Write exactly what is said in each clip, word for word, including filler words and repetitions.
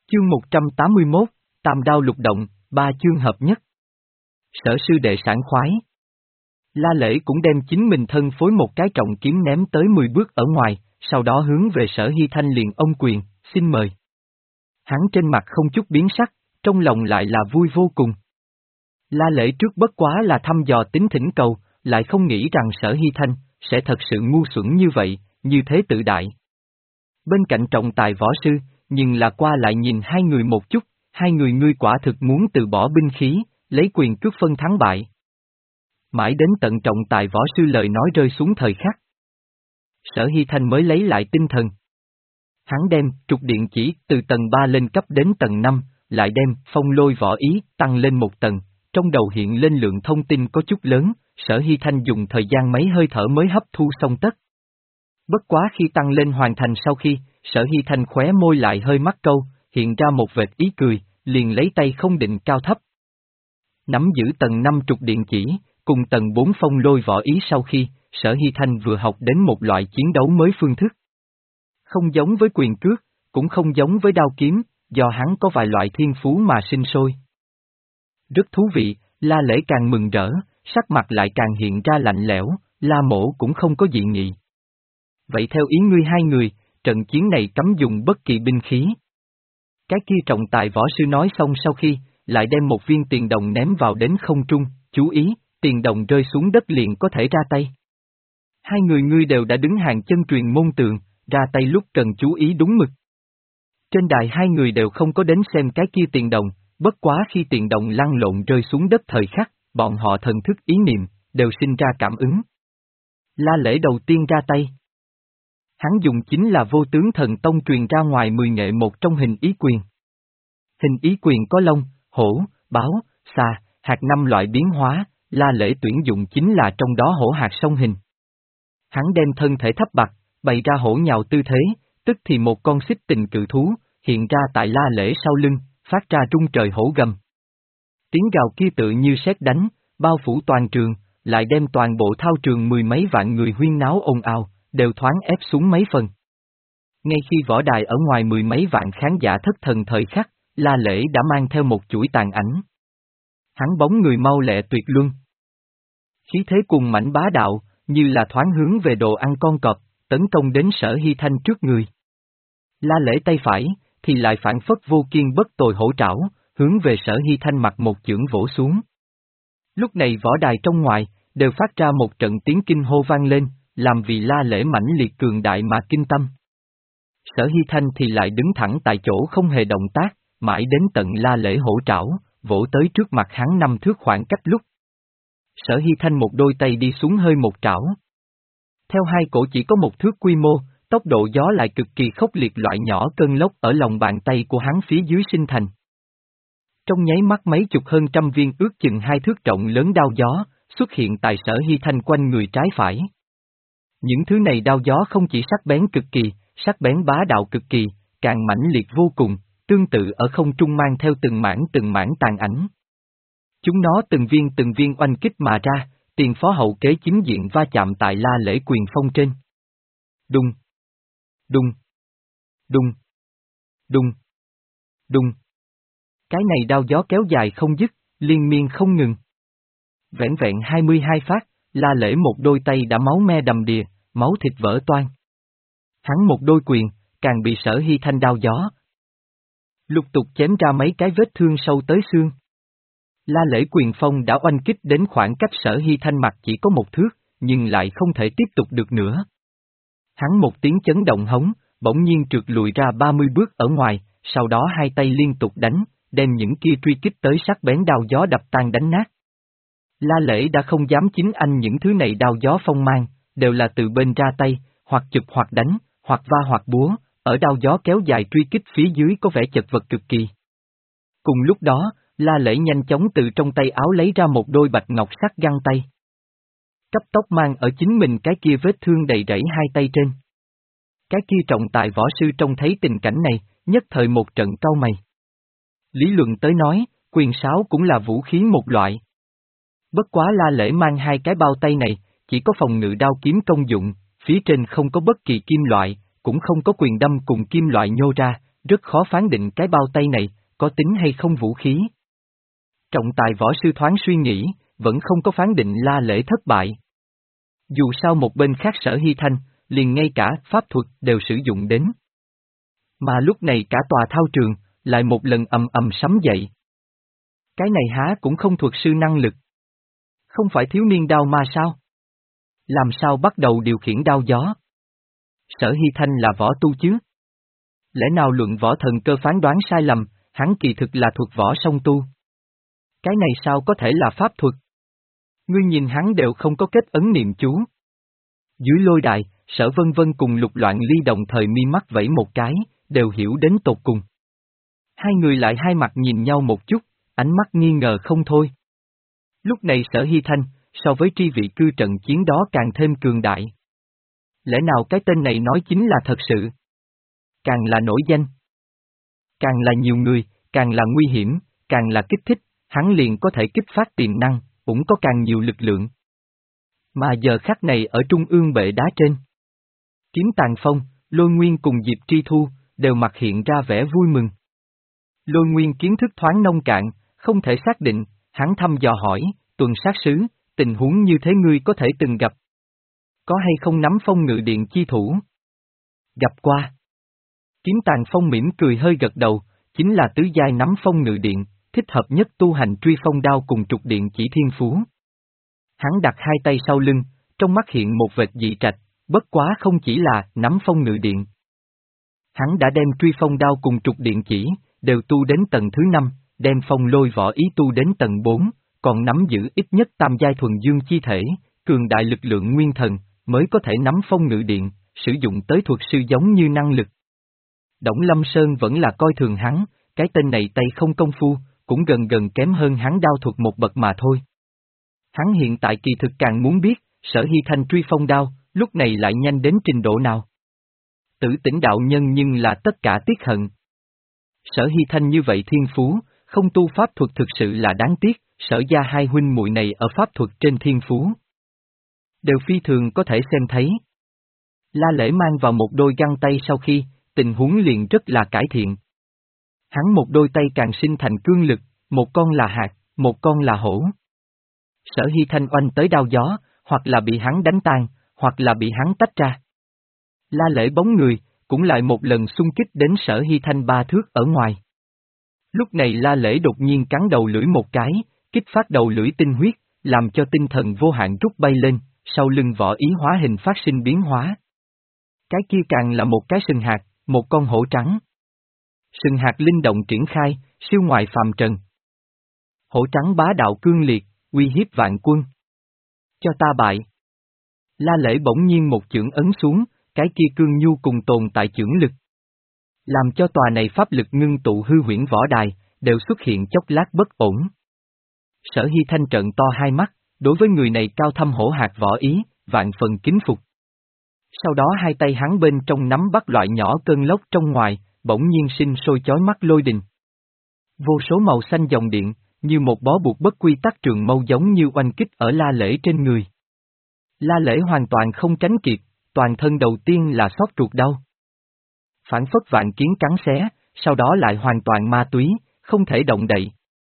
Chương một trăm tám mươi mốt, Tam đao lục động, ba chương hợp nhất. Sở sư đệ sảng khoái. La Lễ cũng đem chính mình thân phối một cái trọng kiếm ném tới mười bước ở ngoài, sau đó hướng về Sở Hy Thanh liền ôm quyền, xin mời. Hắn trên mặt không chút biến sắc, trong lòng lại là vui vô cùng. La Lễ trước bất quá là thăm dò tính thỉnh cầu, lại không nghĩ rằng Sở Hy Thanh sẽ thật sự ngu xuẩn như vậy, như thế tự đại. Bên cạnh trọng tài võ sư, nhưng là qua lại nhìn hai người một chút, hai người ngươi quả thực muốn từ bỏ binh khí, lấy quyền cước phân thắng bại. Mãi đến tận trọng tài võ sư lời nói rơi xuống thời khắc. Sở Hy Thanh mới lấy lại tinh thần. Hắn đem trục điện chỉ từ tầng ba lên cấp đến tầng năm, lại đem phong lôi võ ý tăng lên một tầng, trong đầu hiện lên lượng thông tin có chút lớn, Sở Hy Thanh dùng thời gian mấy hơi thở mới hấp thu xong tất. Bất quá khi tăng lên hoàn thành sau khi, Sở Hy Thanh khóe môi lại hơi mắc câu, hiện ra một vệt ý cười, liền lấy tay không định cao thấp. Nắm giữ tầng năm trục điện chỉ, cùng tầng bốn phong lôi võ ý sau khi, Sở Hy Thanh vừa học đến một loại chiến đấu mới phương thức. Không giống với quyền cước, cũng không giống với đao kiếm, do hắn có vài loại thiên phú mà sinh sôi. Rất thú vị, La Lễ càng mừng rỡ, sắc mặt lại càng hiện ra lạnh lẽo, La Mỗ cũng không có dị nghị. Vậy theo ý ngươi hai người, trận chiến này cấm dùng bất kỳ binh khí. Cái kia trọng tài võ sư nói xong sau khi, lại đem một viên tiền đồng ném vào đến không trung, chú ý, tiền đồng rơi xuống đất liền có thể ra tay. Hai người ngươi đều đã đứng hàng chân truyền môn tường, ra tay lúc cần chú ý đúng mực. Trên đài hai người đều không có đến xem cái kia tiền đồng, bất quá khi tiền đồng lăn lộn rơi xuống đất thời khắc, bọn họ thần thức ý niệm, đều sinh ra cảm ứng. La Lễ đầu tiên ra tay. Hắn dùng chính là vô tướng thần tông truyền ra ngoài mười nghệ một trong hình ý quyền. Hình ý quyền có lông, hổ, báo, xà, hạt năm loại biến hóa, La Lễ tuyển dụng chính là trong đó hổ hạt song hình. Hắn đem thân thể thấp bặt, bày ra hổ nhào tư thế, tức thì một con xích tình cự thú, hiện ra tại La Lễ sau lưng, phát ra rung trời hổ gầm. Tiếng gào kia tự như sét đánh, bao phủ toàn trường, lại đem toàn bộ thao trường mười mấy vạn người huyên náo ồn ào, đều thoáng ép xuống mấy phần. Ngay khi võ đài ở ngoài mười mấy vạn khán giả thất thần thời khắc, La Lễ đã mang theo một chuỗi tàn ảnh. Hắn bóng người mau lẹ tuyệt luân. Khí thế cùng mãnh bá đạo, như là thoáng hướng về đồ ăn con cọp, tấn công đến Sở Hy Thanh trước người. La Lễ tay phải, thì lại phản phất vô kiên bất tồi hổ trảo, hướng về Sở Hy Thanh mặt một chưởng vỗ xuống. Lúc này võ đài trong ngoài, đều phát ra một trận tiếng kinh hô vang lên, làm vì La Lễ mãnh liệt cường đại mà kinh tâm. Sở Hy Thanh thì lại đứng thẳng tại chỗ không hề động tác, mãi đến tận La Lễ hổ trảo, vỗ tới trước mặt hắn năm thước khoảng cách lúc. Sở Hy Thanh một đôi tay đi xuống hơi một trảo. Theo hai cổ chỉ có một thước quy mô, tốc độ gió lại cực kỳ khốc liệt loại nhỏ cơn lốc ở lòng bàn tay của hắn phía dưới sinh thành. Trong nháy mắt mấy chục hơn trăm viên ước chừng hai thước rộng lớn đao gió, xuất hiện tại Sở Hy Thanh quanh người trái phải. Những thứ này đao gió không chỉ sắc bén cực kỳ, sắc bén bá đạo cực kỳ, càng mãnh liệt vô cùng, tương tự ở không trung mang theo từng mảng từng mảng tàn ảnh. Chúng nó từng viên từng viên oanh kích mà ra, tiền phó hậu kế chính diện va chạm tại La Lễ quyền phong trên. Đùng, đùng, đùng, đùng, đùng. Cái này đao gió kéo dài không dứt, liên miên không ngừng. Vẹn vẹn hai mươi hai phát, La Lễ một đôi tay đã máu me đầm đìa, máu thịt vỡ toang. Hắn một đôi quyền, càng bị Sở Hy Thanh đao gió lục tục chém ra mấy cái vết thương sâu tới xương. La Lễ quyền phong đã oanh kích đến khoảng cách Sở Hy Thanh mặt chỉ có một thước, nhưng lại không thể tiếp tục được nữa. Hắn một tiếng chấn động hống, bỗng nhiên trượt lùi ra ba mươi bước ở ngoài, sau đó hai tay liên tục đánh, đem những kia truy kích tới sắc bén đao gió đập tan đánh nát. La Lễ đã không dám chính anh những thứ này đao gió phong mang, đều là từ bên ra tay, hoặc chụp hoặc đánh, hoặc va hoặc búa, ở đao gió kéo dài truy kích phía dưới có vẻ chật vật cực kỳ. Cùng lúc đó, La Lễ nhanh chóng từ trong tay áo lấy ra một đôi bạch ngọc sắc găng tay. Cấp tốc mang ở chính mình cái kia vết thương đầy rẫy hai tay trên. Cái kia trọng tài võ sư trông thấy tình cảnh này, nhất thời một trận cau mày. Lý luận tới nói, quyền sáo cũng là vũ khí một loại. Bất quá La Lễ mang hai cái bao tay này, chỉ có phòng ngự đao kiếm công dụng, phía trên không có bất kỳ kim loại, cũng không có quyền đâm cùng kim loại nhô ra, rất khó phán định cái bao tay này, có tính hay không vũ khí. Trọng tài võ sư thoáng suy nghĩ, vẫn không có phán định La Lễ thất bại. Dù sao một bên khác Sở Hy Thanh, liền ngay cả pháp thuật đều sử dụng đến. Mà lúc này cả tòa thao trường, lại một lần ầm ầm sấm dậy. Cái này há cũng không thuật sư năng lực. Không phải thiếu niên đao ma sao? Làm sao bắt đầu điều khiển đao gió? Sở Hy Thanh là võ tu chứ? Lẽ nào luận võ thần cơ phán đoán sai lầm, hắn kỳ thực là thuật võ song tu? Cái này sao có thể là pháp thuật? Ngươi nhìn hắn đều không có kết ấn niệm chú. Dưới lôi đài, Sở Vân Vân cùng Lục Loạn Ly đồng thời mi mắt vẫy một cái, đều hiểu đến tột cùng. Hai người lại hai mặt nhìn nhau một chút, ánh mắt nghi ngờ không thôi. Lúc này Sở Hy Thanh, so với tri vị cư trận chiến đó càng thêm cường đại. Lẽ nào cái tên này nói chính là thật sự? Càng là nổi danh, càng là nhiều người, càng là nguy hiểm, càng là kích thích, hắn liền có thể kích phát tiềm năng, cũng có càng nhiều lực lượng. Mà giờ khắc này ở trung ương bệ đá trên, Kiếm Tàn Phong, Lôi Nguyên cùng Diệp Tri Thu, đều mặt hiện ra vẻ vui mừng. Lôi Nguyên kiến thức thoáng nông cạn, không thể xác định, hắn thăm dò hỏi, Tuần sát sứ, tình huống như thế ngươi có thể từng gặp. Có hay không nắm phong ngự điện chi thủ? Gặp qua. Kiếm Tàn Phong mỉm cười hơi gật đầu, chính là tứ giai nắm phong ngự điện, thích hợp nhất tu hành truy phong đao cùng trục điện chỉ thiên phú. Hắn đặt hai tay sau lưng, trong mắt hiện một vệt dị trạch, bất quá không chỉ là nắm phong ngự điện. Hắn đã đem truy phong đao cùng trục điện chỉ, đều tu đến tầng thứ năm, đem phong lôi võ ý tu đến tầng bốn, còn nắm giữ ít nhất tam giai thuần dương chi thể, cường đại lực lượng nguyên thần, mới có thể nắm phong ngự điện, sử dụng tới thuật sư giống như năng lực. Đổng Lâm Sơn vẫn là coi thường hắn, cái tên này tay không công phu, cũng gần gần kém hơn hắn đao thuật một bậc mà thôi. Hắn hiện tại kỳ thực càng muốn biết, Sở Hy Thanh truy phong đao, lúc này lại nhanh đến trình độ nào. Tử Tỉnh đạo nhân nhưng là tất cả tiếc hận. Sở Hy Thanh như vậy thiên phú, không tu pháp thuật thực sự là đáng tiếc, Sở gia hai huynh muội này ở pháp thuật trên thiên phú. Đều phi thường có thể xem thấy. La Lễ mang vào một đôi găng tay sau khi, tình huống liền rất là cải thiện. Hắn một đôi tay càng sinh thành cương lực, một con là hạt, một con là hổ. Sở Hy Thanh oanh tới đao gió, hoặc là bị hắn đánh tan, hoặc là bị hắn tách ra. La Lễ bóng người, cũng lại một lần xung kích đến Sở Hy Thanh ba thước ở ngoài. Lúc này La Lễ đột nhiên cắn đầu lưỡi một cái, kích phát đầu lưỡi tinh huyết, làm cho tinh thần vô hạn rút bay lên, sau lưng võ ý hóa hình phát sinh biến hóa. Cái kia càng là một cái sừng hạt, một con hổ trắng. Sừng hạt linh động triển khai, siêu ngoài phàm trần. Hổ trắng bá đạo cương liệt, uy hiếp vạn quân. Cho ta bại. La Lễ bỗng nhiên một chưởng ấn xuống, cái kia cương nhu cùng tồn tại chưởng lực. Làm cho tòa này pháp lực ngưng tụ hư huyễn võ đài, đều xuất hiện chốc lát bất ổn. Sở Hy Thanh trợn to hai mắt, đối với người này cao thâm hổ hạt võ ý, vạn phần kính phục. Sau đó hai tay hắn bên trong nắm bắt loại nhỏ cơn lốc trong ngoài, bỗng nhiên sinh sôi chói mắt lôi đình. Vô số màu xanh dòng điện, như một bó buộc bất quy tắc trường mâu giống như oanh kích ở La Lễ trên người. La Lễ hoàn toàn không tránh kịp, toàn thân đầu tiên là xót ruột đau. Phản phất vạn kiến cắn xé, sau đó lại hoàn toàn ma túy, không thể động đậy.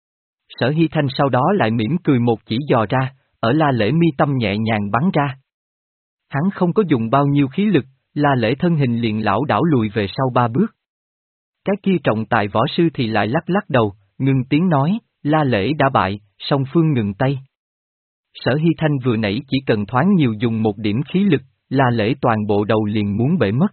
Sở Hy Thanh sau đó lại mỉm cười một chỉ dò ra, ở La Lễ mi tâm nhẹ nhàng bắn ra. Hắn không có dùng bao nhiêu khí lực, La Lễ thân hình liền lảo đảo lùi về sau ba bước. Cái kia trọng tài võ sư thì lại lắc lắc đầu, ngưng tiếng nói, La Lễ đã bại, song phương ngừng tay. Sở Hy Thanh vừa nãy chỉ cần thoáng nhiều dùng một điểm khí lực, La Lễ toàn bộ đầu liền muốn bể mất.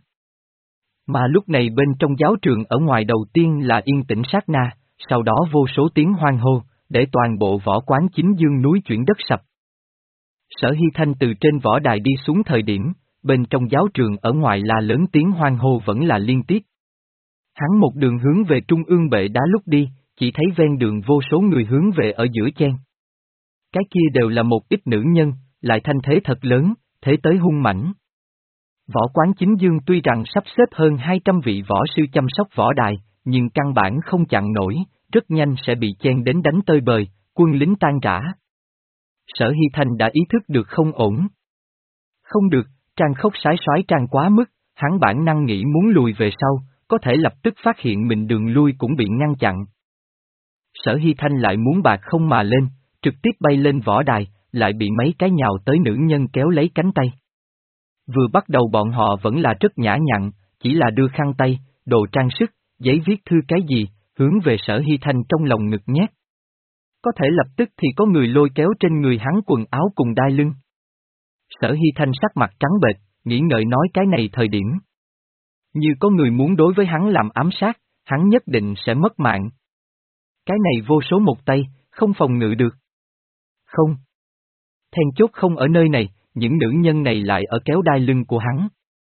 Mà lúc này bên trong giáo trường ở ngoài đầu tiên là yên tĩnh sát na, sau đó vô số tiếng hoan hô, để toàn bộ võ quán chính dương núi chuyển đất sập. Sở Hy Thanh từ trên võ đài đi xuống thời điểm, bên trong giáo trường ở ngoài là lớn tiếng hoan hô vẫn là liên tiếp. Hắn một đường hướng về trung ương bệ đá lúc đi, chỉ thấy ven đường vô số người hướng về ở giữa chen. Cái kia đều là một ít nữ nhân, lại thanh thế thật lớn, thế tới hung mãnh. Võ quán chính dương tuy rằng sắp xếp hơn hai trăm vị võ sư chăm sóc võ đài, nhưng căn bản không chặn nổi, rất nhanh sẽ bị chen đến đánh tơi bời, quân lính tan rã. Sở Hy Thanh đã ý thức được không ổn. Không được, Trang Khốc sái soái Trang quá mức, hắn bản năng nghĩ muốn lùi về sau, có thể lập tức phát hiện mình đường lui cũng bị ngăn chặn. Sở Hy Thanh lại muốn bạc không mà lên, trực tiếp bay lên võ đài, lại bị mấy cái nhào tới nữ nhân kéo lấy cánh tay. Vừa bắt đầu bọn họ vẫn là rất nhã nhặn, chỉ là đưa khăn tay, đồ trang sức, giấy viết thư cái gì, hướng về Sở Hy Thanh trong lòng ngực nhét. Có thể lập tức thì có người lôi kéo trên người hắn quần áo cùng đai lưng. Sở Hy Thanh sắc mặt trắng bệch, nghĩ ngợi nói cái này thời điểm. Như có người muốn đối với hắn làm ám sát, hắn nhất định sẽ mất mạng. Cái này vô số một tay, không phòng ngự được. Không. Then chốt không ở nơi này, những nữ nhân này lại ở kéo đai lưng của hắn.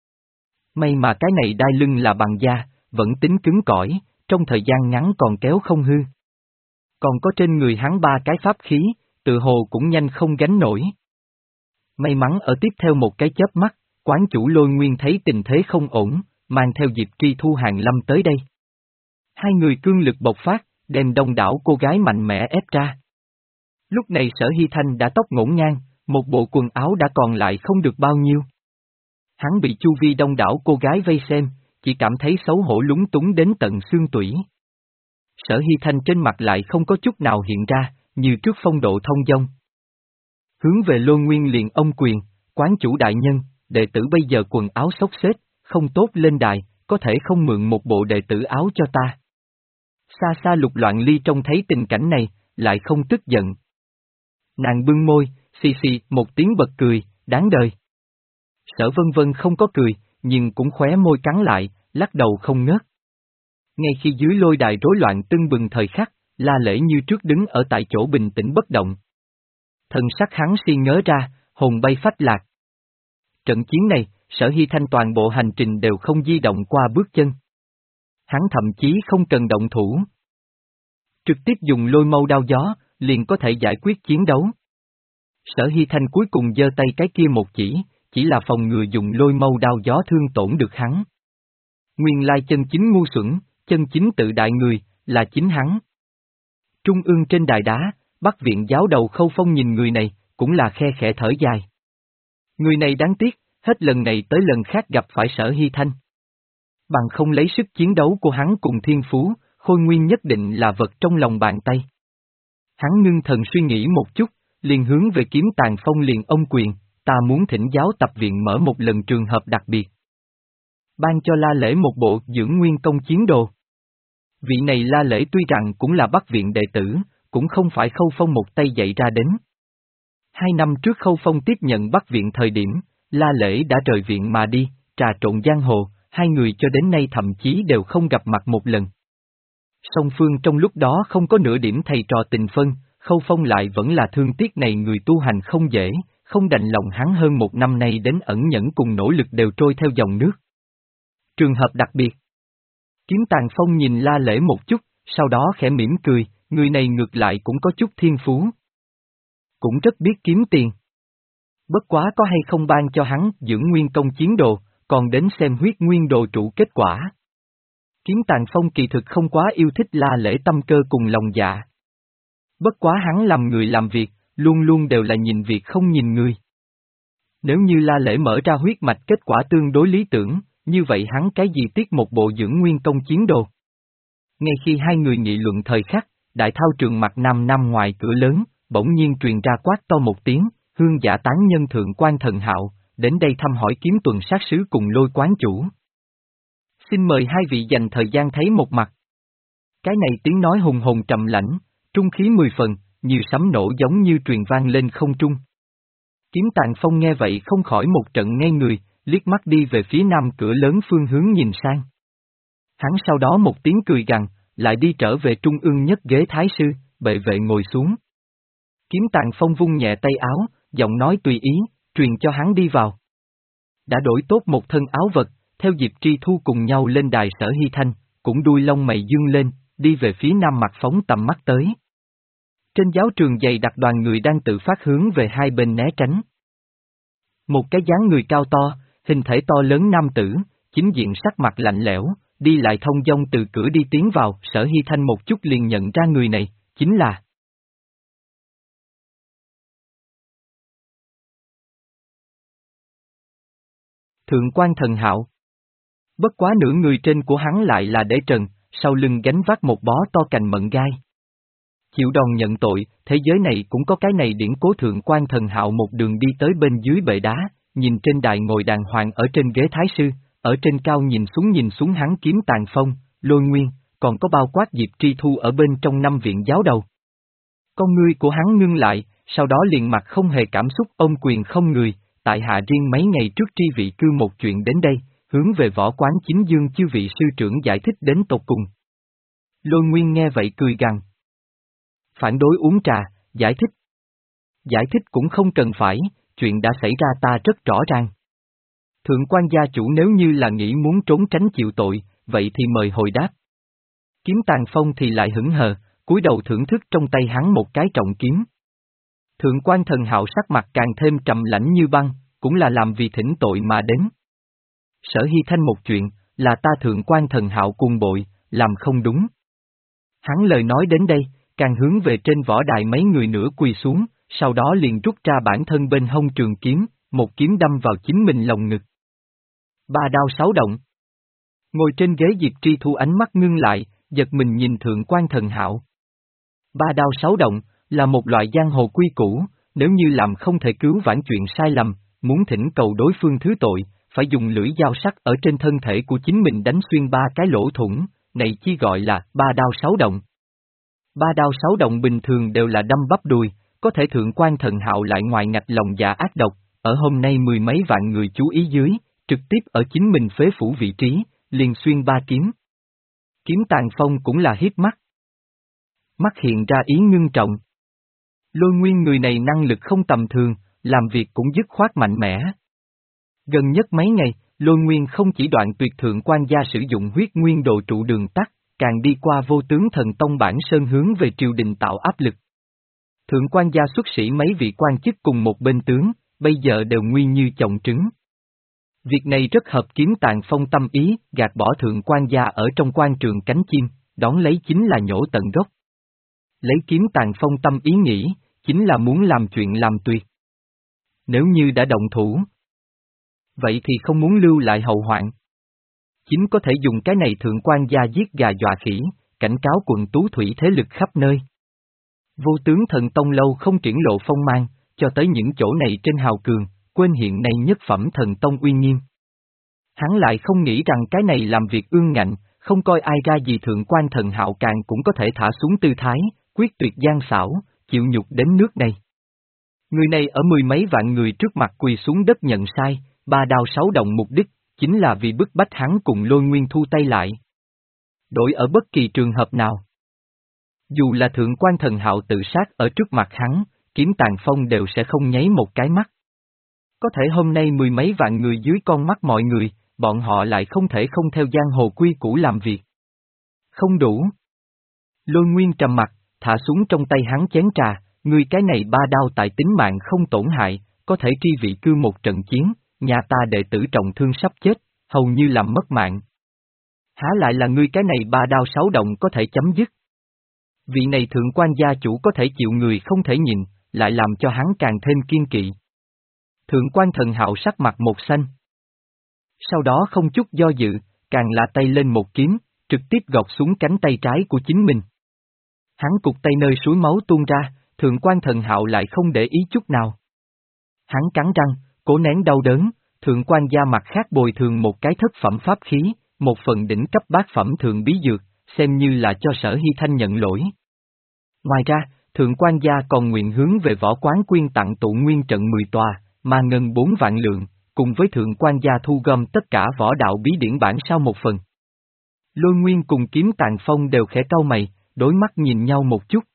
May mà cái này đai lưng là bằng da, vẫn tính cứng cỏi, trong thời gian ngắn còn kéo không hư. Còn có trên người hắn ba cái pháp khí, tự hồ cũng nhanh không gánh nổi. May mắn ở tiếp theo một cái chớp mắt, quán chủ Lôi Nguyên thấy tình thế không ổn, mang theo Diệp Tri Thu Hàng Lâm tới đây. Hai người cương lực bộc phát, đem đông đảo cô gái mạnh mẽ ép ra. Lúc này Sở Hy Thanh đã tóc ngổn ngang, một bộ quần áo đã còn lại không được bao nhiêu. Hắn bị chu vi đông đảo cô gái vây xem, chỉ cảm thấy xấu hổ lúng túng đến tận xương tủy. Sở Hy Thanh trên mặt lại không có chút nào hiện ra, như trước phong độ thông dong. Hướng về Lôi Nguyên liền ông quyền, quán chủ đại nhân, đệ tử bây giờ quần áo xốc xếch, không tốt lên đài, có thể không mượn một bộ đệ tử áo cho ta. Xa xa Lục Loạn Ly trông thấy tình cảnh này, lại không tức giận. Nàng bưng môi, xì xì, một tiếng bật cười, đáng đời. Sở Vân Vân không có cười, nhưng cũng khóe môi cắn lại, lắc đầu không ngớt. Ngay khi dưới lôi đài rối loạn tưng bừng thời khắc, La Lễ như trước đứng ở tại chỗ bình tĩnh bất động. Thần sắc hắn si ngớ ra, hồn bay phách lạc. Trận chiến này, Sở Hy Thanh toàn bộ hành trình đều không di động qua bước chân. Hắn thậm chí không cần động thủ. Trực tiếp dùng lôi mâu đao gió, liền có thể giải quyết chiến đấu. Sở Hy Thanh cuối cùng giơ tay cái kia một chỉ, chỉ là phòng ngừa dùng lôi mâu đao gió thương tổn được hắn. Nguyên lai chân chính ngu xuẩn, chân chính tự đại người, là chính hắn. Trung ương trên đài đá, Bắc viện giáo đầu Khâu Phong nhìn người này, cũng là khe khẽ thở dài. Người này đáng tiếc, hết lần này tới lần khác gặp phải Sở Hy Thanh. Bằng không lấy sức chiến đấu của hắn cùng thiên phú, Khôi Nguyên nhất định là vật trong lòng bàn tay. Hắn ngưng thần suy nghĩ một chút, liền hướng về Kiếm Tàn Phong liền ông quyền, ta muốn thỉnh giáo tập viện mở một lần trường hợp đặc biệt. Ban cho La Lễ một bộ dưỡng nguyên công chiến đồ. Vị này La Lễ tuy rằng cũng là Bắc viện đệ tử, cũng không phải Khâu Phong một tay dạy ra đến. Hai năm trước Khâu Phong tiếp nhận Bắc viện thời điểm, La Lễ đã rời viện mà đi, trà trộn giang hồ, hai người cho đến nay thậm chí đều không gặp mặt một lần. Song phương trong lúc đó không có nửa điểm thầy trò tình phân, Khâu Phong lại vẫn là thương tiếc này người tu hành không dễ, không đành lòng hắn hơn một năm nay đến ẩn nhẫn cùng nỗ lực đều trôi theo dòng nước. Trường hợp đặc biệt. Kiếm Tàn Phong nhìn La Lễ một chút, sau đó khẽ mỉm cười, người này ngược lại cũng có chút thiên phú. Cũng rất biết kiếm tiền. Bất quá có hay không ban cho hắn dưỡng nguyên công chiến đồ, còn đến xem huyết nguyên đồ trụ kết quả. Kiếm Tàn Phong kỳ thực không quá yêu thích La Lễ tâm cơ cùng lòng dạ. Bất quá hắn làm người làm việc, luôn luôn đều là nhìn việc không nhìn người. Nếu như La Lễ mở ra huyết mạch kết quả tương đối lý tưởng, như vậy hắn cái gì tiếc một bộ dưỡng nguyên công chiến đồ. Ngay khi hai người nghị luận thời khắc, đại thao trường mặt nam nam ngoài cửa lớn, bỗng nhiên truyền ra quát to một tiếng, hương giả tán nhân thượng quan Thần Hạo, đến đây thăm hỏi kiếm tuần sát sứ cùng Lôi quán chủ. Xin mời hai vị dành thời gian thấy một mặt. Cái này tiếng nói hùng hồn trầm lãnh, trung khí mười phần, nhiều sấm nổ giống như truyền vang lên không trung. Kiếm Tàn Phong nghe vậy không khỏi một trận ngây người, liếc mắt đi về phía nam cửa lớn phương hướng nhìn sang. Hắn sau đó một tiếng cười gằn, lại đi trở về trung ương nhất ghế thái sư, bệ vệ ngồi xuống. Kiếm Tàn Phong vung nhẹ tay áo, giọng nói tùy ý, truyền cho hắn đi vào. Đã đổi tốt một thân áo vật, theo Diệp Tri Thu cùng nhau lên đài Sở Hy Thanh, cũng đuôi lông mày dương lên, đi về phía nam mặt phóng tầm mắt tới. Trên giáo trường dày đặc đoàn người đang tự phát hướng về hai bên né tránh. Một cái dáng người cao to, hình thể to lớn nam tử, chính diện sắc mặt lạnh lẽo, đi lại thông dong từ cửa đi tiến vào, Sở Hy Thanh một chút liền nhận ra người này, chính là Thượng quan Thần Hạo. Bất quá nửa người trên của hắn lại là để trần, sau lưng gánh vác một bó to cành mận gai. Chịu đòn nhận tội, thế giới này cũng có cái này điển cố. Thượng quan Thần Hạo một đường đi tới bên dưới bệ đá, nhìn trên đài ngồi đàng hoàng ở trên ghế thái sư, ở trên cao nhìn xuống nhìn xuống hắn kiếm Tàn Phong, Lôi Nguyên, còn có bao quát Diệp Tri Thu ở bên trong năm viện giáo đầu. Con ngươi của hắn ngưng lại, sau đó liền mặt không hề cảm xúc ôm quyền không người, tại hạ riêng mấy ngày trước tri vị cư một chuyện đến đây, hướng về Võ Quán Chính Dương chư vị sư trưởng giải thích đến tột cùng. Lôi Nguyên nghe vậy cười gằn. Phản đối uống trà, giải thích. Giải thích cũng không cần phải, chuyện đã xảy ra ta rất rõ ràng. Thượng quan gia chủ nếu như là nghĩ muốn trốn tránh chịu tội, vậy thì mời hồi đáp. Kiếm Tàn Phong thì lại hững hờ, cúi đầu thưởng thức trong tay hắn một cái trọng kiếm. Thượng quan Thần Hạo sắc mặt càng thêm trầm lãnh như băng, cũng là làm vì thỉnh tội mà đến. Sở Hy Thanh một chuyện, là ta Thượng quan Thần Hạo cuồng bội, làm không đúng. Hắn lời nói đến đây, càng hướng về trên võ đài mấy người nữa quỳ xuống, sau đó liền rút ra bản thân bên hông trường kiếm, một kiếm đâm vào chính mình lồng ngực. Ba đao sáu động. Ngồi trên ghế Diệp Tri Thu ánh mắt ngưng lại, giật mình nhìn Thượng quan Thần Hạo. Ba đao sáu động, là một loại giang hồ quy củ, nếu như làm không thể cứu vãn chuyện sai lầm, muốn thỉnh cầu đối phương thứ tội, phải dùng lưỡi dao sắc ở trên thân thể của chính mình đánh xuyên ba cái lỗ thủng, này chi gọi là ba đao sáu động. Ba đao sáu động bình thường đều là đâm bắp đùi, có thể Thượng quan Thần Hạo lại ngoài ngạch lòng dạ ác độc, ở hôm nay mười mấy vạn người chú ý dưới, trực tiếp ở chính mình phế phủ vị trí, liền xuyên ba kiếm. Kiếm Tàn Phong cũng là hiếp mắt. Mắt hiện ra ý ngưng trọng. Lôi Nguyên người này năng lực không tầm thường, làm việc cũng dứt khoát mạnh mẽ. Gần nhất mấy ngày, Lôi Nguyên không chỉ đoạn tuyệt Thượng quan gia sử dụng huyết nguyên đồ trụ đường tắt, càng đi qua Vô Tướng Thần Tông bản sơn hướng về triều đình tạo áp lực. Thượng quan gia xuất sĩ mấy vị quan chức cùng một bên tướng, bây giờ đều nguy như chồng trứng. Việc này rất hợp Kiếm Tàn Phong tâm ý, gạt bỏ Thượng quan gia ở trong quan trường cánh chim, đón lấy chính là nhổ tận gốc. Lấy Kiếm Tàn Phong tâm ý nghĩ, chính là muốn làm chuyện làm tuyệt. Nếu như đã động thủ, vậy thì không muốn lưu lại hậu hoạn. Chính có thể dùng cái này Thượng quan gia giết gà dọa khỉ, cảnh cáo quận tú thủy thế lực khắp nơi. Vô Tướng Thần Tông lâu không triển lộ phong mang, cho tới những chỗ này trên hào cường, quên hiện nay nhất phẩm thần tông uy nghiêm. Hắn lại không nghĩ rằng cái này làm việc ương ngạnh, không coi ai ra gì. Thượng quan Thần Hạo càng cũng có thể thả xuống tư thái, quyết tuyệt gian xảo, chịu nhục đến nước này. Người này ở mười mấy vạn người trước mặt quỳ xuống đất nhận sai, ba đao sáu động mục đích, chính là vì bức bách hắn cùng Lôi Nguyên thu tay lại. Đổi ở bất kỳ trường hợp nào. Dù là Thượng quan Thần Hạo tự sát ở trước mặt hắn, Kiếm Tàn Phong đều sẽ không nháy một cái mắt. Có thể hôm nay mười mấy vạn người dưới con mắt mọi người, bọn họ lại không thể không theo giang hồ quy củ làm việc. Không đủ. Lôi Nguyên trầm mặt, thả xuống trong tay hắn chén trà, ngươi cái này ba đao tại tính mạng không tổn hại, có thể tri vị cư một trận chiến, nhà ta đệ tử trọng thương sắp chết, hầu như làm mất mạng. Há lại là ngươi cái này ba đao sáu động có thể chấm dứt. Vị này Thượng quan gia chủ có thể chịu người không thể nhìn, lại làm cho hắn càng thêm kiên kỵ. Thượng quan Thần Hạo sắc mặt một xanh. Sau đó không chút do dự, càng là tay lên một kiếm, trực tiếp gọt xuống cánh tay trái của chính mình. Hắn cụt tay nơi suối máu tuôn ra, Thượng quan Thần Hạo lại không để ý chút nào. Hắn cắn răng, cố nén đau đớn, Thượng quan gia mặt khác bồi thường một cái thất phẩm pháp khí, một phần đỉnh cấp bát phẩm thượng bí dược, xem như là cho Sở Hy Thanh nhận lỗi. Ngoài ra, Thượng quan gia còn nguyện hướng về Võ Quán quyên tặng tụ nguyên trận mười tòa, mà ngân bốn vạn lượng, cùng với Thượng quan gia thu gom tất cả võ đạo bí điển bản sao một phần. Lôi Nguyên cùng Kiếm Tàn Phong đều khẽ cau mày, đối mắt nhìn nhau một chút.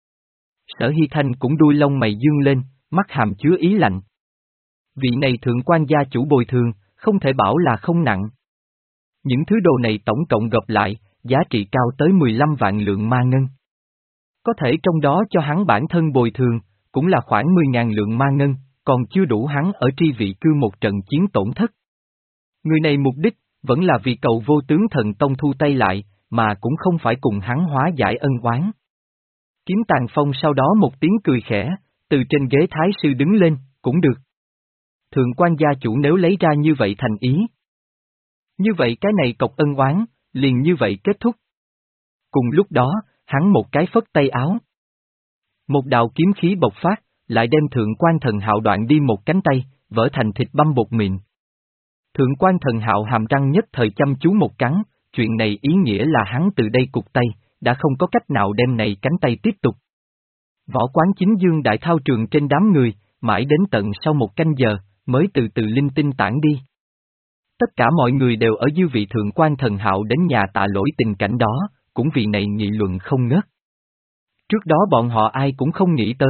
Sở Hy Thanh cũng đuôi lông mày dương lên, mắt hàm chứa ý lạnh. Vị này Thượng quan gia chủ bồi thường, không thể bảo là không nặng. Những thứ đồ này tổng cộng gộp lại, giá trị cao tới mười lăm vạn lượng ma ngân. Có thể trong đó cho hắn bản thân bồi thường, cũng là khoảng mười ngàn lượng ma ngân, còn chưa đủ hắn ở tri vị cư một trận chiến tổn thất. Người này mục đích, vẫn là vì cầu Vô Tướng Thần Tông thu tay lại, mà cũng không phải cùng hắn hóa giải ân oán. Kiếm Tàn Phong sau đó một tiếng cười khẽ, từ trên ghế thái sư đứng lên, cũng được. Thượng quan gia chủ nếu lấy ra như vậy thành ý. Như vậy cái này cọc ân oán, liền như vậy kết thúc. Cùng lúc đó, hắn một cái phất tay áo. Một đạo kiếm khí bộc phát, lại đem thượng quan thần hạo đoạn đi một cánh tay, vỡ thành thịt băm bột mịn. Thượng quan thần hạo hàm răng nhất thời chăm chú một cắn, chuyện này ý nghĩa là hắn từ đây cụt tay, đã không có cách nào đem này cánh tay tiếp tục. Võ quán chính dương đại thao trường trên đám người, mãi đến tận sau một canh giờ, mới từ từ linh tinh tản đi. Tất cả mọi người đều ở dư vị thượng quan thần hạo đến nhà tạ lỗi tình cảnh đó, cũng vì này nghị luận không ngớt. Trước đó bọn họ ai cũng không nghĩ tới.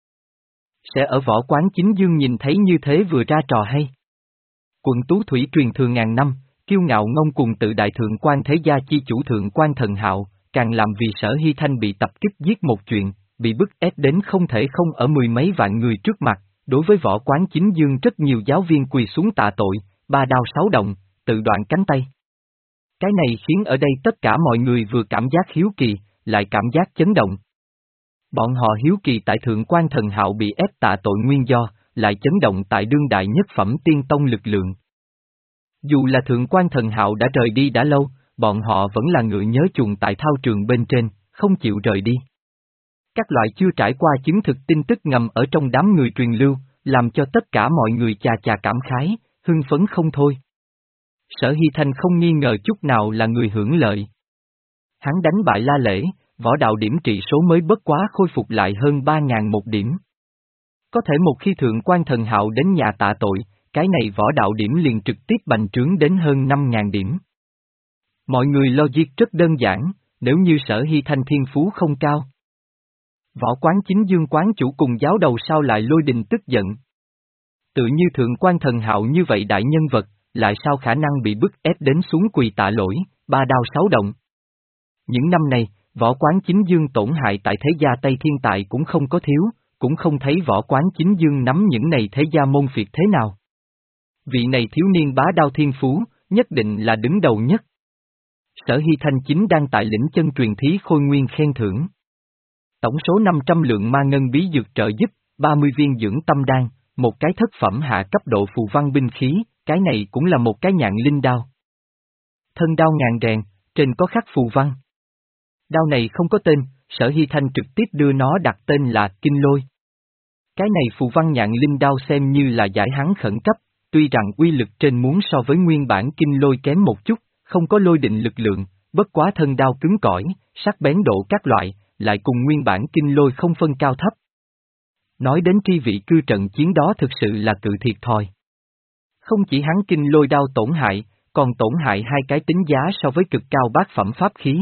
Sẽ ở võ quán chính dương nhìn thấy như thế vừa ra trò hay. Quận Tú Thủy truyền thừa ngàn năm, kiêu ngạo ngông cuồng tự đại thượng quan thế gia chi chủ thượng quan thần hạo, càng làm vì Sở Hy Thanh bị tập kích giết một chuyện, bị bức ép đến không thể không ở mười mấy vạn người trước mặt, đối với võ quán chính dương rất nhiều giáo viên quỳ xuống tạ tội, ba đao sáu động, tự đoạn cánh tay. Cái này khiến ở đây tất cả mọi người vừa cảm giác hiếu kỳ, lại cảm giác chấn động. Bọn họ hiếu kỳ tại thượng quan thần hạo bị ép tạ tội nguyên do, lại chấn động tại đương đại nhất phẩm tiên tông lực lượng. Dù là thượng quan thần hạo đã rời đi đã lâu, bọn họ vẫn là ngựa nhớ chuồng tại thao trường bên trên, không chịu rời đi. Các loại chưa trải qua chứng thực tin tức ngầm ở trong đám người truyền lưu, làm cho tất cả mọi người chà chà cảm khái, hưng phấn không thôi. Sở Hy Thanh không nghi ngờ chút nào là người hưởng lợi. Hắn đánh bại La Lễ, võ đạo điểm trị số mới bất quá khôi phục lại hơn ba ngàn một điểm. Có thể một khi thượng quan thần hạo đến nhà tạ tội, cái này võ đạo điểm liền trực tiếp bành trướng đến hơn năm ngàn điểm. Mọi người logic rất đơn giản, nếu như Sở Hy Thanh thiên phú không cao. Võ quán chính dương quán chủ cùng giáo đầu sao lại lôi đình tức giận. Tự như thượng quan thần hạo như vậy đại nhân vật, lại sao khả năng bị bức ép đến xuống quỳ tạ lỗi, ba đao sáu động. Những năm này, võ quán chính dương tổn hại tại thế gia Tây Thiên Tài cũng không có thiếu, cũng không thấy võ quán chính dương nắm những này thế gia môn phiệt thế nào. Vị này thiếu niên bá đao thiên phú, nhất định là đứng đầu nhất. Sở Hy Thanh chính đang tại lĩnh chân truyền thí khôi nguyên khen thưởng. Tổng số năm trăm lượng ma ngân bí dược trợ giúp, ba mươi viên dưỡng tâm đan, một cái thất phẩm hạ cấp độ phù văn binh khí, cái này cũng là một cái nhạn linh đao. Thân đao ngàn rèn, trên có khắc phù văn. Đao này không có tên, Sở Hy Thanh trực tiếp đưa nó đặt tên là Kinh Lôi. Cái này phù văn nhạn linh đao xem như là giải hắn khẩn cấp, tuy rằng uy lực trên muốn so với nguyên bản Kinh Lôi kém một chút, không có lôi định lực lượng, bất quá thân đao cứng cỏi, sắc bén độ các loại, lại cùng nguyên bản Kinh Lôi không phân cao thấp. Nói đến tri vị cư trận chiến đó thực sự là cự thiệt thòi. Không chỉ hắn Kinh Lôi đao tổn hại, còn tổn hại hai cái tính giá so với cực cao bát phẩm pháp khí.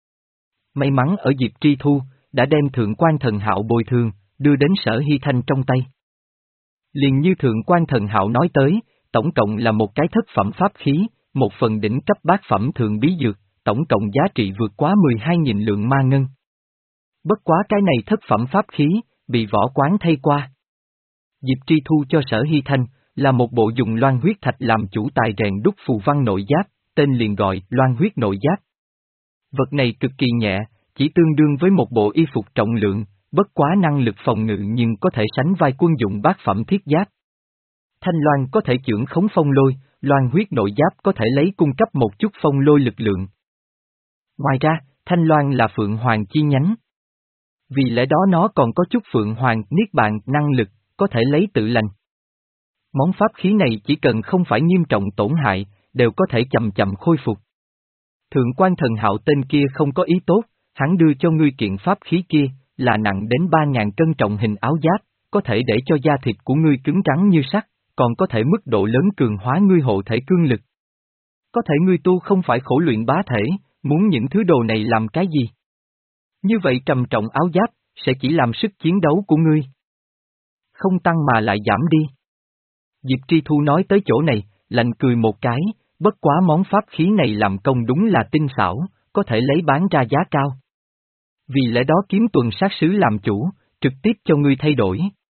May mắn ở Diệp Tri Thu, đã đem thượng quan thần hạo bồi thường, đưa đến Sở Hy Thanh trong tay. Liền như thượng quan thần hạo nói tới, tổng cộng là một cái thất phẩm pháp khí, một phần đỉnh cấp bát phẩm thượng bí dược, tổng cộng giá trị vượt quá mười hai nghìn lượng ma ngân. Bất quá cái này thất phẩm pháp khí, bị võ quán thay qua. Diệp Tri Thu cho Sở Hy Thanh, là một bộ dùng loan huyết thạch làm chủ tài rèn đúc phù văn nội giáp, tên liền gọi loan huyết nội giáp. Vật này cực kỳ nhẹ, chỉ tương đương với một bộ y phục trọng lượng, bất quá năng lực phòng ngự nhưng có thể sánh vai quân dụng bát phẩm thiết giáp. Thanh loan có thể chưởng khống phong lôi, loan huyết nội giáp có thể lấy cung cấp một chút phong lôi lực lượng. Ngoài ra, thanh loan là phượng hoàng chi nhánh. Vì lẽ đó nó còn có chút phượng hoàng niết bàn năng lực, có thể lấy tự lành. Món pháp khí này chỉ cần không phải nghiêm trọng tổn hại, đều có thể chậm chậm khôi phục. Thượng quan thần hạo tên kia không có ý tốt, hắn đưa cho ngươi kiện pháp khí kia, là nặng đến ba ngàn cân trọng hình áo giáp, có thể để cho da thịt của ngươi cứng rắn như sắt, còn có thể mức độ lớn cường hóa ngươi hộ thể cương lực. Có thể ngươi tu không phải khổ luyện bá thể, muốn những thứ đồ này làm cái gì? Như vậy trầm trọng áo giáp, sẽ chỉ làm sức chiến đấu của ngươi không tăng mà lại giảm đi. Diệp Tri Thu nói tới chỗ này, lạnh cười một cái, bất quá món pháp khí này làm công đúng là tinh xảo, có thể lấy bán ra giá cao. Vì lẽ đó kiếm tuần sát sứ làm chủ, trực tiếp cho ngươi thay đổi.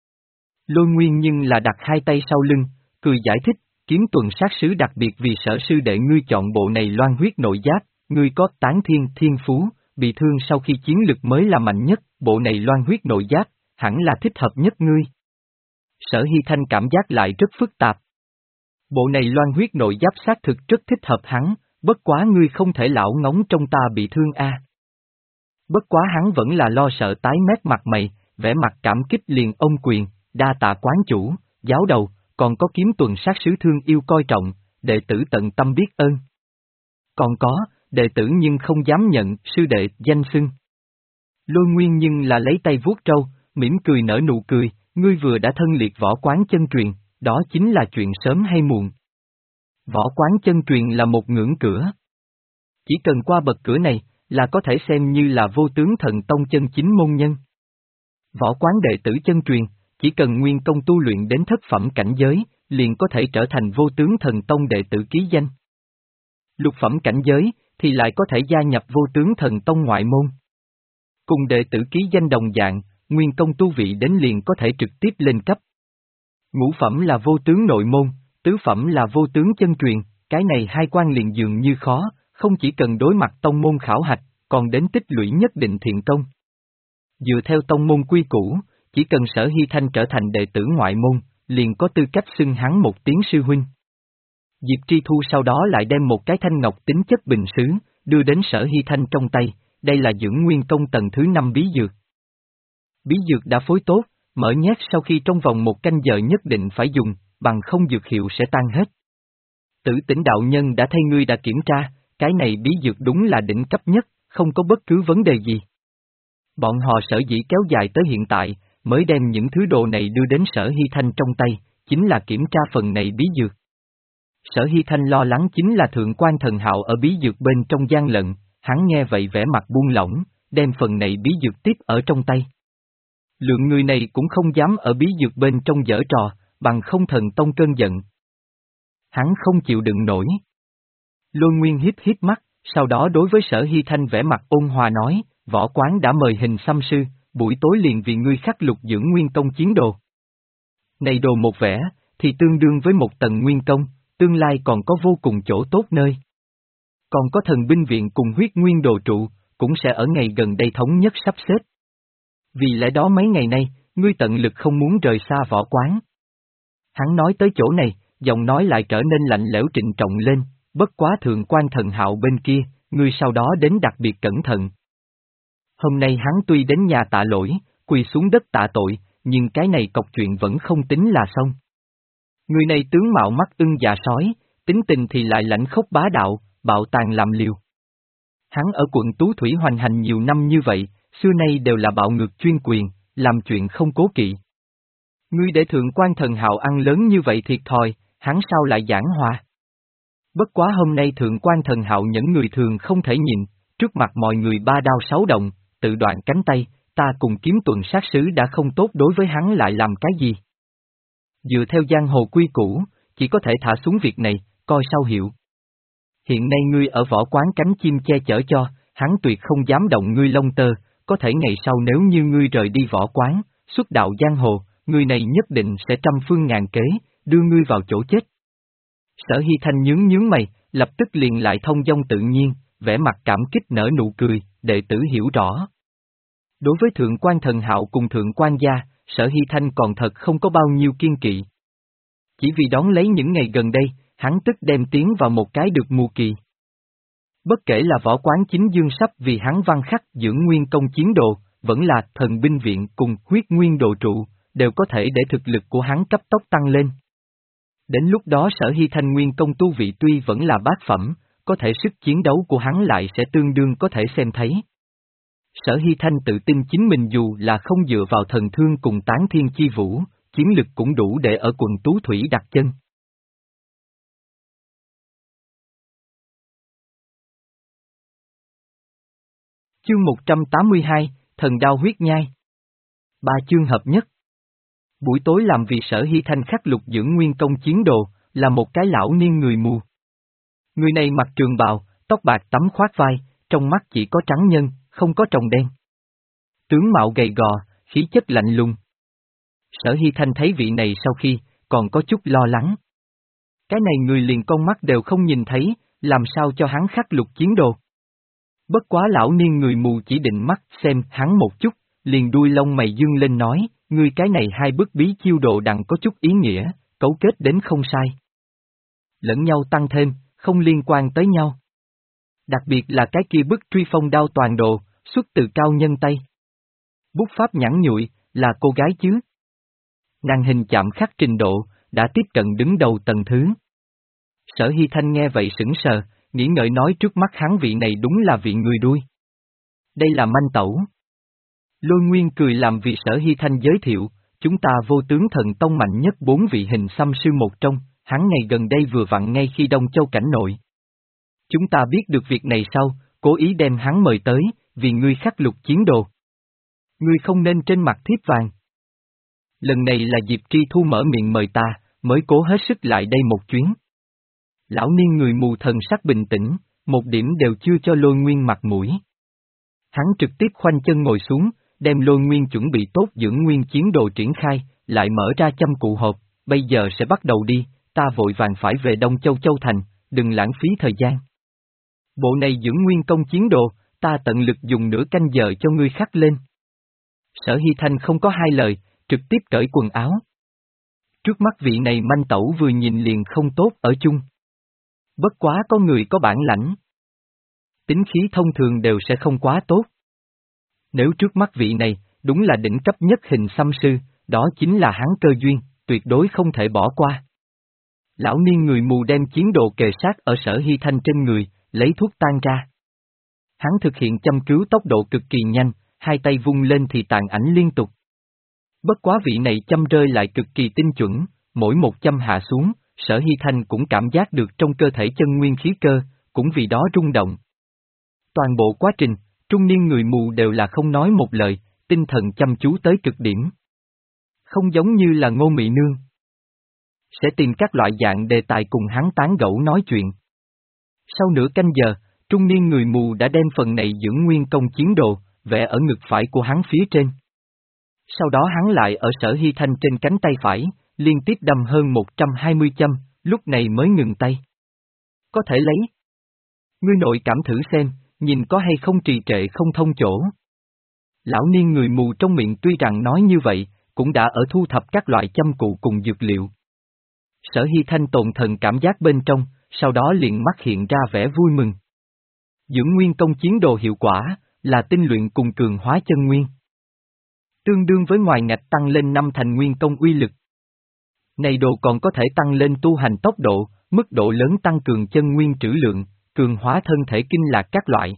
Lôi Nguyên nhưng là đặt hai tay sau lưng, cười giải thích, kiếm tuần sát sứ đặc biệt vì Sở sư đệ ngươi chọn bộ này loan huyết nội giáp, ngươi có tán thiên thiên phú, bị thương sau khi chiến lực mới là mạnh nhất, bộ này loan huyết nội giáp, hẳn là thích hợp nhất ngươi. Sở Hy Thanh cảm giác lại rất phức tạp. Bộ này loan huyết nội giáp xác thực rất thích hợp hắn, bất quá ngươi không thể lão ngóng trong ta bị thương a. Bất quá hắn vẫn là lo sợ tái mét mặt mày, vẻ mặt cảm kích liền ôm quyền, đa tạ quán chủ, giáo đầu, còn có kiếm tuần sát sứ thương yêu coi trọng, đệ tử tận tâm biết ơn. Còn có, đệ tử nhưng không dám nhận sư đệ danh xưng. Lôi Nguyên nhưng là lấy tay vuốt râu, mỉm cười nở nụ cười, ngươi vừa đã thân liệt võ quán chân truyền, đó chính là chuyện sớm hay muộn. Võ quán chân truyền là một ngưỡng cửa. Chỉ cần qua bậc cửa này, là có thể xem như là vô tướng thần tông chân chính môn nhân. Võ quán đệ tử chân truyền, chỉ cần nguyên công tu luyện đến thất phẩm cảnh giới, liền có thể trở thành vô tướng thần tông đệ tử ký danh. Lục phẩm cảnh giới, thì lại có thể gia nhập vô tướng thần tông ngoại môn. Cùng đệ tử ký danh đồng dạng, nguyên công tu vị đến liền có thể trực tiếp lên cấp. Ngũ phẩm là vô tướng nội môn, tứ phẩm là vô tướng chân truyền, cái này hai quan liền dường như khó, không chỉ cần đối mặt tông môn khảo hạch, còn đến tích lũy nhất định thiện công. Dựa theo tông môn quy củ, chỉ cần Sở Hy Thanh trở thành đệ tử ngoại môn, liền có tư cách xưng hắn một tiếng sư huynh. Diệp Tri Thu sau đó lại đem một cái thanh ngọc tính chất bình sứ, đưa đến Sở Hy Thanh trong tay, đây là dưỡng nguyên công tầng thứ năm bí dược. Bí dược đã phối tốt, mở nhét sau khi trong vòng một canh giờ nhất định phải dùng, bằng không dược hiệu sẽ tan hết. Tử Tỉnh đạo nhân đã thay ngươi đã kiểm tra, cái này bí dược đúng là đỉnh cấp nhất, không có bất cứ vấn đề gì. Bọn họ sở dĩ kéo dài tới hiện tại, mới đem những thứ đồ này đưa đến Sở Hy Thanh trong tay, chính là kiểm tra phần này bí dược. Sở Hy Thanh lo lắng chính là thượng quan thần hạo ở bí dược bên trong gian lận, hắn nghe vậy vẻ mặt buông lỏng, đem phần này bí dược tiếp ở trong tay. Lượng người này cũng không dám ở bí dược bên trong giở trò, bằng không thần tông cơn giận. Hắn không chịu đựng nổi. Lôi Nguyên híp híp mắt, sau đó đối với Sở Hy Thanh vẻ mặt ôn hòa nói, võ quán đã mời hình xăm sư, buổi tối liền vì ngươi khắc lục dưỡng nguyên công chiến đồ. Này đồ một vẻ, thì tương đương với một tầng nguyên công, tương lai còn có vô cùng chỗ tốt nơi. Còn có thần binh viện cùng huyết nguyên đồ trụ, cũng sẽ ở ngày gần đây thống nhất sắp xếp. Vì lẽ đó mấy ngày nay, ngươi tận lực không muốn rời xa võ quán. Hắn nói tới chỗ này, giọng nói lại trở nên lạnh lẽo trịnh trọng lên, bất quá thượng quan thần hạo bên kia, ngươi sau đó đến đặc biệt cẩn thận. Hôm nay hắn tuy đến nhà tạ lỗi, quỳ xuống đất tạ tội, nhưng cái này cọc chuyện vẫn không tính là xong. Người này tướng mạo mắt ưng dạ sói, tính tình thì lại lãnh khốc bá đạo, bạo tàn làm liều. Hắn ở quận Tú Thủy hoành hành nhiều năm như vậy, xưa nay đều là bạo ngược chuyên quyền, làm chuyện không cố kỵ. Ngươi để thượng quan thần hạo ăn lớn như vậy thiệt thòi, hắn sao lại giảng hòa? Bất quá hôm nay thượng quan thần hạo những người thường không thể nhìn, trước mặt mọi người ba đao sáu động, tự đoạn cánh tay, ta cùng kiếm tuần sát sứ đã không tốt đối với hắn lại làm cái gì? Dựa theo giang hồ quy củ, chỉ có thể thả xuống việc này, coi sau hiệu. Hiện nay ngươi ở võ quán cánh chim che chở cho, hắn tuyệt không dám động ngươi lông tơ, có thể ngày sau nếu như ngươi rời đi võ quán, xuất đạo giang hồ, người này nhất định sẽ trăm phương ngàn kế, đưa ngươi vào chỗ chết. Sở Hy Thanh nhướng nhướng mày, lập tức liền lại thông dong tự nhiên, vẻ mặt cảm kích nở nụ cười, đệ tử hiểu rõ. Đối với thượng quan thần hạo cùng thượng quan gia, Sở Hy Thanh còn thật không có bao nhiêu kiên kỵ. Chỉ vì đón lấy những ngày gần đây, hắn tức đem tiến vào một cái được mùa kỳ. Bất kể là võ quán chính dương sắp vì hắn văn khắc dưỡng nguyên công chiến đồ, vẫn là thần binh viện cùng huyết nguyên đồ trụ, đều có thể để thực lực của hắn cấp tốc tăng lên. Đến lúc đó Sở Hy Thanh nguyên công tu vị tuy vẫn là bát phẩm, có thể sức chiến đấu của hắn lại sẽ tương đương có thể xem thấy. Sở Hy Thanh tự tin chính mình dù là không dựa vào thần thương cùng tán thiên chi vũ, chiến lực cũng đủ để ở quần Tú Thủy đặt chân. Chương một trăm tám mươi hai, Thần Đao Huyết Nhai. Ba chương hợp nhất. Buổi tối làm vì Sở Hy Thanh khắc lục dưỡng nguyên công chiến đồ, là một cái lão niên người mù. Người này mặc trường bào, tóc bạc tắm khoác vai, trong mắt chỉ có trắng nhân, không có tròng đen. Tướng mạo gầy gò, khí chất lạnh lùng. Sở Hy Thanh thấy vị này sau khi, còn có chút lo lắng. Cái này người liền con mắt đều không nhìn thấy, làm sao cho hắn khắc lục chiến đồ. Bất quá lão niên người mù chỉ định mắt xem hắn một chút, liền đuôi lông mày dương lên nói, ngươi cái này hai bức bí chiêu đồ đặng có chút ý nghĩa, cấu kết đến không sai. lẫn nhau tăng thêm, không liên quan tới nhau. Đặc biệt là cái kia bức truy phong đao toàn đồ, xuất từ cao nhân tay. Bút pháp nhẵn nhụi, là cô gái chứ. Nàng hình chạm khắc trình độ, đã tiếp cận đứng đầu tầng thứ. Sở Hy Thanh nghe vậy sững sờ, nghĩ ngợi nói trước mắt hắn vị này đúng là vị người đuôi. Đây là manh tẩu. Lôi Nguyên cười làm vì Sở Hy Thanh giới thiệu, chúng ta vô tướng thần tông mạnh nhất bốn vị hình xăm sư một trong, hắn ngày gần đây vừa vặn ngay khi Đông Châu cảnh nội. Chúng ta biết được việc này sau, cố ý đem hắn mời tới, vì ngươi khắc lục chiến đồ. Ngươi không nên trên mặt thiếp vàng. Lần này là Diệp Tri Thu mở miệng mời ta, mới cố hết sức lại đây một chuyến. Lão niên người mù thần sắc bình tĩnh, một điểm đều chưa cho Lôi Nguyên mặt mũi. Hắn trực tiếp khoanh chân ngồi xuống, đem Lôi Nguyên chuẩn bị tốt dưỡng nguyên chiến đồ triển khai, lại mở ra châm cụ hộp, bây giờ sẽ bắt đầu đi, ta vội vàng phải về Đông Châu Châu Thành, đừng lãng phí thời gian. Bộ này dưỡng nguyên công chiến đồ, ta tận lực dùng nửa canh giờ cho ngươi khắc lên. Sở Hy Thanh không có hai lời, trực tiếp cởi quần áo. Trước mắt vị này manh tẩu vừa nhìn liền không tốt ở chung. Bất quá có người có bản lãnh. Tính khí thông thường đều sẽ không quá tốt. Nếu trước mắt vị này, đúng là đỉnh cấp nhất hình xăm sư, đó chính là hắn cơ duyên, tuyệt đối không thể bỏ qua. Lão niên người mù đem chiến đồ kề sát ở Sở Hy Thanh trên người, lấy thuốc tan ra. Hắn thực hiện châm cứu tốc độ cực kỳ nhanh, hai tay vung lên thì tàn ảnh liên tục. Bất quá vị này châm rơi lại cực kỳ tinh chuẩn, mỗi một châm hạ xuống, Sở Hy Thanh cũng cảm giác được trong cơ thể chân nguyên khí cơ, cũng vì đó rung động. Toàn bộ quá trình, trung niên người mù đều là không nói một lời, tinh thần chăm chú tới cực điểm. Không giống như là Ngô Mị Nương. Sẽ tìm các loại dạng đề tài cùng hắn tán gẫu nói chuyện. Sau nửa canh giờ, trung niên người mù đã đem phần này dưỡng nguyên công chiến đồ, vẽ ở ngực phải của hắn phía trên. Sau đó hắn lại ở Sở Hy Thanh trên cánh tay phải, liên tiếp đâm hơn một trăm hai mươi châm, lúc này mới ngừng tay. Có thể lấy. Ngươi nội cảm thử xem, nhìn có hay không trì trệ không thông chỗ. Lão niên người mù trong miệng tuy rằng nói như vậy, cũng đã ở thu thập các loại châm cụ cùng dược liệu. Sở Hy Thanh tồn thần cảm giác bên trong, sau đó liền mắt hiện ra vẻ vui mừng. Dưỡng nguyên công chiến đồ hiệu quả, là tinh luyện cùng cường hóa chân nguyên. Tương đương với ngoài ngạch tăng lên năm thành nguyên công uy lực. Này đồ còn có thể tăng lên tu hành tốc độ, mức độ lớn tăng cường chân nguyên trữ lượng, cường hóa thân thể kinh lạc các loại.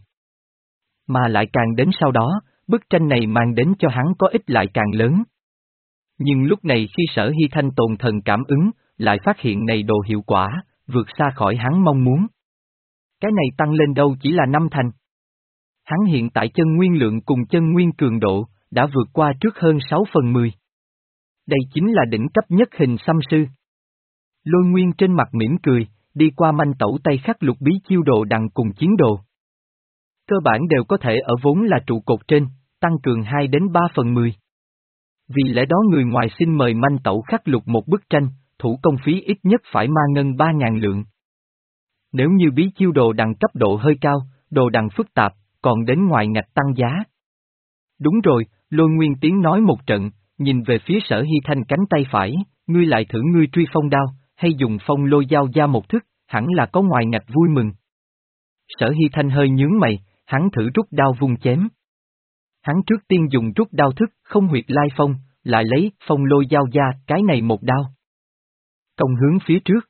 Mà lại càng đến sau đó, bức tranh này mang đến cho hắn có ích lại càng lớn. Nhưng lúc này khi Sở Hy Thanh tồn thần cảm ứng, lại phát hiện này đồ hiệu quả, vượt xa khỏi hắn mong muốn. Cái này tăng lên đâu chỉ là năm thành. Hắn hiện tại chân nguyên lượng cùng chân nguyên cường độ, đã vượt qua trước hơn sáu phần mười. Đây chính là đỉnh cấp nhất hình xăm sư. Lôi Nguyên trên mặt mỉm cười, đi qua manh tẩu tay khắc lục bí chiêu đồ đằng cùng chiến đồ. Cơ bản đều có thể ở vốn là trụ cột trên, tăng cường hai đến ba phần mười. Vì lẽ đó người ngoài xin mời manh tẩu khắc lục một bức tranh, thủ công phí ít nhất phải ma ngân ba ngàn lượng. Nếu như bí chiêu đồ đằng cấp độ hơi cao, đồ đằng phức tạp, còn đến ngoài ngạch tăng giá. Đúng rồi, Lôi Nguyên Tiếng nói một trận, nhìn về phía Sở Hy Thanh cánh tay phải, ngươi lại thử ngươi truy phong đao, hay dùng phong lôi dao ra một thức, hẳn là có ngoài ngạch vui mừng. Sở Hy Thanh hơi nhướng mày, hắn thử rút đao vung chém. Hắn trước tiên dùng rút đao thức, không huyệt lai phong, lại lấy phong lôi dao ra, cái này một đao. Công hướng phía trước.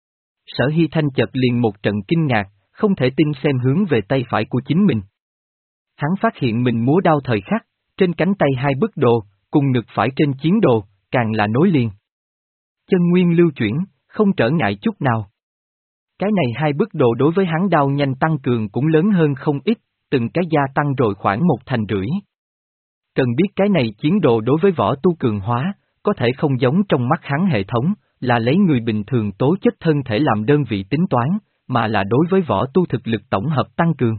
Sở Hy Thanh chợt liền một trận kinh ngạc, không thể tin xem hướng về tay phải của chính mình. Hắn phát hiện mình múa đao thời khắc, trên cánh tay hai bức đồ, cùng ngực phải trên chiến đồ, càng là nối liền. Chân nguyên lưu chuyển, không trở ngại chút nào. Cái này hai bức đồ đối với hắn đao nhanh tăng cường cũng lớn hơn không ít, từng cái gia tăng rồi khoảng một thành rưỡi. Cần biết cái này chiến đồ đối với võ tu cường hóa, có thể không giống trong mắt hắn hệ thống, là lấy người bình thường tố chất thân thể làm đơn vị tính toán, mà là đối với võ tu thực lực tổng hợp tăng cường.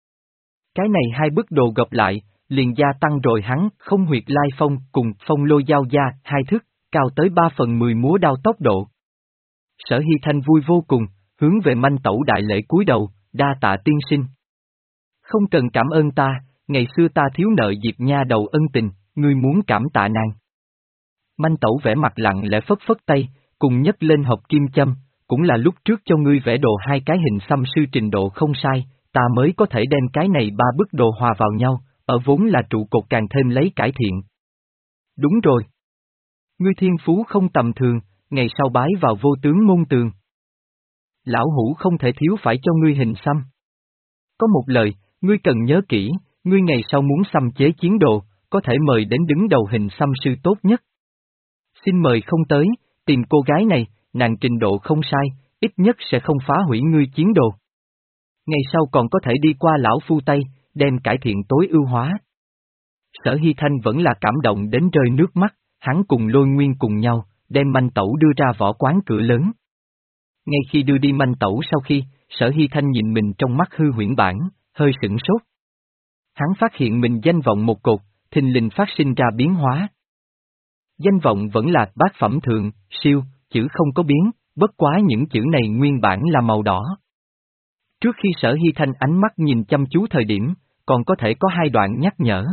Cái này hai bức đồ gộp lại, liền gia tăng rồi hắn không huyệt lai phong cùng phong lôi giao gia hai thức, cao tới ba phần mười múa đao tốc độ. Sở Hy Thanh vui vô cùng, hướng về manh tẩu đại lễ cúi đầu, đa tạ tiên sinh. Không cần cảm ơn ta, ngày xưa ta thiếu nợ Diệp Nha đầu ân tình, ngươi muốn cảm tạ nàng. Manh tẩu vẻ mặt lặng lẽ phất phất tay, cùng nhấc lên hộp kim châm, cũng là lúc trước cho ngươi vẽ đồ hai cái hình xăm sư trình độ không sai, ta mới có thể đem cái này ba bức đồ hòa vào nhau, ở vốn là trụ cột càng thêm lấy cải thiện. Đúng rồi. Ngươi thiên phú không tầm thường, ngày sau bái vào vô tướng môn tường. Lão hủ không thể thiếu phải cho ngươi hình xăm. Có một lời, ngươi cần nhớ kỹ, ngươi ngày sau muốn xăm chế chiến đồ, có thể mời đến đứng đầu hình xăm sư tốt nhất. Xin mời không tới, tìm cô gái này, nàng trình độ không sai, ít nhất sẽ không phá hủy ngươi chiến đồ. Ngày sau còn có thể đi qua lão phu Tây, đem cải thiện tối ưu hóa. Sở Hy Thanh vẫn là cảm động đến rơi nước mắt, hắn cùng Lôi Nguyên cùng nhau, đem manh tẩu đưa ra võ quán cửa lớn. Ngay khi đưa đi manh tẩu sau khi, Sở Hy Thanh nhìn mình trong mắt hư huyễn bản, hơi sửng sốt. Hắn phát hiện mình danh vọng một cột, thình lình phát sinh ra biến hóa. Danh vọng vẫn là bát phẩm thượng, siêu, chữ không có biến, bất quá những chữ này nguyên bản là màu đỏ. Trước khi Sở Hy Thanh ánh mắt nhìn chăm chú thời điểm, còn có thể có hai đoạn nhắc nhở.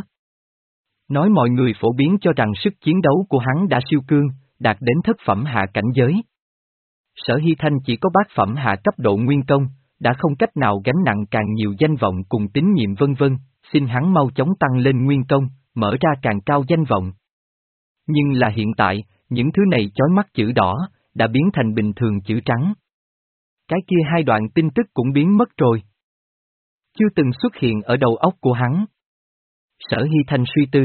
Nói mọi người phổ biến cho rằng sức chiến đấu của hắn đã siêu cương, đạt đến thất phẩm hạ cảnh giới. Sở Hy Thanh chỉ có bát phẩm hạ cấp độ nguyên công, đã không cách nào gánh nặng càng nhiều danh vọng cùng tín nhiệm vân vân, xin hắn mau chóng tăng lên nguyên công, mở ra càng cao danh vọng. Nhưng là hiện tại, những thứ này chói mắt chữ đỏ, đã biến thành bình thường chữ trắng. Cái kia hai đoạn tin tức cũng biến mất rồi. Chưa từng xuất hiện ở đầu óc của hắn. Sở Hy Thanh suy tư.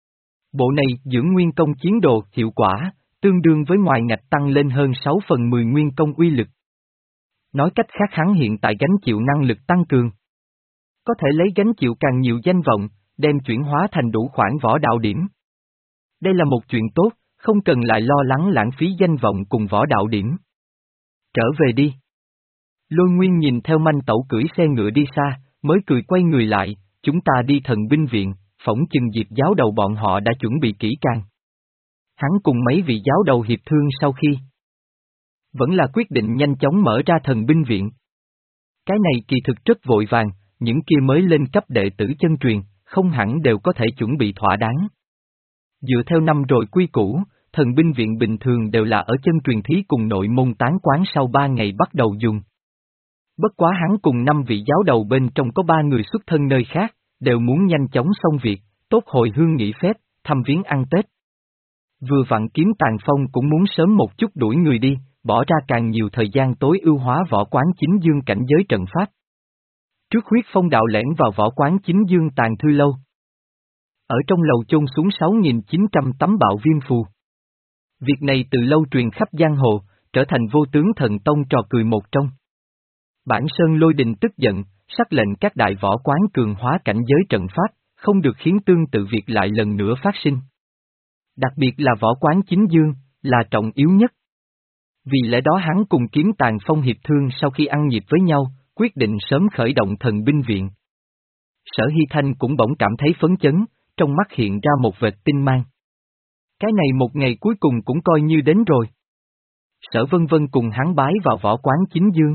Bộ này dưỡng nguyên công chiến đồ hiệu quả, tương đương với ngoài ngạch tăng lên hơn sáu phần mười nguyên công uy lực. Nói cách khác hắn hiện tại gánh chịu năng lực tăng cường. Có thể lấy gánh chịu càng nhiều danh vọng, đem chuyển hóa thành đủ khoản võ đạo điểm. Đây là một chuyện tốt, không cần lại lo lắng lãng phí danh vọng cùng võ đạo điểm. Trở về đi. Lôi Nguyên nhìn theo manh tẩu cưỡi xe ngựa đi xa, mới cười quay người lại, chúng ta đi thần binh viện, phỏng chừng dịp giáo đầu bọn họ đã chuẩn bị kỹ càng. Hắn cùng mấy vị giáo đầu hiệp thương sau khi vẫn là quyết định nhanh chóng mở ra thần binh viện. Cái này kỳ thực rất vội vàng, những kia mới lên cấp đệ tử chân truyền, không hẳn đều có thể chuẩn bị thỏa đáng. Dựa theo năm rồi quy củ, thần binh viện bình thường đều là ở chân truyền thí cùng nội môn tán quán sau ba ngày bắt đầu dùng. Bất quá hắn cùng năm vị giáo đầu bên trong có ba người xuất thân nơi khác, đều muốn nhanh chóng xong việc, tốt hồi hương nghỉ phép, thăm viếng ăn Tết. Vừa vặn Kiếm Tàn Phong cũng muốn sớm một chút đuổi người đi, bỏ ra càng nhiều thời gian tối ưu hóa võ quán chính dương cảnh giới trận pháp. Trước huyết phong đạo lẻn vào võ quán chính dương tàn thư lâu. Ở trong lầu chôn xuống sáu nghìn chín trăm tấm bạo viêm phù. Việc này từ lâu truyền khắp giang hồ, trở thành vô tướng thần tông trò cười một trong. Bản Sơn Lôi Đình tức giận, sắc lệnh các đại võ quán cường hóa cảnh giới trận pháp, không được khiến tương tự việc lại lần nữa phát sinh. Đặc biệt là võ quán chính dương, là trọng yếu nhất. Vì lẽ đó hắn cùng Kiếm Tàn Phong hiệp thương sau khi ăn nhịp với nhau, quyết định sớm khởi động thần binh viện. Sở Hy Thanh cũng bỗng cảm thấy phấn chấn, trong mắt hiện ra một vệt tinh mang. Cái này một ngày cuối cùng cũng coi như đến rồi. Sở Vân Vân cùng hắn bái vào võ quán chính dương.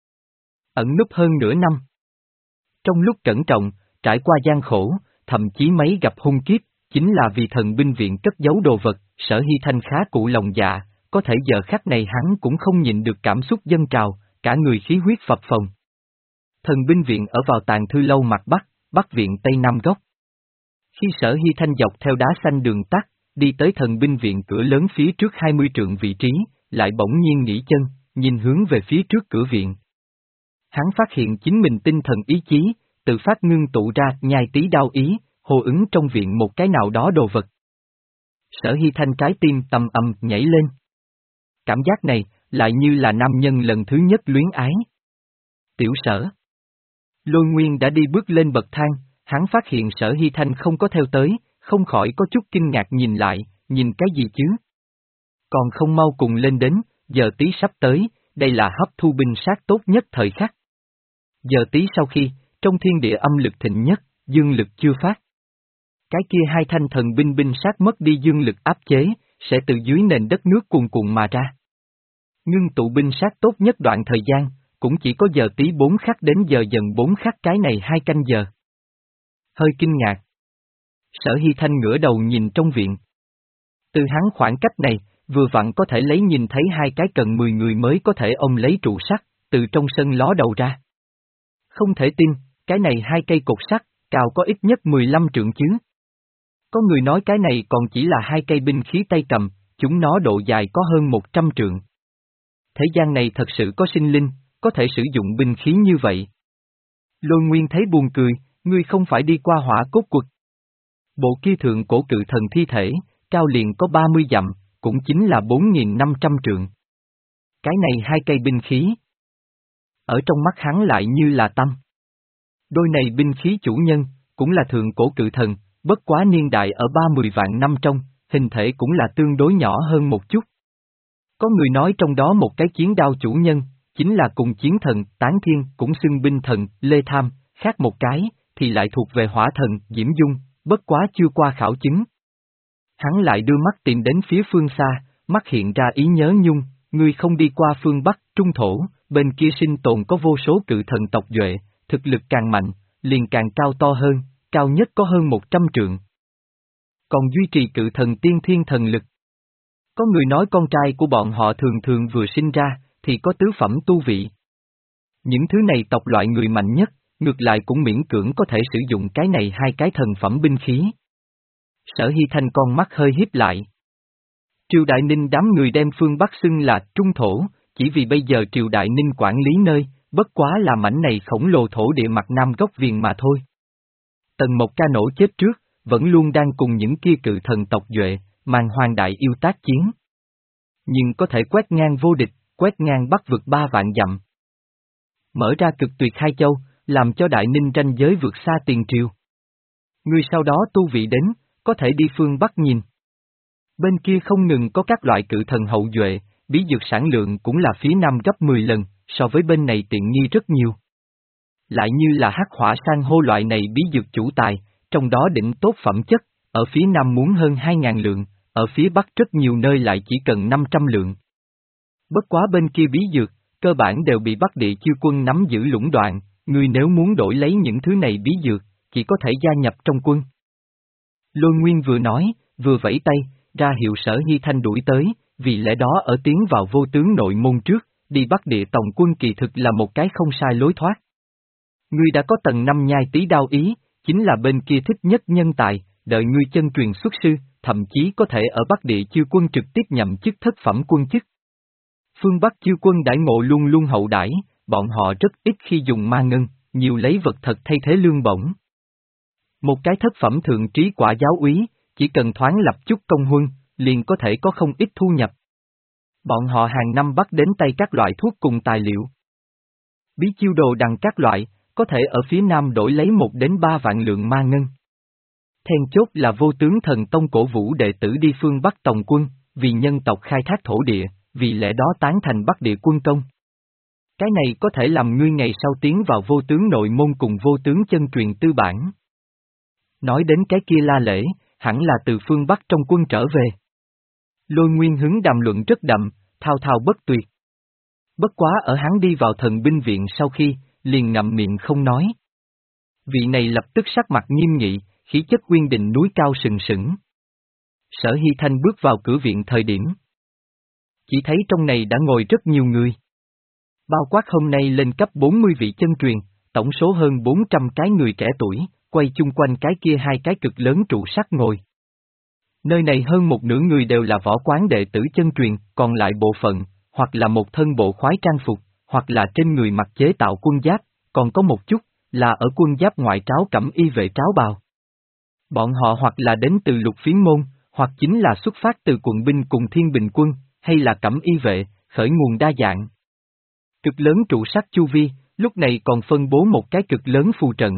Ẩn núp hơn nửa năm. Trong lúc cẩn trọng, trải qua gian khổ, thậm chí mấy gặp hung kiếp, chính là vì thần binh viện cất giấu đồ vật, Sở Hy Thanh khá cụ lòng dạ, có thể giờ khắc này hắn cũng không nhịn được cảm xúc dâng trào, cả người khí huyết phập phồng. Thần binh viện ở vào tàn thư lâu mặt Bắc, Bắc viện Tây Nam góc. Khi Sở Hy Thanh dọc theo đá xanh đường tắt, đi tới thần binh viện cửa lớn phía trước hai mươi trượng vị trí, lại bỗng nhiên nghỉ chân, nhìn hướng về phía trước cửa viện. Hắn phát hiện chính mình tinh thần ý chí, tự phát ngưng tụ ra nhai tí đao ý, hô ứng trong viện một cái nào đó đồ vật. Sở Hy Thanh trái tim tầm ầm nhảy lên. Cảm giác này, lại như là nam nhân lần thứ nhất luyến ái. Tiểu Sở. Lôi Nguyên đã đi bước lên bậc thang, hắn phát hiện Sở Hy Thanh không có theo tới, không khỏi có chút kinh ngạc nhìn lại, nhìn cái gì chứ? Còn không mau cùng lên đến, giờ tí sắp tới, đây là hấp thu binh sát tốt nhất thời khắc. Giờ tí sau khi, trong thiên địa âm lực thịnh nhất, dương lực chưa phát. Cái kia hai thanh thần binh binh sát mất đi dương lực áp chế, sẽ từ dưới nền đất nước cuồn cuộn mà ra. Ngưng tụ binh sát tốt nhất đoạn thời gian, cũng chỉ có giờ tí bốn khắc đến giờ dần bốn khắc cái này hai canh giờ. Hơi kinh ngạc. Sở Hy Thanh ngửa đầu nhìn trong viện. Từ hắn khoảng cách này, vừa vặn có thể lấy nhìn thấy hai cái cần mười người mới có thể ôm lấy trụ sắt, từ trong sân ló đầu ra. Không thể tin, cái này hai cây cột sắt, cao có ít nhất mười lăm trượng chứ. Có người nói cái này còn chỉ là hai cây binh khí tay cầm, chúng nó độ dài có hơn một trăm trượng. Thế gian này thật sự có sinh linh, có thể sử dụng binh khí như vậy. Lôi Nguyên thấy buồn cười, ngươi không phải đi qua hỏa cốt quật. Bộ kia thượng cổ cự thần thi thể, cao liền có ba mươi dặm, cũng chính là bốn nghìn năm trăm trượng. Cái này hai cây binh khí. Ở trong mắt hắn lại như là tâm. Đôi này binh khí chủ nhân, cũng là thượng cổ cự thần, bất quá niên đại ở ba mươi vạn năm trong, hình thể cũng là tương đối nhỏ hơn một chút. Có người nói trong đó một cái chiến đao chủ nhân, chính là cùng chiến thần, Tán Thiên, cũng xưng binh thần, Lê Tham, khác một cái, thì lại thuộc về hỏa thần, Diễm Dung, bất quá chưa qua khảo chứng. Hắn lại đưa mắt tìm đến phía phương xa, mắt hiện ra ý nhớ nhung, ngươi không đi qua phương Bắc, Trung Thổ, bên kia sinh tồn có vô số cự thần tộc duệ, thực lực càng mạnh, liền càng cao to hơn, cao nhất có hơn một trăm trượng. Còn duy trì cự thần tiên thiên thần lực. Có người nói con trai của bọn họ thường thường vừa sinh ra, thì có tứ phẩm tu vị. Những thứ này tộc loại người mạnh nhất, ngược lại cũng miễn cưỡng có thể sử dụng cái này hai cái thần phẩm binh khí. Sở Hy Thanh con mắt hơi híp lại. Triều Đại Ninh đám người đem phương Bắc xưng là Trung Thổ, chỉ vì bây giờ Triều Đại Ninh quản lý nơi, bất quá là mảnh này khổng lồ thổ địa mặt Nam góc viền mà thôi. Tần Mộc Ca nổ chết trước, vẫn luôn đang cùng những kia cự thần tộc duệ, màn hoàng đại yêu tác chiến. Nhưng có thể quét ngang vô địch, quét ngang bắc vực ba vạn dặm. Mở ra cực tuyệt hai châu, làm cho Đại Ninh ranh giới vượt xa tiền triều. Người sau đó tu vị đến, có thể đi phương Bắc nhìn. Bên kia không ngừng có các loại cự thần hậu duệ, bí dược sản lượng cũng là phía Nam gấp mười lần, so với bên này tiện nghi rất nhiều. Lại như là hắc hỏa san hô loại này bí dược chủ tài, trong đó đỉnh tốt phẩm chất, ở phía Nam muốn hơn hai ngàn lượng, ở phía Bắc rất nhiều nơi lại chỉ cần năm trăm lượng. Bất quá bên kia bí dược, cơ bản đều bị Bắc Địa Chư Quân nắm giữ lũng đoạn, người nếu muốn đổi lấy những thứ này bí dược, chỉ có thể gia nhập trong quân. Lôi Nguyên vừa nói, vừa vẫy tay, ra hiệu Sở Hy Thanh đuổi tới, vì lẽ đó ở tiến vào vô tướng nội môn trước, đi Bắc Địa tổng quân kỳ thực là một cái không sai lối thoát. Ngươi đã có tầng năm nhai tí đao ý, chính là bên kia thích nhất nhân tài, đợi ngươi chân truyền xuất sư, thậm chí có thể ở Bắc Địa Chư Quân trực tiếp nhậm chức thất phẩm quân chức. Phương Bắc Chư Quân đãi ngộ luôn luôn hậu đãi, bọn họ rất ít khi dùng ma ngân, nhiều lấy vật thật thay thế lương bổng. Một cái thất phẩm thượng trí quả giáo úy, chỉ cần thoáng lập chút công huân, liền có thể có không ít thu nhập. Bọn họ hàng năm bắt đến tay các loại thuốc cùng tài liệu. Bí chiêu đồ đằng các loại, có thể ở phía Nam đổi lấy một đến ba vạn lượng ma ngân. Then chốt là vô tướng thần tông cổ vũ đệ tử đi phương Bắc tổng quân, vì nhân tộc khai thác thổ địa, vì lẽ đó tán thành Bắc Địa quân công. Cái này có thể làm ngươi ngày sau tiến vào vô tướng nội môn cùng vô tướng chân truyền tư bản. Nói đến cái kia La Lễ, hẳn là từ phương Bắc trong quân trở về. Lôi Nguyên hứng đàm luận rất đậm, thao thao bất tuyệt. Bất quá ở hắn đi vào thần binh viện sau khi, liền ngậm miệng không nói. Vị này lập tức sắc mặt nghiêm nghị, khí chất uyên định núi cao sừng sững. Sở Hy Thanh bước vào cửa viện thời điểm. Chỉ thấy trong này đã ngồi rất nhiều người. Bao quát hôm nay lên cấp bốn mươi vị chân truyền, tổng số hơn bốn trăm cái người trẻ tuổi, quay chung quanh cái kia hai cái cực lớn trụ sắt ngồi. Nơi này hơn một nửa người đều là võ quán đệ tử chân truyền, còn lại bộ phận, hoặc là một thân bộ khoái trang phục, hoặc là trên người mặc chế tạo quân giáp, còn có một chút, là ở quân giáp ngoại tráo cẩm y vệ tráo bào. Bọn họ hoặc là đến từ lục phiến môn, hoặc chính là xuất phát từ quận binh cùng thiên bình quân, hay là cẩm y vệ, khởi nguồn đa dạng. Cực lớn trụ sắt chu vi, lúc này còn phân bố một cái cực lớn phù trận.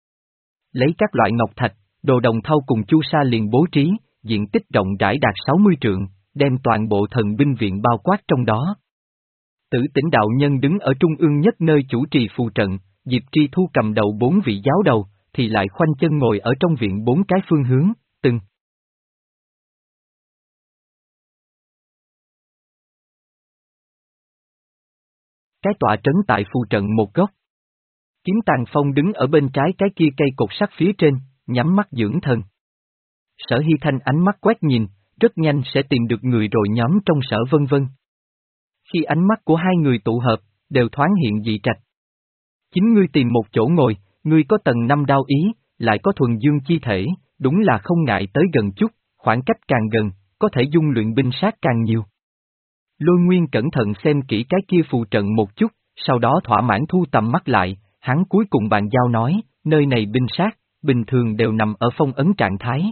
Lấy các loại ngọc thạch, đồ đồng thau cùng chu sa liền bố trí, diện tích rộng rãi đạt sáu mươi trượng, đem toàn bộ thần binh viện bao quát trong đó. Tử Tỉnh đạo nhân đứng ở trung ương nhất nơi chủ trì phù trận, Diệp Tri Thu cầm đầu bốn vị giáo đầu, thì lại khoanh chân ngồi ở trong viện bốn cái phương hướng, từng. Cái tọa trấn tại phù trận một góc. Kiếm Tàn Phong đứng ở bên trái cái kia cây cột sắt phía trên, nhắm mắt dưỡng thần. Sở Hy Thanh ánh mắt quét nhìn, rất nhanh sẽ tìm được người rồi nhóm trong Sở vân vân. Khi ánh mắt của hai người tụ hợp, đều thoáng hiện dị trạch. Chính ngươi tìm một chỗ ngồi, ngươi có tầng năm đao ý, lại có thuần dương chi thể, đúng là không ngại tới gần chút, khoảng cách càng gần, có thể dung luyện binh sát càng nhiều. Lôi Nguyên cẩn thận xem kỹ cái kia phù trận một chút, sau đó thỏa mãn thu tầm mắt lại, hắn cuối cùng bàn giao nói, nơi này binh sát, bình thường đều nằm ở phong ấn trạng thái.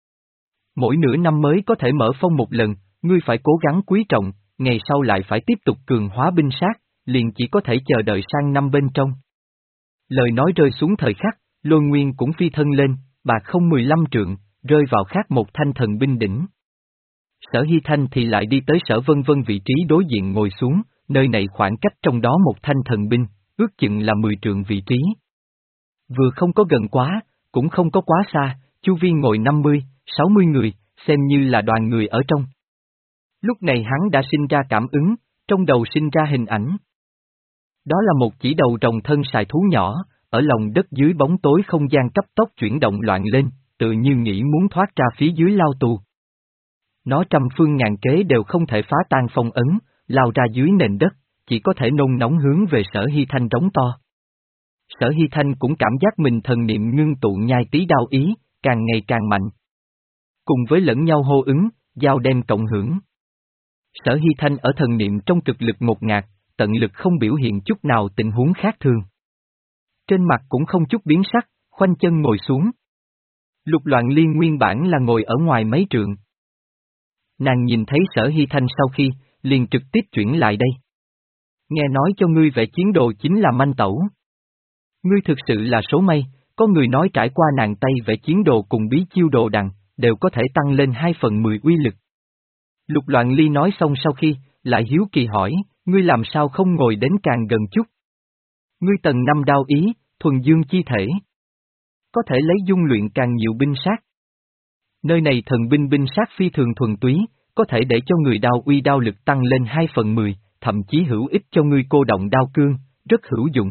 Mỗi nửa năm mới có thể mở phong một lần, ngươi phải cố gắng quý trọng, ngày sau lại phải tiếp tục cường hóa binh sát, liền chỉ có thể chờ đợi sang năm bên trong. Lời nói rơi xuống thời khắc, Lôi Nguyên cũng phi thân lên, bạc không mười lăm trượng, rơi vào khác một thanh thần binh đỉnh. Sở Hy Thanh thì lại đi tới Sở Vân Vân vị trí đối diện ngồi xuống, nơi này khoảng cách trong đó một thanh thần binh, ước chừng là mười trượng vị trí. Vừa không có gần quá, cũng không có quá xa, chu vi ngồi năm mươi, sáu mươi người, xem như là đoàn người ở trong. Lúc này hắn đã sinh ra cảm ứng, trong đầu sinh ra hình ảnh. Đó là một chỉ đầu rồng thân sài thú nhỏ, ở lòng đất dưới bóng tối không gian cấp tốc chuyển động loạn lên, tự như nghĩ muốn thoát ra phía dưới lao tù. Nó trăm phương ngàn kế đều không thể phá tan phong ấn, lao ra dưới nền đất, chỉ có thể nôn nóng hướng về Sở Hy Thanh rống to. Sở Hy Thanh cũng cảm giác mình thần niệm ngưng tụ nhai tí đao ý, càng ngày càng mạnh. Cùng với lẫn nhau hô ứng, giao đem cộng hưởng. Sở Hy Thanh ở thần niệm trong cực lực ngột ngạt, tận lực không biểu hiện chút nào tình huống khác thường. Trên mặt cũng không chút biến sắc, khoanh chân ngồi xuống. Lục Loạn Liên nguyên bản là ngồi ở ngoài mấy trượng. Nàng nhìn thấy Sở Hy Thanh sau khi, liền trực tiếp chuyển lại đây. Nghe nói cho ngươi vẽ chiến đồ chính là manh tẩu. Ngươi thực sự là số may, có người nói trải qua nàng tay vẽ chiến đồ cùng bí chiêu đồ đằng, đều có thể tăng lên hai phần mười uy lực. Lục Loạn Ly nói xong sau khi, lại hiếu kỳ hỏi, ngươi làm sao không ngồi đến càng gần chút? Ngươi tầng năm đao ý, thuần dương chi thể. Có thể lấy dung luyện càng nhiều binh sát. Nơi này thần binh binh sát phi thường thuần túy, có thể để cho người đao uy đao lực tăng lên hai phần mười, thậm chí hữu ích cho ngươi cô động đao cương, rất hữu dụng.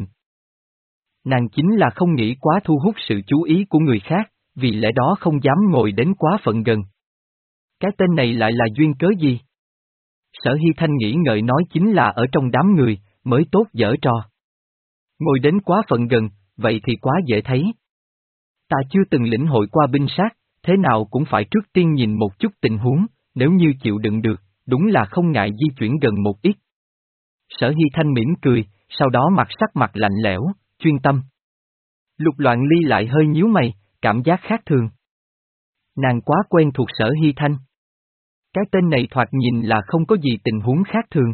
Nàng chính là không nghĩ quá thu hút sự chú ý của người khác, vì lẽ đó không dám ngồi đến quá phận gần. Cái tên này lại là duyên cớ gì? Sở Hy Thanh nghĩ ngợi nói chính là ở trong đám người, mới tốt dở trò. Ngồi đến quá phận gần, vậy thì quá dễ thấy. Ta chưa từng lĩnh hội qua binh sát, thế nào cũng phải trước tiên nhìn một chút tình huống, nếu như chịu đựng được, đúng là không ngại di chuyển gần một ít. Sở Hy Thanh mỉm cười, sau đó mặt sắc mặt lạnh lẽo, chuyên tâm. Lục Loạn Ly lại hơi nhíu mày, cảm giác khác thường. Nàng quá quen thuộc Sở Hy Thanh. Cái tên này thoạt nhìn là không có gì tình huống khác thường.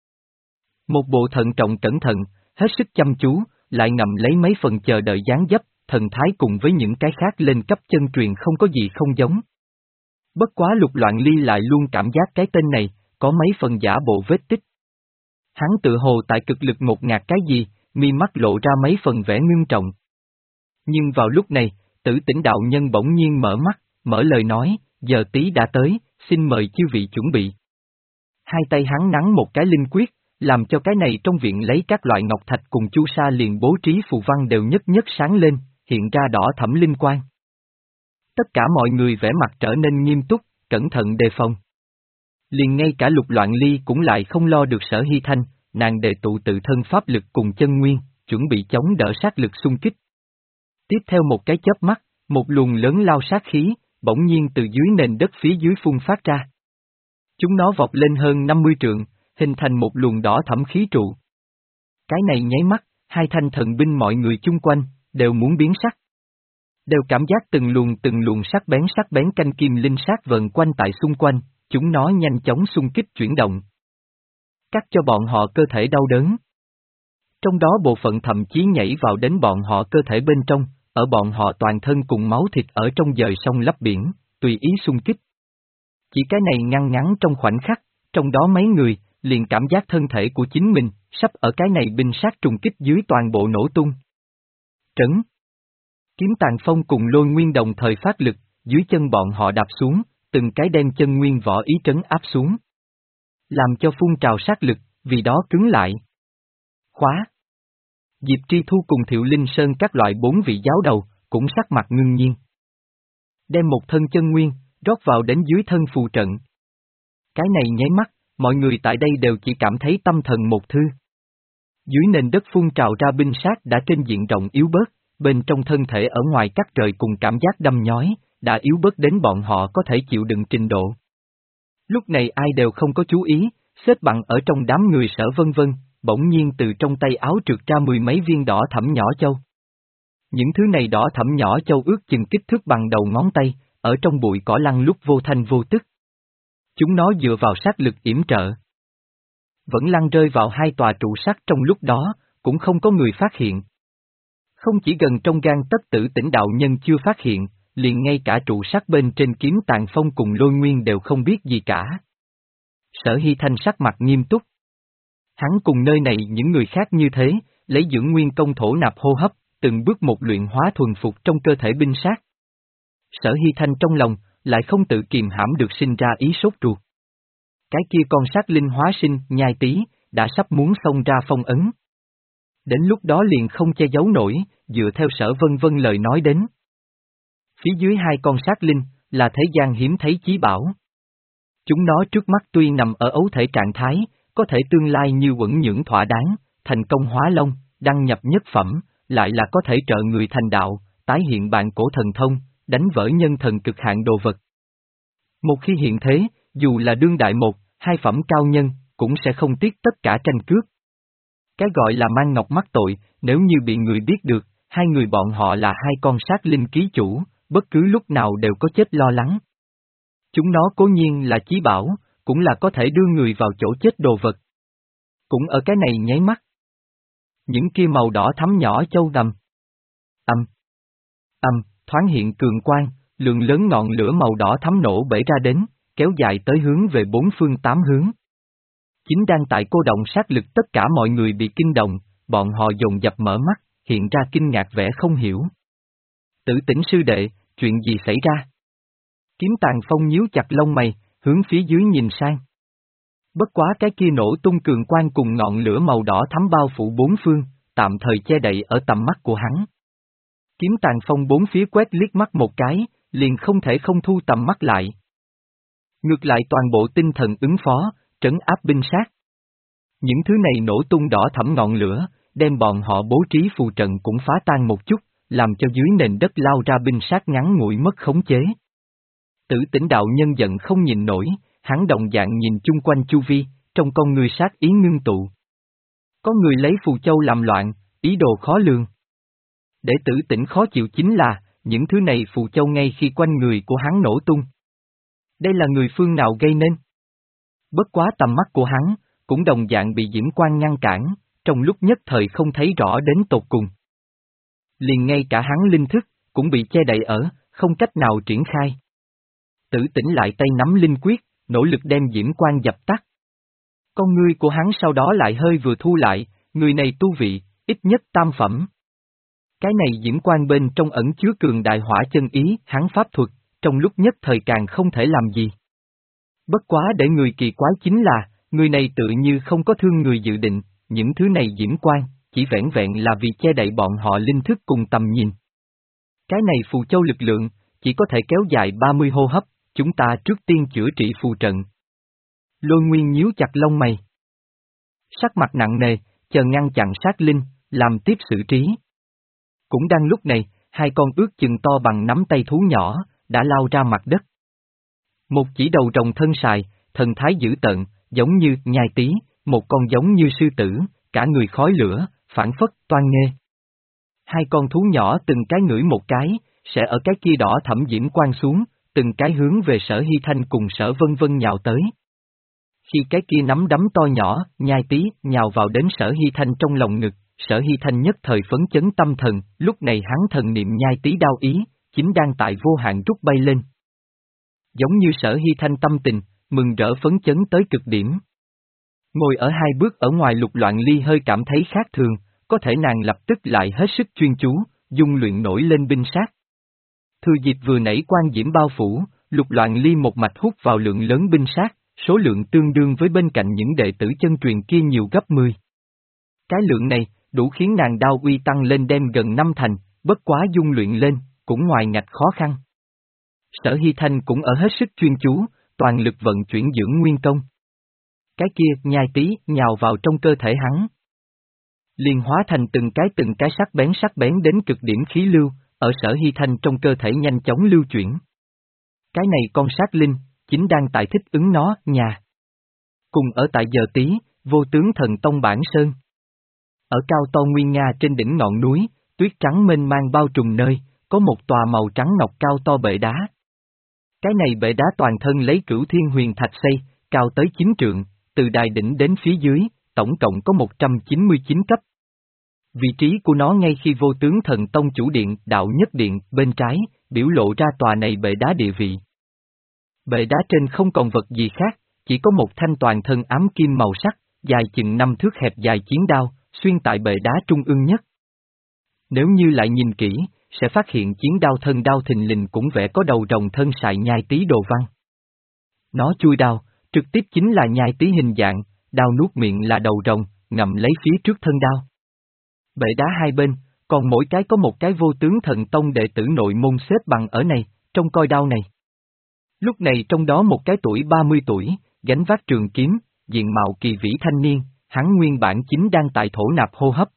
Một bộ thận trọng cẩn thận, hết sức chăm chú, lại ngầm lấy mấy phần chờ đợi dáng dấp, thần thái cùng với những cái khác lên cấp chân truyền không có gì không giống. Bất quá Lục Loạn Ly lại luôn cảm giác cái tên này, có mấy phần giả bộ vết tích. Hắn tự hồ tại cực lực ngột ngạt cái gì, mi mắt lộ ra mấy phần vẻ ngưng trọng. Nhưng vào lúc này, Tử Tỉnh đạo nhân bỗng nhiên mở mắt, mở lời nói, giờ tí đã tới, xin mời chư vị chuẩn bị. Hai tay hắn nắn một cái linh quyết, làm cho cái này trong viện lấy các loại ngọc thạch cùng chu sa liền bố trí phù văn đều nhất nhất sáng lên, hiện ra đỏ thẫm linh quang. Tất cả mọi người vẻ mặt trở nên nghiêm túc, cẩn thận đề phòng. Liền ngay cả Lục Loạn Ly cũng lại không lo được Sở Hy Thanh, nàng đề tụ tự thân pháp lực cùng chân nguyên, chuẩn bị chống đỡ sát lực xung kích. Tiếp theo một cái chớp mắt, một luồng lớn lao sát khí, bỗng nhiên từ dưới nền đất phía dưới phun phát ra. Chúng nó vọt lên hơn năm mươi trượng, hình thành một luồng đỏ thẫm khí trụ. Cái này nháy mắt, hai thanh thần binh mọi người chung quanh, đều muốn biến sắc. Đều cảm giác từng luồng từng luồng sắc bén sắc bén canh kim linh sát vần quanh tại xung quanh, chúng nó nhanh chóng xung kích chuyển động. Cắt cho bọn họ cơ thể đau đớn. Trong đó bộ phận thậm chí nhảy vào đến bọn họ cơ thể bên trong, ở bọn họ toàn thân cùng máu thịt ở trong dời sông lấp biển, tùy ý xung kích. Chỉ cái này ngăn ngắn trong khoảnh khắc, trong đó mấy người, liền cảm giác thân thể của chính mình, sắp ở cái này binh sát trùng kích dưới toàn bộ nổ tung. Trấn. Kiếm Tàn Phong cùng Lôi Nguyên đồng thời phát lực, dưới chân bọn họ đạp xuống, từng cái đem chân nguyên võ ý trấn áp xuống. Làm cho phun trào sát lực, vì đó cứng lại. Khóa. Diệp Tri Thu cùng Thiệu Linh Sơn các loại bốn vị giáo đầu, cũng sắc mặt ngưng nhiên. Đem một thân chân nguyên, rót vào đến dưới thân phù trận. Cái này nháy mắt, mọi người tại đây đều chỉ cảm thấy tâm thần một thư. Dưới nền đất phun trào ra binh sát đã trên diện rộng yếu bớt, bên trong thân thể ở ngoài cắt trời cùng cảm giác đâm nhói, đã yếu bớt đến bọn họ có thể chịu đựng trình độ. Lúc này ai đều không có chú ý, xếp bằng ở trong đám người Sở Vân Vân, bỗng nhiên từ trong tay áo trượt ra mười mấy viên đỏ thẫm nhỏ châu. Những thứ này đỏ thẫm nhỏ châu ước chừng kích thước bằng đầu ngón tay, ở trong bụi cỏ lăn lúc vô thanh vô tức. Chúng nó dựa vào sát lực yểm trợ. Vẫn lăn rơi vào hai tòa trụ sắt trong lúc đó, cũng không có người phát hiện. Không chỉ gần trong gan tất Tử Tĩnh đạo nhân chưa phát hiện, liền ngay cả trụ sắt bên trên kiếm Tàn Phong cùng Lôi Nguyên đều không biết gì cả. Sở Hy Thanh sắc mặt nghiêm túc. Hắn cùng nơi này những người khác như thế, lấy dưỡng nguyên công thổ nạp hô hấp, từng bước một luyện hóa thuần phục trong cơ thể binh sát. Sở Hy Thanh trong lòng, lại không tự kiềm hãm được sinh ra ý sốt ruột. Cái kia con sát linh hóa sinh, nhai tí, đã sắp muốn xông ra phong ấn. Đến lúc đó liền không che giấu nổi, dựa theo Sở Vân Vân lời nói đến. Phía dưới hai con sát linh, là thế gian hiếm thấy chí bảo. Chúng nó trước mắt tuy nằm ở ấu thể trạng thái, có thể tương lai như quẩn nhưỡng thỏa đáng, thành công hóa long, đăng nhập nhất phẩm, lại là có thể trợ người thành đạo, tái hiện bản cổ thần thông, đánh vỡ nhân thần cực hạn đồ vật. Một khi hiện thế, dù là đương đại một, hai phẩm cao nhân, cũng sẽ không tiếc tất cả tranh cướp. Cái gọi là mang ngọc mắc tội, nếu như bị người biết được, hai người bọn họ là hai con sát linh ký chủ, bất cứ lúc nào đều có chết lo lắng. Chúng nó cố nhiên là chí bảo, cũng là có thể đưa người vào chỗ chết đồ vật. Cũng ở cái này nháy mắt. Những kia màu đỏ thắm nhỏ châu đầm. Âm. Âm, thoáng hiện cường quang, lượng lớn ngọn lửa màu đỏ thắm nổ bể ra đến, kéo dài tới hướng về bốn phương tám hướng. Chính đang tại cô động sát lực tất cả mọi người bị kinh động, bọn họ dồn dập mở mắt, hiện ra kinh ngạc vẻ không hiểu. Tử Tĩnh sư đệ, chuyện gì xảy ra? Kiếm Tàn Phong nhíu chặt lông mày, hướng phía dưới nhìn sang. Bất quá cái kia nổ tung cường quang cùng ngọn lửa màu đỏ thắm bao phủ bốn phương, tạm thời che đậy ở tầm mắt của hắn. Kiếm Tàn Phong bốn phía quét liếc mắt một cái, liền không thể không thu tầm mắt lại. Ngược lại toàn bộ tinh thần ứng phó, trấn áp binh sát. Những thứ này nổ tung đỏ thẫm ngọn lửa, đem bọn họ bố trí phù trận cũng phá tan một chút, làm cho dưới nền đất lao ra binh sát ngắn ngủi mất khống chế. Tử Tĩnh đạo nhân giận không nhìn nổi, hắn đồng dạng nhìn chung quanh chu vi, trong con người sát ý ngưng tụ. Có người lấy phù châu làm loạn, ý đồ khó lường. Để Tử Tĩnh khó chịu chính là, những thứ này phù châu ngay khi quanh người của hắn nổ tung. Đây là người phương nào gây nên? Bất quá tầm mắt của hắn, cũng đồng dạng bị diễm quang ngăn cản, trong lúc nhất thời không thấy rõ đến tột cùng. Liền ngay cả hắn linh thức, cũng bị che đậy ở, không cách nào triển khai. Tử Tĩnh lại tay nắm linh quyết, nỗ lực đem diễm quang dập tắt. Con ngươi của hắn sau đó lại hơi vừa thu lại, người này tu vị, ít nhất tam phẩm. Cái này diễm quang bên trong ẩn chứa cường đại hỏa chân ý, hắn pháp thuật, trong lúc nhất thời càng không thể làm gì. Bất quá để người kỳ quái chính là, người này tự như không có thương người dự định, những thứ này diễm quang, chỉ vẻn vẹn là vì che đậy bọn họ linh thức cùng tầm nhìn. Cái này phù châu lực lượng, chỉ có thể kéo dài ba mươi hô hấp, chúng ta trước tiên chữa trị phù trận. Lôi Nguyên nhíu chặt lông mày. Sắc mặt nặng nề, chờ ngăn chặn sát linh, làm tiếp xử trí. Cũng đang lúc này, hai con ước chừng to bằng nắm tay thú nhỏ, đã lao ra mặt đất. Một chỉ đầu rồng thân sài, thần thái dữ tợn, giống như nhai tí, một con giống như sư tử, cả người khói lửa, phản phất, toan nghê. Hai con thú nhỏ từng cái ngửi một cái, sẽ ở cái kia đỏ thẫm diễm quang xuống, từng cái hướng về Sở Hy Thanh cùng Sở Vân Vân nhào tới. Khi cái kia nắm đấm to nhỏ, nhai tí, nhào vào đến Sở Hy Thanh trong lòng ngực, Sở Hy Thanh nhất thời phấn chấn tâm thần, lúc này hắn thần niệm nhai tí đao ý, chính đang tại vô hạn rút bay lên. Giống như Sở Hy Thanh tâm tình, mừng rỡ phấn chấn tới cực điểm. Ngồi ở hai bước ở ngoài Lục Loạn Ly hơi cảm thấy khác thường, có thể nàng lập tức lại hết sức chuyên chú, dung luyện nổi lên binh sát. Thừa dịp vừa nãy quan diễm bao phủ, Lục Loạn Ly một mạch hút vào lượng lớn binh sát, số lượng tương đương với bên cạnh những đệ tử chân truyền kia nhiều gấp mười. Cái lượng này, đủ khiến nàng đao uy tăng lên đem gần năm thành, bất quá dung luyện lên, cũng ngoài ngạch khó khăn. Sở Hy Thanh cũng ở hết sức chuyên chú, toàn lực vận chuyển dưỡng nguyên công. Cái kia nhai tí nhào vào trong cơ thể hắn. Liền hóa thành từng cái từng cái sắc bén sắc bén đến cực điểm khí lưu, ở Sở Hy Thanh trong cơ thể nhanh chóng lưu chuyển. Cái này con sát linh, chính đang tại thích ứng nó, nhà. Cùng ở tại giờ tí, vô tướng thần tông bản sơn. Ở cao to nguyên nga trên đỉnh ngọn núi, tuyết trắng mênh mang bao trùm nơi, có một tòa màu trắng ngọc cao to bệ đá. Cái này bệ đá toàn thân lấy cửu thiên huyền thạch xây, cao tới chín trượng, từ đài đỉnh đến phía dưới, tổng cộng có một trăm chín mươi chín cấp. Vị trí của nó ngay khi vô tướng thần tông chủ điện, đạo nhất điện, bên trái, biểu lộ ra tòa này bệ đá địa vị. Bệ đá trên không còn vật gì khác, chỉ có một thanh toàn thân ám kim màu sắc, dài chừng năm thước hẹp dài chiến đao, xuyên tại bệ đá trung ương nhất. Nếu như lại nhìn kỹ, sẽ phát hiện chiến đao thân đao thình lình cũng vẽ có đầu rồng thân sại nhai tí đồ văn. Nó chui đao, trực tiếp chính là nhai tí hình dạng, đao nuốt miệng là đầu rồng, ngậm lấy phía trước thân đao. Bệ đá hai bên, còn mỗi cái có một cái vô tướng thần tông đệ tử nội môn xếp bằng ở này, trong coi đao này. Lúc này trong đó một cái tuổi ba mươi tuổi, gánh vác trường kiếm, diện mạo kỳ vĩ thanh niên, hắn nguyên bản chính đang tại thổ nạp hô hấp.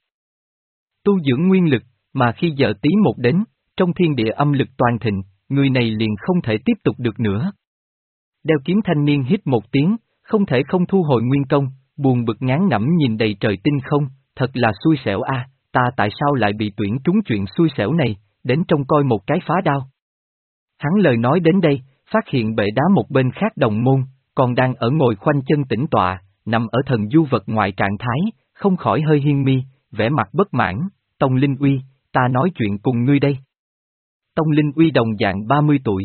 Tu dưỡng nguyên lực, mà khi giờ tí một đến, trong thiên địa âm lực toàn thịnh, người này liền không thể tiếp tục được nữa. Đeo kiếm thanh niên hít một tiếng, không thể không thu hồi nguyên công, buồn bực ngán ngẩm nhìn đầy trời tinh không, thật là xui xẻo a, ta tại sao lại bị tuyển trúng chuyện xui xẻo này, đến trông coi một cái phá đao. Hắn lời nói đến đây, phát hiện bệ đá một bên khác đồng môn, còn đang ở ngồi khoanh chân tĩnh tọa, nằm ở thần du vật ngoại trạng thái, không khỏi hơi hiên mi, vẻ mặt bất mãn, Tông Linh Uy, ta nói chuyện cùng ngươi đây. Tông Linh Uy đồng dạng ba mươi tuổi.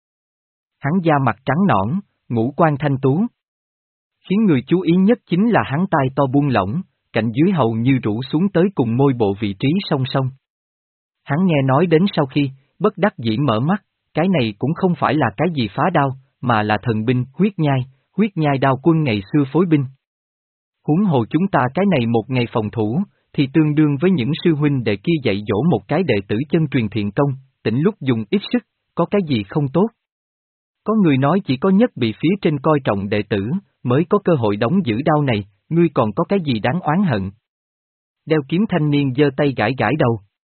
Hắn da mặt trắng nõn, ngũ quan thanh tú. Khiến người chú ý nhất chính là hắn tai to buông lỏng, cạnh dưới hầu như rũ xuống tới cùng môi bộ vị trí song song. Hắn nghe nói đến sau khi, bất đắc dĩ mở mắt, cái này cũng không phải là cái gì phá đao, mà là thần binh, huyết nhai, huyết nhai đao quân ngày xưa phối binh. Huống hồ chúng ta cái này một ngày phòng thủ, thì tương đương với những sư huynh đệ kia dạy dỗ một cái đệ tử chân truyền thiện công, tỉnh lúc dùng ít sức, có cái gì không tốt. Có người nói chỉ có nhất bị phía trên coi trọng đệ tử, mới có cơ hội đóng giữ đao này, ngươi còn có cái gì đáng oán hận. Đeo kiếm thanh niên giơ tay gãi gãi đầu.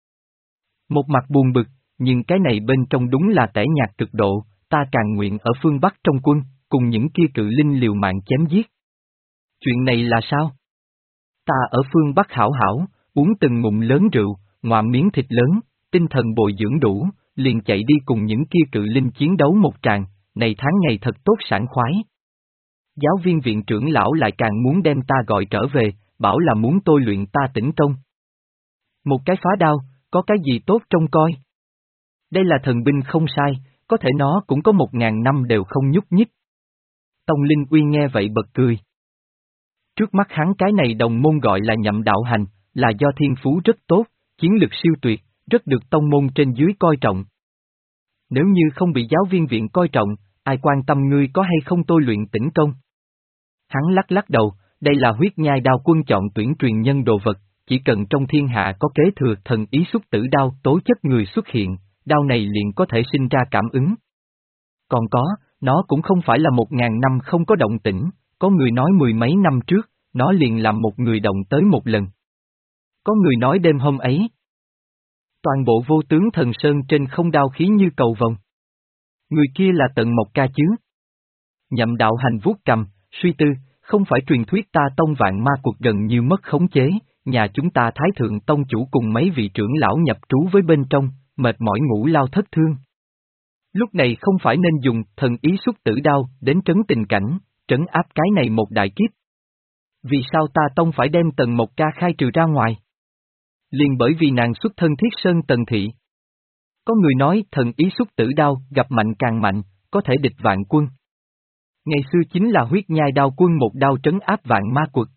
Một mặt buồn bực, nhưng cái này bên trong đúng là tẻ nhạt cực độ, ta càng nguyện ở phương Bắc trong quân, cùng những kia cự linh liều mạng chém giết. Chuyện này là sao? Ta ở phương Bắc hảo hảo, uống từng ngụm lớn rượu, ngoạm miếng thịt lớn, tinh thần bồi dưỡng đủ, liền chạy đi cùng những kia cự linh chiến đấu một tràng, này tháng ngày thật tốt sảng khoái. Giáo viên viện trưởng lão lại càng muốn đem ta gọi trở về, bảo là muốn tôi luyện ta tĩnh công. Một cái phá đao, có cái gì tốt trông coi? Đây là thần binh không sai, có thể nó cũng có một ngàn năm đều không nhúc nhích. Tông Linh Uy nghe vậy bật cười. Trước mắt hắn cái này đồng môn gọi là Nhậm Đạo Hành, là do thiên phú rất tốt, chiến lực siêu tuyệt, rất được tông môn trên dưới coi trọng. Nếu như không bị giáo viên viện coi trọng, ai quan tâm ngươi có hay không tôi luyện tĩnh công? Hắn lắc lắc đầu, đây là huyết nhai đao quân chọn tuyển truyền nhân đồ vật, chỉ cần trong thiên hạ có kế thừa thần ý xuất tử đao tố chất người xuất hiện, đao này liền có thể sinh ra cảm ứng. Còn có, nó cũng không phải là một ngàn năm không có động tĩnh, có người nói mười mấy năm trước, nó liền làm một người động tới một lần. Có người nói đêm hôm ấy, toàn bộ vô tướng thần sơn trên không đao khí như cầu vồng. Người kia là Tận Mộc Ca chứ? Nhậm Đạo Hành vuốt cầm, suy tư, không phải truyền thuyết ta tông vạn ma cuộc gần như mất khống chế, nhà chúng ta Thái Thượng Tông chủ cùng mấy vị trưởng lão nhập trú với bên trong, mệt mỏi ngủ lao thất thương. Lúc này không phải nên dùng thần ý xuất tử đao đến trấn tình cảnh, trấn áp cái này một đại kiếp. Vì sao ta tông phải đem Tần Mộc Ca khai trừ ra ngoài? Liền bởi vì nàng xuất thân Thiết Sơn Tần Thị. Có người nói thần ý xuất tử đao gặp mạnh càng mạnh, có thể địch vạn quân. Ngày xưa chính là huyết nhai đao quân một đao trấn áp vạn ma quật.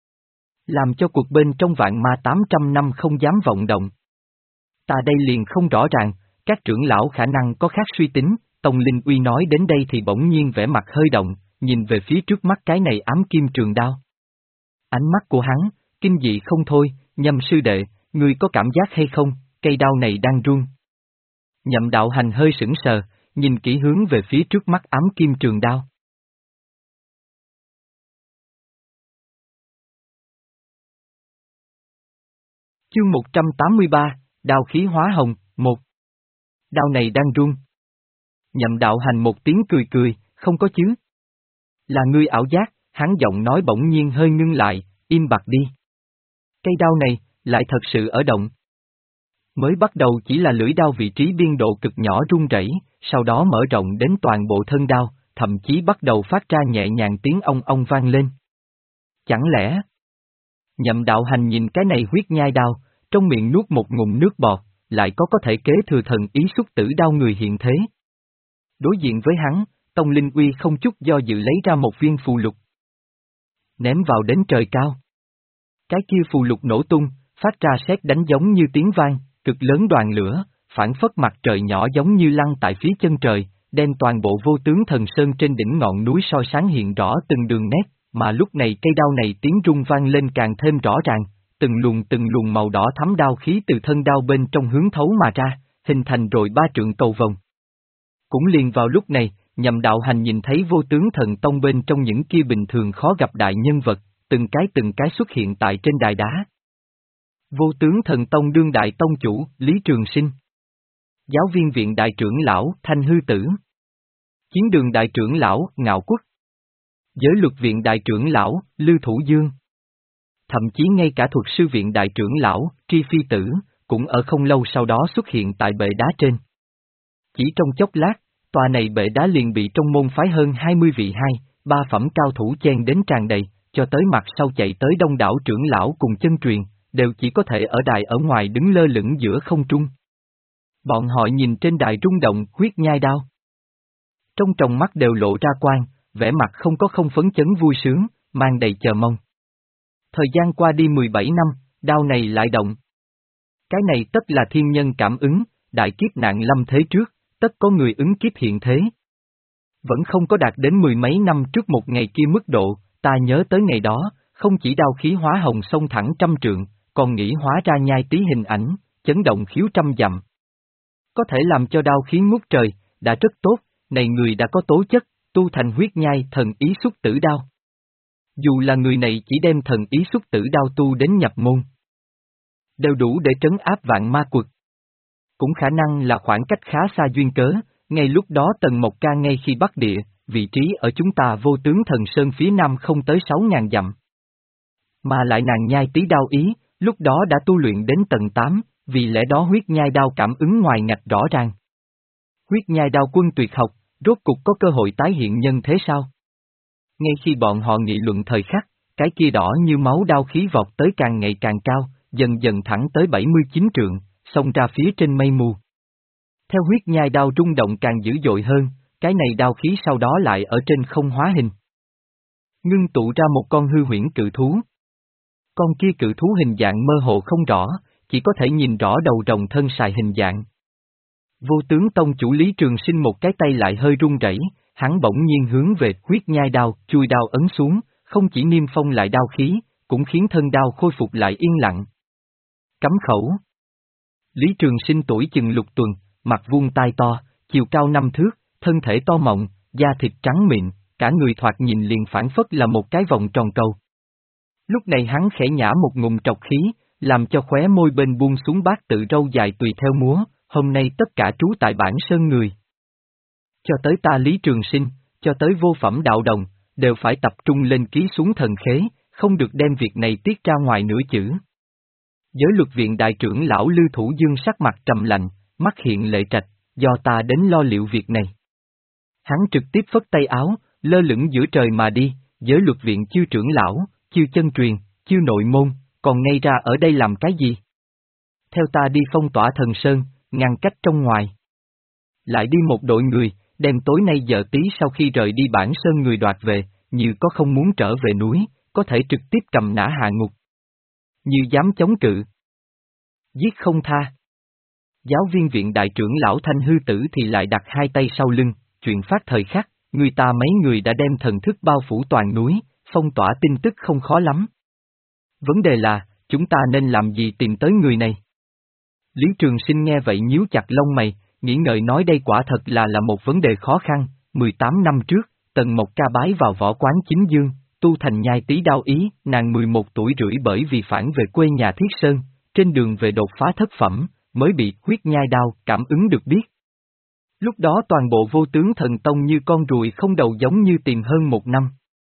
Làm cho cuộc bên trong vạn ma tám trăm năm không dám vọng động. Ta đây liền không rõ ràng, các trưởng lão khả năng có khác suy tính, Tông Linh Uy nói đến đây thì bỗng nhiên vẻ mặt hơi động, nhìn về phía trước mắt cái này ám kim trường đao. Ánh mắt của hắn, kinh dị không thôi, Nhâm sư đệ, ngươi có cảm giác hay không, cây đao này đang run. Nhậm Đạo Hành hơi sững sờ, nhìn kỹ hướng về phía trước mắt ám kim trường đao. Chương một trăm tám mươi ba, đao khí hóa hồng, một. Đao này đang run. Nhậm Đạo Hành một tiếng cười cười, không có chứ. Là ngươi ảo giác, hắn giọng nói bỗng nhiên hơi ngưng lại, im bặt đi. Cây đao này, lại thật sự ở động. Mới bắt đầu chỉ là lưỡi đao vị trí biên độ cực nhỏ rung rẩy, sau đó mở rộng đến toàn bộ thân đao, thậm chí bắt đầu phát ra nhẹ nhàng tiếng ong ong vang lên. Chẳng lẽ... Nhậm Đạo Hành nhìn cái này huyết nhai đao, trong miệng nuốt một ngụm nước bọt, lại có có thể kế thừa thần ý xuất tử đao người hiện thế. Đối diện với hắn, Tông Linh Uy không chút do dự lấy ra một viên phù lục. Ném vào đến trời cao. Cái kia phù lục nổ tung, phát ra sét đánh giống như tiếng vang, cực lớn đoàn lửa, phản phất mặt trời nhỏ giống như lăn tại phía chân trời, đem toàn bộ vô tướng thần sơn trên đỉnh ngọn núi soi sáng hiện rõ từng đường nét, mà lúc này cây đao này tiếng rung vang lên càng thêm rõ ràng, từng luồng từng luồng màu đỏ thắm đao khí từ thân đao bên trong hướng thấu mà ra, hình thành rồi ba trượng cầu vồng. Cũng liền vào lúc này, Nhậm Đạo Hành nhìn thấy vô tướng thần tông bên trong những kia bình thường khó gặp đại nhân vật, từng cái từng cái xuất hiện tại trên đài đá. Vô tướng thần tông đương đại tông chủ, Lý Trường Sinh. Giáo viên viện đại trưởng lão, Thanh Hư Tử. Chiến đường đại trưởng lão, Ngạo Quốc. Giới luật viện đại trưởng lão, Lư Thủ Dương. Thậm chí ngay cả thuật sư viện đại trưởng lão, Tri Phi Tử, cũng ở không lâu sau đó xuất hiện tại bệ đá trên. Chỉ trong chốc lát, tòa này bệ đá liền bị trong môn phái hơn hai mươi vị hai, ba phẩm cao thủ chen đến tràn đầy, cho tới mặt sau chạy tới đông đảo trưởng lão cùng chân truyền, đều chỉ có thể ở đài ở ngoài đứng lơ lửng giữa không trung. Bọn họ nhìn trên đài rung động huyết nhai đao. Trong tròng mắt đều lộ ra quang, vẻ mặt không có không phấn chấn vui sướng, mang đầy chờ mong. Thời gian qua đi mười bảy năm, đao này lại động. Cái này tất là thiên nhân cảm ứng, đại kiếp nạn lâm thế trước, tất có người ứng kiếp hiện thế. Vẫn không có đạt đến mười mấy năm trước một ngày kia mức độ, ta nhớ tới ngày đó, không chỉ đao khí hóa hồng xông thẳng trăm trượng, còn nghĩ hóa ra nhai tí hình ảnh, chấn động khiếu trăm dặm. Có thể làm cho đao khí ngút trời, đã rất tốt, này người đã có tố chất, tu thành huyết nhai thần ý xuất tử đao. Dù là người này chỉ đem thần ý xuất tử đao tu đến nhập môn, đều đủ để trấn áp vạn ma quật. Cũng khả năng là khoảng cách khá xa duyên cớ, ngay lúc đó Tần Mộc Ca ngay khi bắt địa, vị trí ở chúng ta vô tướng thần sơn phía nam không tới sáu ngàn dặm. Mà lại nàng nhai tí đao ý, lúc đó đã tu luyện đến tầng tám, vì lẽ đó huyết nhai đao cảm ứng ngoài ngạch rõ ràng. Huyết nhai đao quân tuyệt học, rốt cục có cơ hội tái hiện nhân thế sao? Ngay khi bọn họ nghị luận thời khắc, cái kia đỏ như máu đao khí vọt tới càng ngày càng cao, dần dần thẳng tới bảy mươi chín trượng, xông ra phía trên mây mù. Theo huyết nhai đao rung động càng dữ dội hơn, cái này đao khí sau đó lại ở trên không hóa hình. Ngưng tụ ra một con hư huyễn cự thú. Con kia cự thú hình dạng mơ hồ không rõ, chỉ có thể nhìn rõ đầu rồng thân sài hình dạng. Vô tướng tông chủ Lý Trường Sinh một cái tay lại hơi run rẩy, hắn bỗng nhiên hướng về huyết nhai đao, chui đao ấn xuống, không chỉ niêm phong lại đao khí, cũng khiến thân đao khôi phục lại yên lặng. Cắm khẩu. Lý Trường Sinh tuổi chừng lục tuần, mặt vuông tai to, chiều cao năm thước, thân thể to mọng, da thịt trắng mịn, cả người thoạt nhìn liền phản phất là một cái vòng tròn cầu. Lúc này hắn khẽ nhả một ngụm trọc khí, làm cho khóe môi bên buông xuống bát tự râu dài tùy theo múa, hôm nay tất cả trú tại bản sơn người. Cho tới ta Lý Trường Sinh, cho tới vô phẩm đạo đồng, đều phải tập trung lên ký xuống thần khế, không được đem việc này tiết ra ngoài nửa chữ. Giới luật viện đại trưởng lão Lư Thủ Dương sắc mặt trầm lạnh, mắt hiện lệ trạch, do ta đến lo liệu việc này. Hắn trực tiếp phất tay áo, lơ lửng giữa trời mà đi, giới luật viện chiêu trưởng lão, chiêu chân truyền, chiêu nội môn, còn ngay ra ở đây làm cái gì? Theo ta đi phong tỏa thần sơn, ngăn cách trong ngoài. Lại đi một đội người, đem tối nay giờ tí sau khi rời đi bản sơn người đoạt về, như có không muốn trở về núi, có thể trực tiếp cầm nã hạ ngục. Như dám chống cự, giết không tha. Giáo viên viện đại trưởng lão Thanh Hư Tử thì lại đặt hai tay sau lưng, chuyện phát thời khắc, người ta mấy người đã đem thần thức bao phủ toàn núi, phong tỏa tin tức không khó lắm. Vấn đề là, chúng ta nên làm gì tìm tới người này? Lý Trường Sinh nghe vậy nhíu chặt lông mày, nghĩ ngợi nói đây quả thật là là một vấn đề khó khăn. mười tám năm trước, Tần Mộc Ca bái vào võ quán chính dương, tu thành nhai tí đao ý, nàng mười một tuổi rưỡi bởi vì phản về quê nhà Thiết Sơn, trên đường về đột phá thất phẩm, mới bị huyết nhai đao cảm ứng được biết. Lúc đó toàn bộ vô tướng thần tông như con ruồi không đầu giống như tìm hơn một năm.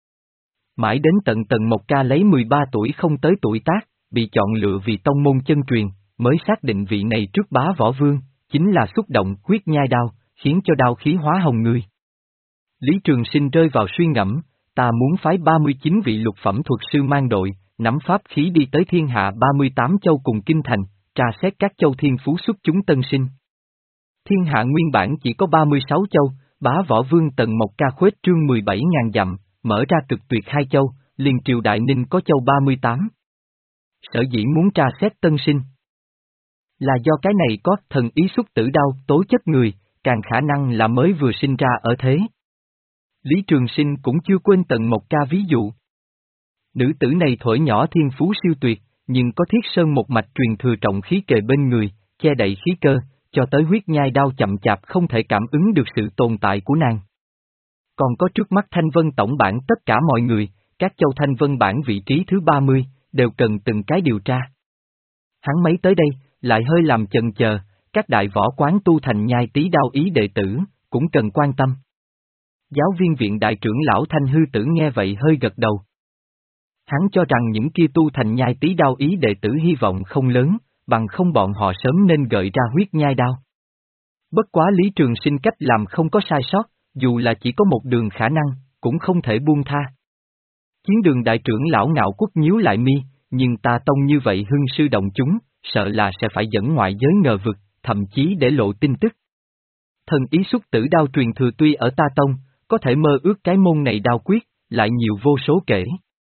Mãi đến tận Tần Mộc Ca lấy mười ba tuổi không tới tuổi tác, bị chọn lựa vì tông môn chân truyền, mới xác định vị này trước bá võ vương, chính là xúc động huyết nhai đao, khiến cho đao khí hóa hồng người. Lý Trường Sinh rơi vào suy ngẫm, ta muốn phái ba mươi chín vị lục phẩm thuật sư mang đội, nắm pháp khí đi tới thiên hạ ba mươi tám châu cùng kinh thành, tra xét các châu thiên phú xuất chúng tân sinh. Thiên hạ nguyên bản chỉ có ba mươi sáu châu, bá võ vương Tần Mộc Ca khuếch trương mười bảy ngàn dặm, mở ra cực tuyệt hai châu, liền triều Đại Ninh có châu ba mươi tám. Sở dĩ muốn tra xét tân sinh, là do cái này có thần ý xuất tử đao, tố chất người, càng khả năng là mới vừa sinh ra ở thế. Lý Trường Sinh cũng chưa quên Tần Mộc Ca ví dụ. Nữ tử này thổi nhỏ thiên phú siêu tuyệt, nhưng có Thiết Sơn một mạch truyền thừa trọng khí kề bên người, che đậy khí cơ, cho tới huyết nhai đao chậm chạp không thể cảm ứng được sự tồn tại của nàng. Còn có trước mắt Thanh Vân tổng bản tất cả mọi người, các châu Thanh Vân bản vị trí thứ ba mươi, đều cần từng cái điều tra. Hắn mấy tới đây, lại hơi làm chần chờ, các đại võ quán tu thành nhai tí đao ý đệ tử, cũng cần quan tâm. Giáo viên viện đại trưởng lão Thanh Hư Tử nghe vậy hơi gật đầu. Hắn cho rằng những kia tu thành nhai tí đao ý đệ tử hy vọng không lớn, bằng không bọn họ sớm nên gợi ra huyết nhai đao. Bất quá Lý Trường Sinh cách làm không có sai sót, dù là chỉ có một đường khả năng, cũng không thể buông tha. Chiến đường đại trưởng lão Ngạo Quốc nhíu lại mi, nhưng ta tông như vậy hưng sư động chúng, sợ là sẽ phải dẫn ngoại giới ngờ vực, thậm chí để lộ tin tức. Thần ý xuất tử đao truyền thừa tuy ở ta tông, có thể mơ ước cái môn này đao quyết, lại nhiều vô số kể.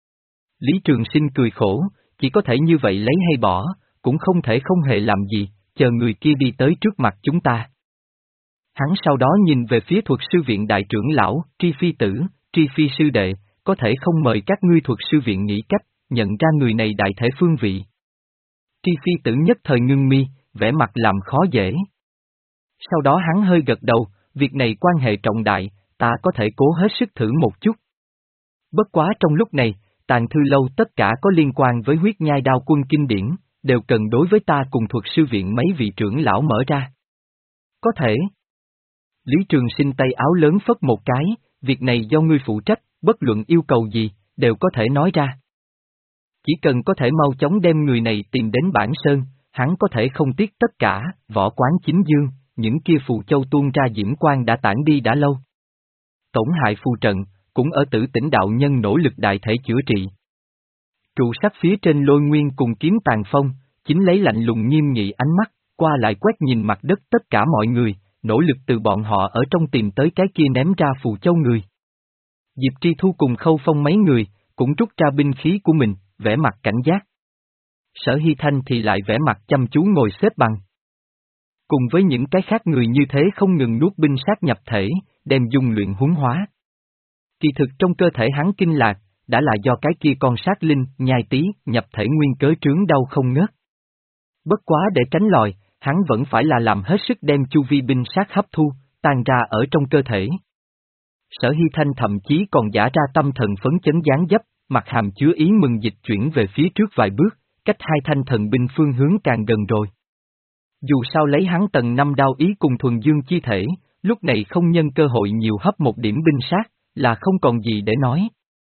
Lý Trường Sinh cười khổ, chỉ có thể như vậy lấy hay bỏ, cũng không thể không hề làm gì, chờ người kia đi tới trước mặt chúng ta. Hắn sau đó nhìn về phía thuật sư viện đại trưởng lão, Tri Phi Tử, Tri Phi sư đệ, có thể không mời các ngươi thuật sư viện nghĩ cách, nhận ra người này đại thể phương vị. Tri Phi Tử nhất thời ngưng mi, vẻ mặt làm khó dễ. Sau đó hắn hơi gật đầu, việc này quan hệ trọng đại, ta có thể cố hết sức thử một chút. Bất quá trong lúc này, Tàng Thư Lâu tất cả có liên quan với huyết nhai đao quân kinh điển, đều cần đối với ta cùng thuật sư viện mấy vị trưởng lão mở ra. Có thể. Lý Trường Sinh tay áo lớn phất một cái, việc này do ngươi phụ trách, bất luận yêu cầu gì, đều có thể nói ra. Chỉ cần có thể mau chóng đem người này tìm đến Bản Sơn, hắn có thể không tiếc tất cả, võ quán chính dương, những kia phù châu tuôn ra diễm quang đã tản đi đã lâu. Tổn hại phù trận, cũng ở Tử Tỉnh đạo nhân nỗ lực đại thể chữa trị. Trụ sắc phía trên lôi nguyên cùng kiếm tàn phong, chính lấy lạnh lùng nghiêm nghị ánh mắt, qua lại quét nhìn mặt đất tất cả mọi người, nỗ lực từ bọn họ ở trong tìm tới cái kia ném ra phù châu người. Diệp Tri Thu cùng Khâu Phong mấy người, cũng rút ra binh khí của mình, vẻ mặt cảnh giác. Sở Hy Thanh thì lại vẻ mặt chăm chú ngồi xếp bằng. Cùng với những cái khác người như thế không ngừng nuốt binh sát nhập thể, đem dung luyện huấn hóa. Kỳ thực trong cơ thể hắn kinh lạc, đã là do cái kia con sát linh, nhai tí, nhập thể nguyên cớ trướng đau không ngớt. Bất quá để tránh lòi, hắn vẫn phải là làm hết sức đem chu vi binh sát hấp thu, tan ra ở trong cơ thể. Sở Hy Thanh thậm chí còn giả ra tâm thần phấn chấn dáng dấp, mặt hàm chứa ý mừng dịch chuyển về phía trước vài bước, cách hai thanh thần binh phương hướng càng gần rồi. Dù sao lấy hắn tầng năm đao ý cùng thuần dương chi thể, lúc này không nhân cơ hội nhiều hấp một điểm binh sát, là không còn gì để nói.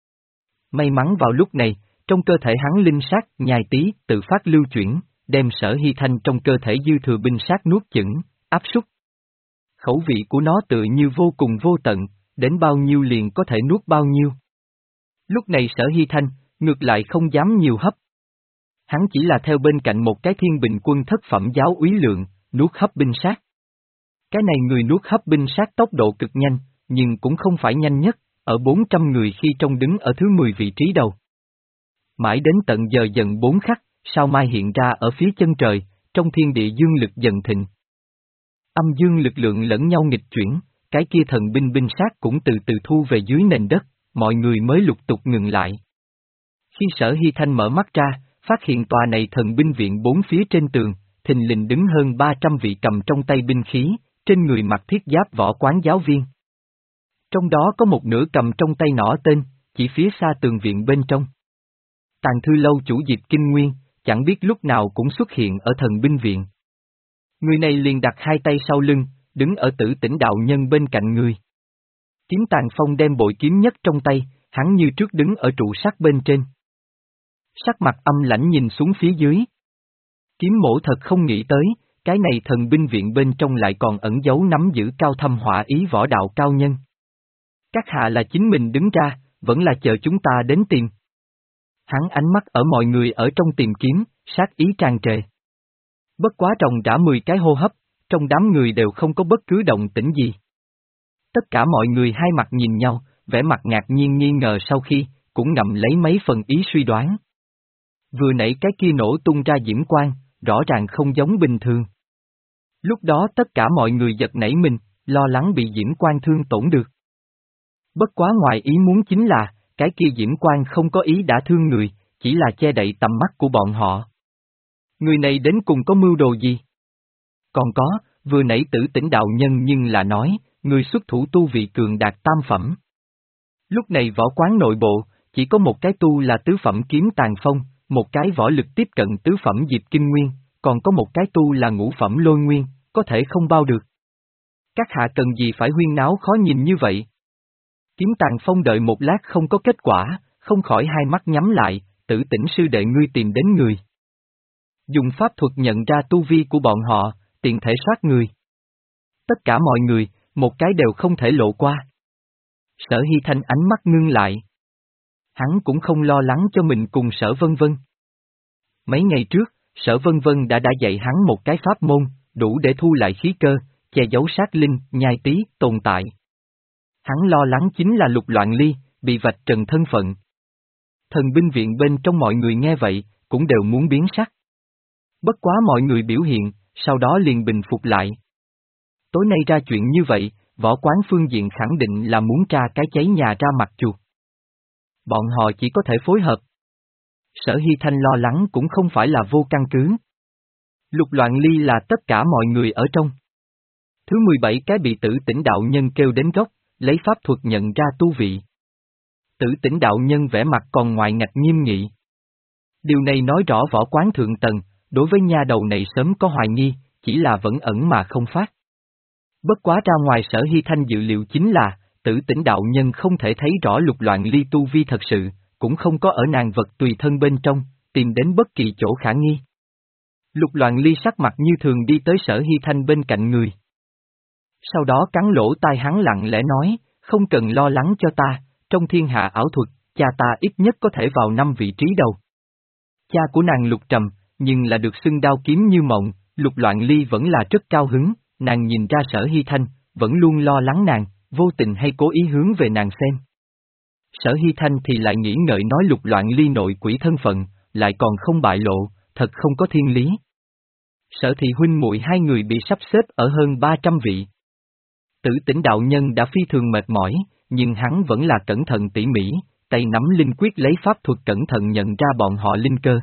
May mắn vào lúc này, trong cơ thể hắn linh sát, nhai tí, tự phát lưu chuyển, đem Sở Hy Thanh trong cơ thể dư thừa binh sát nuốt chửng, áp súc. Khẩu vị của nó tựa như vô cùng vô tận, đến bao nhiêu liền có thể nuốt bao nhiêu. Lúc này Sở Hy Thanh, ngược lại không dám nhiều hấp. Hắn chỉ là theo bên cạnh một cái thiên bình quân thất phẩm giáo úy lượng, nuốt hấp binh sát. Cái này người nuốt hấp binh sát tốc độ cực nhanh, nhưng cũng không phải nhanh nhất, ở bốn trăm người khi trông đứng ở thứ mười vị trí đầu. Mãi đến tận giờ dần bốn khắc, sao mai hiện ra ở phía chân trời, trong thiên địa dương lực dần thịnh. Âm dương lực lượng lẫn nhau nghịch chuyển, cái kia thần binh binh sát cũng từ từ thu về dưới nền đất, mọi người mới lục tục ngừng lại. Khi Sở Hy Thanh mở mắt ra, phát hiện tòa này thần binh viện bốn phía trên tường, thình lình đứng hơn ba trăm vị cầm trong tay binh khí, trên người mặc thiết giáp võ quán giáo viên. Trong đó có một nửa cầm trong tay nỏ tên, chỉ phía xa tường viện bên trong. Tàng Thư Lâu chủ Diệp Kinh Nguyên, chẳng biết lúc nào cũng xuất hiện ở thần binh viện. Người này liền đặt hai tay sau lưng, đứng ở Tử Tỉnh đạo nhân bên cạnh người. Kiếm Tàng Phong đem bội kiếm nhất trong tay, hắn như trước đứng ở trụ sắt bên trên. Sắc mặt âm lãnh nhìn xuống phía dưới. Kiếm Mỗ thật không nghĩ tới, cái này thần binh viện bên trong lại còn ẩn giấu nắm giữ cao thâm hỏa ý võ đạo cao nhân. Các hạ là chính mình đứng ra, vẫn là chờ chúng ta đến tìm. Hắn ánh mắt ở mọi người ở trong tìm kiếm, sát ý tràn trề. Bất quá ròng rã mười cái hô hấp, trong đám người đều không có bất cứ động tĩnh gì. Tất cả mọi người hai mặt nhìn nhau, vẻ mặt ngạc nhiên nghi ngờ sau khi, cũng ngậm lấy mấy phần ý suy đoán. Vừa nãy cái kia nổ tung ra diễm quang, rõ ràng không giống bình thường. Lúc đó tất cả mọi người giật nảy mình, lo lắng bị diễm quang thương tổn được. Bất quá ngoài ý muốn chính là, cái kia diễm quang không có ý đã thương người, chỉ là che đậy tầm mắt của bọn họ. Người này đến cùng có mưu đồ gì? Còn có, vừa nãy Tử Tỉnh đạo nhân nhưng là nói, người xuất thủ tu vị cường đạt tam phẩm. Lúc này võ quán nội bộ, chỉ có một cái tu là tứ phẩm Kiếm Tàng Phong, một cái võ lực tiếp cận tứ phẩm Diệp Kinh Nguyên, còn có một cái tu là ngũ phẩm Lôi Nguyên, có thể không bao được. Các hạ cần gì phải huyên náo khó nhìn như vậy? Kiếm Tàng Phong đợi một lát không có kết quả, không khỏi hai mắt nhắm lại, Tử Tỉnh sư đệ ngươi tìm đến người. Dùng pháp thuật nhận ra tu vi của bọn họ, tiện thể soát người. Tất cả mọi người, một cái đều không thể lộ qua. Sở Hy Thanh ánh mắt ngưng lại. Hắn cũng không lo lắng cho mình cùng Sở Vân Vân. Mấy ngày trước, Sở Vân Vân đã đã dạy hắn một cái pháp môn, đủ để thu lại khí cơ, che giấu sát linh, nhai tí, tồn tại. Hắn lo lắng chính là Lục Loạn Ly, bị vạch trần thân phận. Thần binh viện bên trong mọi người nghe vậy, cũng đều muốn biến sắc. Bất quá mọi người biểu hiện, sau đó liền bình phục lại. Tối nay ra chuyện như vậy, võ quán phương diện khẳng định là muốn tra cái cháy nhà ra mặt chuột. Bọn họ chỉ có thể phối hợp. Sở Hy Thanh lo lắng cũng không phải là vô căn cứ. Lục Loạn Ly là tất cả mọi người ở trong. Thứ mười bảy cái bị Tử Tỉnh đạo nhân kêu đến gốc, lấy pháp thuật nhận ra tu vị. Tử Tỉnh đạo nhân vẻ mặt còn ngoài ngạch nghiêm nghị. Điều này nói rõ võ quán thượng tầng, đối với nha đầu này sớm có hoài nghi, chỉ là vẫn ẩn mà không phát. Bất quá ra ngoài Sở Hy Thanh dự liệu chính là, Tử Tỉnh đạo nhân không thể thấy rõ Lục Loạn Ly tu vi thật sự, cũng không có ở nàng vật tùy thân bên trong, tìm đến bất kỳ chỗ khả nghi. Lục Loạn Ly sắc mặt như thường đi tới Sở Hy Thanh bên cạnh người. Sau đó cắn lỗ tai hắn lặng lẽ nói, không cần lo lắng cho ta, trong thiên hạ ảo thuật, cha ta ít nhất có thể vào năm vị trí đầu. Cha của nàng Lục Trầm, nhưng là được xưng đao kiếm như mộng, Lục Loạn Ly vẫn là rất cao hứng, nàng nhìn ra Sở Hy Thanh, vẫn luôn lo lắng nàng, vô tình hay cố ý hướng về nàng xem. Sở Hy Thanh thì lại nghĩ ngợi nói Lục Loạn Ly nội quỷ thân phận, lại còn không bại lộ, thật không có thiên lý. Sở Thị huynh muội hai người bị sắp xếp ở hơn ba trăm vị. Tử Tỉnh đạo nhân đã phi thường mệt mỏi, nhưng hắn vẫn là cẩn thận tỉ mỉ, tay nắm linh quyết lấy pháp thuật cẩn thận nhận ra bọn họ linh cơ.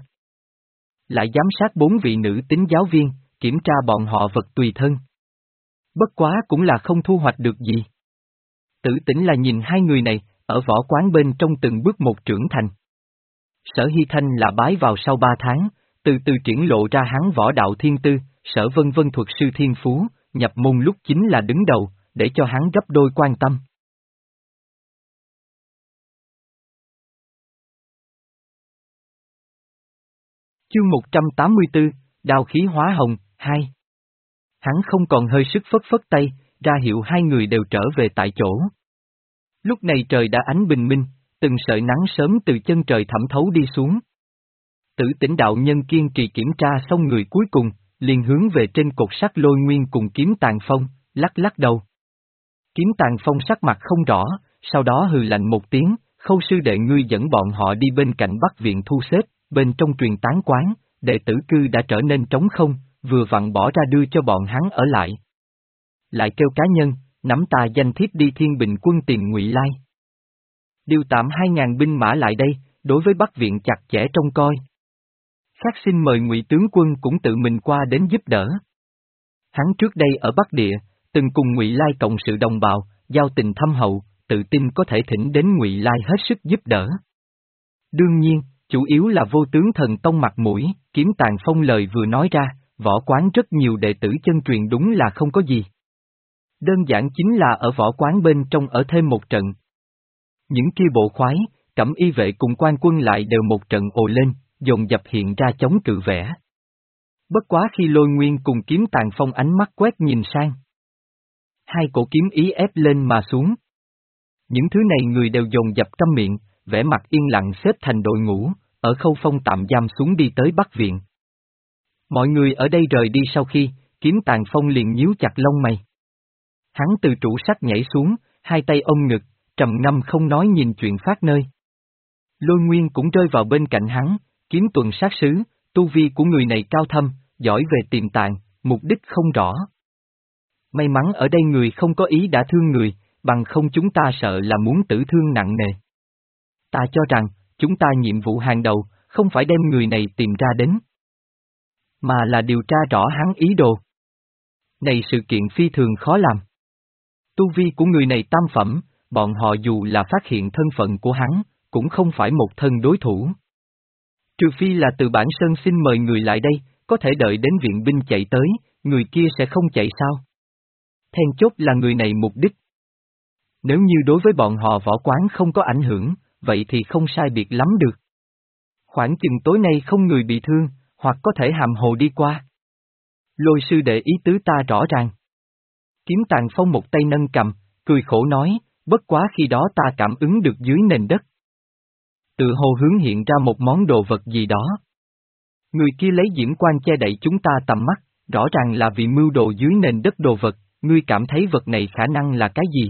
Lại giám sát bốn vị nữ tính giáo viên, kiểm tra bọn họ vật tùy thân. Bất quá cũng là không thu hoạch được gì. Tử Tỉnh là nhìn hai người này, ở võ quán bên trong từng bước một trưởng thành. Sở Hy Thanh là bái vào sau ba tháng, từ từ triển lộ ra hắn võ đạo thiên tư, Sở Vân Vân thuật sư thiên phú, nhập môn lúc chính là đứng đầu, để cho hắn gấp đôi quan tâm. Chương một trăm tám mươi tư, Đao khí hóa hồng, hai. Hắn không còn hơi sức phất phất tay, ra hiệu hai người đều trở về tại chỗ. Lúc này trời đã ánh bình minh, từng sợi nắng sớm từ chân trời thẩm thấu đi xuống. Tử Tỉnh đạo nhân kiên trì kiểm tra xong người cuối cùng, liền hướng về trên cột sắt Lôi Nguyên cùng Kiếm Tàng Phong, lắc lắc đầu. Kiếm Tàng Phong sắc mặt không rõ, sau đó hừ lạnh một tiếng, Khâu sư đệ ngươi dẫn bọn họ đi bên cạnh Bắc viện thu xếp, bên trong truyền tán quán, đệ tử cư đã trở nên trống không, vừa vặn bỏ ra đưa cho bọn hắn ở lại. Lại kêu cá nhân, nắm tà danh thiếp đi Thiên Bình quân tìm Ngụy Lai. Điều tạm hai ngàn binh mã lại đây, đối với Bắc viện chặt chẽ trông coi. Khắc xin mời Ngụy tướng quân cũng tự mình qua đến giúp đỡ. Hắn trước đây ở Bắc Địa, từng cùng Ngụy Lai cộng sự đồng bào, giao tình thâm hậu, tự tin có thể thỉnh đến Ngụy Lai hết sức giúp đỡ. Đương nhiên, chủ yếu là vô tướng thần tông mặt mũi, Kiếm Tàn Phong lời vừa nói ra, võ quán rất nhiều đệ tử chân truyền đúng là không có gì. Đơn giản chính là ở võ quán bên trong ở thêm một trận. Những kia bộ khoái, cẩm y vệ cùng quan quân lại đều một trận ồ lên, dồn dập hiện ra chống cự vẻ. Bất quá khi Lôi Nguyên cùng Kiếm Tàn Phong ánh mắt quét nhìn sang. Hai cổ kiếm ý ép lên mà xuống. Những thứ này người đều dồn dập câm miệng, vẻ mặt yên lặng xếp thành đội ngũ, ở khâu phong tạm giam xuống đi tới Bắc Viện. Mọi người ở đây rời đi sau khi, Kiếm Tàn Phong liền nhíu chặt lông mày. Hắn từ trụ sắt nhảy xuống, hai tay ôm ngực, trầm ngâm không nói nhìn chuyện phát nơi. Lôi Nguyên cũng rơi vào bên cạnh hắn, kiếm tuần sát sứ, tu vi của người này cao thâm, giỏi về tiềm tàng, mục đích không rõ. May mắn ở đây người không có ý đã thương người, bằng không chúng ta sợ là muốn tử thương nặng nề. Ta cho rằng, chúng ta nhiệm vụ hàng đầu, không phải đem người này tìm ra đến, mà là điều tra rõ hắn ý đồ. Này sự kiện phi thường khó làm. Tu vi của người này tam phẩm, bọn họ dù là phát hiện thân phận của hắn, cũng không phải một thân đối thủ. Trừ phi là từ bản sơn xin mời người lại đây, có thể đợi đến viện binh chạy tới, người kia sẽ không chạy sao? Then chốt là người này mục đích. Nếu như đối với bọn họ võ quán không có ảnh hưởng, vậy thì không sai biệt lắm được. Khoảng chừng tối nay không người bị thương, hoặc có thể hàm hồ đi qua. Lôi sư đệ ý tứ ta rõ ràng. Kiếm Tàn Phong một tay nâng cầm, cười khổ nói, bất quá khi đó ta cảm ứng được dưới nền đất. Tự hồ hướng hiện ra một món đồ vật gì đó. Người kia lấy diễm quan che đậy chúng ta tầm mắt, rõ ràng là vì mưu đồ dưới nền đất đồ vật, ngươi cảm thấy vật này khả năng là cái gì?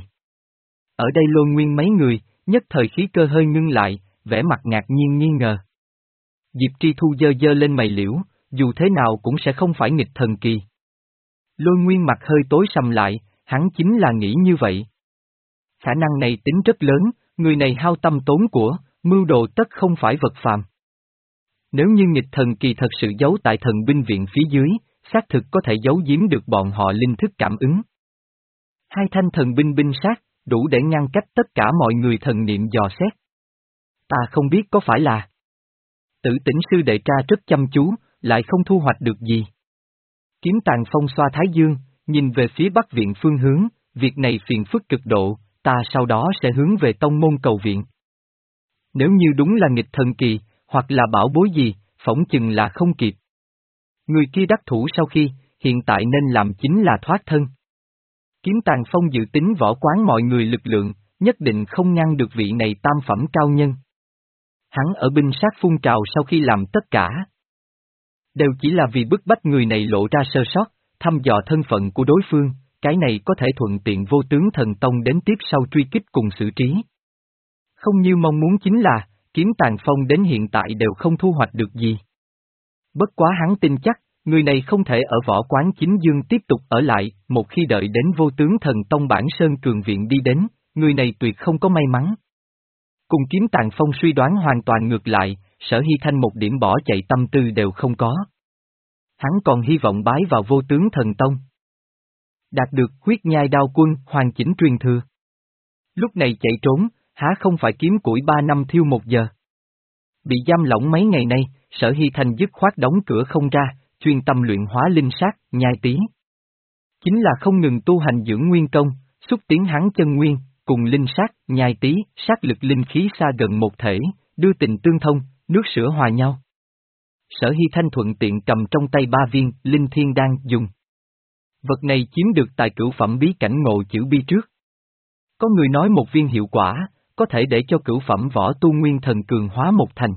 Ở đây Lôi Nguyên mấy người, nhất thời khí cơ hơi ngưng lại, vẻ mặt ngạc nhiên nghi ngờ. Diệp Tri Thu giơ giơ lên mày liễu, dù thế nào cũng sẽ không phải nghịch thần kỳ. Lôi Nguyên mặt hơi tối sầm lại, hắn chính là nghĩ như vậy. Khả năng này tính rất lớn, người này hao tâm tốn của, mưu đồ tất không phải vật phàm. Nếu như nghịch thần kỳ thật sự giấu tại thần binh viện phía dưới, xác thực có thể giấu giếm được bọn họ linh thức cảm ứng. Hai thanh thần binh binh sát, đủ để ngăn cách tất cả mọi người thần niệm dò xét. Ta không biết có phải là Tử Tĩnh sư đệ tra rất chăm chú, lại không thu hoạch được gì. Kiếm Tàn Phong xoa thái dương, nhìn về phía Bắc Viện phương hướng, việc này phiền phức cực độ, ta sau đó sẽ hướng về tông môn cầu viện. Nếu như đúng là nghịch thần kỳ, hoặc là bảo bối gì, phỏng chừng là không kịp. Người kia đắc thủ sau khi, hiện tại nên làm chính là thoát thân. Kiếm Tàn Phong dự tính võ quán mọi người lực lượng, nhất định không ngăn được vị này tam phẩm cao nhân. Hắn ở binh sát phun trào sau khi làm tất cả. Đều chỉ là vì bức bách người này lộ ra sơ sót, thăm dò thân phận của đối phương, cái này có thể thuận tiện vô tướng thần tông đến tiếp sau truy kích cùng xử trí. Không như mong muốn chính là, Kiếm Tàn Phong đến hiện tại đều không thu hoạch được gì. Bất quá hắn tin chắc, người này không thể ở võ quán chính dương tiếp tục ở lại, một khi đợi đến vô tướng thần tông bản sơn cường viện đi đến, người này tuyệt không có may mắn. Cùng Kiếm Tàn Phong suy đoán hoàn toàn ngược lại, Sở Hy Thanh một điểm bỏ chạy tâm tư đều không có. Hắn còn hy vọng bái vào vô tướng thần tông. Đạt được huyết nhai đao quân hoàn chỉnh truyền thừa. Lúc này chạy trốn, há không phải kiếm củi ba năm thiêu một giờ. Bị giam lỏng mấy ngày nay, Sở Hy Thanh dứt khoát đóng cửa không ra, chuyên tâm luyện hóa linh sát, nhai tí. Chính là không ngừng tu hành dưỡng nguyên công, xúc tiến hắn chân nguyên, cùng linh sát, nhai tí, sát lực linh khí xa gần một thể, đưa tình tương thông, nước sữa hòa nhau. Sở Hy Thanh thuận tiện cầm trong tay ba viên, linh thiên đan dùng. Vật này chiếm được tại cửu phẩm bí cảnh ngộ chữ bi trước. Có người nói một viên hiệu quả, có thể để cho cửu phẩm võ tu nguyên thần cường hóa một thành.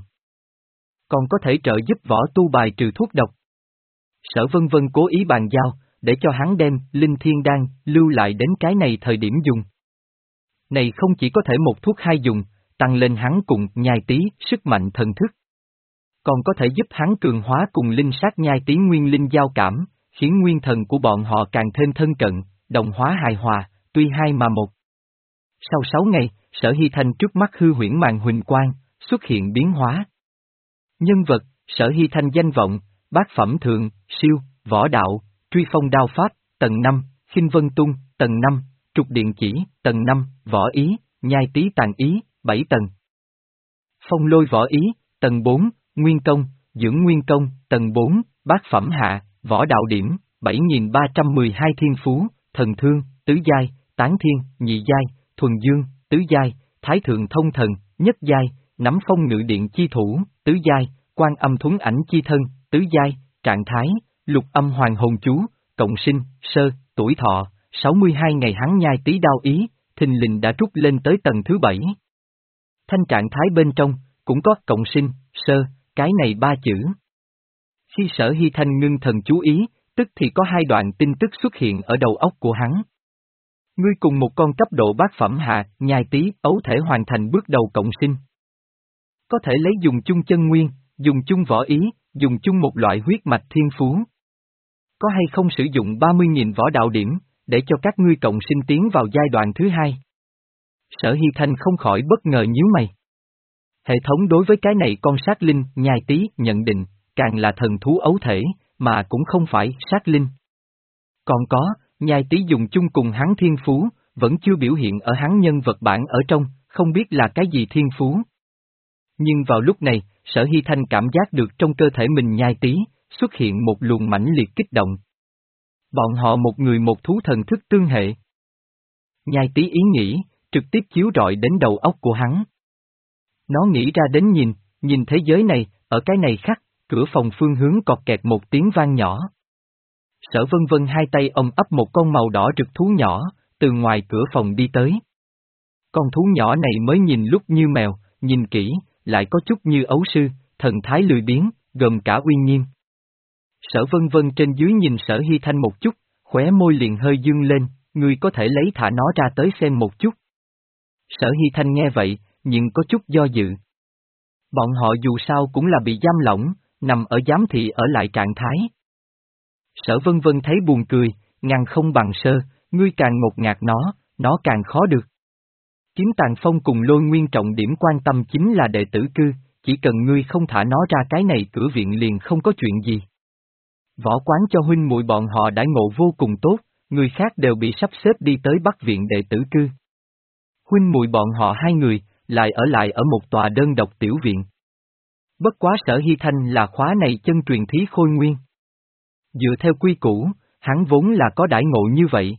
Còn có thể trợ giúp võ tu bài trừ thuốc độc. Sở Vân Vân cố ý bàn giao, để cho hắn đem linh thiên đan lưu lại đến cái này thời điểm dùng. Này không chỉ có thể một thuốc hai dùng, tăng lên hắn cùng nhai tí sức mạnh thần thức. Còn có thể giúp hắn cường hóa cùng linh sát nhai tí nguyên linh giao cảm, khiến nguyên thần của bọn họ càng thêm thân cận, đồng hóa hài hòa, tuy hai mà một. Sau sáu ngày, Sở Hy Thanh trước mắt hư huyễn màn huỳnh quang, xuất hiện biến hóa. Nhân vật, Sở Hy Thanh danh vọng, bát phẩm thượng, siêu, võ đạo, truy phong đao pháp, tầng năm, Khinh Vân Tung, tầng năm, Trục Điện Chỉ, tầng năm, Võ Ý, Nhai Tý Tàn Ý, bảy tầng. Phong Lôi Võ Ý, tầng bốn, Nguyên Công, Dưỡng Nguyên Công, tầng bốn, Bát Phẩm Hạ, Võ Đạo Điểm, bảy nghìn ba trăm mười hai Thiên Phú, Thần Thương, Tứ Giai, Tán Thiên, Nhị Giai, Thuần Dương, Tứ Giai, Thái Thượng Thông Thần, Nhất Giai, Nắm Phong Ngự Điện Chi Thủ, Tứ Giai, Quan Âm Thuấn Ảnh Chi Thân, Tứ Giai, Trạng Thái, Lục Âm Hoàng Hồn Chú, Cộng Sinh, Sơ, Tuổi Thọ, sáu mươi hai ngày hắn nhai tý đao ý, thình lình đã trút lên tới tầng thứ bảy. Thanh trạng thái bên trong, cũng có Cộng Sinh, Sơ, cái này ba chữ. Khi Sở Hy Thanh ngưng thần chú ý, tức thì có hai đoạn tin tức xuất hiện ở đầu óc của hắn. Ngươi cùng một con cấp độ bát phẩm hạ, nhai tý, ấu thể hoàn thành bước đầu cộng sinh. Có thể lấy dùng chung chân nguyên, dùng chung võ ý, dùng chung một loại huyết mạch thiên phú. Có hay không sử dụng ba mươi nghìn võ đạo điểm, để cho các ngươi cộng sinh tiến vào giai đoạn thứ hai? Sở Hy Thanh không khỏi bất ngờ nhíu mày. Hệ thống đối với cái này con sát linh, nhai tý, nhận định, càng là thần thú ấu thể, mà cũng không phải sát linh. Còn có, nhai tý dùng chung cùng hắn thiên phú, vẫn chưa biểu hiện ở hắn nhân vật bản ở trong, không biết là cái gì thiên phú. Nhưng vào lúc này, Sở Hy Thanh cảm giác được trong cơ thể mình nhai tý, xuất hiện một luồng mãnh liệt kích động. Bọn họ một người một thú thần thức tương hệ. Nhai tý ý nghĩ, trực tiếp chiếu rọi đến đầu óc của hắn. Nó nghĩ ra đến nhìn, nhìn thế giới này, ở cái này khắc, cửa phòng phương hướng cọt kẹt một tiếng vang nhỏ. Sở Vân Vân hai tay ôm ấp một con màu đỏ rực thú nhỏ, từ ngoài cửa phòng đi tới. Con thú nhỏ này mới nhìn lúc như mèo, nhìn kỹ, lại có chút như ấu sư, thần thái lười biếng, gồm cả uy nghiêm. Sở Vân Vân trên dưới nhìn Sở Hy Thanh một chút, khóe môi liền hơi dương lên, ngươi có thể lấy thả nó ra tới xem một chút. Sở Hy Thanh nghe vậy, nhưng có chút do dự. Bọn họ dù sao cũng là bị giam lỏng, nằm ở giám thị ở lại trạng thái. Sở Vân Vân thấy buồn cười, ngăn không bằng sơ, ngươi càng ngột ngạt nó, nó càng khó được. Kiếm Tàn Phong cùng Lôi Nguyên trọng điểm quan tâm chính là đệ tử cư, chỉ cần ngươi không thả nó ra cái này cửa viện liền không có chuyện gì. Võ quán cho huynh muội bọn họ đãi ngộ vô cùng tốt, người khác đều bị sắp xếp đi tới Bắc viện đệ tử cư. Huynh muội bọn họ hai người, lại ở lại ở một tòa đơn độc tiểu viện. Bất quá Sở Hy Thanh là khóa này chân truyền thí khôi nguyên. Dựa theo quy củ, hắn vốn là có đãi ngộ như vậy.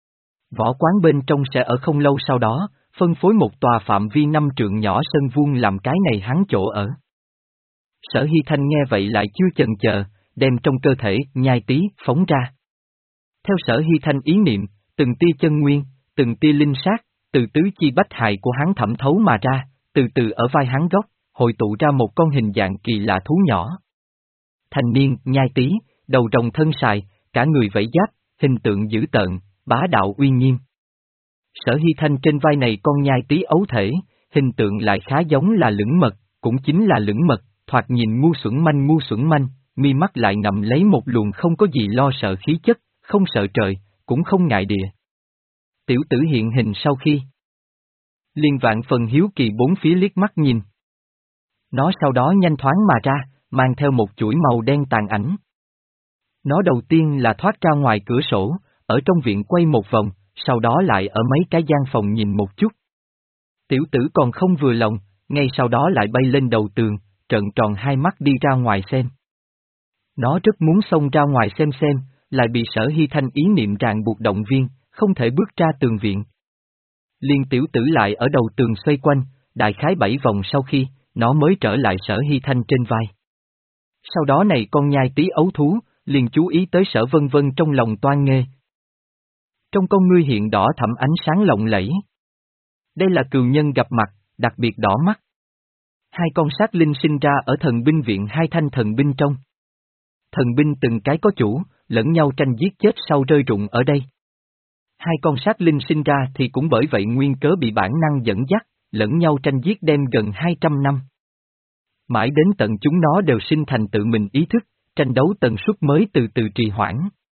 Võ quán bên trong sẽ ở không lâu sau đó, phân phối một tòa phạm vi năm trượng nhỏ sân vuông làm cái này hắn chỗ ở. Sở Hy Thanh nghe vậy lại chưa chần chờ, đem trong cơ thể nhai tý phóng ra. Theo Sở Hy Thanh ý niệm, từng tia chân nguyên, từng tia linh sát, từ tứ chi bách hài của hắn thẩm thấu mà ra, từ từ ở vai hắn góc, hội tụ ra một con hình dạng kỳ lạ thú nhỏ. Thành niên, nhai tý, đầu rồng thân sài, cả người vẫy giáp, hình tượng dữ tợn, bá đạo uy nghiêm. Sở Hy Thanh trên vai này con nhai tý ấu thể, hình tượng lại khá giống là lưỡng mật, cũng chính là lưỡng mật, thoạt nhìn ngu xuẩn manh ngu xuẩn manh, mi mắt lại ngậm lấy một luồng không có gì lo sợ khí chất, không sợ trời, cũng không ngại địa. Tiểu tử hiện hình sau khi liền vạn phần hiếu kỳ bốn phía liếc mắt nhìn. Nó sau đó nhanh thoáng mà ra, mang theo một chuỗi màu đen tàn ảnh. Nó đầu tiên là thoát ra ngoài cửa sổ, ở trong viện quay một vòng, sau đó lại ở mấy cái gian phòng nhìn một chút. Tiểu tử còn không vừa lòng, ngay sau đó lại bay lên đầu tường, trợn tròn hai mắt đi ra ngoài xem. Nó rất muốn xông ra ngoài xem xem, lại bị Sở Hy Thanh ý niệm ràng buộc động viên, không thể bước ra tường viện. Liên tiểu tử lại ở đầu tường xoay quanh, đại khái bảy vòng sau khi, nó mới trở lại Sở Hy Thanh trên vai. Sau đó này con nhai tý ấu thú, liền chú ý tới Sở Vân Vân trong lòng toan nghê. Trong con ngươi hiện đỏ thẫm ánh sáng lộng lẫy. Đây là cừu nhân gặp mặt, đặc biệt đỏ mắt. Hai con sát linh sinh ra ở thần binh viện hai thanh thần binh trong. Thần binh từng cái có chủ, lẫn nhau tranh giết chết sau rơi rụng ở đây. Hai con sát linh sinh ra thì cũng bởi vậy nguyên cớ bị bản năng dẫn dắt, lẫn nhau tranh giết đem gần hai trăm năm. Mãi đến tận chúng nó đều sinh thành tự mình ý thức, tranh đấu tần suất mới từ từ trì hoãn.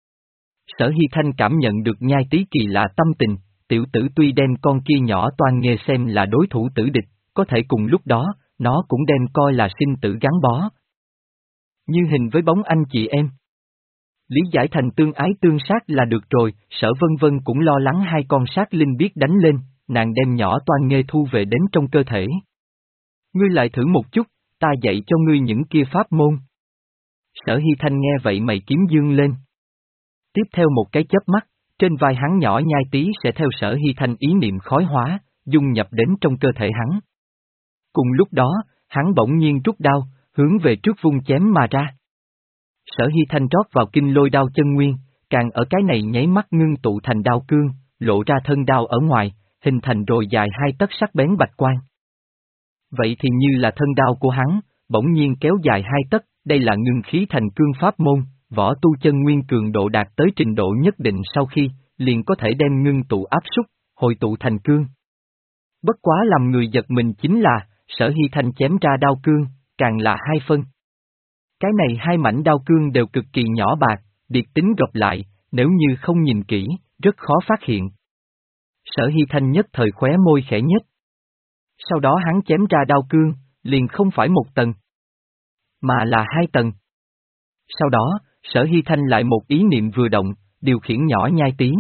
Sở Hy Thanh cảm nhận được nhai tý kỳ lạ tâm tình, tiểu tử tuy đem con kia nhỏ toan nghe xem là đối thủ tử địch, có thể cùng lúc đó, nó cũng đem coi là sinh tử gắn bó. Như hình với bóng anh chị em. lý giải thành tương ái tương sát là được rồi, Sở Vân Vân cũng lo lắng hai con sát linh biết đánh lên, nàng đem nhỏ toan nghê thu về đến trong cơ thể. Ngươi lại thử một chút, ta dạy cho ngươi những kia pháp môn. Sở Hy Thanh nghe vậy mày kiếm dương lên. Tiếp theo một cái chớp mắt, trên vai hắn nhỏ nhai tí sẽ theo Sở Hy Thanh ý niệm khói hóa, dung nhập đến trong cơ thể hắn. Cùng lúc đó, hắn bỗng nhiên rút đao, hướng về trước vung chém mà ra. Sở Hy Thanh rót vào kinh lôi đao chân nguyên, càng ở cái này nháy mắt ngưng tụ thành đao cương, lộ ra thân đao ở ngoài, hình thành rồi dài hai tấc sắc bén bạch quang. Vậy thì như là thân đao của hắn, bỗng nhiên kéo dài hai tấc, đây là ngưng khí thành cương pháp môn, võ tu chân nguyên cường độ đạt tới trình độ nhất định sau khi, liền có thể đem ngưng tụ áp súc, hồi tụ thành cương. Bất quá làm người giật mình chính là, Sở Hy Thanh chém ra đao cương, càng là hai phân. Cái này hai mảnh đao cương đều cực kỳ nhỏ bạc, biệt tính gộp lại, nếu như không nhìn kỹ, rất khó phát hiện. Sở Hy Thanh nhất thời khóe môi khẽ nhếch. Sau đó hắn chém ra đao cương, liền không phải một tầng, mà là hai tầng. Sau đó, Sở Hy Thanh lại một ý niệm vừa động, điều khiển nhỏ nhai tí.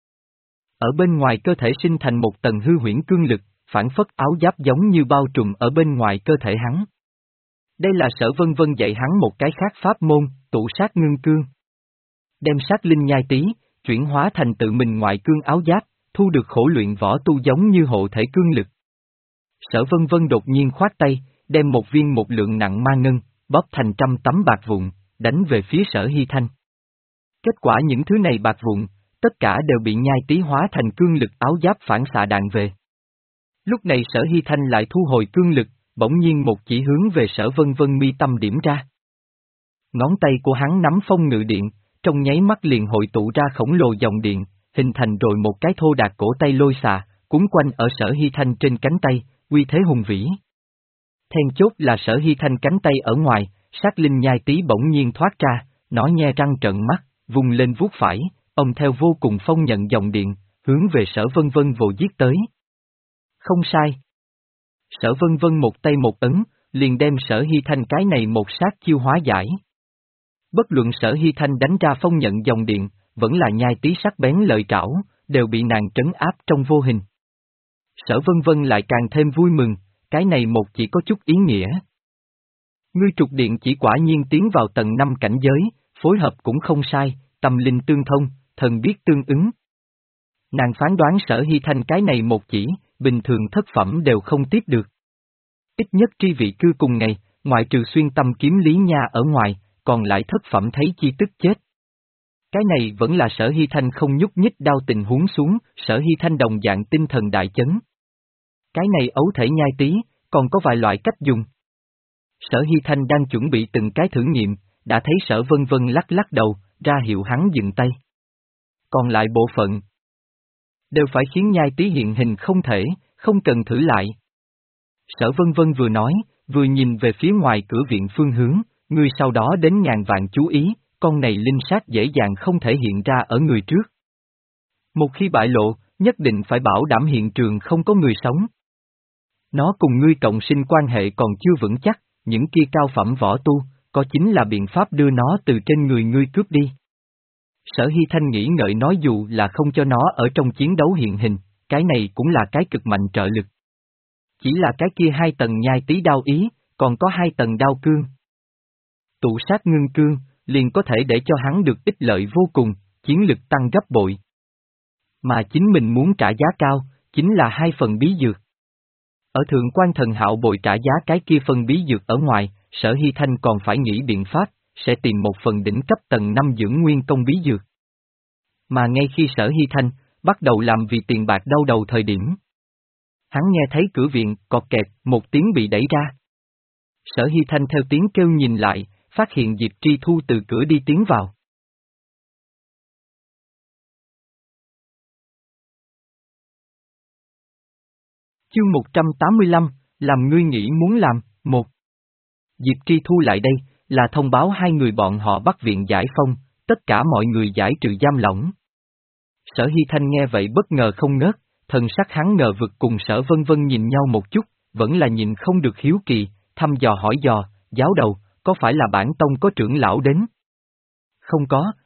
Ở bên ngoài cơ thể sinh thành một tầng hư huyễn cương lực, phản phất áo giáp giống như bao trùm ở bên ngoài cơ thể hắn. Đây là Sở Vân Vân dạy hắn một cái khác pháp môn, tụ sát ngưng cương. Đem sát linh nhai tí, chuyển hóa thành tự mình ngoại cương áo giáp, thu được khổ luyện võ tu giống như hộ thể cương lực. Sở Vân Vân đột nhiên khoát tay, đem một viên một lượng nặng ma ngân, bóp thành trăm tấm bạc vụn, đánh về phía Sở Hy Thanh. Kết quả những thứ này bạc vụn, tất cả đều bị nhai tí hóa thành cương lực áo giáp phản xạ đạn về. Lúc này Sở Hy Thanh lại thu hồi cương lực, bỗng nhiên một chỉ hướng về Sở Vân Vân mi tâm điểm ra. Ngón tay của hắn nắm phong ngự điện, trong nháy mắt liền hội tụ ra khổng lồ dòng điện, hình thành rồi một cái thô đạt cổ tay lôi xà, cuốn quanh ở Sở Hy Thanh trên cánh tay, uy thế hùng vĩ. Then chốt là Sở Hy Thanh cánh tay ở ngoài, sát linh nhai tí bỗng nhiên thoát ra, nó nhe răng trợn mắt, vùng lên vuốt phải, ông theo vô cùng phong nhận dòng điện, hướng về Sở Vân Vân vồ giết tới. Không sai. Sở Vân Vân một tay một ấn, liền đem Sở Hy Thanh cái này một sát chiêu hóa giải. Bất luận Sở Hy Thanh đánh ra phong nhận dòng điện, vẫn là nhai tí sắc bén lợi trảo, đều bị nàng trấn áp trong vô hình. Sở Vân Vân lại càng thêm vui mừng, cái này một chỉ có chút ý nghĩa. Ngươi trục điện chỉ quả nhiên tiến vào tầng năm cảnh giới, phối hợp cũng không sai, tâm linh tương thông, thần biết tương ứng. Nàng phán đoán Sở Hy Thanh cái này một chỉ, bình thường thất phẩm đều không tiếp được. Ít nhất tri vị cư cùng ngày, ngoại trừ xuyên tâm kiếm Lý Nha ở ngoài, còn lại thất phẩm thấy chi tức chết. Cái này vẫn là Sở Hy Thanh không nhúc nhích đau tình huống xuống, Sở Hy Thanh đồng dạng tinh thần đại chấn. Cái này ấu thể nhai tí, còn có vài loại cách dùng. Sở Hy Thanh đang chuẩn bị từng cái thử nghiệm, đã thấy Sở Vân Vân lắc lắc đầu, ra hiệu hắn dừng tay. Còn lại bộ phận đều phải khiến nhai tí hiện hình không thể, không cần thử lại. Sở Vân Vân vừa nói, vừa nhìn về phía ngoài cửa viện phương hướng, người sau đó đến ngàn vạn chú ý, con này linh sát dễ dàng không thể hiện ra ở người trước. Một khi bại lộ, nhất định phải bảo đảm hiện trường không có người sống. Nó cùng ngươi cộng sinh quan hệ còn chưa vững chắc, những kia cao phẩm võ tu, có chính là biện pháp đưa nó từ trên người ngươi cướp đi. Sở Hy Thanh nghĩ ngợi nói dù là không cho nó ở trong chiến đấu hiện hình, cái này cũng là cái cực mạnh trợ lực. Chỉ là cái kia hai tầng nhai tí đao ý, còn có hai tầng đao cương. Tụ sát ngưng cương, liền có thể để cho hắn được ích lợi vô cùng, chiến lực tăng gấp bội. Mà chính mình muốn trả giá cao, chính là hai phần bí dược. Ở thượng quan thần hạo bội trả giá cái kia phần bí dược ở ngoài, Sở Hy Thanh còn phải nghĩ biện pháp, sẽ tìm một phần đỉnh cấp tầng năm dưỡng nguyên công bí dược. Mà ngay khi Sở Hy Thanh bắt đầu làm vì tiền bạc đau đầu thời điểm, hắn nghe thấy cửa viện cọt kẹt, một tiếng bị đẩy ra. Sở Hy Thanh theo tiếng kêu nhìn lại, phát hiện Diệp Tri Thu từ cửa đi tiến vào. Chương một trăm tám mươi lăm, làm ngươi nghĩ muốn làm, một. Diệp Tri Thu lại đây, là thông báo hai người bọn họ bắt viện giải phong, tất cả mọi người giải trừ giam lỏng. Sở Hy Thanh nghe vậy bất ngờ không ngớt, thần sắc hắn ngờ vực cùng Sở Vân Vân nhìn nhau một chút, vẫn là nhìn không được hiếu kỳ, thăm dò hỏi dò, giáo đầu, có phải là bản tông có trưởng lão đến? Không có,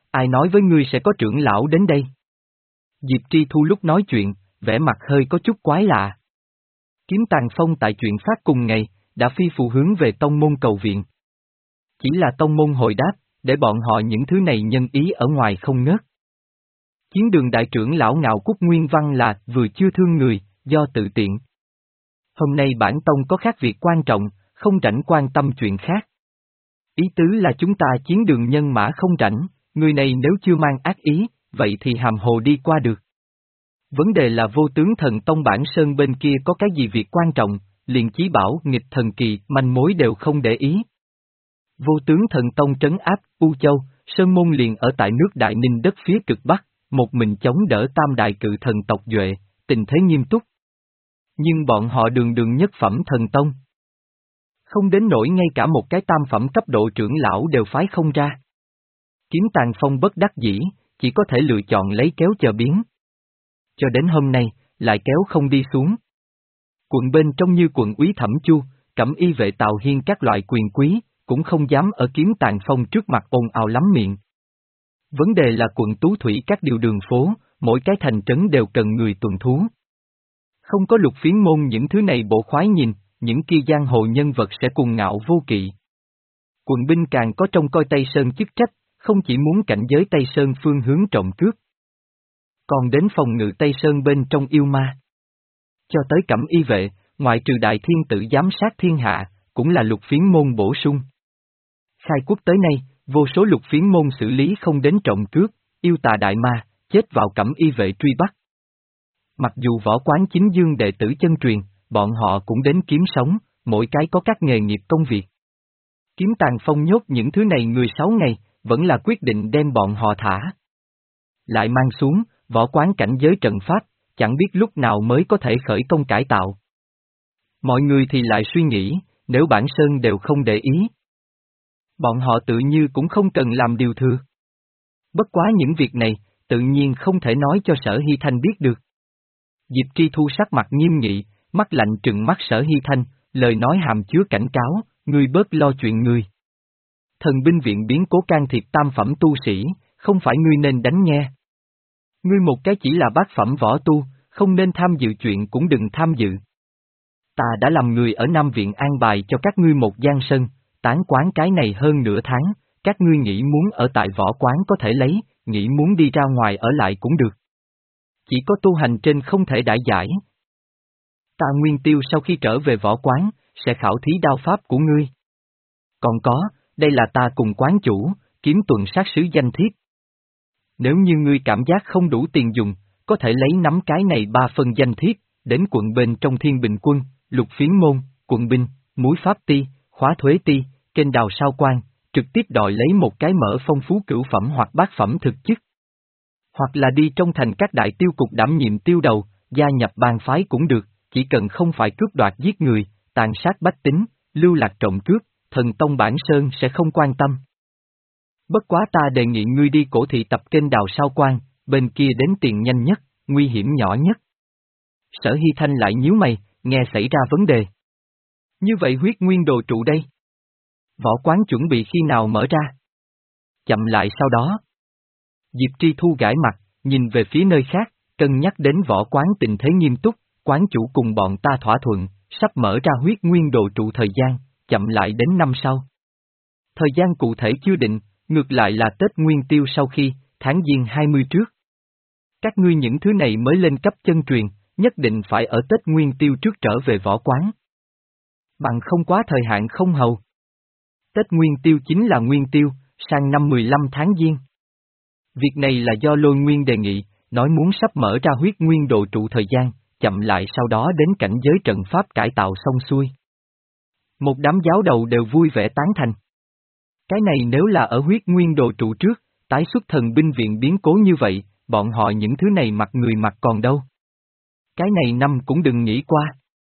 ai nói với ngươi sẽ có trưởng lão đến đây? Diệp Tri Thu lúc nói chuyện, vẻ mặt hơi có chút quái lạ. Kiếm Tàn Phong tại chuyện phát cùng ngày, đã phi phù hướng về tông môn cầu viện. Chỉ là tông môn hồi đáp, để bọn họ những thứ này nhân ý ở ngoài không ngớt. Chiến đường đại trưởng lão Ngạo Cúc Nguyên Văn là vừa chưa thương người, do tự tiện. Hôm nay bản tông có khác việc quan trọng, không rảnh quan tâm chuyện khác. Ý tứ là chúng ta chiến đường nhân mã không rảnh, người này nếu chưa mang ác ý, vậy thì hàm hồ đi qua được. Vấn đề là vô tướng thần tông bản sơn bên kia có cái gì việc quan trọng, liền chí bảo nghịch thần kỳ, manh mối đều không để ý. Vô tướng thần tông trấn áp U Châu, Sơn Môn liền ở tại nước Đại Ninh đất phía cực Bắc, một mình chống đỡ tam đại cự thần tộc Duệ, tình thế nghiêm túc. Nhưng bọn họ đường đường nhất phẩm thần tông. Không đến nỗi ngay cả một cái tam phẩm cấp độ trưởng lão đều phái không ra. Kiếm Tàn Phong bất đắc dĩ, chỉ có thể lựa chọn lấy kéo chờ biến. Cho đến hôm nay, lại kéo không đi xuống. Quận bên trong như quận úy Thẩm Chu, Cẩm Y vệ Tào Hiên các loại quyền quý, cũng không dám ở Kiếm Tàn Phong trước mặt ồn ào lắm miệng. Vấn đề là quận Tú Thủy các điều đường phố, mỗi cái thành trấn đều cần người tuần thú. Không có Lục Phiến môn những thứ này bộ khoái nhìn, những kia giang hồ nhân vật sẽ cuồng ngạo vô kỵ. Quận binh càng có trông coi Tây Sơn chức trách, không chỉ muốn cảnh giới Tây Sơn phương hướng trộm cướp, còn đến phòng ngự Tây Sơn bên trong yêu ma. Cho tới Cẩm Y vệ, ngoại trừ đại thiên tử giám sát thiên hạ, cũng là Lục Phiến môn bổ sung. Khai quốc tới nay, vô số Lục Phiến môn xử lý không đến trộm cướp, yêu tà đại ma, chết vào Cẩm Y vệ truy bắt. Mặc dù võ quán chính dương đệ tử chân truyền, bọn họ cũng đến kiếm sống, mỗi cái có các nghề nghiệp công việc. Kiếm Tàn Phong nhốt những thứ này người sáu ngày, vẫn là quyết định đem bọn họ thả. Lại mang xuống, võ quán cảnh giới trận pháp, chẳng biết lúc nào mới có thể khởi công cải tạo. Mọi người thì lại suy nghĩ, nếu bản sơn đều không để ý, bọn họ tự như cũng không cần làm điều thừa. Bất quá những việc này, tự nhiên không thể nói cho Sở Hy Thanh biết được. Diệp Tri Thu sắc mặt nghiêm nghị, mắt lạnh trừng mắt Sở Hy Thanh, lời nói hàm chứa cảnh cáo, ngươi bớt lo chuyện ngươi. Thần binh viện biến cố can thiệp tam phẩm tu sĩ, không phải ngươi nên đánh nghe. Ngươi một cái chỉ là bát phẩm võ tu, không nên tham dự chuyện cũng đừng tham dự. Ta đã làm người ở Nam Viện an bài cho các ngươi một gian sân, tán quán cái này hơn nửa tháng, các ngươi nghĩ muốn ở tại võ quán có thể lấy, nghĩ muốn đi ra ngoài ở lại cũng được. Chỉ có tu hành trên không thể đãi giải. Ta Nguyên Tiêu sau khi trở về võ quán, sẽ khảo thí đao pháp của ngươi. Còn có, đây là ta cùng quán chủ, kiếm tuần sát sứ danh thiếp. Nếu như ngươi cảm giác không đủ tiền dùng, có thể lấy nắm cái này ba phần danh thiếp, đến quận bên trong Thiên Bình Quân, Lục Phiến môn, quận binh, Múi Pháp Ti, Khóa Thuế Ti, kênh đào sao quan, trực tiếp đòi lấy một cái mở phong phú cửu phẩm hoặc bát phẩm thực chức. Hoặc là đi trong thành các đại tiêu cục đảm nhiệm tiêu đầu, gia nhập bang phái cũng được, chỉ cần không phải cướp đoạt giết người, tàn sát bách tính, lưu lạc trộm cướp, thần tông bản sơn sẽ không quan tâm. Bất quá ta đề nghị ngươi đi cổ thị tập kênh đào sao quan, bên kia đến tiền nhanh nhất, nguy hiểm nhỏ nhất. Sở Hy Thanh lại nhíu mày, nghe xảy ra vấn đề. Như vậy huyết nguyên đồ trụ đây. Võ quán chuẩn bị khi nào mở ra? Chậm lại sau đó. Diệp Tri Thu gãi mặt, nhìn về phía nơi khác, cân nhắc đến võ quán tình thế nghiêm túc, quán chủ cùng bọn ta thỏa thuận, sắp mở ra huyết nguyên đồ trụ thời gian, chậm lại đến năm sau. Thời gian cụ thể chưa định, ngược lại là Tết Nguyên Tiêu sau khi, tháng Giêng hai mươi trước. Các ngươi những thứ này mới lên cấp chân truyền, nhất định phải ở Tết Nguyên Tiêu trước trở về võ quán. Bằng không quá thời hạn không hầu. Tết Nguyên Tiêu chính là Nguyên Tiêu, sang năm mười lăm tháng Giêng. Việc này là do Lôi Nguyên đề nghị, nói muốn sắp mở ra huyết nguyên đồ trụ thời gian, chậm lại sau đó đến cảnh giới trận pháp cải tạo xong xuôi. Một đám giáo đầu đều vui vẻ tán thành. Cái này nếu là ở huyết nguyên đồ trụ trước, tái xuất thần binh viện biến cố như vậy, bọn họ những thứ này mặt người mặt còn đâu. Cái này năm cũng đừng nghĩ qua.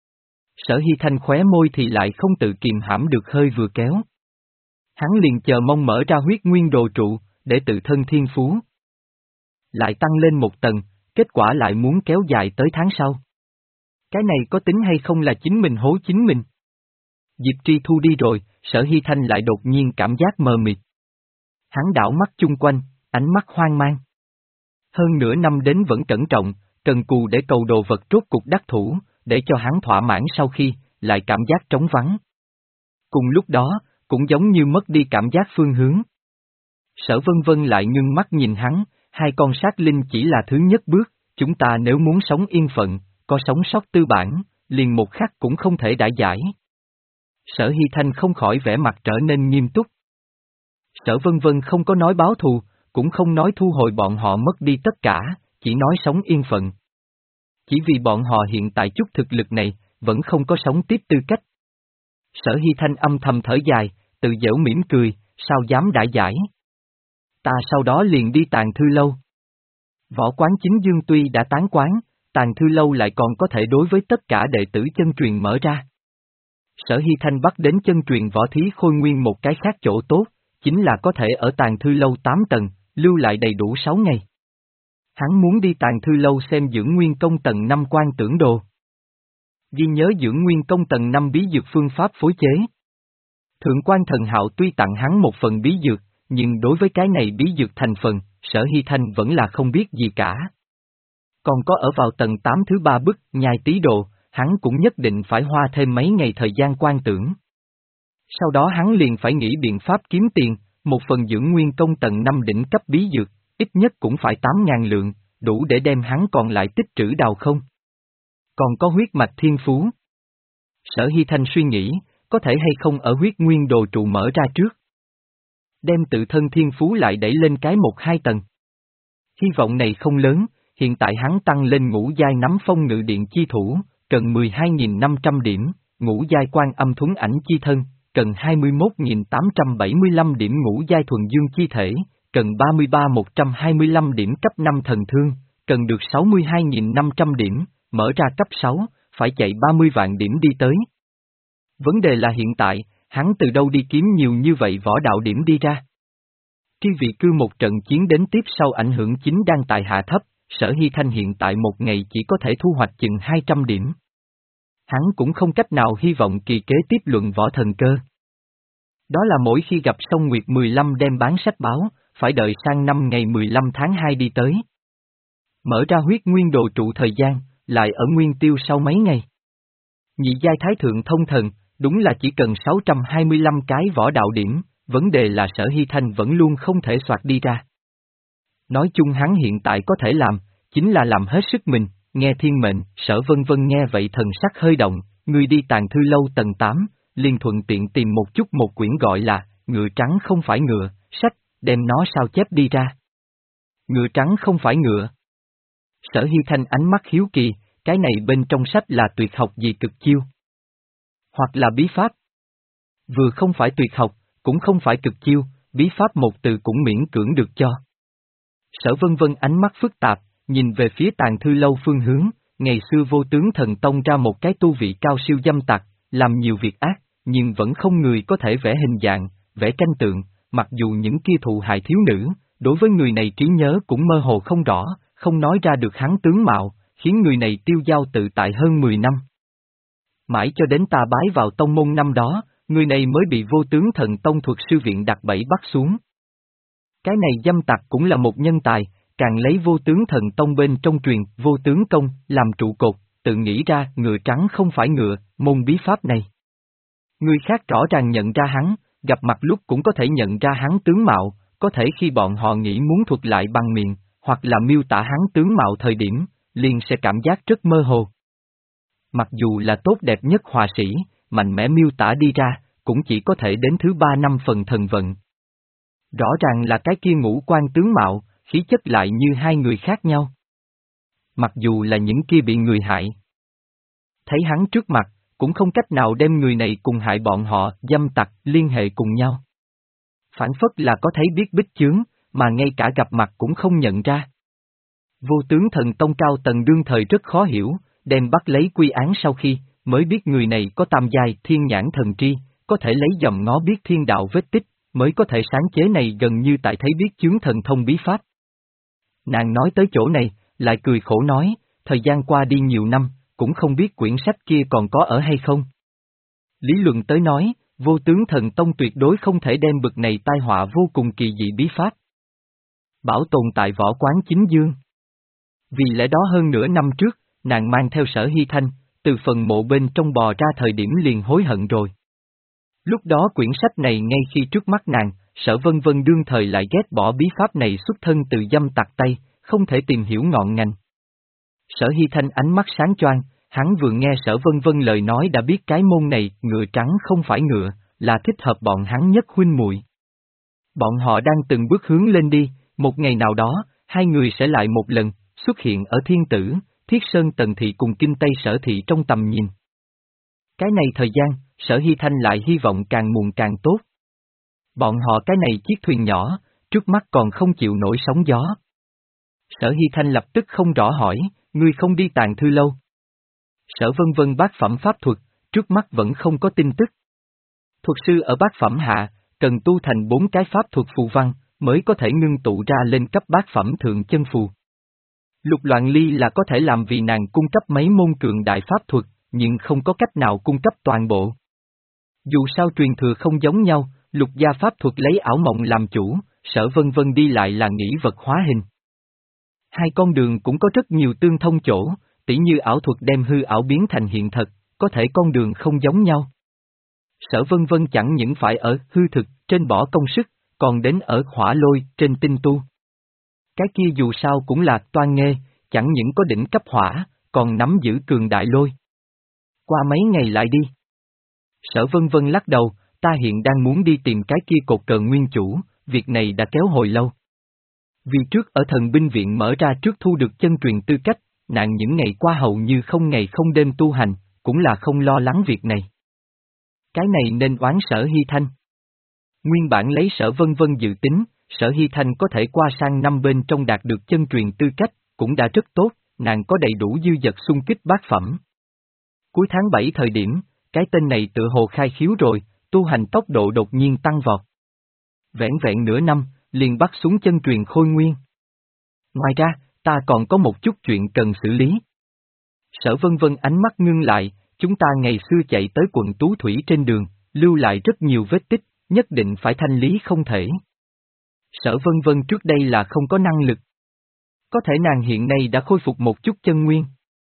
Sở Hy Thanh khóe môi thì lại không tự kiềm hãm được hơi vừa kéo. Hắn liền chờ mong mở ra huyết nguyên đồ trụ, để tự thân thiên phú. Lại tăng lên một tầng, kết quả lại muốn kéo dài tới tháng sau. Cái này có tính hay không là chính mình hố chính mình? Diệp Tri Thu đi rồi, Sở Hy Thanh lại đột nhiên cảm giác mờ mịt. Hắn đảo mắt chung quanh, ánh mắt hoang mang. Hơn nửa năm đến vẫn cẩn trọng, cần cù để cầu đồ vật rốt cục đắc thủ, để cho hắn thỏa mãn sau khi, lại cảm giác trống vắng. Cùng lúc đó, cũng giống như mất đi cảm giác phương hướng. Sở Vân Vân lại ngưng mắt nhìn hắn, hai con sát linh chỉ là thứ nhất bước, chúng ta nếu muốn sống yên phận, có sống sót tư bản, liền một khắc cũng không thể đãi giải. Sở Hy Thanh không khỏi vẻ mặt trở nên nghiêm túc. Sở Vân Vân không có nói báo thù, cũng không nói thu hồi bọn họ mất đi tất cả, chỉ nói sống yên phận. Chỉ vì bọn họ hiện tại chút thực lực này, vẫn không có sống tiếp tư cách. Sở Hy Thanh âm thầm thở dài, tự giễu mỉm cười, sao dám đãi giải. Ta sau đó liền đi Tàng Thư Lâu. Võ Quán Chính Dương tuy đã tán quán, Tàng Thư Lâu lại còn có thể đối với tất cả đệ tử chân truyền mở ra. Sở Hy Thanh bắt đến chân truyền võ thí khôi nguyên một cái khác chỗ tốt, chính là có thể ở Tàng Thư Lâu tám tầng, lưu lại đầy đủ sáu ngày. Hắn muốn đi Tàng Thư Lâu xem dưỡng nguyên công tầng năm quan tưởng đồ. Ghi nhớ dưỡng nguyên công tầng năm bí dược phương pháp phối chế. Thượng quan Thần Hạo tuy tặng hắn một phần bí dược, nhưng đối với cái này bí dược thành phần, Sở Hy Thanh vẫn là không biết gì cả. Còn có ở vào tầng tám thứ ba bức, nhai tí đồ, hắn cũng nhất định phải hoa thêm mấy ngày thời gian quan tưởng. Sau đó hắn liền phải nghĩ biện pháp kiếm tiền, một phần dưỡng nguyên công tầng năm đỉnh cấp bí dược, ít nhất cũng phải tám ngàn lượng, đủ để đem hắn còn lại tích trữ đào không. Còn có huyết mạch thiên phú. Sở Hy Thanh suy nghĩ, có thể hay không ở huyết nguyên đồ trụ mở ra trước. Đem tự thân thiên phú lại đẩy lên cái một hai tầng. Hy vọng này không lớn, hiện tại hắn tăng lên ngũ giai nắm phong ngự điện chi thủ, cần mười hai nghìn năm trăm điểm, ngũ giai quan âm thuấn ảnh chi thân, cần hai mươi mốt nghìn tám trăm bảy mươi lăm điểm ngũ giai thuần dương chi thể, cần ba mươi ba nghìn một trăm hai mươi lăm điểm cấp năm thần thương, cần được sáu mươi hai nghìn năm trăm điểm, mở ra cấp sáu, phải chạy ba mươi vạn điểm đi tới. Vấn đề là hiện tại, hắn từ đâu đi kiếm nhiều như vậy võ đạo điểm đi ra. Tri vị cư một trận chiến đến tiếp sau ảnh hưởng chính đang tại hạ thấp, Sở Hy Thanh hiện tại một ngày chỉ có thể thu hoạch chừng hai trăm điểm. Hắn cũng không cách nào hy vọng kỳ kế tiếp luận võ thần cơ. Đó là mỗi khi gặp Song Nguyệt mười lăm đem bán sách báo, phải đợi sang năm ngày mười lăm tháng hai đi tới. Mở ra huyết nguyên đồ trụ thời gian, lại ở nguyên tiêu sau mấy ngày. Nhị giai thái thượng thông thần, đúng là chỉ cần sáu trăm hai mươi lăm cái võ đạo điểm, vấn đề là Sở Hy Thanh vẫn luôn không thể soạt đi ra. Nói chung hắn hiện tại có thể làm, chính là làm hết sức mình, nghe thiên mệnh, Sở Vân Vân nghe vậy thần sắc hơi động, người đi Tàng Thư Lâu tầng tám, liền thuận tiện tìm một chút một quyển gọi là, ngựa trắng không phải ngựa, sách, đem nó sao chép đi ra. Ngựa trắng không phải ngựa. Sở Hy Thanh ánh mắt hiếu kỳ, cái này bên trong sách là tuyệt học gì cực chiêu? Hoặc là bí pháp? Vừa không phải tuyệt học, cũng không phải cực chiêu, bí pháp một từ cũng miễn cưỡng được cho. Sở Vân Vân ánh mắt phức tạp, nhìn về phía Tàng Thư Lâu phương hướng, ngày xưa Vô Tướng Thần Tông ra một cái tu vị cao siêu dâm tặc, làm nhiều việc ác, nhưng vẫn không người có thể vẽ hình dạng, vẽ tranh tượng, mặc dù những kia thụ hại thiếu nữ, đối với người này trí nhớ cũng mơ hồ không rõ, không nói ra được hắn tướng mạo, khiến người này tiêu dao tự tại hơn mười năm. Mãi cho đến ta bái vào tông môn năm đó, người này mới bị Vô Tướng Thần Tông thuật sư viện đặt bẫy bắt xuống. Cái này dâm tặc cũng là một nhân tài, càng lấy Vô Tướng Thần Tông bên trong truyền Vô Tướng Công làm trụ cột, tự nghĩ ra ngựa trắng không phải ngựa, môn bí pháp này. Người khác rõ ràng nhận ra hắn, gặp mặt lúc cũng có thể nhận ra hắn tướng mạo, có thể khi bọn họ nghĩ muốn thuật lại bằng miệng, hoặc là miêu tả hắn tướng mạo thời điểm, liền sẽ cảm giác rất mơ hồ. Mặc dù là tốt đẹp nhất họa sĩ, mạnh mẽ miêu tả đi ra, cũng chỉ có thể đến thứ ba năm phần thần vận. Rõ ràng là cái kia ngũ quan tướng mạo, khí chất lại như hai người khác nhau. Mặc dù là những kia bị người hại. Thấy hắn trước mặt, cũng không cách nào đem người này cùng hại bọn họ, dâm tặc, liên hệ cùng nhau. Phản phất là có thấy biết bích chướng, mà ngay cả gặp mặt cũng không nhận ra. Vô Tướng Thần Tông cao tầng đương thời rất khó hiểu, đem bắt lấy quy án sau khi, mới biết người này có tam giai thiên nhãn thần tri, có thể lấy dòng ngó biết thiên đạo vết tích, mới có thể sáng chế này gần như tại thấy biết chướng thần thông bí pháp. Nàng nói tới chỗ này, lại cười khổ nói, thời gian qua đi nhiều năm, cũng không biết quyển sách kia còn có ở hay không. Lý luận tới nói, Vô Tướng Thần Tông tuyệt đối không thể đem bực này tai họa vô cùng kỳ dị bí pháp. bảo tồn tại võ quán chính dương. Vì lẽ đó hơn nửa năm trước, nàng mang theo Sở Hy Thanh, từ phần mộ bên trong bò ra thời điểm liền hối hận rồi. Lúc đó quyển sách này ngay khi trước mắt nàng, Sở Vân Vân đương thời lại ghét bỏ bí pháp này xuất thân từ dâm tặc Tây, không thể tìm hiểu ngọn ngành. Sở Hy Thanh ánh mắt sáng choang, hắn vừa nghe Sở Vân Vân lời nói đã biết cái môn này ngựa trắng không phải ngựa, là thích hợp bọn hắn nhất huynh muội. Bọn họ đang từng bước hướng lên đi, một ngày nào đó, hai người sẽ lại một lần, xuất hiện ở Thiên Tử, Thiết Sơn Tần Thị cùng Kinh Tây Sở Thị trong tầm nhìn. Cái này thời gian, Sở Hy Thanh lại hy vọng càng muộn càng tốt. Bọn họ cái này chiếc thuyền nhỏ, trước mắt còn không chịu nổi sóng gió. Sở Hy Thanh lập tức không rõ hỏi, ngươi không đi Tàng Thư Lâu. Sở Vân Vân bát phẩm pháp thuật, trước mắt vẫn không có tin tức. Thuật sư ở bát phẩm hạ, cần tu thành bốn cái pháp thuật phù văn, mới có thể ngưng tụ ra lên cấp bát phẩm thượng chân phù. Lục Loạn Ly là có thể làm vì nàng cung cấp mấy môn cường đại pháp thuật, nhưng không có cách nào cung cấp toàn bộ. Dù sao truyền thừa không giống nhau, Lục gia pháp thuật lấy ảo mộng làm chủ, Sở Vân Vân đi lại là nghĩ vật hóa hình. Hai con đường cũng có rất nhiều tương thông chỗ, tỉ như ảo thuật đem hư ảo biến thành hiện thật, có thể con đường không giống nhau. Sở Vân Vân chẳng những phải ở hư thực trên bỏ công sức, còn đến ở hỏa lôi trên tinh tu. Cái kia dù sao cũng là toan nghê, chẳng những có đỉnh cấp hỏa, còn nắm giữ cường đại lôi. Qua mấy ngày lại đi. Sở Vân Vân lắc đầu, ta hiện đang muốn đi tìm cái kia cột cờ nguyên chủ, việc này đã kéo hồi lâu. Vì trước ở thần binh viện mở ra trước thu được chân truyền tư cách, nàng những ngày qua hầu như không ngày không đêm tu hành, cũng là không lo lắng việc này. Cái này nên oán Sở Hy Thanh. Nguyên bản lấy Sở Vân Vân dự tính, Sở Hy Thanh có thể qua sang năm bên trong đạt được chân truyền tư cách, cũng đã rất tốt, nàng có đầy đủ dư dật xung kích bát phẩm. Cuối tháng bảy thời điểm, cái tên này tự hồ khai khiếu rồi, tu hành tốc độ đột nhiên tăng vọt. Vẻn vẹn nửa năm, liền bắt xuống chân truyền khôi nguyên. Ngoài ra, ta còn có một chút chuyện cần xử lý. Sở Vân Vân ánh mắt ngưng lại, chúng ta ngày xưa chạy tới quận Tú Thủy trên đường, lưu lại rất nhiều vết tích, nhất định phải thanh lý không thể. Sở Vân Vân trước đây là không có năng lực. Có thể nàng hiện nay đã khôi phục một chút chân nguyên.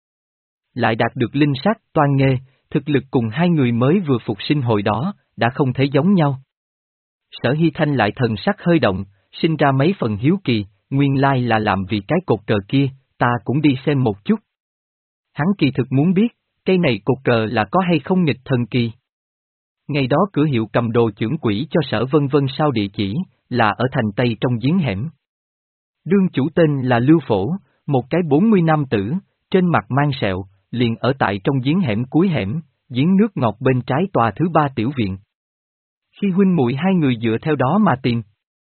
Lại đạt được linh sát toan nghê, thực lực cùng hai người mới vừa phục sinh hồi đó, đã không thể giống nhau. Sở Hy Thanh lại thần sắc hơi động, sinh ra mấy phần hiếu kỳ, nguyên lai là làm vì cái cột cờ kia, ta cũng đi xem một chút. Hắn kỳ thực muốn biết, cây này cột cờ là có hay không nghịch thần kỳ. Ngày đó cửa hiệu cầm đồ chưởng quỹ cho Sở Vân Vân sao địa chỉ, là ở thành Tây trong giếng hẻm. Đương chủ tên là Lưu Phổ, một cái bốn mươi nam tử, trên mặt mang sẹo, liền ở tại trong giếng hẻm cuối hẻm, giếng nước ngọt bên trái tòa thứ ba tiểu viện. Khi huynh muội hai người dựa theo đó mà tìm.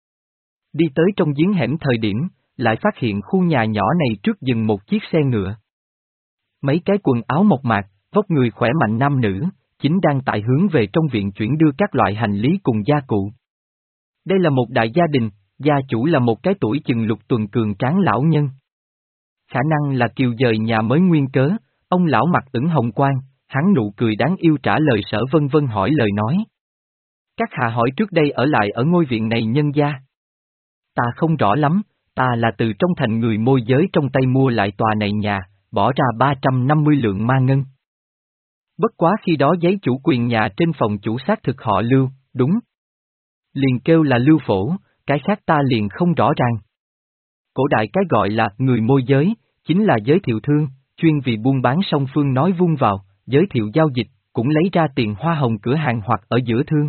Đi tới trong giếng hẻm thời điểm, lại phát hiện khu nhà nhỏ này trước dừng một chiếc xe ngựa. Mấy cái quần áo mộc mạc, vóc người khỏe mạnh nam nữ, chính đang tại hướng về trong viện chuyển đưa các loại hành lý cùng gia cụ. Đây là một đại gia đình, gia chủ là một cái tuổi chừng lục tuần cường tráng lão nhân. Khả năng là kiều dời nhà mới nguyên cớ, ông lão mặt ửng hồng quang, hắn nụ cười đáng yêu trả lời Sở Vân Vân hỏi lời nói. Các hạ hỏi trước đây ở lại ở ngôi viện này nhân gia. Ta không rõ lắm, ta là từ trong thành người môi giới trong tay mua lại tòa này nhà, bỏ ra ba trăm năm mươi lượng ma ngân. Bất quá khi đó giấy chủ quyền nhà trên phòng chủ xác thực họ Lưu, đúng. Liền kêu là Lưu Phổ, cái khác ta liền không rõ ràng. Cổ đại cái gọi là người môi giới, chính là giới thiệu thương, chuyên vì buôn bán song phương nói vung vào, giới thiệu giao dịch, cũng lấy ra tiền hoa hồng cửa hàng hoặc ở giữa thương.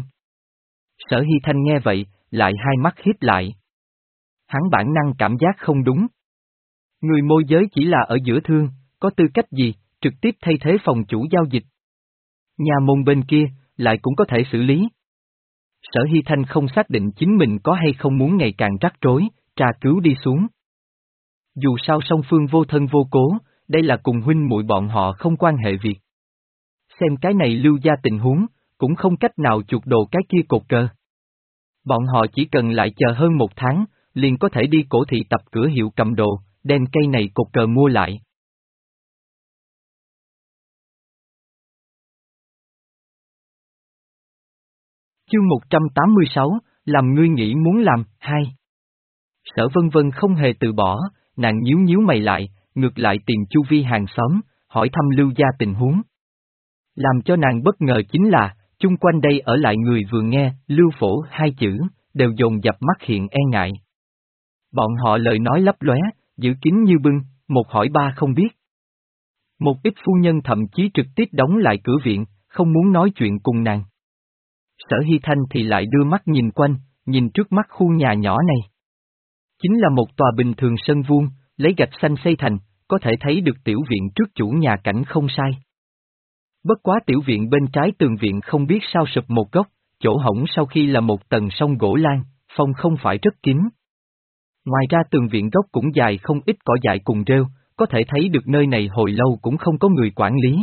Sở Hy Thanh nghe vậy, lại hai mắt híp lại. Hắn bản năng cảm giác không đúng. Người môi giới chỉ là ở giữa thương, có tư cách gì, trực tiếp thay thế phòng chủ giao dịch. Nhà môn bên kia, lại cũng có thể xử lý. Sở Hy Thanh không xác định chính mình có hay không muốn ngày càng rắc rối, tra cứu đi xuống. Dù sao song phương vô thân vô cố, đây là cùng huynh muội bọn họ không quan hệ việc. Xem cái này Lưu gia tình huống, cũng không cách nào chuột đồ cái kia cột cờ. Bọn họ chỉ cần lại chờ hơn một tháng, liền có thể đi cổ thị tập cửa hiệu cầm đồ, đem cây này cột cờ mua lại. Chương một trăm tám mươi sáu, làm ngươi nghĩ muốn làm, hai. Sở Vân Vân không hề từ bỏ, nàng nhíu nhíu mày lại, ngược lại tìm chu vi hàng xóm, hỏi thăm Lưu gia tình huống. Làm cho nàng bất ngờ chính là, chung quanh đây ở lại người vừa nghe Lưu Phổ hai chữ, đều dồn dập mắt hiện e ngại. Bọn họ lời nói lấp lóe, giữ kín như bưng, một hỏi ba không biết. Một ít phu nhân thậm chí trực tiếp đóng lại cửa viện, không muốn nói chuyện cùng nàng. Sở Hy Thanh thì lại đưa mắt nhìn quanh, nhìn trước mắt khu nhà nhỏ này. Chính là một tòa bình thường sân vuông, lấy gạch xanh xây thành, có thể thấy được tiểu viện trước chủ nhà cảnh không sai. Bất quá tiểu viện bên trái tường viện không biết sao sụp một góc, chỗ hổng sau khi là một tầng song gỗ lan, phong không phải rất kín. Ngoài ra tường viện góc cũng dài không ít cỏ dại cùng rêu, có thể thấy được nơi này hồi lâu cũng không có người quản lý.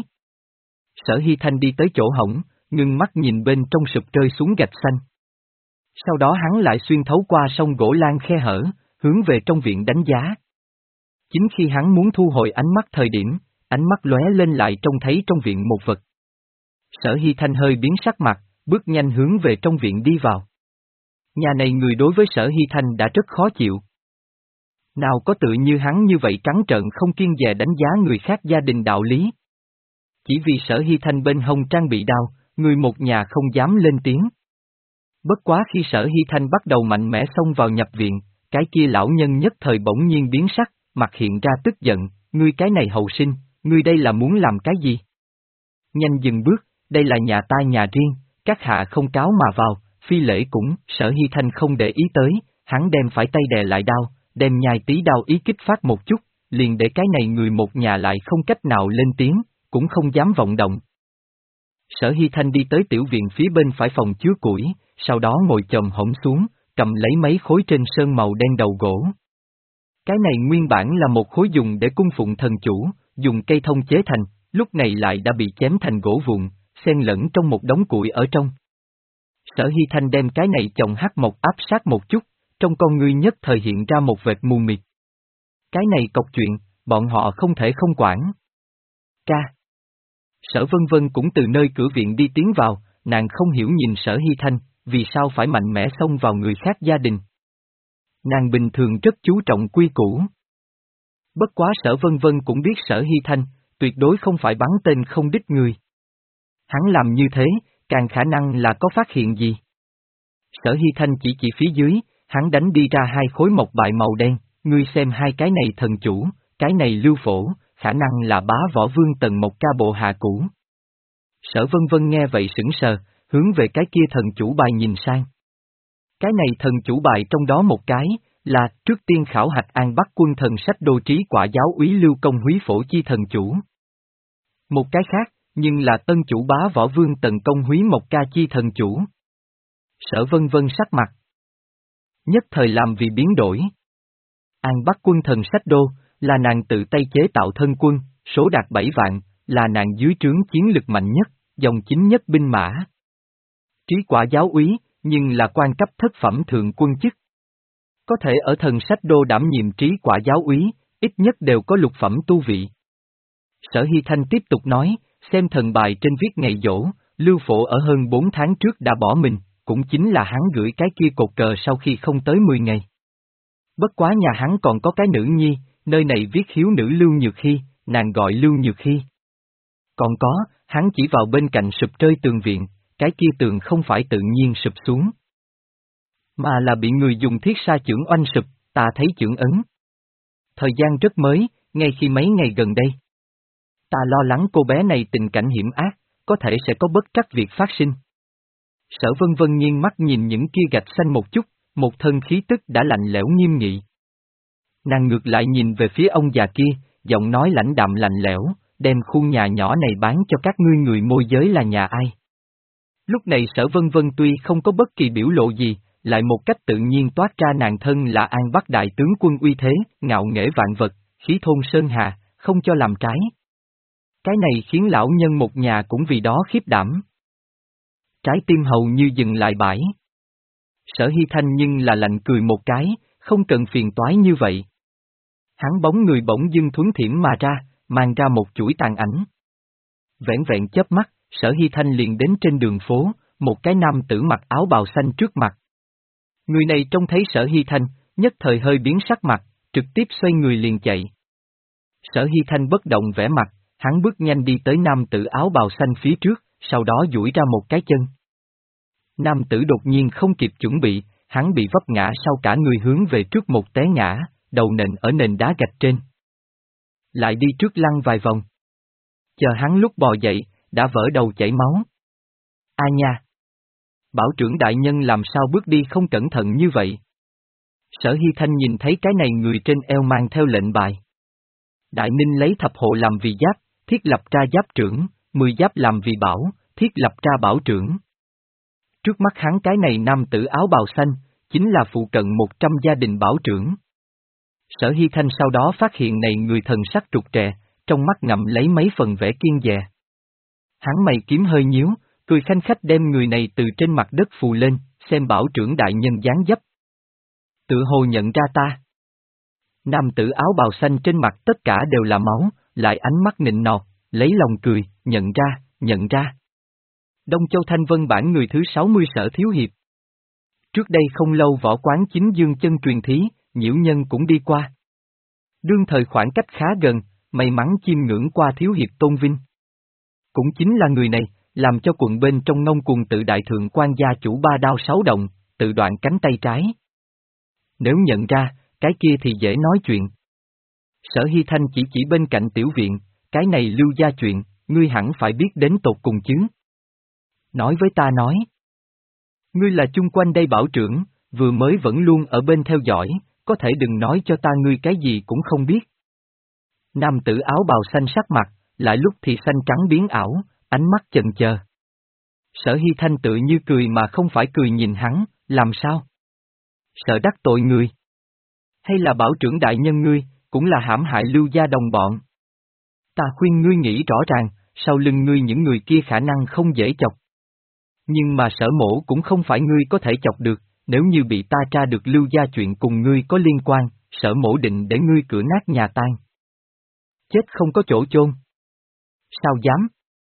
Sở Hy Thanh đi tới chỗ hổng, ngưng mắt nhìn bên trong sụp rơi xuống gạch xanh. Sau đó hắn lại xuyên thấu qua song gỗ lan khe hở, hướng về trong viện đánh giá. Chính khi hắn muốn thu hồi ánh mắt thời điểm, ánh mắt lóe lên lại trông thấy trong viện một vật. Sở Hy Thanh hơi biến sắc mặt, bước nhanh hướng về trong viện đi vào. Nhà này người đối với Sở Hy Thanh đã rất khó chịu. Nào có tự như hắn như vậy trắng trợn không kiêng dè đánh giá người khác gia đình đạo lý. Chỉ vì Sở Hy Thanh bên hông trang bị đao, người một nhà không dám lên tiếng. Bất quá khi Sở Hy Thanh bắt đầu mạnh mẽ xông vào nhập viện, cái kia lão nhân nhất thời bỗng nhiên biến sắc, mặt hiện ra tức giận, ngươi cái này hậu sinh, ngươi đây là muốn làm cái gì? Nhanh dừng bước, đây là nhà ta nhà riêng, các hạ không cáo mà vào, phi lễ cũng, Sở Hy Thanh không để ý tới, hắn đem phải tay đè lại đao, đem nhai tí đao ý kích phát một chút, liền để cái này người một nhà lại không cách nào lên tiếng, cũng không dám vọng động. Sở Hy Thanh đi tới tiểu viện phía bên phải phòng chứa củi, sau đó ngồi chồm hổm xuống, cầm lấy mấy khối trên sơn màu đen đầu gỗ. Cái này nguyên bản là một khối dùng để cung phụng thần chủ, dùng cây thông chế thành, lúc này lại đã bị chém thành gỗ vụn, xen lẫn trong một đống củi ở trong. Sở Hy Thanh đem cái này chồng hắc mộc áp sát một chút, trong con ngươi nhất thời hiện ra một vệt mù mịt. Cái này cọc chuyện, bọn họ không thể không quản. Ca. Sở Vân Vân cũng từ nơi cửa viện đi tiến vào, nàng không hiểu nhìn Sở Hy Thanh, vì sao phải mạnh mẽ xông vào người khác gia đình. Nàng bình thường rất chú trọng quy củ. Bất quá Sở Vân Vân cũng biết Sở Hy Thanh, tuyệt đối không phải bắn tên không đích người. Hắn làm như thế, càng khả năng là có phát hiện gì. Sở Hy Thanh chỉ chỉ phía dưới, hắn đánh đi ra hai khối mộc bài màu đen, ngươi xem hai cái này thần chủ, cái này Lưu Phổ, khả năng là bá võ vương tần một ca bộ hạ cũ. Sở Vân Vân nghe vậy sững sờ, hướng về cái kia thần chủ bài nhìn sang. Cái này thần chủ bài trong đó một cái, là trước tiên khảo hạch an bắc quân thần sách đô trí quả giáo úy Lưu Công Húy Phổ chi thần chủ. Một cái khác, nhưng là tân chủ bá võ vương tần công Húy Mộc ca chi thần chủ. Sở Vân Vân sắc mặt nhất thời làm vì biến đổi. An Bắc quân thần sách đô, là nàng tự tay chế tạo thân quân, số đạt bảy vạn, là nàng dưới trướng chiến lực mạnh nhất, dòng chính nhất binh mã. Trí quả giáo úy, nhưng là quan cấp thất phẩm thượng quân chức. Có thể ở thần sách đô đảm nhiệm trí quả giáo úy, ít nhất đều có lục phẩm tu vị. Sở Hy Thanh tiếp tục nói, xem thần bài trên viết ngày dỗ, Lưu Phổ ở hơn bốn tháng trước đã bỏ mình, cũng chính là hắn gửi cái kia cột cờ sau khi không tới mười ngày. Bất quá nhà hắn còn có cái nữ nhi, nơi này viết hiếu nữ Lưu Nhược Hy, nàng gọi Lưu Nhược Hy. Còn có, hắn chỉ vào bên cạnh sụp rơi tường viện, cái kia tường không phải tự nhiên sụp xuống, mà là bị người dùng thiết sa chưởng oanh sụp, ta thấy chưởng ấn. Thời gian rất mới, ngay khi mấy ngày gần đây. Ta lo lắng cô bé này tình cảnh hiểm ác, có thể sẽ có bất trắc việc phát sinh. Sở Vân Vân nghiêng mắt nhìn những kia gạch xanh một chút, một thân khí tức đã lạnh lẽo nghiêm nghị. Nàng ngược lại nhìn về phía ông già kia, giọng nói lãnh đạm lạnh lẽo, đem khu nhà nhỏ này bán cho các ngươi người môi giới là nhà ai. Lúc này Sở Vân Vân tuy không có bất kỳ biểu lộ gì, lại một cách tự nhiên toát ra nàng thân là An Bắc đại tướng quân uy thế, ngạo nghễ vạn vật, khí thôn sơn hà, không cho làm trái. Cái này khiến lão nhân một nhà cũng vì đó khiếp đảm. Trái tim hầu như dừng lại bãi. Sở Hy Thanh nhưng là lạnh cười một cái, không cần phiền toái như vậy. Hắn bóng người bỗng dưng thuấn thiểm mà ra, mang ra một chuỗi tàn ảnh. Vẻn vẹn chớp mắt, Sở Hy Thanh liền đến trên đường phố, một cái nam tử mặc áo bào xanh trước mặt. Người này trông thấy Sở Hy Thanh, nhất thời hơi biến sắc mặt, trực tiếp xoay người liền chạy. Sở Hy Thanh bất động vẻ mặt, hắn bước nhanh đi tới nam tử áo bào xanh phía trước, sau đó duỗi ra một cái chân. Nam tử đột nhiên không kịp chuẩn bị, hắn bị vấp ngã sau cả người hướng về trước một té ngã, đầu nện ở nền đá gạch trên. Lại đi trước lăn vài vòng. Chờ hắn lúc bò dậy, đã vỡ đầu chảy máu. A nha! Bảo trưởng đại nhân làm sao bước đi không cẩn thận như vậy? Sở Hy Thanh nhìn thấy cái này người trên eo mang theo lệnh bài. Đại Ninh lấy thập hộ làm vì giáp, thiết lập ra giáp trưởng, mười giáp làm vì bảo, thiết lập ra bảo trưởng. Trước mắt hắn cái này nam tử áo bào xanh, chính là phụ cận một trăm gia đình bảo trưởng. Sở Hy Thanh sau đó phát hiện này người thần sắc trục trè, trong mắt ngậm lấy mấy phần vẻ kiên dè. Hắn mày kiếm hơi nhíu, cười khanh khách đem người này từ trên mặt đất phù lên, xem bảo trưởng đại nhân dáng dấp. Tự hồ nhận ra ta. Nam tử áo bào xanh trên mặt tất cả đều là máu, lại ánh mắt nịnh nọt, lấy lòng cười, nhận ra, nhận ra. Đông Châu Thanh Vân bản người thứ sáu mươi Sở Thiếu Hiệp. Trước đây không lâu võ quán chính dương chân truyền thí, nhiễu nhân cũng đi qua. Đương thời khoảng cách khá gần, may mắn chiêm ngưỡng qua Thiếu Hiệp tôn vinh. Cũng chính là người này, làm cho quận bên trong ngông cuồng tự đại thượng quan gia chủ ba đao sáu động, tự đoạn cánh tay trái. Nếu nhận ra, cái kia thì dễ nói chuyện. Sở Hy Thanh chỉ chỉ bên cạnh tiểu viện, cái này lưu gia chuyện, ngươi hẳn phải biết đến tột cùng chứ. Nói với ta nói. Ngươi là chung quanh đây bảo trưởng, vừa mới vẫn luôn ở bên theo dõi, có thể đừng nói cho ta ngươi cái gì cũng không biết. Nam tử áo bào xanh sắc mặt, lại lúc thì xanh trắng biến ảo, ánh mắt chần chờ. Sở Hy Thanh tự như cười mà không phải cười nhìn hắn, làm sao? Sợ đắc tội người. Hay là bảo trưởng đại nhân ngươi, cũng là hãm hại lưu gia đồng bọn. Ta khuyên ngươi nghĩ rõ ràng, sau lưng ngươi những người kia khả năng không dễ chọc. Nhưng mà sở mổ cũng không phải ngươi có thể chọc được, nếu như bị ta tra được lưu gia chuyện cùng ngươi có liên quan, sở mổ định để ngươi cửa nát nhà tan. Chết không có chỗ chôn. Sao dám?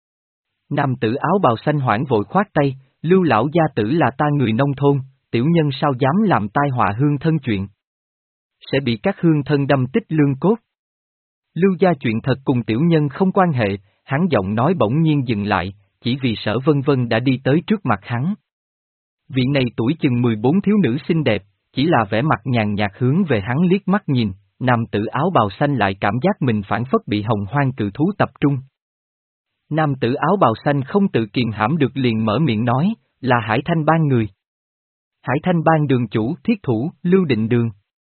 Nam tử áo bào xanh hoảng vội khoát tay, lưu lão gia tử là ta người nông thôn, tiểu nhân sao dám làm tai họa hương thân chuyện. Sẽ bị các hương thân đâm tích lương cốt. Lưu gia chuyện thật cùng tiểu nhân không quan hệ, hắn giọng nói bỗng nhiên dừng lại, chỉ vì Sở Vân Vân đã đi tới trước mặt hắn. Vị này tuổi chừng mười bốn thiếu nữ xinh đẹp, chỉ là vẻ mặt nhàn nhạt hướng về hắn liếc mắt nhìn, nam tử áo bào xanh lại cảm giác mình phản phất bị hồng hoang cự thú tập trung. Nam tử áo bào xanh không tự kiềm hãm được liền mở miệng nói, là Hải Thanh Bang người. Hải Thanh Bang đường chủ, thiết thủ, Lưu Định Đường.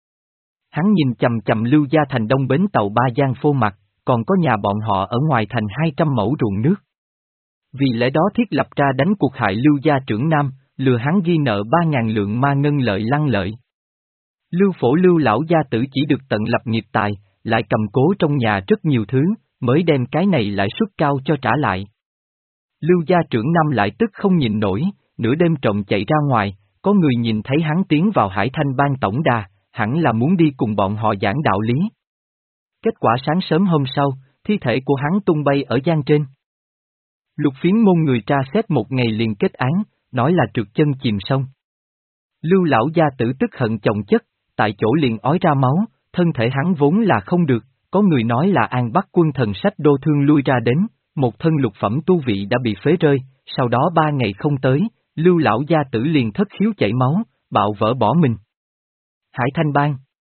Hắn nhìn chầm chầm Lưu gia thành đông bến tàu Ba Giang phô mặt, còn có nhà bọn họ ở ngoài thành hai trăm mẫu ruộng nước. Vì lẽ đó thiết lập ra đánh cuộc hại Lưu gia trưởng nam, lừa hắn ghi nợ ba ngàn lượng ma ngân lợi lăng lợi. Lưu phổ Lưu lão gia tử chỉ được tận lập nghiệp tài, lại cầm cố trong nhà rất nhiều thứ, mới đem cái này lãi suất cao cho trả lại. Lưu gia trưởng nam lại tức không nhìn nổi, nửa đêm trộm chạy ra ngoài, có người nhìn thấy hắn tiến vào Hải Thanh Bang tổng đà, hẳn là muốn đi cùng bọn họ giảng đạo lý. Kết quả sáng sớm hôm sau, thi thể của hắn tung bay ở giang trên. Lục phiến môn người tra xét một ngày liền kết án, nói là trượt chân chìm sông. Lưu lão gia tử tức hận chồng chất, tại chỗ liền ói ra máu, thân thể hắn vốn là không được, có người nói là An Bắc quân thần sách đô thương lui ra đến, một thân lục phẩm tu vị đã bị phế rơi, sau đó ba ngày không tới, Lưu lão gia tử liền thất khiếu chảy máu, bạo vỡ bỏ mình. Hải Thanh Bang.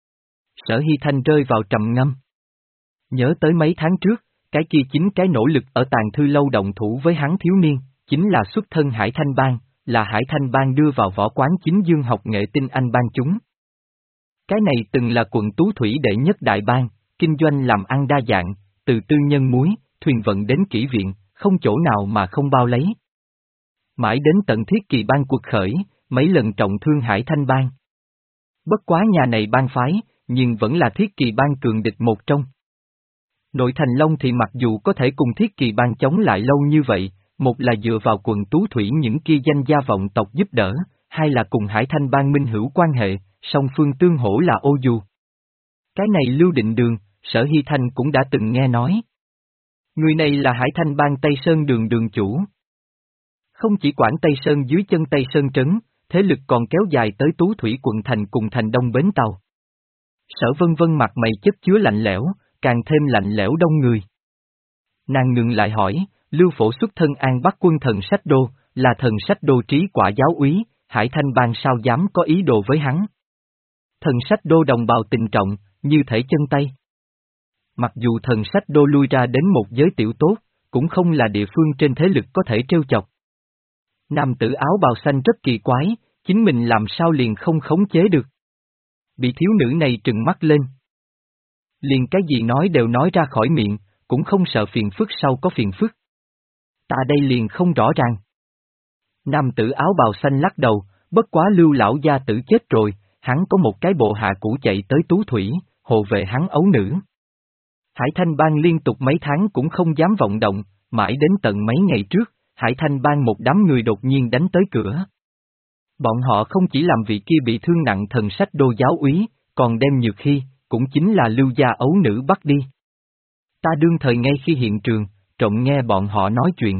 Sở Hy Thanh rơi vào trầm ngâm. Nhớ tới mấy tháng trước, cái kia chính cái nỗ lực ở tàn thư lâu động thủ với hắn thiếu niên, chính là xuất thân Hải Thanh Bang, là Hải Thanh Bang đưa vào võ quán chính dương học nghệ tinh anh bang chúng. Cái này từng là quận tú thủy đệ nhất đại bang, kinh doanh làm ăn đa dạng, từ tư nhân muối, thuyền vận đến kỹ viện, không chỗ nào mà không bao lấy. Mãi đến tận thiết kỳ bang cuộc khởi, mấy lần trọng thương Hải Thanh Bang. Bất quá nhà này bang phái, nhưng vẫn là thiết kỳ bang cường địch một trong. Nội thành Long thì mặc dù có thể cùng thiết kỳ bang chống lại lâu như vậy, một là dựa vào quận tú thủy những kia danh gia vọng tộc giúp đỡ, hai là cùng Hải Thanh Bang minh hữu quan hệ, song phương tương hỗ là ô dù. Cái này Lưu Định Đường, Sở Hy Thanh cũng đã từng nghe nói. Người này là Hải Thanh Bang Tây Sơn đường đường chủ. Không chỉ quản Tây Sơn dưới chân Tây Sơn trấn, thế lực còn kéo dài tới Tú Thủy quận thành cùng thành đông bến tàu. Sở Vân Vân mặt mày chất chứa lạnh lẽo, càng thêm lạnh lẽo đông người. Nàng ngừng lại hỏi, Lưu Phổ xuất thân An Bắc quân thần sách đô, là thần sách đô trí quả giáo úy, Hải Thanh Bang sao dám có ý đồ với hắn. Thần sách đô đồng bào tình trọng, như thể chân tay. Mặc dù thần sách đô lui ra đến một giới tiểu tốt, cũng không là địa phương trên thế lực có thể trêu chọc. Nam tử áo bào xanh rất kỳ quái, chính mình làm sao liền không khống chế được. Bị thiếu nữ này trừng mắt lên. Liền cái gì nói đều nói ra khỏi miệng, cũng không sợ phiền phức sau có phiền phức. Ta đây liền không rõ ràng. Nam tử áo bào xanh lắc đầu, bất quá Lưu lão gia tử chết rồi, hắn có một cái bộ hạ cũ chạy tới Tú Thủy, hộ vệ hắn ấu nữ. Hải Thanh Bang liên tục mấy tháng cũng không dám vọng động, mãi đến tận mấy ngày trước, Hải Thanh Bang một đám người đột nhiên đánh tới cửa. Bọn họ không chỉ làm vị kia bị thương nặng thần sách đô giáo úy, còn đem Nhược Hy, cũng chính là Lưu gia ấu nữ bắt đi. Ta đương thời ngay khi hiện trường, trộm nghe bọn họ nói chuyện.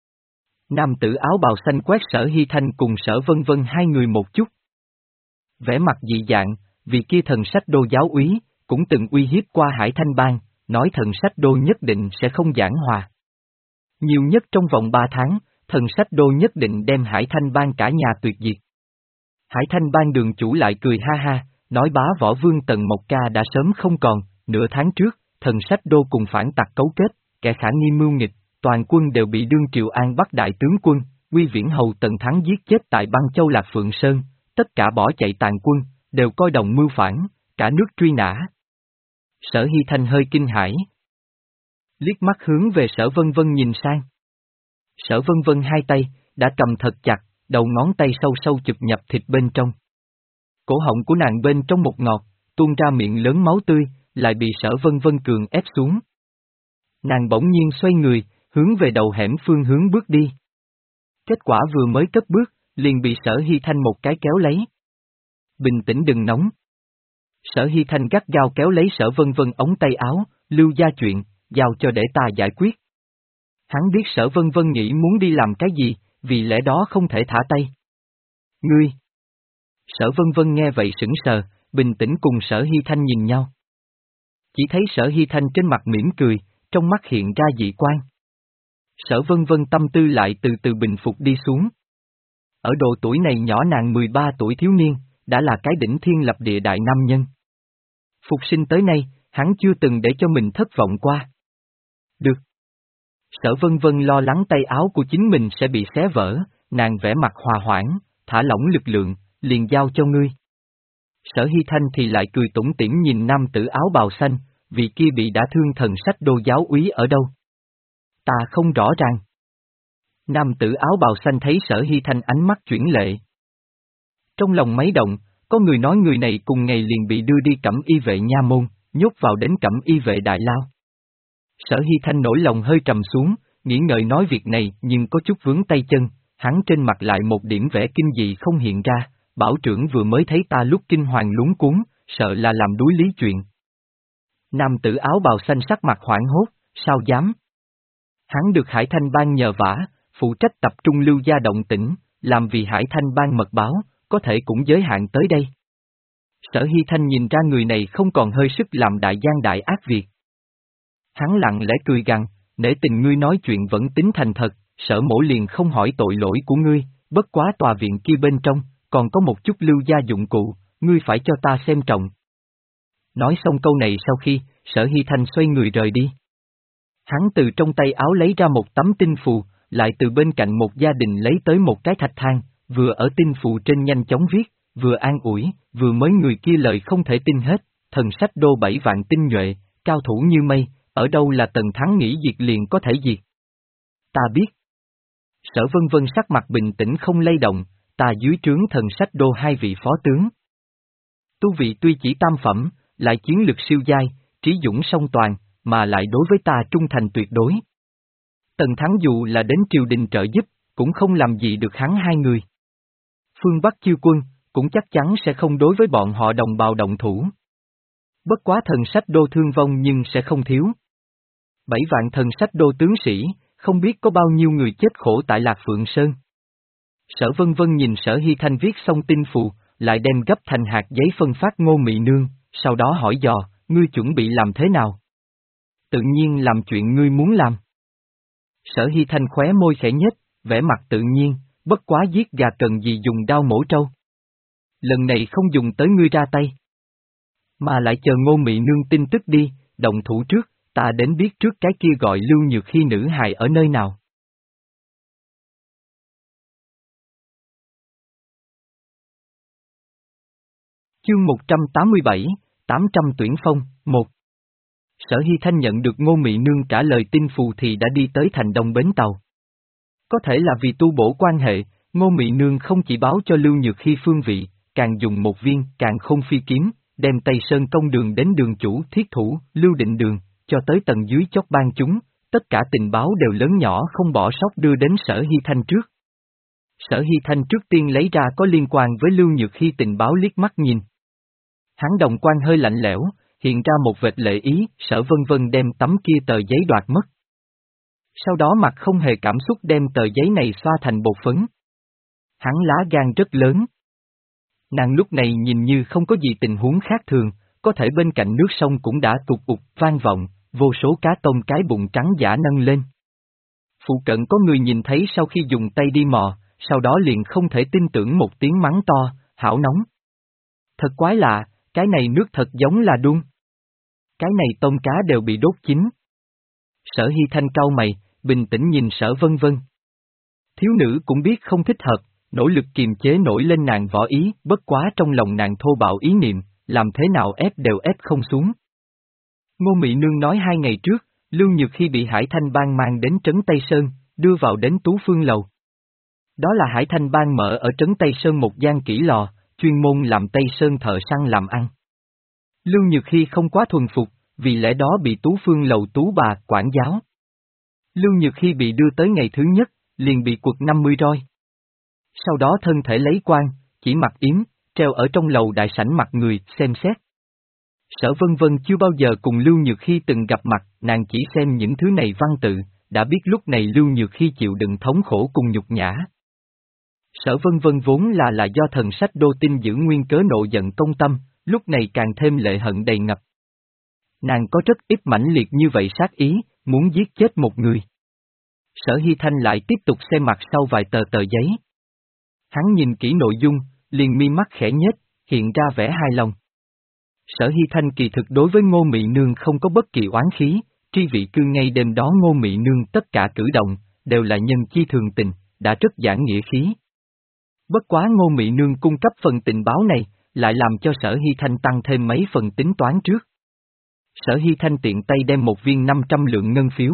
Nam tử áo bào xanh quét Sở Hy Thanh cùng Sở Vân Vân hai người một chút. Vẻ mặt dị dạng, vì kia thần sách đô giáo úy, cũng từng uy hiếp qua Hải Thanh Bang, nói thần sách đô nhất định sẽ không giảng hòa. Nhiều nhất trong vòng ba tháng, thần sách đô nhất định đem Hải Thanh Bang cả nhà tuyệt diệt. Hải Thanh Bang đường chủ lại cười ha ha, nói bá võ vương Tần Mộc Ca đã sớm không còn, nửa tháng trước, thần sách đô cùng phản tặc cấu kết, kẻ khả nghi mưu nghịch, toàn quân đều bị đương Triều An Bắc đại tướng quân, Uy Viễn Hầu Tần Thắng giết chết tại băng châu Lạc Phượng Sơn, tất cả bỏ chạy tàn quân, đều coi đồng mưu phản, cả nước truy nã. Sở Hy Thanh hơi kinh hãi. Liếc mắt hướng về Sở Vân Vân nhìn sang. Sở Vân Vân hai tay, đã cầm thật chặt, đầu ngón tay sâu sâu chụp nhập thịt bên trong. Cổ họng của nàng bên trong một ngọt, tuôn ra miệng lớn máu tươi, lại bị Sở Vân Vân cường ép xuống. Nàng bỗng nhiên xoay người, hướng về đầu hẻm phương hướng bước đi. Kết quả vừa mới cất bước, liền bị Sở Hy Thanh một cái kéo lấy. Bình tĩnh đừng nóng. Sở Hy Thanh gắt gao kéo lấy Sở Vân Vân ống tay áo, Lưu gia chuyện, giao cho để ta giải quyết. Hắn biết Sở Vân Vân nghĩ muốn đi làm cái gì, vì lẽ đó không thể thả tay. Ngươi! Sở Vân Vân nghe vậy sững sờ, bình tĩnh cùng Sở Hy Thanh nhìn nhau. Chỉ thấy Sở Hy Thanh trên mặt mỉm cười, trong mắt hiện ra dị quan. Sở Vân Vân tâm tư lại từ từ bình phục đi xuống. Ở độ tuổi này nhỏ nàng mười ba tuổi thiếu niên, đã là cái đỉnh thiên lập địa đại nam nhân. Phục sinh tới nay, hắn chưa từng để cho mình thất vọng qua. Được. Sở Vân Vân lo lắng tay áo của chính mình sẽ bị xé vỡ, nàng vẽ mặt hòa hoãn, thả lỏng lực lượng, liền giao cho ngươi. Sở Hy Thanh thì lại cười tủm tỉm nhìn nam tử áo bào xanh, vị kia bị đã thương thần sách đô giáo úy ở đâu? Ta không rõ ràng. Nam tử áo bào xanh thấy Sở Hy Thanh ánh mắt chuyển lệ. Trong lòng mấy động, có người nói người này cùng ngày liền bị đưa đi Cẩm Y vệ nha môn, nhốt vào đến Cẩm Y vệ đại lao. Sở Hy Thanh nổi lòng hơi trầm xuống, nghĩ ngợi nói việc này nhưng có chút vướng tay chân, hắn trên mặt lại một điểm vẻ kinh dị không hiện ra, bảo trưởng vừa mới thấy ta lúc kinh hoàng luống cuống, sợ là làm đuối lý chuyện. Nam tử áo bào xanh sắc mặt hoảng hốt, sao dám? Hắn được Hải Thanh Bang nhờ vả, phụ trách tập trung Lưu gia động tĩnh, làm vì Hải Thanh Bang mật báo, có thể cũng giới hạn tới đây. Sở Hy Thanh nhìn ra người này không còn hơi sức làm đại gian đại ác việc. Hắn lặng lẽ cười gằn, để tình ngươi nói chuyện vẫn tính thành thật, Sở mổ liền không hỏi tội lỗi của ngươi, bất quá tòa viện kia bên trong, còn có một chút Lưu gia dụng cụ, ngươi phải cho ta xem trọng. Nói xong câu này sau khi, Sở Hy Thanh xoay người rời đi. Hắn từ trong tay áo lấy ra một tấm tinh phù, lại từ bên cạnh một gia đình lấy tới một cái thạch thang, vừa ở tinh phù trên nhanh chóng viết, vừa an ủi, vừa mới người kia lời không thể tin hết, thần sách đô bảy vạn tinh nhuệ, cao thủ như mây, ở đâu là Tần Thắng nghĩ diệt liền có thể diệt. Ta biết. Sở Vân Vân sắc mặt bình tĩnh không lay động, ta dưới trướng thần sách đô hai vị phó tướng. Tu vị tuy chỉ tam phẩm, lại chiến lực siêu giai, trí dũng song toàn, mà lại đối với ta trung thành tuyệt đối. Tần Thắng dù là đến triều đình trợ giúp, cũng không làm gì được hắn hai người. Phương Bắc chiêu quân, cũng chắc chắn sẽ không đối với bọn họ đồng bào động thủ. Bất quá thần sách đô thương vong nhưng sẽ không thiếu. Bảy vạn thần sách đô tướng sĩ, không biết có bao nhiêu người chết khổ tại Lạc Phượng Sơn. Sở Vân Vân nhìn Sở Hy Thanh viết xong tin phù, lại đem gấp thành hạt giấy phân phát Ngô Mị Nương, sau đó hỏi dò, ngươi chuẩn bị làm thế nào? Tự nhiên làm chuyện ngươi muốn làm. Sở Hy Thanh khóe môi khẽ nhếch, vẻ mặt tự nhiên, bất quá giết gà cần gì dùng đao mổ trâu. Lần này không dùng tới ngươi ra tay. Mà lại chờ Ngô Mị Nương tin tức đi, động thủ trước, ta đến biết trước cái kia gọi Lưu Nhược Hy nữ hài ở nơi nào. Chương một trăm tám mươi bảy, tám trăm tuyển phong, một. Sở Hy Thanh nhận được Ngô Mị Nương trả lời tin phù thì đã đi tới thành đông bến tàu. Có thể là vì tu bổ quan hệ, Ngô Mị Nương không chỉ báo cho Lưu Nhược Hy phương vị, càng dùng một viên càng không phi kiếm, đem Tây Sơn công đường đến đường chủ thiết thủ, Lưu Định Đường, cho tới tầng dưới chót ban chúng, tất cả tình báo đều lớn nhỏ không bỏ sót đưa đến Sở Hy Thanh trước. Sở Hy Thanh trước tiên lấy ra có liên quan với Lưu Nhược Hy tình báo liếc mắt nhìn. Hắn đồng quan hơi lạnh lẽo, hiện ra một vệt lệ ý, Sở Vân Vân đem tấm kia tờ giấy đoạt mất. Sau đó mặt không hề cảm xúc đem tờ giấy này xoa thành bột phấn. Hắn lá gan rất lớn. Nàng lúc này nhìn như không có gì tình huống khác thường, có thể bên cạnh nước sông cũng đã tụt ụt vang vọng, vô số cá tôm cái bụng trắng giả nâng lên. Phụ cận có người nhìn thấy sau khi dùng tay đi mò, sau đó liền không thể tin tưởng một tiếng mắng to, hảo nóng. Thật quái lạ, cái này nước thật giống là đun. Cái này tôm cá đều bị đốt chín. Sở Hy Thanh cau mày, bình tĩnh nhìn Sở Vân Vân. Thiếu nữ cũng biết không thích hợp, nỗ lực kiềm chế nổi lên nàng võ ý, bất quá trong lòng nàng thô bạo ý niệm, làm thế nào ép đều ép không xuống. Ngô Mị Nương nói hai ngày trước, Lưu Nhược Hy bị Hải Thanh Bang mang đến Trấn Tây Sơn, đưa vào đến Tú Phương Lầu. Đó là Hải Thanh Bang mở ở Trấn Tây Sơn một gian kỹ lò, chuyên môn làm Tây Sơn thợ săn làm ăn. Lưu Nhược Hy không quá thuần phục, vì lẽ đó bị Tú Phương Lầu tú bà quản giáo. Lưu Nhược Hy bị đưa tới ngày thứ nhất, liền bị quật năm mươi roi. Sau đó thân thể lấy quan, chỉ mặc yếm, treo ở trong lầu đại sảnh mặt người, xem xét. Sở Vân Vân chưa bao giờ cùng Lưu Nhược Hy từng gặp mặt, nàng chỉ xem những thứ này văn tự, đã biết lúc này Lưu Nhược Hy chịu đựng thống khổ cùng nhục nhã. Sở Vân Vân vốn là là do thần sách đô tinh giữ nguyên cớ nộ giận công tâm, lúc này càng thêm lệ hận đầy ngập. Nàng có rất ít mãnh liệt như vậy sát ý, muốn giết chết một người. Sở Hy Thanh lại tiếp tục xem mặt sau vài tờ tờ giấy. Hắn nhìn kỹ nội dung, liền mi mắt khẽ nhếch, hiện ra vẻ hài lòng. Sở Hy Thanh kỳ thực đối với Ngô Mị Nương không có bất kỳ oán khí, tri vị cư ngay đêm đó Ngô Mị Nương tất cả cử động, đều là nhân chi thường tình, đã rất giảng nghĩa khí. Bất quá Ngô Mị Nương cung cấp phần tình báo này, lại làm cho Sở Hy Thanh tăng thêm mấy phần tính toán trước. Sở Hy Thanh tiện tay đem một viên năm trăm lượng ngân phiếu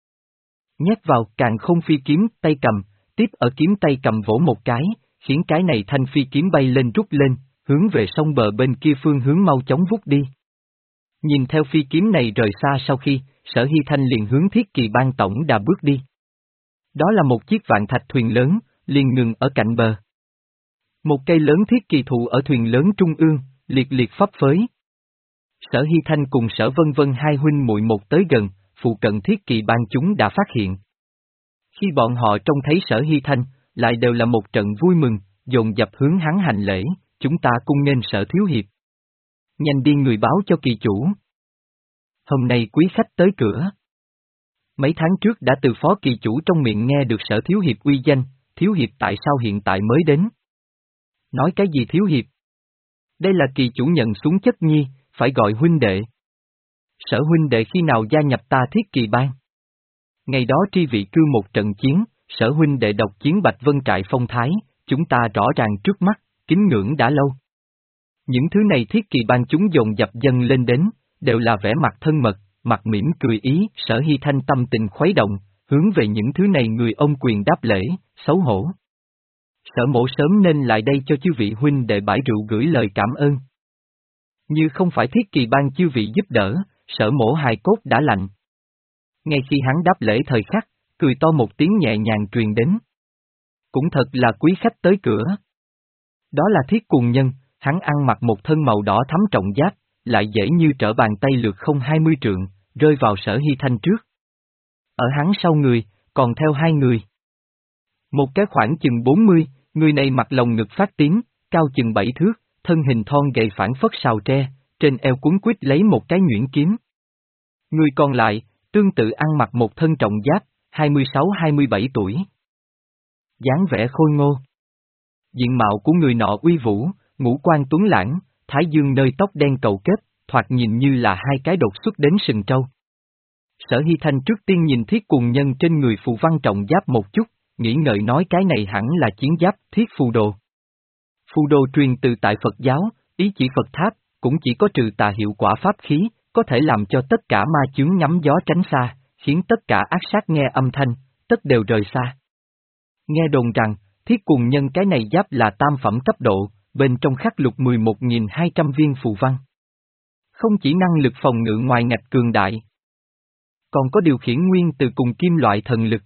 nhét vào càng không phi kiếm tay cầm, tiếp ở kiếm tay cầm vỗ một cái, khiến cái này thanh phi kiếm bay lên rút lên, hướng về sông bờ bên kia phương hướng mau chóng vút đi. Nhìn theo phi kiếm này rời xa sau khi, Sở Hy Thanh liền hướng Thiết Kỳ Bang tổng đà bước đi. Đó là một chiếc vạn thạch thuyền lớn, liền ngừng ở cạnh bờ. Một cây lớn thiết kỳ thụ ở thuyền lớn trung ương, liệt liệt phấp phới. Sở Hy Thanh cùng Sở Vân Vân hai huynh muội một tới gần, phụ cận Thiết Kỳ Bang chúng đã phát hiện. Khi bọn họ trông thấy Sở Hy Thanh, lại đều là một trận vui mừng, dồn dập hướng hắn hành lễ, chúng ta cung nghênh Sở thiếu hiệp. Nhanh đi người báo cho kỳ chủ. Hôm nay quý khách tới cửa. Mấy tháng trước đã từ phó kỳ chủ trong miệng nghe được Sở thiếu hiệp uy danh, thiếu hiệp tại sao hiện tại mới đến? Nói cái gì thiếu hiệp? Đây là kỳ chủ nhận xuống chất nhi, phải gọi huynh đệ. Sở huynh đệ khi nào gia nhập ta Thiết Kỳ Bang? Ngày đó tri vị cư một trận chiến, Sở huynh đệ độc chiến Bạch Vân Trại phong thái, chúng ta rõ ràng trước mắt, kính ngưỡng đã lâu. Những thứ này Thiết Kỳ Bang chúng dồn dập dâng lên đến, đều là vẻ mặt thân mật, mặt mỉm cười ý, Sở Hy Thanh tâm tình khuấy động, hướng về những thứ này người ông quyền đáp lễ, xấu hổ. Sở mổ sớm nên lại đây cho chư vị huynh đệ bãi rượu gửi lời cảm ơn. Như không phải Thiết Kỳ Bang chư vị giúp đỡ, Sở mổ hài cốt đã lạnh. Ngay khi hắn đáp lễ thời khắc, cười to một tiếng nhẹ nhàng truyền đến. Cũng thật là quý khách tới cửa. Đó là Thiết Cuồng Nhân, hắn ăn mặc một thân màu đỏ thắm trọng giáp, lại dễ như trở bàn tay lược không hai mươi trượng, rơi vào Sở Hy Thanh trước. Ở hắn sau người, còn theo hai người. Một cái khoảng chừng bốn mươi, Người này mặt lồng ngực phát tím, cao chừng bảy thước, thân hình thon gầy phảng phất sào tre, trên eo cuốn quýt lấy một cái nhuyễn kiếm. Người còn lại, tương tự ăn mặc một thân trọng giáp, hai mươi sáu hai mươi bảy tuổi. Dáng vẻ khôi ngô. Diện mạo của người nọ uy vũ, ngũ quan tuấn lãng, thái dương nơi tóc đen cầu kết, thoạt nhìn như là hai cái đột xuất đến sừng trâu. Sở Hy Thanh trước tiên nhìn thiết cuồng nhân trên người phù văn trọng giáp một chút, nghĩ ngợi nói cái này hẳn là chiến giáp thiết phù đồ. Phù đồ truyền từ tại Phật giáo, ý chỉ Phật tháp, cũng chỉ có trừ tà hiệu quả pháp khí, có thể làm cho tất cả ma chướng ngắm gió tránh xa, khiến tất cả ác sát nghe âm thanh, tất đều rời xa. Nghe đồn rằng, thiết cuồng nhân cái này giáp là tam phẩm cấp độ, bên trong khắc lục mười một nghìn hai trăm viên phù văn. Không chỉ năng lực phòng ngự ngoài ngạch cường đại, còn có điều khiển nguyên từ cùng kim loại thần lực.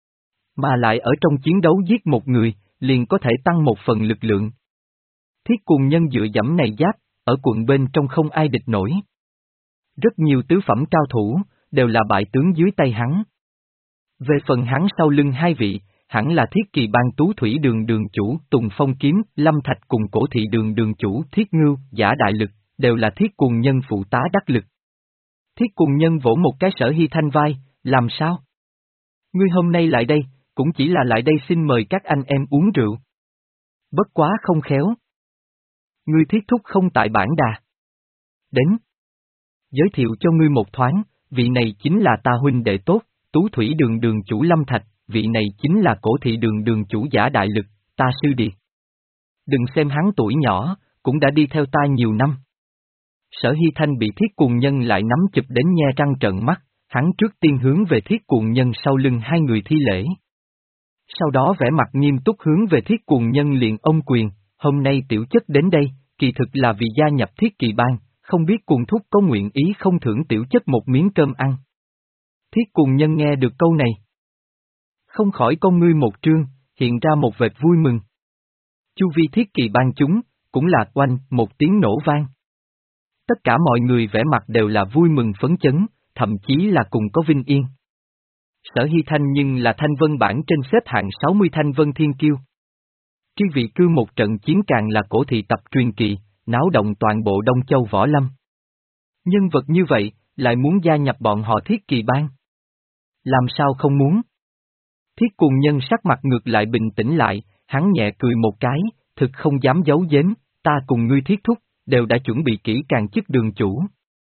Mà lại ở trong chiến đấu giết một người, liền có thể tăng một phần lực lượng. Thiết cuồng nhân dựa dẫm này giáp, ở quận bên trong không ai địch nổi. Rất nhiều tứ phẩm cao thủ, đều là bại tướng dưới tay hắn. Về phần hắn sau lưng hai vị, hẳn là thiết kỳ ban tú thủy đường đường chủ Tùng Phong Kiếm, Lâm Thạch cùng cổ thị đường đường chủ Thiết Ngưu, giả đại lực, đều là thiết cuồng nhân phụ tá đắc lực. Thiết cuồng nhân vỗ một cái Sở Hy Thanh vai, làm sao? Ngươi hôm nay lại đây, cũng chỉ là lại đây xin mời các anh em uống rượu. Bất quá không khéo. Ngươi thiết thúc không tại bản đà. Đến. Giới thiệu cho ngươi một thoáng, vị này chính là ta huynh đệ tốt, tú thủy đường đường chủ Lâm Thạch, vị này chính là cổ thị đường đường chủ giả đại lực, ta sư điệt. Đừng xem hắn tuổi nhỏ, cũng đã đi theo ta nhiều năm. Sở Hy Thanh bị thiết cuồng nhân lại nắm chụp đến nhe răng trợn mắt, hắn trước tiên hướng về thiết cuồng nhân sau lưng hai người thi lễ. Sau đó vẻ mặt nghiêm túc hướng về thiết cuồng nhân liền ôm quyền, hôm nay tiểu chất đến đây, kỳ thực là vì gia nhập thiết kỳ ban, không biết cuồng thúc có nguyện ý không thưởng tiểu chất một miếng cơm ăn. Thiết cuồng nhân nghe được câu này. Không khỏi con ngươi một trương, hiện ra một vệt vui mừng. Chu vi thiết kỳ ban chúng, cũng là oanh một tiếng nổ vang. Tất cả mọi người vẻ mặt đều là vui mừng phấn chấn, thậm chí là cùng có vinh yên. Sở Hy Thanh nhưng là thanh vân bảng trên xếp hạng sáu mươi thanh vân thiên kiêu. Tri vị cư một trận chiến càng là cổ thị tập truyền kỳ, náo động toàn bộ Đông Châu Võ Lâm. Nhân vật như vậy, lại muốn gia nhập bọn họ thiết kỳ ban. Làm sao không muốn? Thiết cuồng nhân sắc mặt ngược lại bình tĩnh lại, hắn nhẹ cười một cái, thực không dám giấu giếm, ta cùng ngươi thiết thúc, đều đã chuẩn bị kỹ càng chức đường chủ.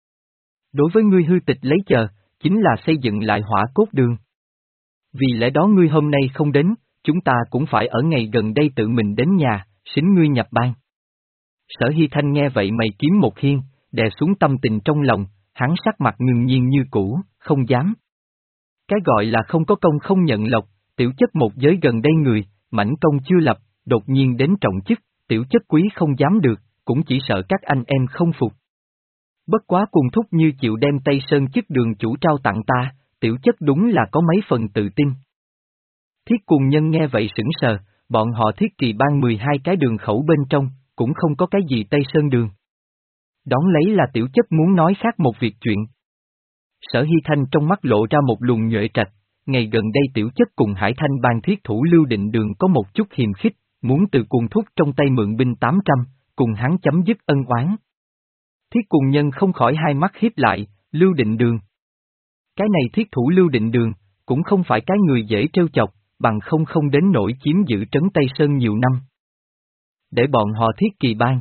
Đối với ngươi hư tịch lấy chờ, chính là xây dựng lại hỏa cốt đường. Vì lẽ đó ngươi hôm nay không đến, chúng ta cũng phải ở ngày gần đây tự mình đến nhà, xính ngươi nhập ban. Sở Hy Thanh nghe vậy mày kiếm một hiên, đè xuống tâm tình trong lòng, hắn sắc mặt ngưng nhiên như cũ, không dám. Cái gọi là không có công không nhận lộc, tiểu chất một giới gần đây người, mảnh công chưa lập, đột nhiên đến trọng chức, tiểu chất quý không dám được, cũng chỉ sợ các anh em không phục. Bất quá cùng thúc như chịu đem Tây Sơn chức đường chủ trao tặng ta, tiểu chất đúng là có mấy phần tự tin. Thiết cuồng nhân nghe vậy sững sờ, bọn họ thiết kỳ ban mười hai cái đường khẩu bên trong, cũng không có cái gì Tây Sơn đường. Đón lấy là tiểu chất muốn nói khác một việc chuyện. Sở Hy Thanh trong mắt lộ ra một luồng nhuệ trạch, ngày gần đây tiểu chất cùng Hải Thanh ban thiết thủ Lưu Định Đường có một chút hiềm khích, muốn từ cuồng thúc trong tay mượn binh tám trăm, cùng hắn chấm dứt ân oán. Thiết cuồng nhân không khỏi hai mắt hiếp lại, Lưu Định Đường. Cái này thiết thủ Lưu Định Đường, cũng không phải cái người dễ trêu chọc, bằng không không đến nỗi chiếm giữ trấn Tây Sơn nhiều năm. Để bọn họ thiết kỳ ban.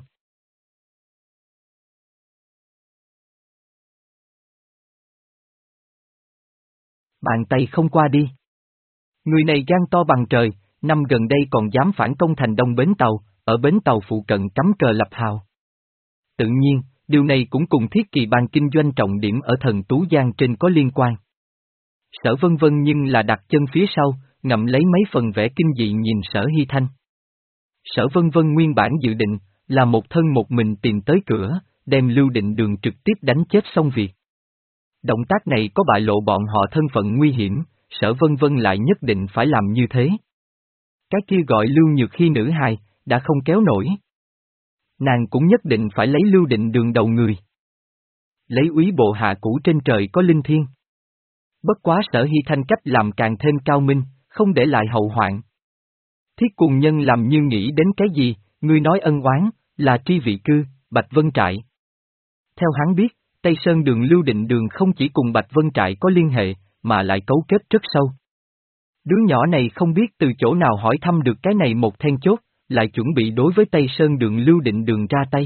Bàn tay không qua đi. Người này gan to bằng trời, năm gần đây còn dám phản công thành Đông Bến Tàu, ở Bến Tàu phụ cận cắm cờ lập hào. Tự nhiên, điều này cũng cùng thiết kỳ ban kinh doanh trọng điểm ở thần Tú Giang trên có liên quan. Sở Vân Vân nhưng là đặt chân phía sau, ngậm lấy mấy phần vẻ kinh dị nhìn Sở Hy Thanh. Sở Vân Vân nguyên bản dự định, là một thân một mình tìm tới cửa, đem Lưu Định Đường trực tiếp đánh chết xong việc. Động tác này có bại lộ bọn họ thân phận nguy hiểm, Sở Vân Vân lại nhất định phải làm như thế. Cái kia gọi Lưu Nhược Hy nữ hài, đã không kéo nổi. Nàng cũng nhất định phải lấy Lưu Định Đường đầu người. Lấy úy bộ hạ cũ trên trời có linh thiên. Bất quá Sở Hy Thanh cách làm càng thêm cao minh, không để lại hậu hoạn. Thiết Cùng Nhân làm như nghĩ đến cái gì, ngươi nói ân oán, là tri vị cư, Bạch Vân Trại. Theo hắn biết, Tây Sơn Đường Lưu Định Đường không chỉ cùng Bạch Vân Trại có liên hệ, mà lại cấu kết rất sâu. Đứa nhỏ này không biết từ chỗ nào hỏi thăm được cái này một then chốt, lại chuẩn bị đối với Tây Sơn Đường Lưu Định Đường ra tay.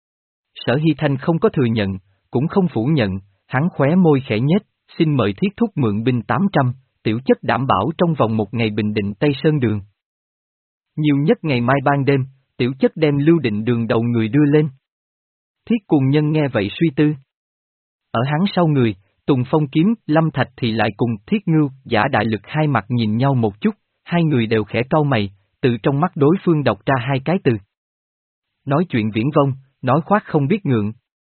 Sở Hy Thanh không có thừa nhận, cũng không phủ nhận, hắn khóe môi khẽ nhếch, xin mời Thiết Thúc mượn binh tám trăm, tiểu chất đảm bảo trong vòng một ngày bình định Tây Sơn Đường. Nhiều nhất ngày mai ban đêm, tiểu chất đem Lưu Định Đường đầu người đưa lên. Thiết Cùng Nhân nghe vậy suy tư. Ở hắn sau người, Tùng Phong Kiếm, Lâm Thạch thì lại cùng Thiết Ngưu, Giả Đại Lực hai mặt nhìn nhau một chút, hai người đều khẽ cau mày, từ trong mắt đối phương đọc ra hai cái từ. Nói chuyện viển vông, nói khoác không biết ngượng.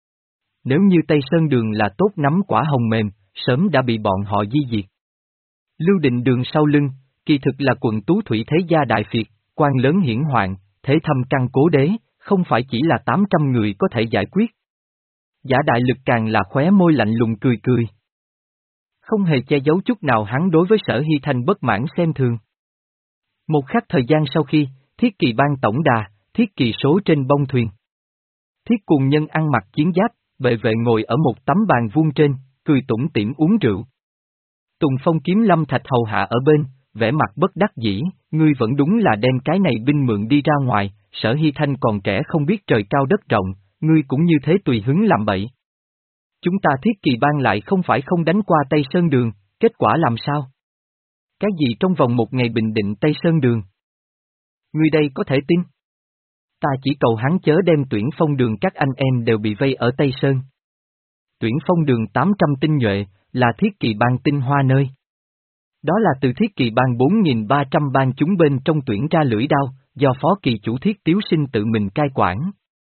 Nếu như Tây Sơn Đường là tốt nắm quả hồng mềm, sớm đã bị bọn họ di diệt. Lưu Định Đường sau lưng, kỳ thực là quận Tú Thủy thế gia đại phiệt, quan lớn hiển hoàng, thế thâm căn cố đế, không phải chỉ là tám trăm người có thể giải quyết. Giả Đại Lực càng là khóe môi lạnh lùng cười cười. Không hề che giấu chút nào hắn đối với Sở Hy Thanh bất mãn xem thường. Một khắc thời gian sau khi, Thiết Kỳ ban tổng đà, Thiết Kỳ số trên bông thuyền. Thiết Cùng Nhân ăn mặc chiến giáp, bệ vệ ngồi ở một tấm bàn vuông trên, cười tủm tỉm uống rượu. Tùng Phong Kiếm Lâm Thạch hầu hạ ở bên, vẻ mặt bất đắc dĩ, ngươi vẫn đúng là đem cái này binh mượn đi ra ngoài, Sở Hy Thanh còn trẻ không biết trời cao đất rộng, ngươi cũng như thế tùy hứng làm bậy. Chúng ta Thiết Kỳ ban lại không phải không đánh qua Tây Sơn Đường, kết quả làm sao? Cái gì trong vòng một ngày bình định Tây Sơn Đường? Ngươi đây có thể tin? Ta chỉ cầu hắn chớ đem Tuyển Phong Đường các anh em đều bị vây ở Tây Sơn. Tuyển Phong Đường tám trăm tinh nhuệ, là Thiết Kỳ ban tinh hoa nơi. Đó là từ Thiết Kỳ ban bốn nghìn ba trăm ban chúng bên trong tuyển ra lưỡi đao, do Phó Kỳ chủ Thiết Tiếu Sinh tự mình cai quản.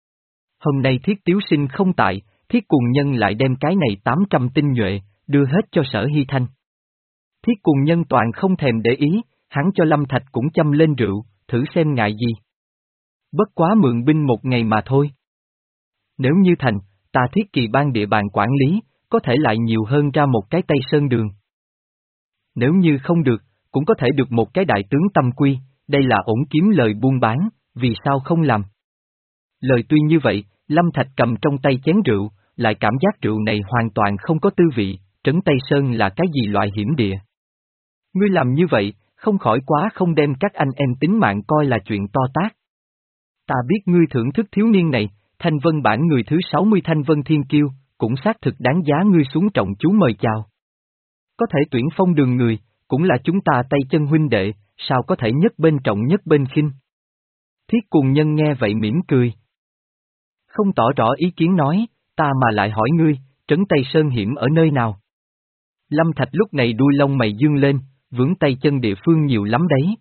Hôm nay Thiết Tiếu Sinh không tại, Thiết Cùng Nhân lại đem cái này tám trăm tinh nhuệ, đưa hết cho Sở Hy Thanh. Thiết Cùng Nhân toàn không thèm để ý, hắn cho Lâm Thạch cũng châm lên rượu, thử xem ngại gì. Bất quá mượn binh một ngày mà thôi. Nếu như thành, ta Thiết Kỳ ban địa bàn quản lý, có thể lại nhiều hơn ra một cái Tây Sơn Đường. Nếu như không được, cũng có thể được một cái đại tướng tâm quy, đây là ổn kiếm lời buôn bán, vì sao không làm? Lời tuy như vậy, Lâm Thạch cầm trong tay chén rượu, lại cảm giác rượu này hoàn toàn không có tư vị, trấn Tây Sơn là cái gì loại hiểm địa. Ngươi làm như vậy, không khỏi quá không đem các anh em tính mạng coi là chuyện to tát. Ta biết ngươi thưởng thức thiếu niên này, Thanh Vân bản người thứ sáu mươi Thanh Vân Thiên Kiêu, cũng xác thực đáng giá ngươi xuống trọng chú mời chào. Có thể Tuyển Phong Đường người, cũng là chúng ta tay chân huynh đệ, sao có thể nhất bên trọng nhất bên khinh. Thiết Cùng Nhân nghe vậy mỉm cười. Không tỏ rõ ý kiến nói, ta mà lại hỏi ngươi, trấn Tây Sơn hiểm ở nơi nào? Lâm Thạch lúc này đuôi lông mày dương lên, vướng tay chân địa phương nhiều lắm đấy.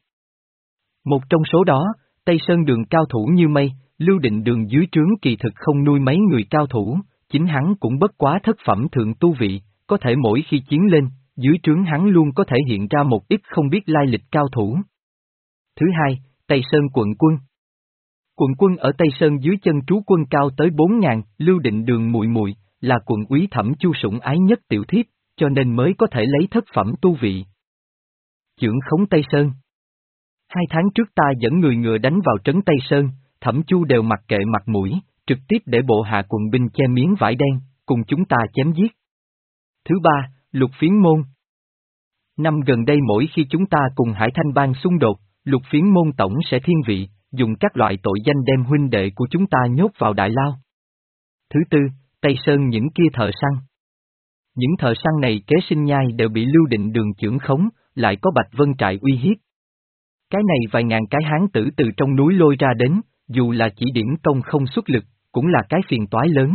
Một trong số đó, Tây Sơn Đường cao thủ như mây, Lưu Định Đường dưới trướng kỳ thực không nuôi mấy người cao thủ, chính hắn cũng bất quá thất phẩm thượng tu vị, có thể mỗi khi chiến lên, dưới trướng hắn luôn có thể hiện ra một ít không biết lai lịch cao thủ. Thứ hai, Tây Sơn quận quân. Quận quân ở Tây Sơn dưới chân trú quân cao tới bốn ngàn, Lưu Định Đường muội muội là quận úy Thẩm Chu sủng ái nhất tiểu thiếp, cho nên mới có thể lấy thất phẩm tu vị. Chưởng khống Tây Sơn. Hai tháng trước ta dẫn người ngựa đánh vào trấn Tây Sơn, Thẩm Chu đều mặc kệ mặt mũi, trực tiếp để bộ hạ quận binh che miếng vải đen, cùng chúng ta chém giết. Thứ ba, Lục Phiến Môn. Năm gần đây mỗi khi chúng ta cùng Hải Thanh Bang xung đột, Lục Phiến Môn tổng sẽ thiên vị, dùng các loại tội danh đem huynh đệ của chúng ta nhốt vào đại lao. Thứ tư, Tây Sơn những kia thợ săn. Những thợ săn này kế sinh nhai đều bị Lưu Định Đường chưởng khống, lại có Bạch Vân Trại uy hiếp. Cái này vài ngàn cái hán tử từ trong núi lôi ra đến, dù là chỉ điểm công không xuất lực, cũng là cái phiền toái lớn.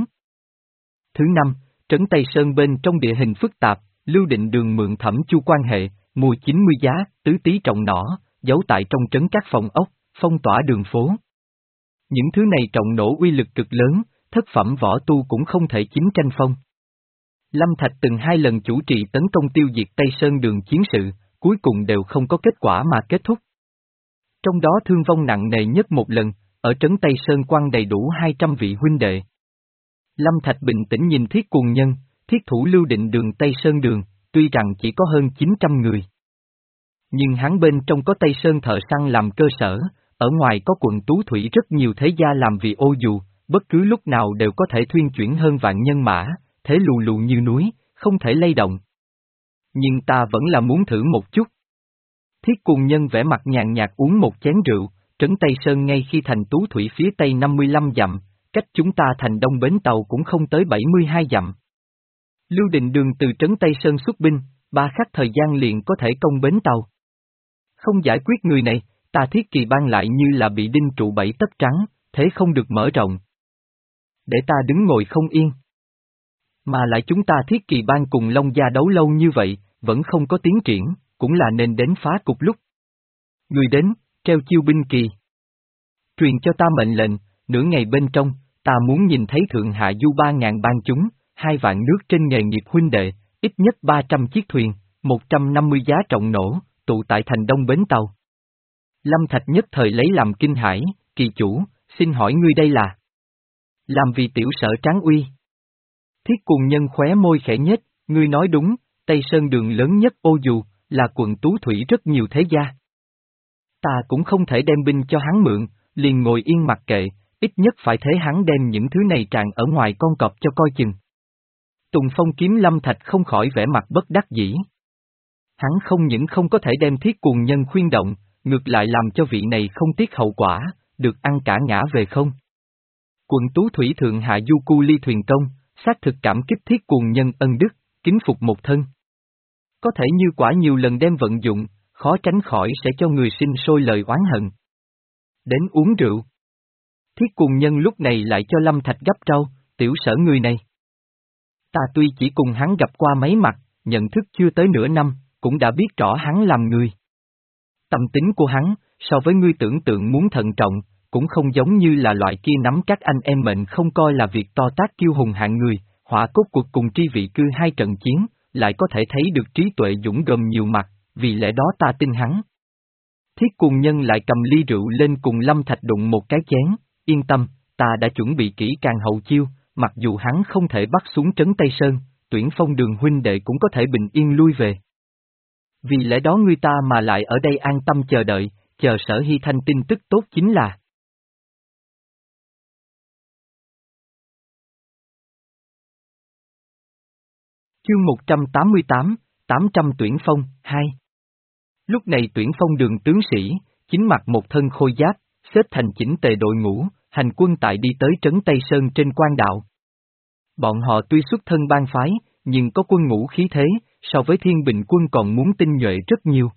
Thứ năm, trấn Tây Sơn bên trong địa hình phức tạp, Lưu Định Đường mượn Thẩm Chu quan hệ, mua chín mươi giá, tứ tí trọng nỏ, giấu tại trong trấn các phòng ốc, phong tỏa đường phố. Những thứ này trọng nổ uy lực cực lớn, thất phẩm võ tu cũng không thể chính tranh phong. Lâm Thạch từng hai lần chủ trì tấn công tiêu diệt Tây Sơn Đường chiến sự, cuối cùng đều không có kết quả mà kết thúc. Trong đó thương vong nặng nề nhất một lần, ở trấn Tây Sơn quăng đầy đủ hai trăm vị huynh đệ. Lâm Thạch bình tĩnh nhìn Thiết Cùng Nhân, thiết thủ Lưu Định Đường Tây Sơn Đường, tuy rằng chỉ có hơn chín trăm người. nhưng hắn bên trong có Tây Sơn thợ săn làm cơ sở, ở ngoài có quận Tú Thủy rất nhiều thế gia làm vì ô dù, bất cứ lúc nào đều có thể thuyên chuyển hơn vạn nhân mã, thế lù lù như núi, không thể lay động. Nhưng ta vẫn là muốn thử một chút. Thiết Cuồng Nhân vẻ mặt nhàn nhạt uống một chén rượu, trấn Tây Sơn ngay khi thành Tú Thủy phía tây năm mươi lăm dặm, cách chúng ta thành Đông Bến Tàu cũng không tới bảy mươi hai dặm. Lưu Định Đường từ trấn Tây Sơn xuất binh, ba khắc thời gian liền có thể công Bến Tàu. Không giải quyết người này, ta Thiết Kỳ Bang lại như là bị đinh trụ bảy tấc trắng, thế không được mở rộng. Để ta đứng ngồi không yên. Mà lại chúng ta Thiết Kỳ Bang cùng Long Gia đấu lâu như vậy, vẫn không có tiến triển, cũng là nên đến phá cục lúc. Người đến, treo chiêu binh kỳ. Truyền cho ta mệnh lệnh, nửa ngày bên trong, ta muốn nhìn thấy thượng hạ du ba ngàn bang chúng, hai vạn nước trên nghề nghiệp huynh đệ, ít nhất ba trăm chiếc thuyền, một trăm năm mươi giá trọng nổ, tụ tại thành Đông Bến Tàu. Lâm Thạch nhất thời lấy làm kinh hãi, kỳ chủ, xin hỏi ngươi đây là? Làm vì tiểu sở Tráng Uy. Thiết Cuồng Nhân khóe môi khẽ nhếch, ngươi nói đúng, Tây Sơn đường lớn nhất ô dù, là quận Tú Thủy rất nhiều thế gia. Ta cũng không thể đem binh cho hắn mượn, liền ngồi yên mặc kệ, ít nhất phải thế hắn đem những thứ này tràn ở ngoài con cọp cho coi chừng. Tùng Phong kiếm Lâm Thạch không khỏi vẻ mặt bất đắc dĩ. Hắn không những không có thể đem Thiết Cuồng Nhân khuyên động, ngược lại làm cho vị này không tiếc hậu quả, được ăn cả ngã về không. Quận Tú Thủy thượng hạ du cu ly thuyền công, xác thực cảm kích Thiết Cuồng Nhân ân đức, kính phục một thân. Có thể như quả nhiều lần đem vận dụng, khó tránh khỏi sẽ cho người sinh sôi lời oán hận. Đến uống rượu. Thiết Cuồng Nhân lúc này lại cho Lâm Thạch gấp rau, tiểu sở người này. Ta tuy chỉ cùng hắn gặp qua mấy mặt, nhận thức chưa tới nửa năm, cũng đã biết rõ hắn làm người. Tâm tính của hắn, so với ngươi tưởng tượng muốn thận trọng, cũng không giống như là loại kia nắm các anh em mệnh không coi là việc to tác kiêu hùng hạng người, hỏa cốt cuộc cùng tri vị cư hai trận chiến, lại có thể thấy được trí tuệ dũng gồm nhiều mặt, vì lẽ đó ta tin hắn. Thiết Cuồng Nhân lại cầm ly rượu lên cùng Lâm Thạch đụng một cái chén, yên tâm, ta đã chuẩn bị kỹ càng hậu chiêu, mặc dù hắn không thể bắt xuống trấn Tây Sơn, Tuyển Phong Đường huynh đệ cũng có thể bình yên lui về. Vì lẽ đó người ta mà lại ở đây an tâm chờ đợi, chờ Sở Hy Thanh tin tức tốt chính là. Chương một trăm tám mươi tám, tám trăm Tuyển Phong, hai. Lúc này Tuyển Phong Đường tướng sĩ, chính mặc một thân khôi giáp, xếp thành chỉnh tề đội ngũ, hành quân tại đi tới trấn Tây Sơn trên quan đạo. Bọn họ tuy xuất thân bang phái, nhưng có quân ngũ khí thế, so với Thiên Bình quân còn muốn tinh nhuệ rất nhiều.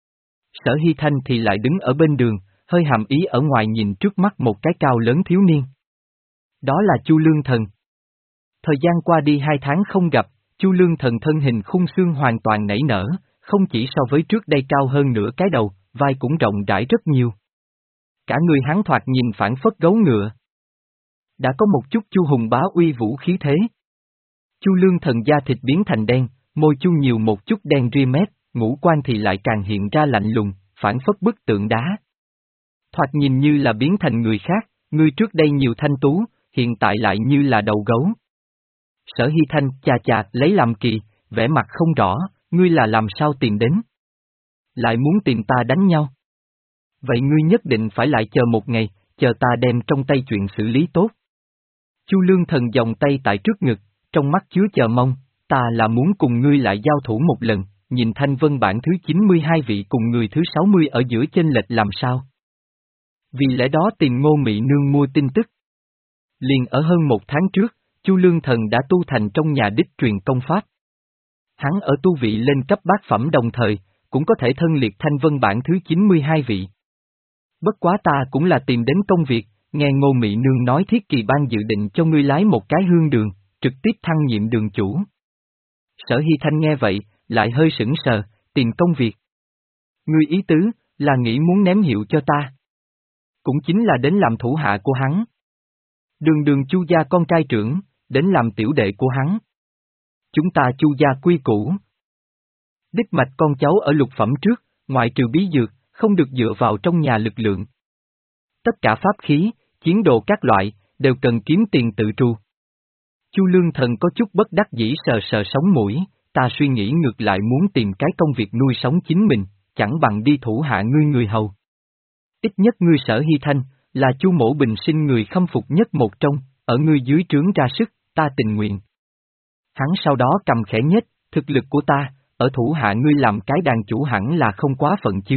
Sở Hy Thanh thì lại đứng ở bên đường, hơi hàm ý ở ngoài nhìn trước mắt một cái cao lớn thiếu niên. Đó là Chu Lương Thần. Thời gian qua đi hai tháng không gặp, Chu Lương Thần thân hình khung xương hoàn toàn nảy nở, không chỉ so với trước đây cao hơn nửa cái đầu, vai cũng rộng rãi rất nhiều. Cả người hắn thoạt nhìn phản phất gấu ngựa. Đã có một chút Chu Hùng bá uy vũ khí thế. Chu Lương Thần da thịt biến thành đen, môi Chu nhiều một chút đen ria mép, ngũ quan thì lại càng hiện ra lạnh lùng, phản phất bức tượng đá. Thoạt nhìn như là biến thành người khác, người trước đây nhiều thanh tú, hiện tại lại như là đầu gấu. Sở Hy Thanh chà chà lấy làm kỳ, vẻ mặt không rõ, ngươi là làm sao tìm đến? Lại muốn tìm ta đánh nhau? Vậy ngươi nhất định phải lại chờ một ngày, chờ ta đem trong tay chuyện xử lý tốt. Chu Lương Thần vòng tay tại trước ngực, trong mắt chứa chờ mong, ta là muốn cùng ngươi lại giao thủ một lần, nhìn Thanh Vân bản thứ chín mươi hai vị cùng người thứ sáu mươi ở giữa chênh lệch làm sao. Vì lẽ đó tìm Ngô Mị Nương mua tin tức. Liền ở hơn một tháng trước, Chu Lương Thần đã tu thành trong nhà đích truyền công pháp. Hắn ở tu vị lên cấp bát phẩm đồng thời, cũng có thể thân liệt Thanh Vân bản thứ chín mươi hai vị. Bất quá ta cũng là tìm đến công việc, nghe Ngô Mị Nương nói Thiết Kỳ Bang dự định cho ngươi lái một cái hương đường, trực tiếp thăng nhiệm đường chủ. Sở Hy Thanh nghe vậy, lại hơi sững sờ, tìm công việc. Ngươi ý tứ, là nghĩ muốn ném hiệu cho ta. Cũng chính là đến làm thủ hạ của hắn. Đường đường Chu gia con trai trưởng, đến làm tiểu đệ của hắn. Chúng ta Chu gia quy củ. Đích mạch con cháu ở lục phẩm trước, ngoại trừ bí dược, không được dựa vào trong nhà lực lượng. Tất cả pháp khí, chiến đồ các loại, đều cần kiếm tiền tự tru. Chu Lương Thần có chút bất đắc dĩ sờ sờ sống mũi, ta suy nghĩ ngược lại muốn tìm cái công việc nuôi sống chính mình, chẳng bằng đi thủ hạ ngươi người hầu. Ít nhất ngươi Sở Hy Thanh, là Chu Mỗ bình sinh người khâm phục nhất một trong, ở ngươi dưới trướng ra sức, ta tình nguyện. Hắn sau đó cầm khẽ nhếch, thực lực của ta, ở thủ hạ ngươi làm cái đàn chủ hẳn là không quá phận chứ.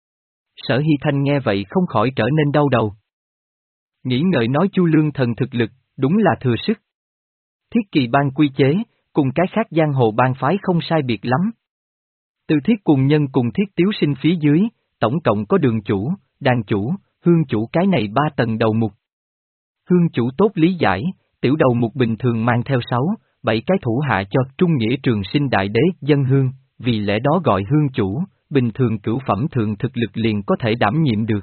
Sở Hy Thanh nghe vậy không khỏi trở nên đau đầu. Nghĩ ngợi nói Chu Lương Thần thực lực, đúng là thừa sức. Thiết Kỳ Bang quy chế, cùng cái khác giang hồ bang phái không sai biệt lắm. Từ Thiết Cuồng Nhân cùng Thiết Tiếu Sinh phía dưới, tổng cộng có đường chủ, đàn chủ, hương chủ cái này ba tầng đầu mục. Hương chủ tốt lý giải, tiểu đầu mục bình thường mang theo sáu, bảy cái thủ hạ cho Trung Nghĩa Trường Sinh Đại Đế dân hương, vì lẽ đó gọi hương chủ, bình thường cửu phẩm thượng thực lực liền có thể đảm nhiệm được.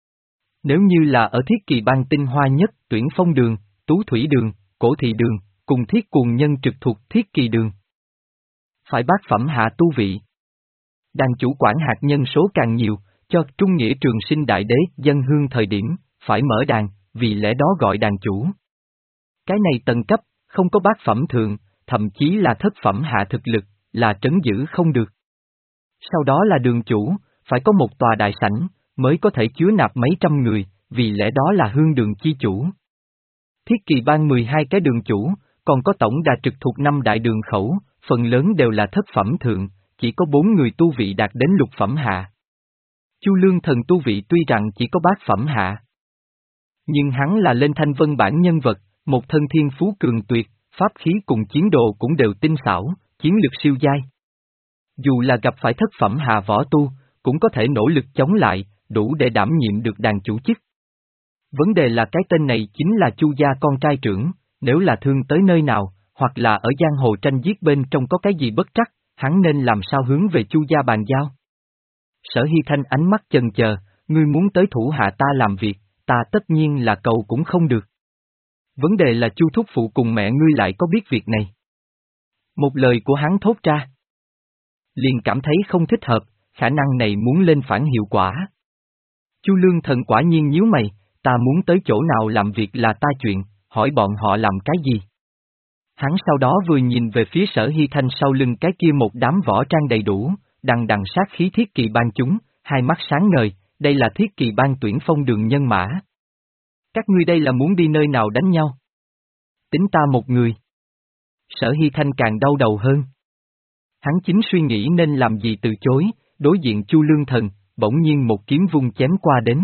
Nếu như là ở Thiết Kỳ Bang tinh hoa nhất, Tuyển Phong Đường, Tú Thủy Đường, Cổ Thị Đường, cùng Thiết Cuồng Nhân trực thuộc Thiết Kỳ Đường. Phải bát phẩm hạ tu vị. Đàn chủ quản hạt nhân số càng nhiều, cho Trung Nghĩa Trường Sinh Đại Đế dân hương thời điểm, phải mở đàn, vì lẽ đó gọi đàn chủ. Cái này tầng cấp, không có bát phẩm thượng, thậm chí là thất phẩm hạ thực lực, là trấn giữ không được. Sau đó là đường chủ, phải có một tòa đại sảnh, mới có thể chứa nạp mấy trăm người, vì lẽ đó là hương đường chi chủ. Thiết Kỳ Bang mười hai cái đường chủ, còn có tổng đà trực thuộc năm đại đường khẩu, phần lớn đều là thất phẩm thượng, chỉ có bốn người tu vị đạt đến lục phẩm hạ. Chu Lương Thần tu vị tuy rằng chỉ có bát phẩm hạ, nhưng hắn là lên thanh vân bản nhân vật, một thân thiên phú cường tuyệt, pháp khí cùng chiến đồ cũng đều tinh xảo, chiến lực siêu giai. Dù là gặp phải thất phẩm hạ võ tu, cũng có thể nỗ lực chống lại, đủ để đảm nhiệm được đàn chủ chức. Vấn đề là cái tên này chính là Chu gia con trai trưởng, nếu là thương tới nơi nào, hoặc là ở giang hồ tranh giết bên trong có cái gì bất trắc, hắn nên làm sao hướng về Chu gia bàn giao. Sở Hy Thanh ánh mắt chần chờ, ngươi muốn tới thủ hạ ta làm việc, ta tất nhiên là cầu cũng không được. Vấn đề là Chu thúc phụ cùng mẹ ngươi lại có biết việc này. Một lời của hắn thốt ra, liền cảm thấy không thích hợp, khả năng này muốn lên phản hiệu quả. Chu Lương Thần quả nhiên nhíu mày, ta muốn tới chỗ nào làm việc là ta chuyện, hỏi bọn họ làm cái gì. Hắn sau đó vừa nhìn về phía Sở Hy Thanh sau lưng cái kia một đám võ trang đầy đủ, đằng đằng sát khí Thiết Kỳ Bang chúng, hai mắt sáng ngời, đây là Thiết Kỳ Bang Tuyển Phong Đường nhân mã. Các ngươi đây là muốn đi nơi nào đánh nhau? Tính ta một người. Sở Hy Thanh càng đau đầu hơn. Hắn chính suy nghĩ nên làm gì từ chối, đối diện Chu Lương Thần, bỗng nhiên một kiếm vung chém qua đến.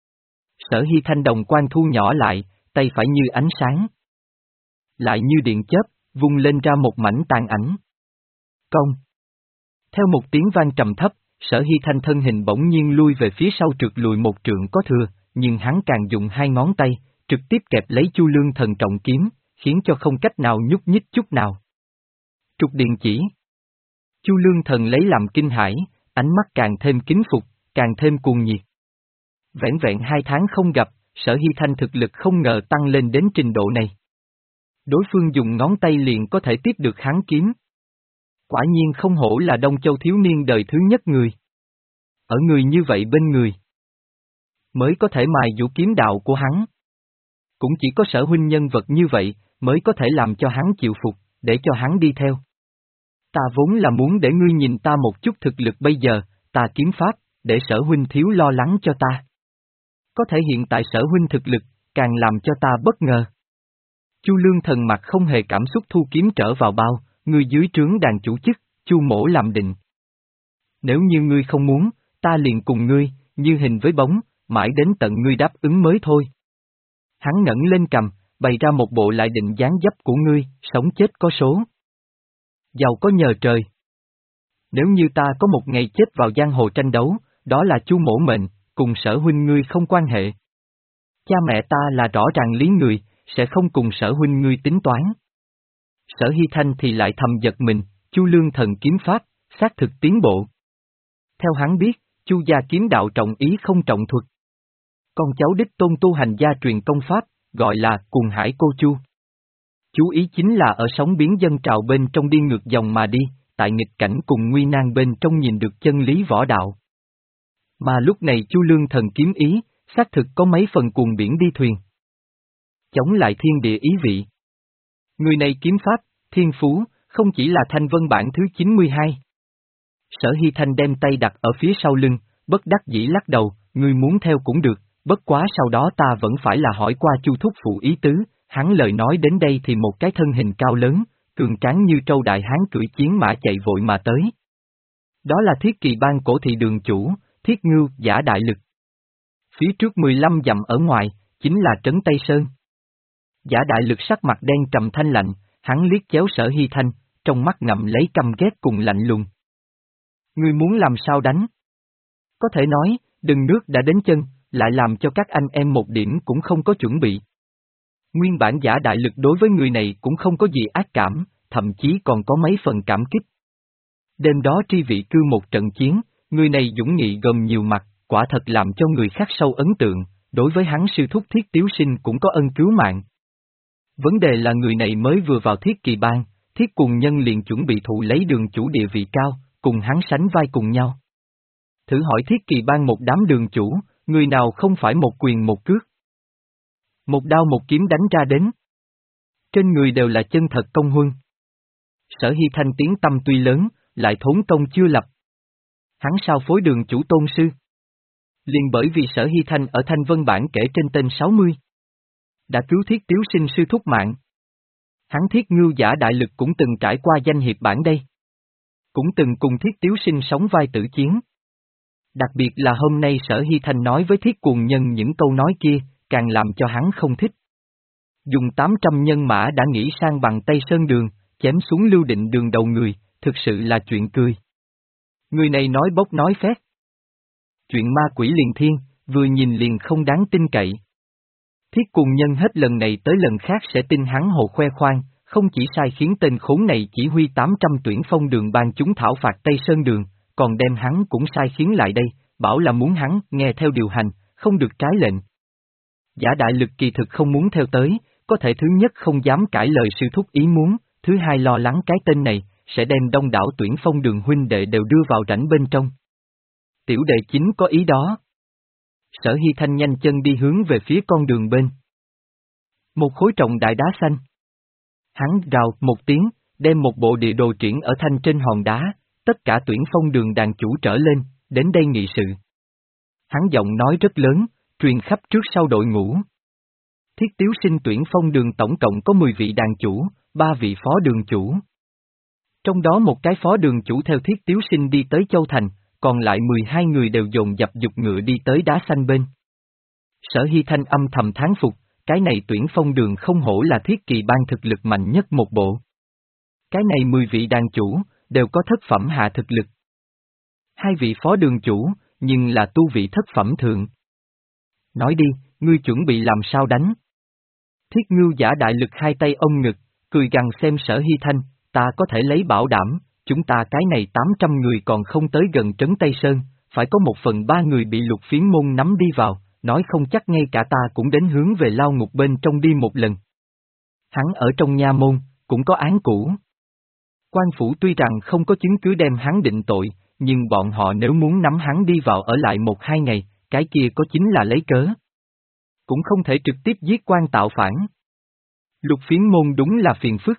Sở Hy Thanh đồng quan thu nhỏ lại, tay phải như ánh sáng. Lại như điện chớp, vung lên ra một mảnh tàn ảnh. Công. Theo một tiếng vang trầm thấp, Sở Hy Thanh thân hình bỗng nhiên lui về phía sau trượt lùi một trượng có thừa, nhưng hắn càng dùng hai ngón tay, trực tiếp kẹp lấy Chu Lương Thần trọng kiếm, khiến cho không cách nào nhúc nhích chút nào. Trục điện chỉ. Chu Lương Thần lấy làm kinh hãi, ánh mắt càng thêm kính phục, càng thêm cuồng nhiệt. Vẻn vẹn hai tháng không gặp, Sở Hy Thanh thực lực không ngờ tăng lên đến trình độ này. Đối phương dùng ngón tay liền có thể tiếp được hắn kiếm. Quả nhiên không hổ là Đông Châu thiếu niên đời thứ nhất người. Ở người như vậy bên người, mới có thể mài dũa kiếm đạo của hắn. Cũng chỉ có Sở huynh nhân vật như vậy, mới có thể làm cho hắn chịu phục, để cho hắn đi theo. Ta vốn là muốn để ngươi nhìn ta một chút thực lực bây giờ, ta kiếm pháp, để Sở huynh thiếu lo lắng cho ta. Có thể hiện tại Sở huynh thực lực, càng làm cho ta bất ngờ. Chu Lương Thần mặt không hề cảm xúc thu kiếm trở vào bao, ngươi dưới trướng đàn chủ chức, Chu mỗ làm định. Nếu như ngươi không muốn, ta liền cùng ngươi, như hình với bóng, mãi đến tận ngươi đáp ứng mới thôi. Hắn ngẩng lên cầm, bày ra một bộ lại định dáng dấp của ngươi, sống chết có số. Giàu có nhờ trời. Nếu như ta có một ngày chết vào giang hồ tranh đấu, đó là Chu mỗ mệnh, cùng Sở huynh ngươi không quan hệ. Cha mẹ ta là rõ ràng lý người, sẽ không cùng Sở huynh ngươi tính toán. Sở Hy Thanh thì lại thầm giật mình, Chu Lương Thần kiếm pháp, xác thực tiến bộ. Theo hắn biết, Chu gia kiếm đạo trọng ý không trọng thuật. Con cháu đích tôn tu hành gia truyền công pháp, gọi là Cuồng Hải Cô Chu. Chú ý chính là ở sóng biến dân trào bên trong đi ngược dòng mà đi, tại nghịch cảnh cùng nguy nan bên trong nhìn được chân lý võ đạo. Mà lúc này Chu Lương Thần kiếm ý, xác thực có mấy phần cuồng biển đi thuyền. Chống lại thiên địa ý vị. Người này kiếm pháp, thiên phú, không chỉ là thanh vân bản thứ chín mươi hai. Sở Hy Thanh đem tay đặt ở phía sau lưng, bất đắc dĩ lắc đầu, ngươi muốn theo cũng được, bất quá sau đó ta vẫn phải là hỏi qua Chu thúc phụ ý tứ, hắn lời nói đến đây thì một cái thân hình cao lớn, cường tráng như trâu đại hán cưỡi chiến mã chạy vội mà tới. Đó là Thiết Kỳ Bang cổ thị đường chủ, Thiết Ngưu, Giả Đại Lực. Phía trước mười lăm dặm ở ngoài, chính là Trấn Tây Sơn. Giả Đại Lực sắc mặt đen trầm thanh lạnh, hắn liếc chéo Sở Hy Thanh, trong mắt ngậm lấy căm ghét cùng lạnh lùng. Ngươi muốn làm sao đánh? Có thể nói, đừng nước đã đến chân, lại làm cho các anh em một điểm cũng không có chuẩn bị. Nguyên bản Giả Đại Lực đối với người này cũng không có gì ác cảm, thậm chí còn có mấy phần cảm kích. Đêm đó tri vị cư một trận chiến, người này dũng nghị gồm nhiều mặt, quả thật làm cho người khác sâu ấn tượng, đối với hắn sư thúc Thiết Tiếu Sinh cũng có ân cứu mạng. Vấn đề là người này mới vừa vào Thiết Kỳ Bang, Thiết Cuồng Nhân liền chuẩn bị thụ lấy đường chủ địa vị cao, cùng hắn sánh vai cùng nhau. Thử hỏi Thiết Kỳ Bang một đám đường chủ, người nào không phải một quyền một cước. Một đao một kiếm đánh ra đến. Trên người đều là chân thật công huân. Sở Hy Thanh tiếng tâm tuy lớn, lại thốn công chưa lập. Hắn sao phối đường chủ tôn sư? Liền bởi vì Sở Hy Thanh ở Thanh Vân Bản kể trên tên sáu mươi. Đã cứu Thiết Tiếu Sinh sư thúc mạng. Hắn Thiết Ngưu Giả Đại Lực cũng từng trải qua danh hiệp bản đây. Cũng từng cùng Thiết Tiếu Sinh sống vai tử chiến. Đặc biệt là hôm nay Sở Hy Thanh nói với Thiết Cuồng Nhân những câu nói kia, càng làm cho hắn không thích. Dùng tám trăm nhân mã đã nghĩ sang bằng Tây Sơn Đường, chém xuống Lưu Định Đường đầu người, thực sự là chuyện cười. Người này nói bốc nói phét. Chuyện ma quỷ liền thiên, vừa nhìn liền không đáng tin cậy. Thiết Cuồng Nhân hết lần này tới lần khác sẽ tin hắn hồ khoe khoang, không chỉ sai khiến tên khốn này chỉ huy tám trăm tuyển phong đường ban chúng thảo phạt Tây Sơn Đường, còn đem hắn cũng sai khiến lại đây, bảo là muốn hắn nghe theo điều hành, không được trái lệnh. Giả Đại Lực kỳ thực không muốn theo tới, có thể thứ nhất không dám cãi lời sư thúc ý muốn, thứ hai lo lắng cái tên này, sẽ đem đông đảo tuyển phong đường huynh đệ đều đưa vào rãnh bên trong. Tiểu đệ chính có ý đó. Sở Hy Thanh nhanh chân đi hướng về phía con đường bên. Một khối trọng đại đá xanh. Hắn rào một tiếng, đem một bộ địa đồ triển ở thanh trên hòn đá, tất cả tuyển phong đường đàn chủ trở lên, đến đây nghị sự. Hắn giọng nói rất lớn, truyền khắp trước sau đội ngũ. Thiết Tiếu Sinh tuyển phong đường tổng cộng có mười vị đàn chủ, ba vị phó đường chủ. Trong đó một cái phó đường chủ theo Thiết Tiếu Sinh đi tới Châu Thành, còn lại mười hai người đều dồn dập dục ngựa đi tới đá xanh bên. Sở Hy Thanh âm thầm thán phục, cái này tuyển phong đường không hổ là Thiết Kỳ Bang thực lực mạnh nhất một bộ. Cái này mười vị đàn chủ, đều có thất phẩm hạ thực lực. Hai vị phó đường chủ, nhưng là tu vị thất phẩm thượng. Nói đi, ngươi chuẩn bị làm sao đánh? Thiết Ngưu Giả Đại Lực hai tay ôm ngực, cười gằn xem Sở Hy Thanh, ta có thể lấy bảo đảm, chúng ta cái này tám trăm người còn không tới gần trấn Tây Sơn, phải có một phần ba người bị Lục Phiến Môn nắm đi vào, nói không chắc ngay cả ta cũng đến hướng về lao ngục bên trong đi một lần. Hắn ở trong nha môn, cũng có án cũ. Quan phủ tuy rằng không có chứng cứ đem hắn định tội, nhưng bọn họ nếu muốn nắm hắn đi vào ở lại một hai ngày, cái kia có chính là lấy cớ. Cũng không thể trực tiếp giết quan tạo phản. Lục Phiến Môn đúng là phiền phức.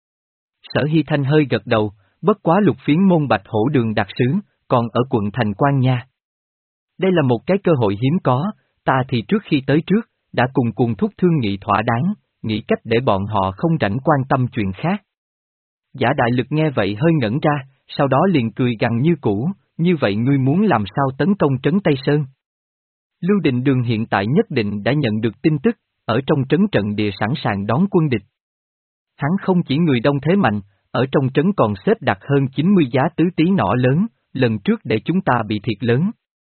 Sở Hy Thanh hơi gật đầu, bất quá Lục Phiến Môn Bạch Hổ Đường đặc sứ, còn ở quận Thành Quan nha. Đây là một cái cơ hội hiếm có, ta thì trước khi tới trước, đã cùng cùng thúc thương nghị thỏa đáng, nghĩ cách để bọn họ không rảnh quan tâm chuyện khác. Giả Đại Lực nghe vậy hơi ngẩn ra, sau đó liền cười gằn như cũ, như vậy ngươi muốn làm sao tấn công trấn Tây Sơn? Lưu Định Đường hiện tại nhất định đã nhận được tin tức, ở trong trấn trận địa sẵn sàng đón quân địch. Hắn không chỉ người đông thế mạnh, ở trong trấn còn xếp đặt hơn chín mươi giá tứ tí nỏ lớn, lần trước để chúng ta bị thiệt lớn.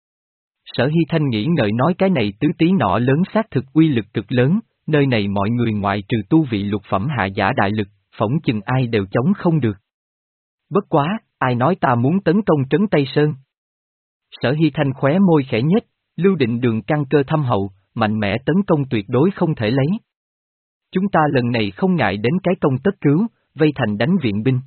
Sở Hy Thanh nghĩ ngợi nói cái này tứ tí nỏ lớn xác thực uy lực cực lớn, nơi này mọi người ngoại trừ tu vị lục phẩm hạ Giả Đại Lực, phỏng chừng ai đều chống không được. Bất quá, ai nói ta muốn tấn công trấn Tây Sơn? Sở Hy Thanh khóe môi khẽ nhếch, Lưu Định Đường căn cơ thâm hậu, mạnh mẽ tấn công tuyệt đối không thể lấy. Chúng ta lần này không ngại đến cái công tất cứu, vây thành đánh viện binh.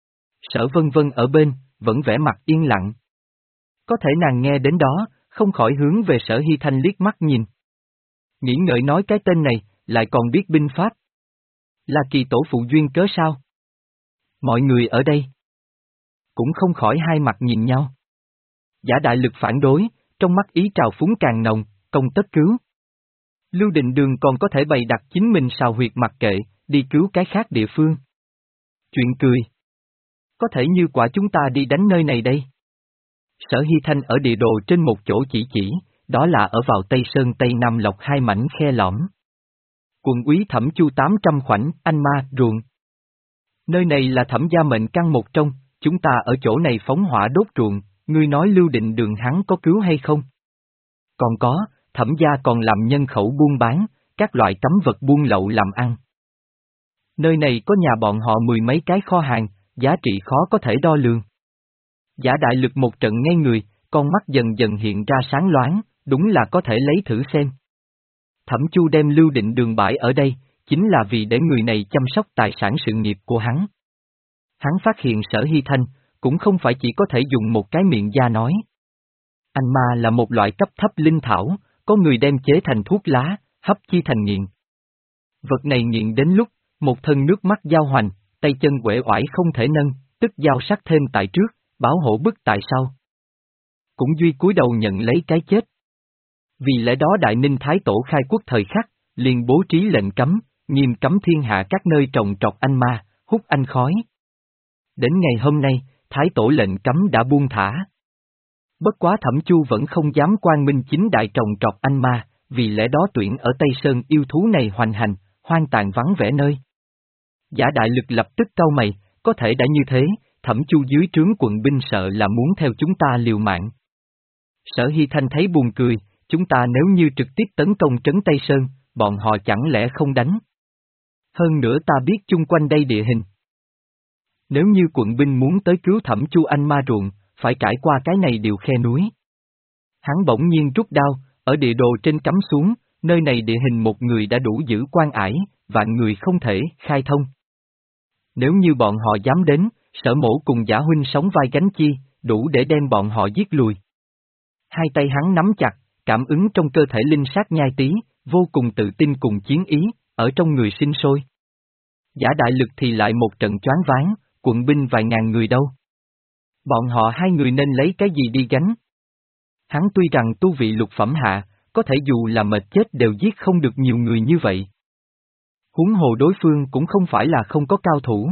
Sở Vân Vân ở bên, vẫn vẻ mặt yên lặng. Có thể nàng nghe đến đó, không khỏi hướng về Sở Hy Thanh liếc mắt nhìn. Nghĩ ngợi nói cái tên này, lại còn biết binh pháp. Là kỳ tổ phụ duyên cớ sao? Mọi người ở đây. cũng không khỏi hai mặt nhìn nhau. Giả đại lực phản đối, trong mắt ý trào phúng càng nồng, công tất cứu. Lưu Định Đường còn có thể bày đặt chính mình sào huyệt mặc kệ, đi cứu cái khác địa phương. Chuyện cười. Có thể như quả chúng ta đi đánh nơi này đây. Sở Hy Thanh ở địa đồ trên một chỗ chỉ chỉ, đó là ở vào Tây Sơn Tây Nam Lộc hai mảnh khe lõm. Quận úy Thẩm Chu tám trăm khoảnh, anh ma, ruộng. Nơi này là Thẩm gia mệnh căn một trong, chúng ta ở chỗ này phóng hỏa đốt ruộng, ngươi nói Lưu Định Đường hắn có cứu hay không? Còn có, Thẩm gia còn làm nhân khẩu buôn bán, các loại cấm vật buôn lậu làm ăn. Nơi này có nhà bọn họ mười mấy cái kho hàng, giá trị khó có thể đo lường. Giả đại lực một trận ngay người, con mắt dần dần hiện ra sáng loáng, đúng là có thể lấy thử xem. Thẩm Chu đem Lưu Định Đường bãi ở đây, chính là vì để người này chăm sóc tài sản sự nghiệp của hắn. Hắn phát hiện Sở Hy Thanh, cũng không phải chỉ có thể dùng một cái miệng da nói. Anh ma là một loại cấp thấp linh thảo, có người đem chế thành thuốc lá, hấp chi thành nghiện. Vật này nghiện đến lúc, một thân nước mắt giao hoành, tay chân uể oải không thể nâng, tức giao sắc thêm tại trước, báo hổ bức tại sau. Cũng duy cúi đầu nhận lấy cái chết. Vì lẽ đó Đại Ninh Thái Tổ khai quốc thời khắc, liền bố trí lệnh cấm, nghiêm cấm thiên hạ các nơi trồng trọt anh ma, hút anh khói. Đến ngày hôm nay, Thái Tổ lệnh cấm đã buông thả. Bất quá Thẩm Chu vẫn không dám quang minh chính đại trồng trọt anh ma, vì lẽ đó tuyển ở Tây Sơn yêu thú này hoành hành, hoang tàn vắng vẻ nơi. Giả đại lực lập tức cau mày, có thể đã như thế, Thẩm Chu dưới trướng quận binh sợ là muốn theo chúng ta liều mạng. Sở Hy Thanh thấy buồn cười, chúng ta nếu như trực tiếp tấn công trấn Tây Sơn, bọn họ chẳng lẽ không đánh? Hơn nữa ta biết chung quanh đây địa hình. Nếu như quận binh muốn tới cứu Thẩm Chu anh ma ruộng, phải trải qua cái này điều khe núi. Hắn bỗng nhiên rút đao, ở địa đồ trên cắm xuống, nơi này địa hình một người đã đủ giữ quan ải, vạn người không thể khai thông. Nếu như bọn họ dám đến, Sở Mỗ cùng Giả huynh sống vai gánh chi, đủ để đem bọn họ giết lùi. Hai tay hắn nắm chặt, cảm ứng trong cơ thể linh sát nhai tí, vô cùng tự tin cùng chiến ý, ở trong người sinh sôi. Giả đại lực thì lại một trận choáng váng, quận binh vài ngàn người đâu. Bọn họ hai người nên lấy cái gì đi gánh? Hắn tuy rằng tu vị lục phẩm hạ, có thể dù là mệt chết đều giết không được nhiều người như vậy. Huống hồ đối phương cũng không phải là không có cao thủ.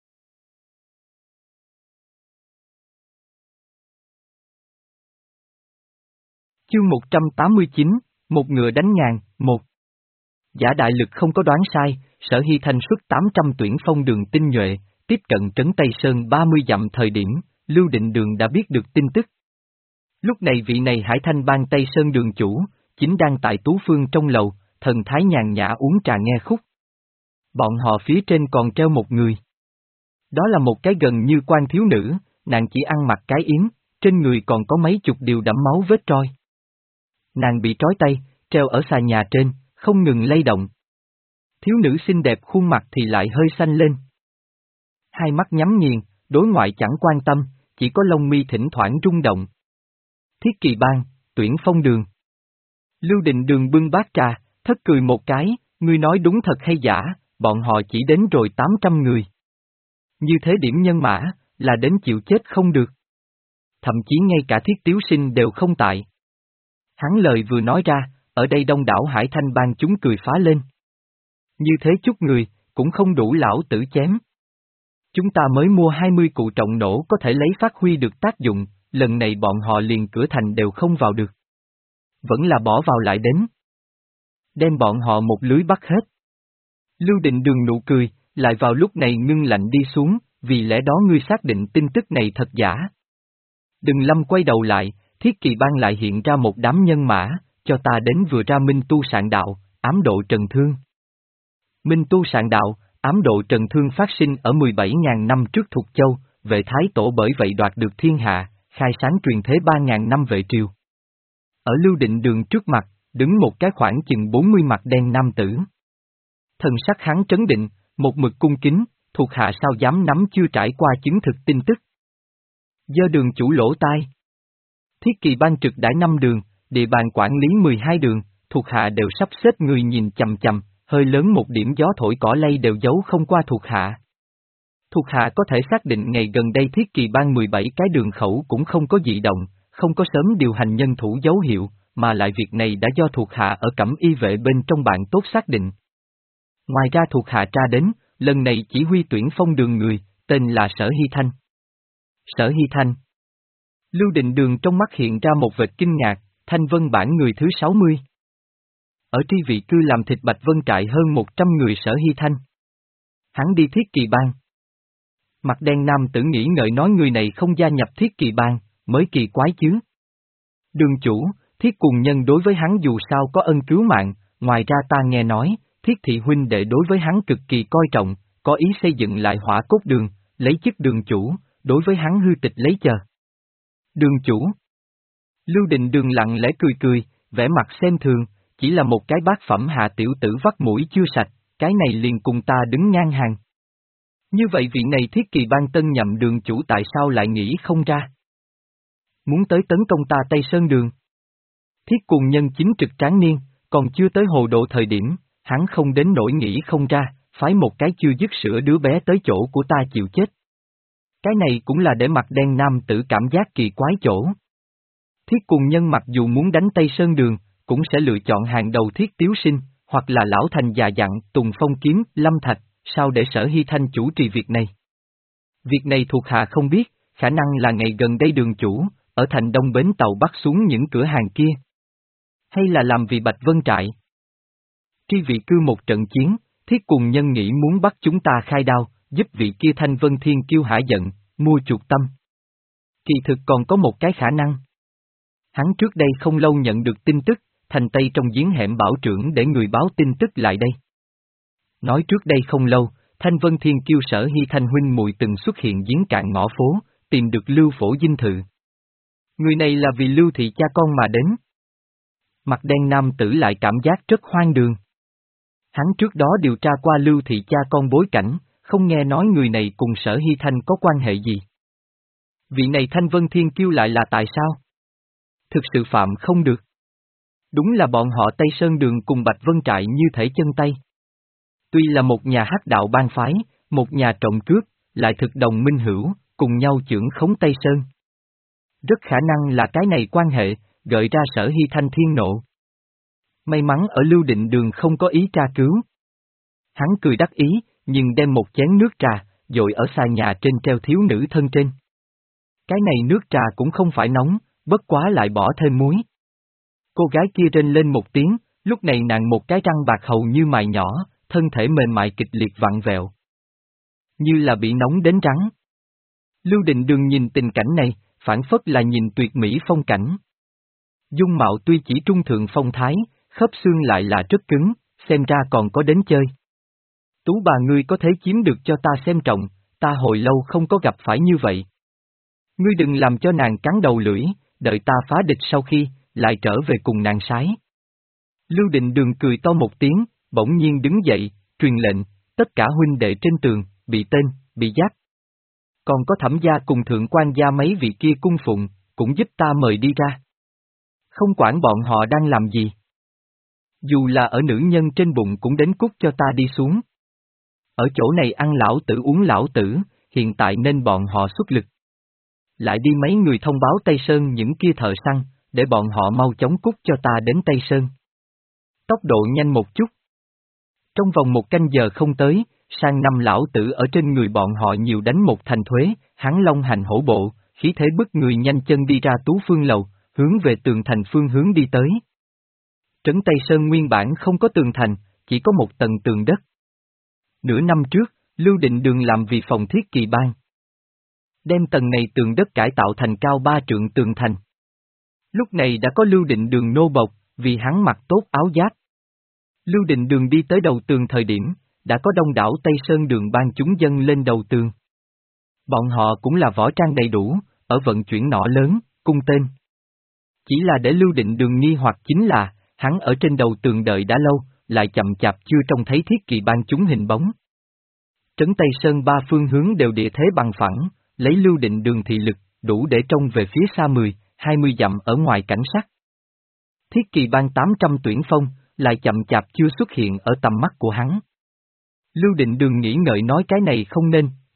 Chương một trăm tám mươi chín, một ngựa đánh ngàn, một. Giả đại lực không có đoán sai, Sở Hy Thanh xuất tám trăm tuyển phong đường tinh nhuệ, tiếp cận trấn Tây Sơn ba mươi dặm thời điểm, Lưu Định Đường đã biết được tin tức. Lúc này vị này Hải Thanh Bang Tây Sơn đường chủ, chính đang tại Tú Phương trong lầu, thần thái nhàn nhã uống trà nghe khúc. Bọn họ phía trên còn treo một người. Đó là một cái gần như quan thiếu nữ, nàng chỉ ăn mặc cái yếm, trên người còn có mấy chục điều đẫm máu vết roi. Nàng bị trói tay, treo ở xà nhà trên, không ngừng lay động. Thiếu nữ xinh đẹp khuôn mặt thì lại hơi xanh lên. Hai mắt nhắm nghiền, đối ngoại chẳng quan tâm, chỉ có lông mi thỉnh thoảng rung động. Thiết Kỳ Bang, tuyển phong đường. Lưu Định Đường bưng bát trà, thất cười một cái, ngươi nói đúng thật hay giả, bọn họ chỉ đến rồi tám trăm người. Như thế điểm nhân mã, là đến chịu chết không được. Thậm chí ngay cả Thiết Tiếu Sinh đều không tại. Hắn lời vừa nói ra, ở đây đông đảo Hải Thanh Bang chúng cười phá lên. Như thế chút người, cũng không đủ lão tử chém. Chúng ta mới mua hai mươi cụ trọng nổ có thể lấy phát huy được tác dụng, lần này bọn họ liền cửa thành đều không vào được. Vẫn là bỏ vào lại đến. Đem bọn họ một lưới bắt hết. Lưu Định Đường nụ cười, lại vào lúc này ngưng lạnh đi xuống, vì lẽ đó ngươi xác định tin tức này thật giả. Đừng lâm quay đầu lại, Thiết Kỳ Bang lại hiện ra một đám nhân mã, cho ta đến vừa ra Minh Tu Sạn Đạo, ám độ Trần Thương. Minh Tu Sạn Đạo, ám độ Trần Thương phát sinh ở mười bảy nghìn năm trước Thục Châu, vệ Thái Tổ bởi vậy đoạt được thiên hạ, khai sáng truyền thế ba nghìn năm vệ triều. Ở Lưu Định Đường trước mặt, đứng một cái khoảng chừng bốn mươi mặt đen nam tử. Thần sắc hắn trấn định, một mực cung kính, thuộc hạ sao dám nắm chưa trải qua chứng thực tin tức. Dơ đường chủ lỗ tai. Thiết Kỳ Bang trực đãi năm đường, địa bàn quản lý mười hai đường, thuộc hạ đều sắp xếp người nhìn chằm chằm, hơi lớn một điểm gió thổi cỏ lay đều giấu không qua thuộc hạ. Thuộc hạ có thể xác định ngày gần đây Thiết Kỳ Bang mười bảy cái đường khẩu cũng không có dị động, không có sớm điều hành nhân thủ dấu hiệu, mà lại việc này đã do thuộc hạ ở Cẩm Y vệ bên trong bạn tốt xác định. Ngoài ra thuộc hạ tra đến, lần này chỉ huy tuyển phong đường người, tên là Sở Hy Thanh. Sở Hy Thanh. Lưu Định Đường trong mắt hiện ra một vệt kinh ngạc, Thanh Vân bản người thứ sáu mươi. Ở tri vị cư làm thịt Bạch Vân trại hơn một trăm người Sở Hy Thanh. Hắn đi Thiết Kỳ Bang. Mặt đen nam tử nghĩ ngợi nói người này không gia nhập Thiết Kỳ Bang, mới kỳ quái chứ. Đường chủ, Thiết Cuồng Nhân đối với hắn dù sao có ân cứu mạng, ngoài ra ta nghe nói, Thiết Thị huynh đệ đối với hắn cực kỳ coi trọng, có ý xây dựng lại Hỏa Cốt Đường, lấy chức đường chủ, đối với hắn hư tịch lấy chờ. Đường chủ. Lưu Định Đường lặng lẽ cười cười, vẻ mặt xem thường, chỉ là một cái bát phẩm hạ tiểu tử vắt mũi chưa sạch, cái này liền cùng ta đứng ngang hàng. Như vậy vị này Thiết Kỳ Bang tân nhậm đường chủ tại sao lại nghĩ không ra? Muốn tới tấn công ta Tây Sơn Đường. Thiết Cuồng Nhân chính trực tráng niên, còn chưa tới hồ độ thời điểm, hắn không đến nỗi nghĩ không ra, phái một cái chưa dứt sữa đứa bé tới chỗ của ta chịu chết. Cái này cũng là để mặt đen nam tử cảm giác kỳ quái chỗ. Thiết Cuồng Nhân mặc dù muốn đánh Tây Sơn Đường, cũng sẽ lựa chọn hàng đầu Thiết Tiếu Sinh, hoặc là Lão Thành già dặn, Tùng Phong Kiếm, Lâm Thạch, sao để Sở Hy Thanh chủ trì việc này. Việc này thuộc hạ không biết, khả năng là ngày gần đây đường chủ, ở thành đông bến tàu bắt xuống những cửa hàng kia. Hay là làm vì Bạch Vân trại. Tri vị cư một trận chiến, Thiết Cuồng Nhân nghĩ muốn bắt chúng ta khai đao, giúp vị kia Thanh Vân Thiên Kiêu hả giận, mua chuộc tâm. Kỳ thực còn có một cái khả năng. Hắn trước đây không lâu nhận được tin tức, thành Tây trong giếng hẻm bảo trưởng để người báo tin tức lại đây. Nói trước đây không lâu, Thanh Vân Thiên Kiêu Sở Hy Thanh huynh muội từng xuất hiện giếng cạn ngõ phố, tìm được Lưu Phổ dinh thự. Người này là vì Lưu thị cha con mà đến. Mặt đen nam tử lại cảm giác rất hoang đường. Hắn trước đó điều tra qua Lưu thị cha con bối cảnh, không nghe nói người này cùng Sở Hy Thanh có quan hệ gì. Vị này Thanh Vân Thiên Kiêu lại là tại sao? Thực sự phạm không được. Đúng là bọn họ Tây Sơn Đường cùng Bạch Vân trại như thể chân tay. Tuy là một nhà hắc đạo bang phái, một nhà trộm cướp, lại thực đồng minh hữu, cùng nhau chưởng khống Tây Sơn. Rất khả năng là cái này quan hệ, gợi ra Sở Hy Thanh thiên nộ. May mắn ở Lưu Định Đường không có ý tra cứu. Hắn cười đắc ý, nhưng đem một chén nước trà, dội ở xà nhà trên treo thiếu nữ thân trên. Cái này nước trà cũng không phải nóng, bất quá lại bỏ thêm muối. Cô gái kia rên lên một tiếng, lúc này nàng một cái răng bạc hầu như mài nhỏ, thân thể mềm mại kịch liệt vặn vẹo. Như là bị nóng đến rắn. Lưu Định Đường nhìn tình cảnh này, phản phất là nhìn tuyệt mỹ phong cảnh. Dung mạo tuy chỉ trung thượng phong thái, khớp xương lại là rất cứng, xem ra còn có đến chơi. Tú bà ngươi có thể chiếm được cho ta xem trọng, ta hồi lâu không có gặp phải như vậy. Ngươi đừng làm cho nàng cắn đầu lưỡi, đợi ta phá địch sau khi, lại trở về cùng nàng sái. Lưu Định Đường cười to một tiếng, bỗng nhiên đứng dậy, truyền lệnh, tất cả huynh đệ trên tường, bị tên, bị giáp. Còn có Thẩm gia cùng thượng quan gia mấy vị kia cung phụng, cũng giúp ta mời đi ra. Không quản bọn họ đang làm gì. Dù là ở nữ nhân trên bụng cũng đến cút cho ta đi xuống. Ở chỗ này ăn lão tử uống lão tử, hiện tại nên bọn họ xuất lực. Lại đi mấy người thông báo Tây Sơn những kia thợ săn, để bọn họ mau chóng cút cho ta đến Tây Sơn. Tốc độ nhanh một chút. Trong vòng một canh giờ không tới, sang năm lão tử ở trên người bọn họ nhiều đánh một thành thuế, hắn long hành hổ bộ, khí thế bức người nhanh chân đi ra Tú Phương lầu, hướng về tường thành phương hướng đi tới. Trấn Tây Sơn nguyên bản không có tường thành, chỉ có một tầng tường đất. Nửa năm trước, Lưu Định Đường làm vì phòng Thiết Kỳ Bang. Đem tầng này tường đất cải tạo thành cao ba trượng tường thành. Lúc này đã có Lưu Định Đường nô bộc, vì hắn mặc tốt áo giáp. Lưu Định Đường đi tới đầu tường thời điểm, đã có đông đảo Tây Sơn Đường bang chúng dân lên đầu tường. Bọn họ cũng là võ trang đầy đủ, ở vận chuyển nỏ lớn, cung tên. Chỉ là để Lưu Định Đường nghi hoặc chính là, hắn ở trên đầu tường đợi đã lâu, lại chậm chạp chưa trông thấy Thiết Kỳ bang chúng hình bóng. Trấn Tây Sơn ba phương hướng đều địa thế bằng phẳng, lấy Lưu Định Đường thị lực, đủ để trông về phía xa mười, hai mươi dặm ở ngoài cảnh sắc. Thiết Kỳ bang tám trăm tuyển phong, lại chậm chạp chưa xuất hiện ở tầm mắt của hắn. Lưu Định Đường nghĩ ngợi nói cái này không nên,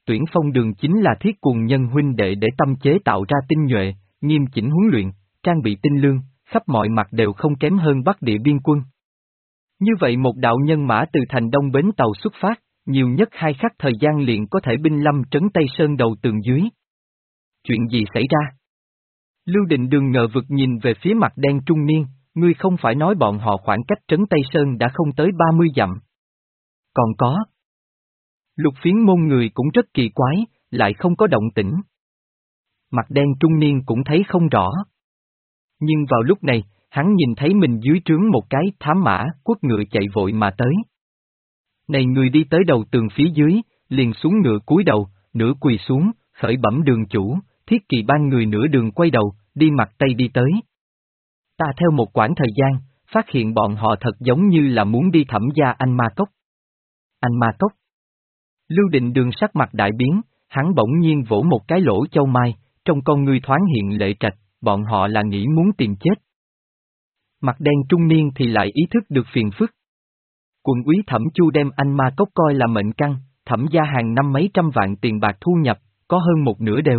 tuyển phong đường chính là thiết cuồng nhân huynh đệ để tâm chế tạo ra tinh nhuệ, nghiêm chỉnh huấn luyện, trang bị tinh lương, khắp mọi mặt đều không kém hơn Bắc Địa biên quân. Như vậy một đạo nhân mã từ thành Đông bến tàu xuất phát, nhiều nhất hai khắc thời gian liền có thể binh lâm trấn Tây Sơn đầu tường dưới. Chuyện gì xảy ra? Lưu Định Đường ngờ vực nhìn về phía mặt đen trung niên, ngươi không phải nói bọn họ khoảng cách trấn Tây Sơn đã không tới ba mươi dặm. Còn có. Lục Phiến Môn người cũng rất kỳ quái, lại không có động tĩnh. Mặt đen trung niên cũng thấy không rõ. Nhưng vào lúc này, hắn nhìn thấy mình dưới trướng một cái thám mã, quất ngựa chạy vội mà tới. Này người đi tới đầu tường phía dưới, liền xuống ngựa cúi đầu, nửa quỳ xuống, khởi bẩm đường chủ, Thiết Kỳ Bang người nửa đường quay đầu, đi mặt Tây đi tới. Ta theo một quãng thời gian, phát hiện bọn họ thật giống như là muốn đi thẩm gia Anh Ma Cốc. Anh Ma Cốc. Lưu Định Đường sắc mặt đại biến, hắn bỗng nhiên vỗ một cái lỗ châu mai, trong con ngươi thoáng hiện lệ trạch, bọn họ là nghĩ muốn tìm chết. Mặt đen trung niên thì lại ý thức được phiền phức. Quận úy Thẩm Chu đem Anh Ma Cốc coi là mệnh căn, thẩm gia hàng năm mấy trăm vạn tiền bạc thu nhập, có hơn một nửa đều.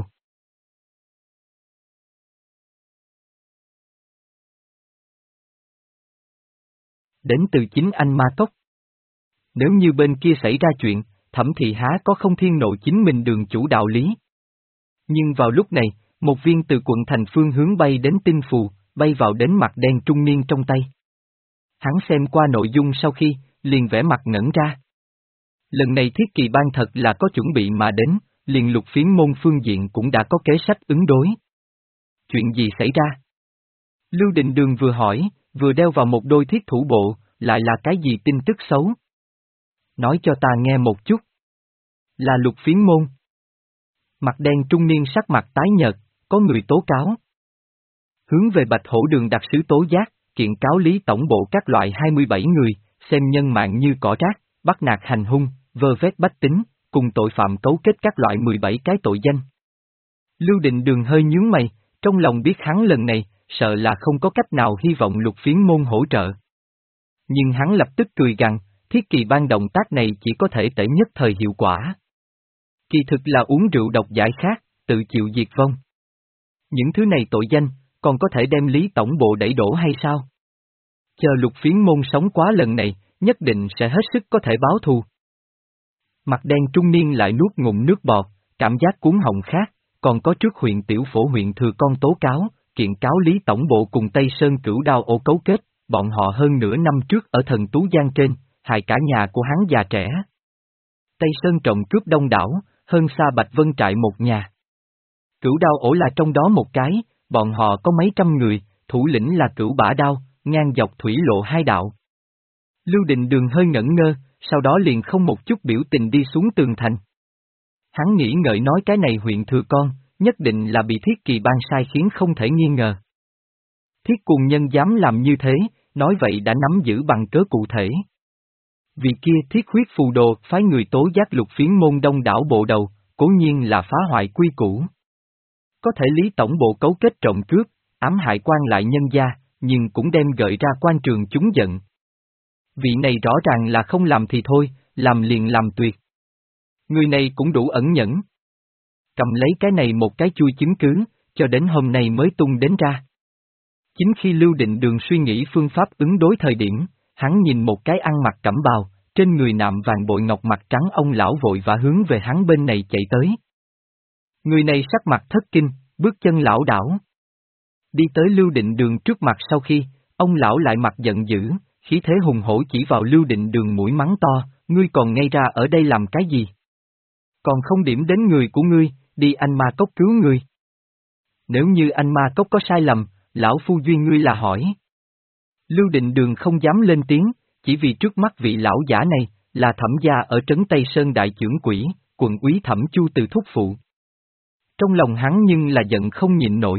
Đến từ chính Anh Ma Cốc. Nếu như bên kia xảy ra chuyện, Thẩm thị há có không thiên nộ chính mình đường chủ đạo lý. Nhưng vào lúc này, một viên từ quận thành phương hướng bay đến tinh phù, bay vào đến mặt đen trung niên trong tay. Hắn xem qua nội dung sau khi, liền vẽ mặt ngẩn ra. Lần này Thiết Kỳ Bang thật là có chuẩn bị mà đến, liền Lục Phiến Môn phương diện cũng đã có kế sách ứng đối. Chuyện gì xảy ra? Lưu Định Đường vừa hỏi, vừa đeo vào một đôi thiết thủ bộ, lại là cái gì tin tức xấu? Nói cho ta nghe một chút. Là Lục Phiến Môn. Mặt đen trung niên sắc mặt tái nhợt, có người tố cáo. Hướng về Bạch Hổ Đường đặc sứ tố giác, kiện cáo lý tổng bộ các loại hai mươi bảy người, xem nhân mạng như cỏ rác, bắt nạt hành hung, vơ vét bách tính, cùng tội phạm cấu kết các loại mười bảy cái tội danh. Lưu Định Đường hơi nhướng mày, trong lòng biết hắn lần này, sợ là không có cách nào hy vọng Lục Phiến Môn hỗ trợ. Nhưng hắn lập tức cười gằn, Thiết Kỳ Bang động tác này chỉ có thể tệ nhất thời hiệu quả. Kỳ thực là uống rượu độc giải khát, tự chịu diệt vong. Những thứ này tội danh, còn có thể đem Lý Tổng Bộ đẩy đổ hay sao? Chờ Lục Phiến Môn sống quá lần này, nhất định sẽ hết sức có thể báo thù. Mặt đen trung niên lại nuốt ngụm nước bọt, cảm giác cuốn họng khác, còn có trước huyện tiểu phổ huyện thừa con tố cáo, kiện cáo Lý Tổng Bộ cùng Tây Sơn Cửu Đao Ô cấu kết, bọn họ hơn nửa năm trước ở Thần Tú Giang trên, hại cả nhà của hắn già trẻ. Tây Sơn trộm cướp đông đảo, hơn xa Bạch Vân trại một nhà. Cửu Đao Ổ là trong đó một cái, bọn họ có mấy trăm người, thủ lĩnh là Cửu Bả Đao, ngang dọc thủy lộ hai đạo. Lưu Định Đường hơi ngẩn ngơ, sau đó liền không một chút biểu tình đi xuống tường thành. Hắn nghĩ ngợi nói cái này huyện thừa con, nhất định là bị Thiết Kỳ Bang sai khiến không thể nghi ngờ. Thiết Cuồng Nhân dám làm như thế, nói vậy đã nắm giữ bằng cớ cụ thể. Vì kia Thiết Huyết Phù Đồ phái người tố giác Lục Phiến Môn đông đảo bộ đầu, cố nhiên là phá hoại quy củ. Có thể Lý Tổng Bộ cấu kết trộm cướp, ám hại quan lại nhân gia, nhưng cũng đem gợi ra quan trường chúng giận. Vị này rõ ràng là không làm thì thôi, làm liền làm tuyệt. Người này cũng đủ ẩn nhẫn. Cầm lấy cái này một cái chui chứng cứ, cho đến hôm nay mới tung đến ra. Chính khi Lưu Định Đường suy nghĩ phương pháp ứng đối thời điểm, hắn nhìn một cái ăn mặc cẩm bào, trên người nạm vàng bội ngọc mặt trắng ông lão vội vã hướng về hắn bên này chạy tới. Người này sắc mặt thất kinh, bước chân lảo đảo. Đi tới Lưu Định Đường trước mặt sau khi, ông lão lại mặt giận dữ, khí thế hùng hổ chỉ vào Lưu Định Đường mũi mắng to, ngươi còn ngay ra ở đây làm cái gì? Còn không điểm đến người của ngươi, đi Anh Ma Cốc cứu ngươi. Nếu như Anh Ma Cốc có sai lầm, lão phu duyên ngươi là hỏi. Lưu Định Đường không dám lên tiếng, chỉ vì trước mắt vị lão giả này, là Thẩm gia ở trấn Tây Sơn đại chưởng quỷ, quận úy Thẩm Chu từ thúc phụ. Trong lòng hắn nhưng là giận không nhịn nổi.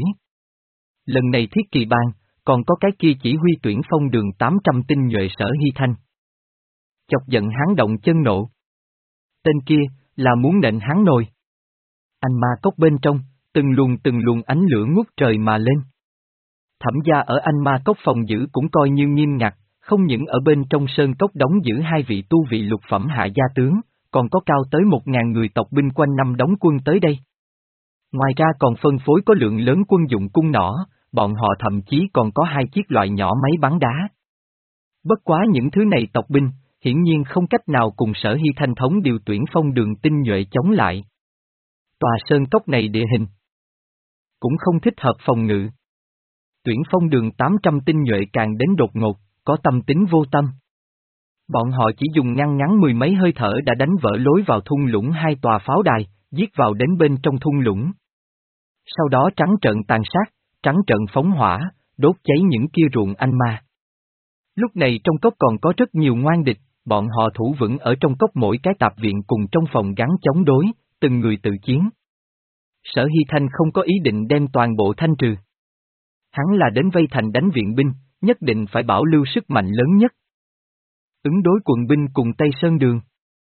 Lần này Thiết Kỳ Bang, còn có cái kia chỉ huy tuyển phong đường tám trăm tinh nhuệ Sở Hy Thanh. Chọc giận hắn động chân nộ. Tên kia, là muốn nện hắn nồi. Anh Ma Cốc bên trong, từng luồng từng luồng ánh lửa ngút trời mà lên. Thẩm gia ở Anh Ma Cốc phòng giữ cũng coi như nghiêm ngặt, không những ở bên trong sơn cốc đóng giữ hai vị tu vị lục phẩm hạ gia tướng, còn có cao tới một ngàn người tộc binh quanh năm đóng quân tới đây. Ngoài ra còn phân phối có lượng lớn quân dụng cung nỏ, bọn họ thậm chí còn có hai chiếc loại nhỏ máy bắn đá. Bất quá những thứ này tộc binh, hiển nhiên không cách nào cùng Sở Hy Thanh thống điều tuyển phong đường tinh nhuệ chống lại. Tòa sơn cốc này địa hình cũng không thích hợp phòng ngự. Tuyển phong đường tám trăm tinh nhuệ càng đến đột ngột, có tâm tính vô tâm. Bọn họ chỉ dùng ngăn ngắn mười mấy hơi thở đã đánh vỡ lối vào thung lũng hai tòa pháo đài, giết vào đến bên trong thung lũng. Sau đó trắng trợn tàn sát, trắng trợn phóng hỏa, đốt cháy những kia ruộng anh ma. Lúc này trong cốc còn có rất nhiều ngoan địch, bọn họ thủ vững ở trong cốc mỗi cái tạp viện cùng trong phòng gắn chống đối, từng người tự chiến. Sở Hy Thanh không có ý định đem toàn bộ thanh trừ. Hắn là đến vây thành đánh viện binh, nhất định phải bảo lưu sức mạnh lớn nhất. Ứng đối quận binh cùng Tây Sơn Đường.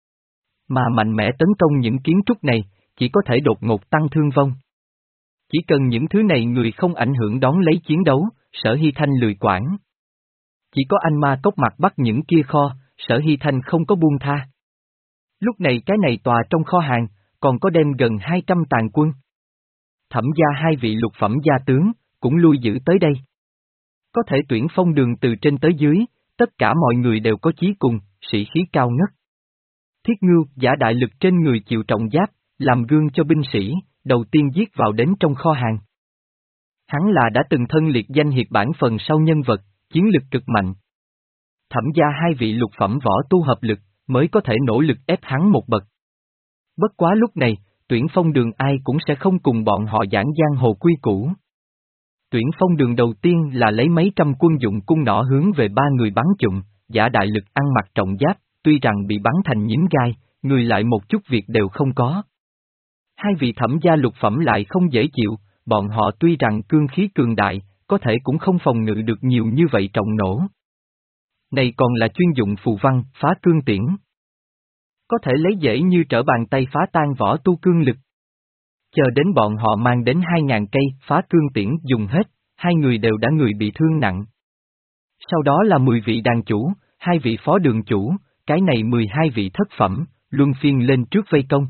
Mà mạnh mẽ tấn công những kiến trúc này, chỉ có thể đột ngột tăng thương vong. Chỉ cần những thứ này người không ảnh hưởng đón lấy chiến đấu, Sở Hy Thanh lười quản. Chỉ có anh ma cốc mặt bắt những kia kho, Sở Hy Thanh không có buông tha. Lúc này cái này tòa trong kho hàng, còn có đem gần hai trăm tàn quân. Thẩm gia hai vị lục phẩm gia tướng, cũng lui giữ tới đây. Có thể tuyển phong đường từ trên tới dưới, tất cả mọi người đều có chí cùng, sĩ khí cao ngất. Thiết Ngưu, giả đại lực trên người chịu trọng giáp, làm gương cho binh sĩ, đầu tiên giết vào đến trong kho hàng. Hắn là đã từng thân liệt danh hiệp bản phần sau nhân vật, chiến lực cực mạnh. Thẩm gia hai vị lục phẩm võ tu hợp lực, mới có thể nỗ lực ép hắn một bậc. Bất quá lúc này, tuyển phong đường ai cũng sẽ không cùng bọn họ giảng giang hồ quy củ. Tuyển phong đường đầu tiên là lấy mấy trăm quân dụng cung nỏ hướng về ba người bắn trụm, giả đại lực ăn mặc trọng giáp, tuy rằng bị bắn thành nhím gai, người lại một chút việc đều không có. Hai vị thẩm gia lục phẩm lại không dễ chịu, bọn họ tuy rằng cương khí cường đại, có thể cũng không phòng ngự được nhiều như vậy trọng nổ. Này còn là chuyên dụng phù văn, phá cương tiễn. Có thể lấy dễ như trở bàn tay phá tan võ tu cương lực. Chờ đến bọn họ mang đến hai ngàn cây, phá cương tiễn dùng hết, hai người đều đã người bị thương nặng. Sau đó là mười vị đàn chủ, hai vị phó đường chủ, cái này mười hai vị thất phẩm, luân phiên lên trước vây công.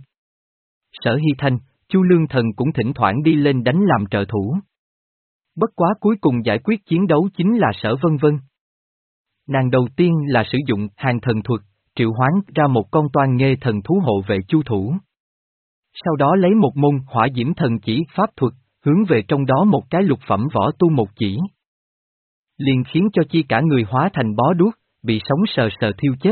Sở Hy Thanh, Chu Lương Thần cũng thỉnh thoảng đi lên đánh làm trợ thủ. Bất quá cuối cùng giải quyết chiến đấu chính là Sở Vân Vân. Nàng đầu tiên là sử dụng hàng thần thuật, triệu hoán ra một con toan nghê thần thú hộ vệ Chu thủ. Sau đó lấy một môn hỏa diễm thần chỉ pháp thuật, hướng về trong đó một cái lục phẩm võ tu một chỉ. Liền khiến cho chi cả người hóa thành bó đuốc, bị sống sờ sờ thiêu chết.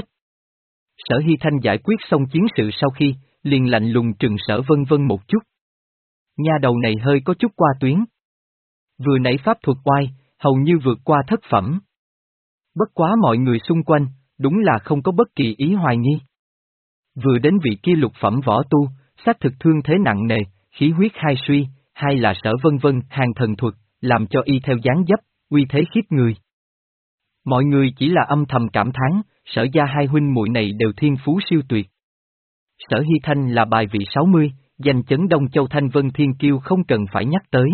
Sở Hy Thanh giải quyết xong chiến sự sau khi, liền lạnh lùng trừng Sở Vân Vân một chút. Nha đầu này hơi có chút qua tuyến. Vừa nãy pháp thuật oai, hầu như vượt qua thất phẩm. Bất quá mọi người xung quanh, đúng là không có bất kỳ ý hoài nghi. Vừa đến vị kia lục phẩm võ tu, xác thực thương thế nặng nề, khí huyết hai suy, hai là Sở Vân Vân hàng thần thuật, làm cho y theo dáng dấp, uy thế khiếp người. Mọi người chỉ là âm thầm cảm thán, Sở gia hai huynh muội này đều thiên phú siêu tuyệt. Sở Hy Thanh là bài vị sáu mươi, danh chấn Đông Châu Thanh Vân Thiên Kiêu không cần phải nhắc tới.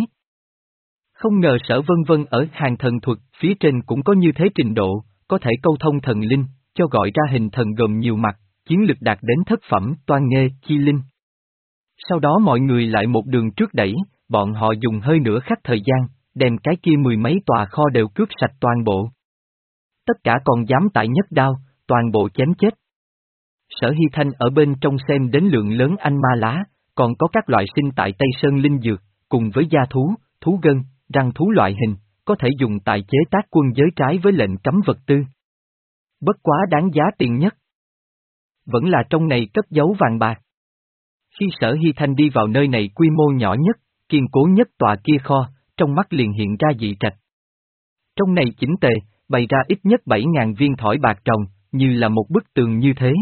Không ngờ Sở Vân Vân ở hàng thần thuật phía trên cũng có như thế trình độ, có thể câu thông thần linh, cho gọi ra hình thần gồm nhiều mặt, chiến lực đạt đến thất phẩm toan nghê chi linh. Sau đó mọi người lại một đường trước đẩy, bọn họ dùng hơi nửa khắc thời gian, đem cái kia mười mấy tòa kho đều cướp sạch toàn bộ. Tất cả còn dám tại nhất đao, toàn bộ chém chết. Sở Hy Thanh ở bên trong xem đến lượng lớn anh ma lá, còn có các loại sinh tại Tây Sơn linh dược, cùng với gia thú, thú gân, răng thú loại hình, có thể dùng tại chế tác quân giới trái với lệnh cấm vật tư. Bất quá đáng giá tiền nhất. Vẫn là trong này cất giấu vàng bạc. Khi Sở Hy Thanh đi vào nơi này quy mô nhỏ nhất, kiên cố nhất tòa kia kho, trong mắt liền hiện ra dị trạch. Trong này chỉnh tề, bày ra ít nhất bảy ngàn viên thỏi bạc trồng, như là một bức tường như thế.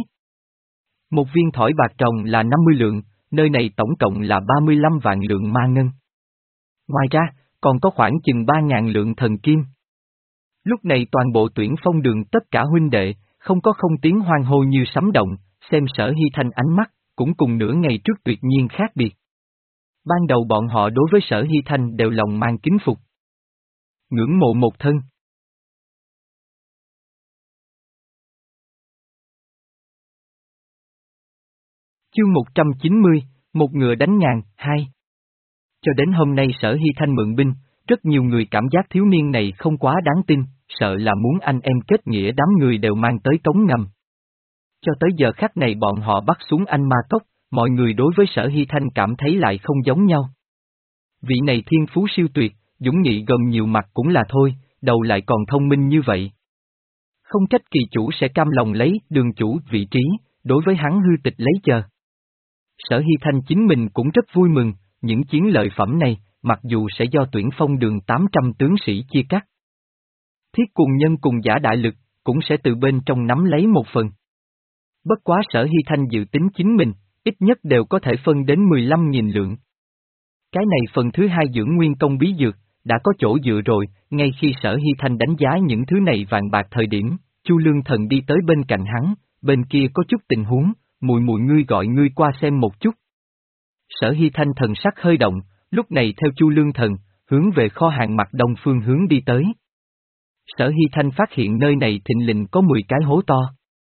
Một viên thỏi bạc trồng là năm mươi lượng, nơi này tổng cộng là ba mươi lăm vạn lượng ma ngân. Ngoài ra, còn có khoảng chừng ba ngàn lượng thần kim. Lúc này toàn bộ tuyển phong đường tất cả huynh đệ, không có không tiếng hoan hô như sấm động, xem Sở Hy Thanh ánh mắt, cũng cùng nửa ngày trước tuyệt nhiên khác biệt. Ban đầu bọn họ đối với Sở Hy Thanh đều lòng mang kính phục. Ngưỡng mộ một thân. Chương một trăm chín mươi, một ngựa đánh ngàn, hai. Cho đến hôm nay Sở Hy Thanh mượn binh, rất nhiều người cảm giác thiếu niên này không quá đáng tin, sợ là muốn anh em kết nghĩa, đám người đều mang tới cống ngầm. Cho tới giờ khắc này bọn họ bắt xuống anh ma cốc, mọi người đối với Sở Hy Thanh cảm thấy lại không giống nhau. Vị này thiên phú siêu tuyệt, dũng nghị gồm nhiều mặt cũng là thôi, đầu lại còn thông minh như vậy. Không trách kỳ chủ sẽ cam lòng lấy đường chủ vị trí, đối với hắn hư tịch lấy chờ. Sở Hy Thanh chính mình cũng rất vui mừng, những chiến lợi phẩm này, mặc dù sẽ do tuyển phong đường tám trăm tướng sĩ chia cắt. Thiết cùng nhân cùng giả đại lực, cũng sẽ từ bên trong nắm lấy một phần. Bất quá Sở Hy Thanh dự tính chính mình, ít nhất đều có thể phân đến mười lăm nghìn lượng. Cái này phần thứ hai dưỡng nguyên công bí dược, đã có chỗ dựa rồi, ngay khi Sở Hy Thanh đánh giá những thứ này vàng bạc thời điểm, Chu Lương Thần đi tới bên cạnh hắn, bên kia có chút tình huống, mùi mùi ngươi gọi ngươi qua xem một chút. Sở Hy Thanh thần sắc hơi động, lúc này theo Chu Lương Thần, hướng về kho hàng mặt đông phương hướng đi tới. Sở Hy Thanh phát hiện nơi này thình lình có mười cái hố to.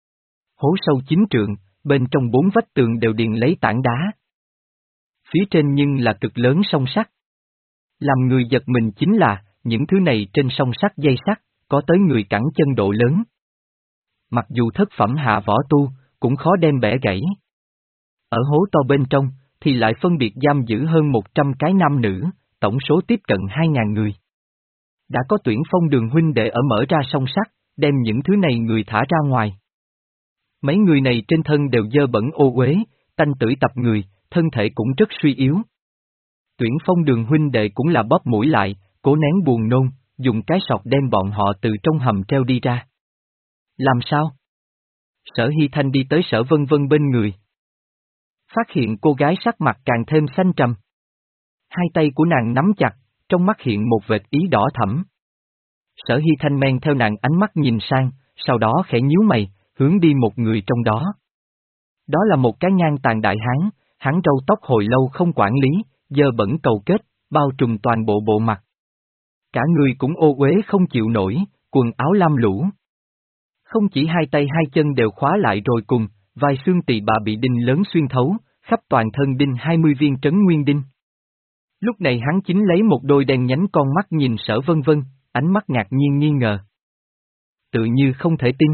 Hố sâu chín trượng, bên trong bốn vách tường đều điền lấy tảng đá. Phía trên nhưng là cực lớn song sắt. Làm người giật mình chính là, những thứ này trên song sắt dây sắt, có tới người cẳng chân độ lớn. Mặc dù thất phẩm hạ võ tu, cũng khó đem bẻ gãy. Ở hố to bên trong, thì lại phân biệt giam giữ hơn một trăm cái nam nữ, tổng số tiếp cận hai ngàn người. Đã có tuyển phong đường huynh đệ ở mở ra song sắt, đem những thứ này người thả ra ngoài. Mấy người này trên thân đều dơ bẩn ô uế, tanh tưởi tập người, thân thể cũng rất suy yếu. Tuyển phong đường huynh đệ cũng là bóp mũi lại, cố nén buồn nôn, dùng cái sọt đem bọn họ từ trong hầm treo đi ra. Làm sao? Sở Hy Thanh đi tới Sở Vân Vân bên người. Phát hiện cô gái sắc mặt càng thêm xanh trầm. Hai tay của nàng nắm chặt, trong mắt hiện một vệt ý đỏ thẫm. Sở Hy Thanh men theo nàng ánh mắt nhìn sang, sau đó khẽ nhíu mày, hướng đi một người trong đó. Đó là một cái ngang tàn đại hán, hắn râu tóc hồi lâu không quản lý, dơ bẩn cầu kết, bao trùm toàn bộ bộ mặt. Cả người cũng ô uế không chịu nổi, quần áo lam lũ. Không chỉ hai tay hai chân đều khóa lại rồi cùng, vai xương tỳ bà bị đinh lớn xuyên thấu, khắp toàn thân đinh hai mươi viên trấn nguyên đinh. Lúc này hắn chính lấy một đôi đen nhánh con mắt nhìn Sở Vân Vân, ánh mắt ngạc nhiên nghi ngờ. Tự như không thể tin.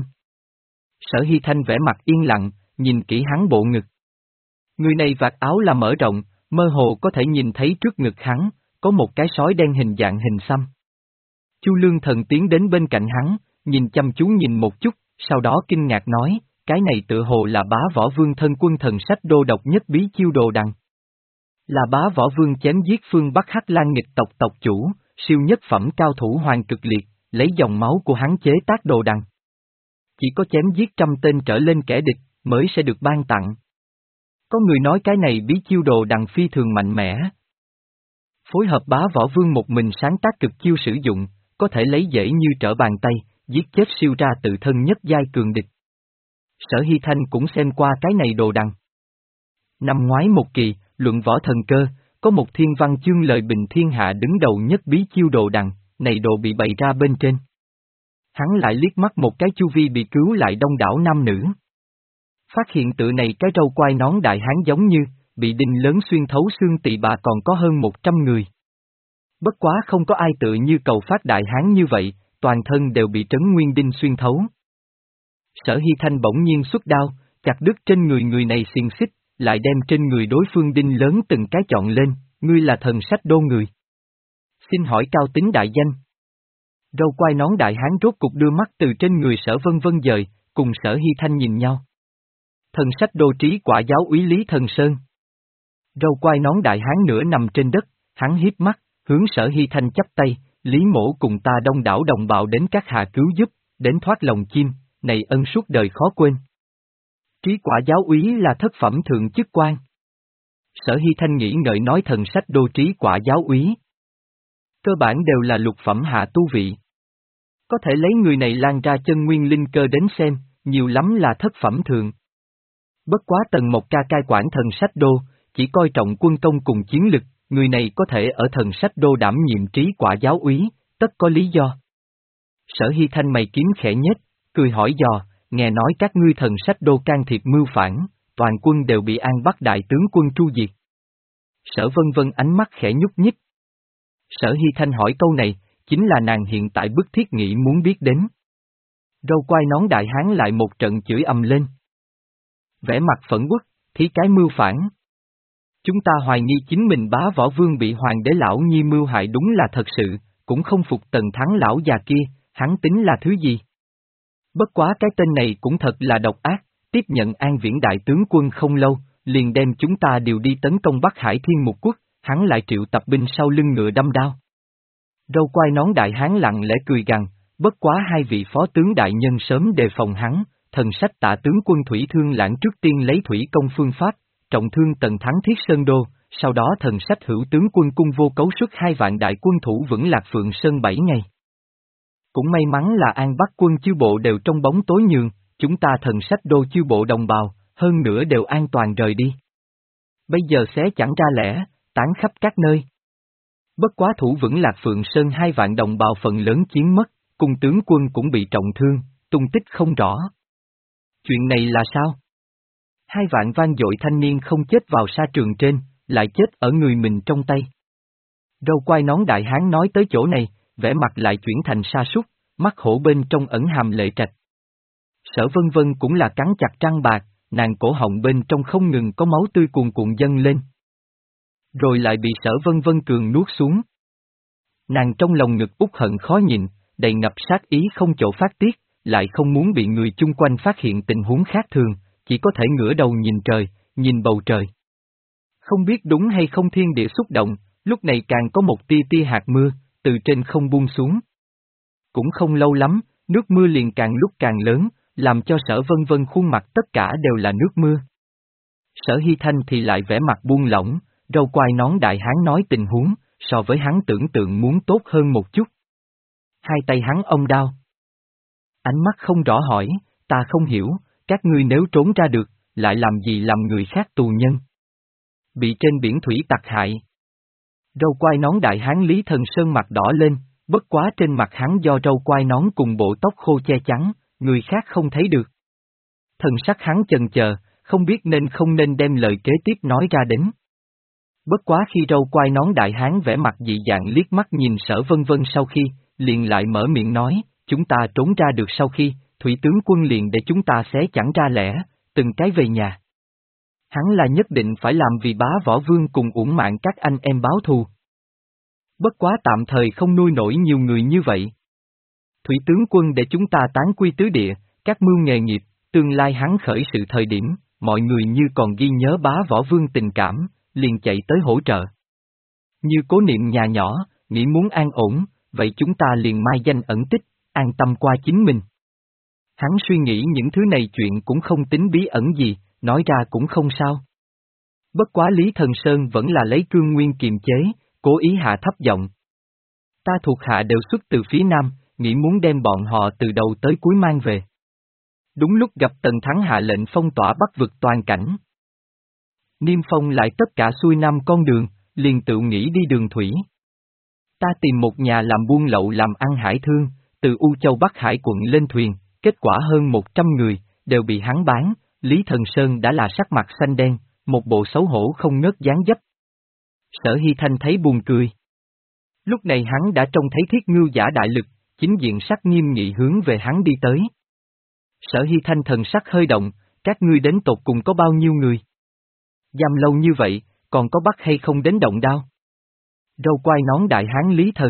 Sở Hy Thanh vẻ mặt yên lặng, nhìn kỹ hắn bộ ngực. Người này vạt áo là mở rộng, mơ hồ có thể nhìn thấy trước ngực hắn, có một cái sói đen hình dạng hình xăm. Chu Lương Thần tiến đến bên cạnh hắn, nhìn chăm chú nhìn một chút, sau đó kinh ngạc nói, cái này tựa hồ là bá võ vương thân quân thần sách đô độc nhất bí chiêu đồ đằng. Là bá võ vương chém giết phương Bắc Hắc Lan nghịch tộc tộc chủ, siêu nhất phẩm cao thủ hoàng cực liệt, lấy dòng máu của hắn chế tác đồ đằng. Chỉ có chém giết trăm tên trở lên kẻ địch, mới sẽ được ban tặng. Có người nói cái này bí chiêu đồ đằng phi thường mạnh mẽ. Phối hợp bá võ vương một mình sáng tác cực chiêu sử dụng, có thể lấy dễ như trở bàn tay, giết chết siêu ra tự thân nhất giai cường địch. Sở Hy Thanh cũng xem qua cái này đồ đằng. Năm ngoái một kỳ, luận võ thần cơ, có một thiên văn chương lời bình thiên hạ đứng đầu nhất bí chiêu đồ đằng, này đồ bị bày ra bên trên. Hắn lại liếc mắt một cái chu vi bị cứu lại đông đảo nam nữ. Phát hiện tự này cái râu quai nón đại hán giống như, bị đinh lớn xuyên thấu xương tỳ bà còn có hơn một trăm người. Bất quá không có ai tự như cầu phát đại hán như vậy, toàn thân đều bị trấn nguyên đinh xuyên thấu. Sở Hy Thanh bỗng nhiên xuất đao, chặt đứt trên người người này xiềng xích, lại đem trên người đối phương đinh lớn từng cái chọn lên, ngươi là thần sách đô người. Xin hỏi cao tính đại danh. Râu quai nón đại hán rốt cục đưa mắt từ trên người Sở Vân Vân dời, cùng Sở Hy Thanh nhìn nhau. Thần sách đô trí quả giáo úy Lý Thần Sơn. Râu quai nón đại hán nửa nằm trên đất, hắn hiếp mắt, hướng Sở Hy Thanh chắp tay, Lý mổ cùng ta đông đảo đồng bào đến các hạ cứu giúp, đến thoát lòng chim, này ân suốt đời khó quên. Trí quả giáo úy là thất phẩm thượng chức quan. Sở Hy Thanh nghĩ ngợi nói thần sách đô trí quả giáo úy. Cơ bản đều là lục phẩm hạ tu vị. Có thể lấy người này lan ra chân nguyên linh cơ đến xem, nhiều lắm là thất phẩm thượng. Bất quá Tần Mộc ca cai quản thần sách đô, chỉ coi trọng quân công cùng chiến lực, người này có thể ở thần sách đô đảm nhiệm trí quả giáo úy, tất có lý do. Sở Hy Thanh mày kiếm khẽ nhếch, cười hỏi dò, nghe nói các ngươi thần sách đô can thiệp mưu phản, toàn quân đều bị An Bắc đại tướng quân tru diệt. Sở Vân Vân ánh mắt khẽ nhúc nhích. Sở Hy Thanh hỏi câu này, chính là nàng hiện tại bức thiết nghĩ muốn biết đến. Râu quai nón đại hán lại một trận chửi ầm lên. Vẻ mặt phẫn uất, thí cái mưu phản. Chúng ta hoài nghi chính mình bá võ vương bị hoàng đế lão nhi mưu hại đúng là thật sự, cũng không phục Tần Thắng lão già kia, hắn tính là thứ gì? Bất quá cái tên này cũng thật là độc ác, tiếp nhận An Viễn đại tướng quân không lâu, liền đem chúng ta điều đi tấn công Bắc Hải Thiên Mục Quốc, hắn lại triệu tập binh sau lưng ngựa đâm đao. Râu quai nón đại hán lặng lẽ cười gằn, bất quá hai vị phó tướng đại nhân sớm đề phòng hắn, thần sách Tạ tướng quân Thủy Thương Lãng trước tiên lấy thủy công phương pháp, trọng thương Tần Thắng Thiết Sơn Đô, sau đó thần sách Hữu tướng quân Cung Vô Cấu xuất hai vạn đại quân thủ vững Lạc Phượng Sơn bảy ngày. Cũng may mắn là An Bắc quân chư bộ đều trong bóng tối nhường, chúng ta thần sách Đô chư bộ đồng bào, hơn nữa đều an toàn rời đi. Bây giờ xé chẳng ra lẽ, tán khắp các nơi. Bất quá thủ vững Lạc Phượng Sơn hai vạn đồng bào phần lớn chiến mất, cung tướng quân cũng bị trọng thương, tung tích không rõ. Chuyện này là sao? Hai vạn vang dội thanh niên không chết vào sa trường trên, lại chết ở người mình trong tay. Râu quai nón đại hán nói tới chỗ này, vẻ mặt lại chuyển thành sa sút, mắt hổ bên trong ẩn hàm lệ trạch. Sở Vân Vân cũng là cắn chặt răng bạc, nàng cổ họng bên trong không ngừng có máu tươi cuồn cuộn dâng lên. Rồi lại bị Sở Vân Vân cường nuốt xuống. Nàng trong lòng ngực uất hận khó nhịn, đầy ngập sát ý không chỗ phát tiết, lại không muốn bị người chung quanh phát hiện tình huống khác thường, chỉ có thể ngửa đầu nhìn trời, nhìn bầu trời. Không biết đúng hay không thiên địa xúc động, lúc này càng có một tia tia hạt mưa, từ trên không buông xuống. Cũng không lâu lắm, nước mưa liền càng lúc càng lớn, làm cho Sở Vân Vân khuôn mặt tất cả đều là nước mưa. Sở Hy Thanh thì lại vẻ mặt buông lỏng, râu quai nón đại hán nói tình huống, so với hắn tưởng tượng muốn tốt hơn một chút. Hai tay hắn ôm đao. Ánh mắt không rõ hỏi, ta không hiểu, các ngươi nếu trốn ra được, lại làm gì làm người khác tù nhân? Bị trên biển thủy tặc hại. Râu quai nón đại hán Lý Thần Sơn mặt đỏ lên, bất quá trên mặt hắn do râu quai nón cùng bộ tóc khô che chắn, người khác không thấy được. Thần sắc hắn chần chờ, không biết nên không nên đem lời kế tiếp nói ra đến. Bất quá khi râu quai nón đại hán vẻ mặt dị dạng liếc mắt nhìn Sở Vân Vân sau khi, liền lại mở miệng nói, chúng ta trốn ra được sau khi, thủy tướng quân liền để chúng ta xé chẳng ra lẽ, từng cái về nhà. Hắn là nhất định phải làm vì bá võ vương cùng uổng mạng các anh em báo thù. Bất quá tạm thời không nuôi nổi nhiều người như vậy. Thủy tướng quân để chúng ta tán quy tứ địa, các mưu nghề nghiệp, tương lai hắn khởi sự thời điểm, mọi người như còn ghi nhớ bá võ vương tình cảm, liền chạy tới hỗ trợ. Như Cố Niệm nhà nhỏ, nghĩ muốn an ổn, vậy chúng ta liền mai danh ẩn tích, an tâm qua chính mình. Hắn suy nghĩ những thứ này chuyện cũng không tính bí ẩn gì, nói ra cũng không sao. Bất quá Lý Thần Sơn vẫn là lấy cương nguyên kiềm chế, cố ý hạ thấp giọng. Ta thuộc hạ đều xuất từ phía Nam, nghĩ muốn đem bọn họ từ đầu tới cuối mang về. Đúng lúc gặp Tần Thắng hạ lệnh phong tỏa Bắc vực toàn cảnh. Niêm phong lại tất cả xuôi Nam con đường, liền tự nghĩ đi đường thủy. Ta tìm một nhà làm buôn lậu làm ăn hải thương, từ U Châu Bắc Hải quận lên thuyền, kết quả hơn một trăm người, đều bị hắn bán, Lý Thần Sơn đã là sắc mặt xanh đen, một bộ xấu hổ không ngớt dáng dấp. Sở Hy Thanh thấy buồn cười. Lúc này hắn đã trông thấy Thiết Ngưu giả đại lực, chính diện sắc nghiêm nghị hướng về hắn đi tới. Sở Hy Thanh thần sắc hơi động, các ngươi đến tột cùng có bao nhiêu người? Giam lâu như vậy, còn có bắt hay không đến động đao? Râu quai nón đại hán Lý Thần.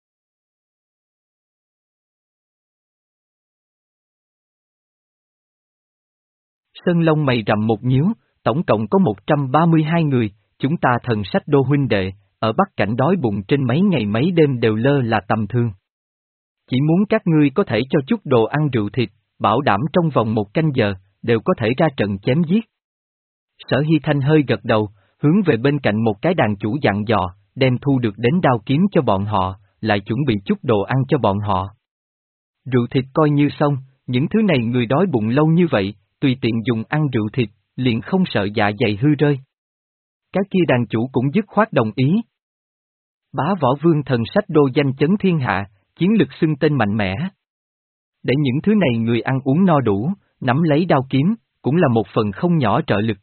Sơn lông mày rậm một nhíu, tổng cộng có một trăm ba mươi hai người, chúng ta thần sách Đô huynh đệ, ở Bắc cảnh đói bụng trên mấy ngày mấy đêm đều lơ là tầm thường. Chỉ muốn các ngươi có thể cho chút đồ ăn rượu thịt, bảo đảm trong vòng một canh giờ, đều có thể ra trận chém giết. Sở Hy Thanh hơi gật đầu, hướng về bên cạnh một cái đàn chủ dặn dò, đem thu được đến đao kiếm cho bọn họ, lại chuẩn bị chút đồ ăn cho bọn họ. Rượu thịt coi như xong, những thứ này người đói bụng lâu như vậy, tùy tiện dùng ăn rượu thịt, liền không sợ dạ dày hư rơi. Cái kia đàn chủ cũng dứt khoát đồng ý. Bá võ vương thần sách Đô danh chấn thiên hạ, chiến lực xưng tên mạnh mẽ. Để những thứ này người ăn uống no đủ, nắm lấy đao kiếm, cũng là một phần không nhỏ trợ lực.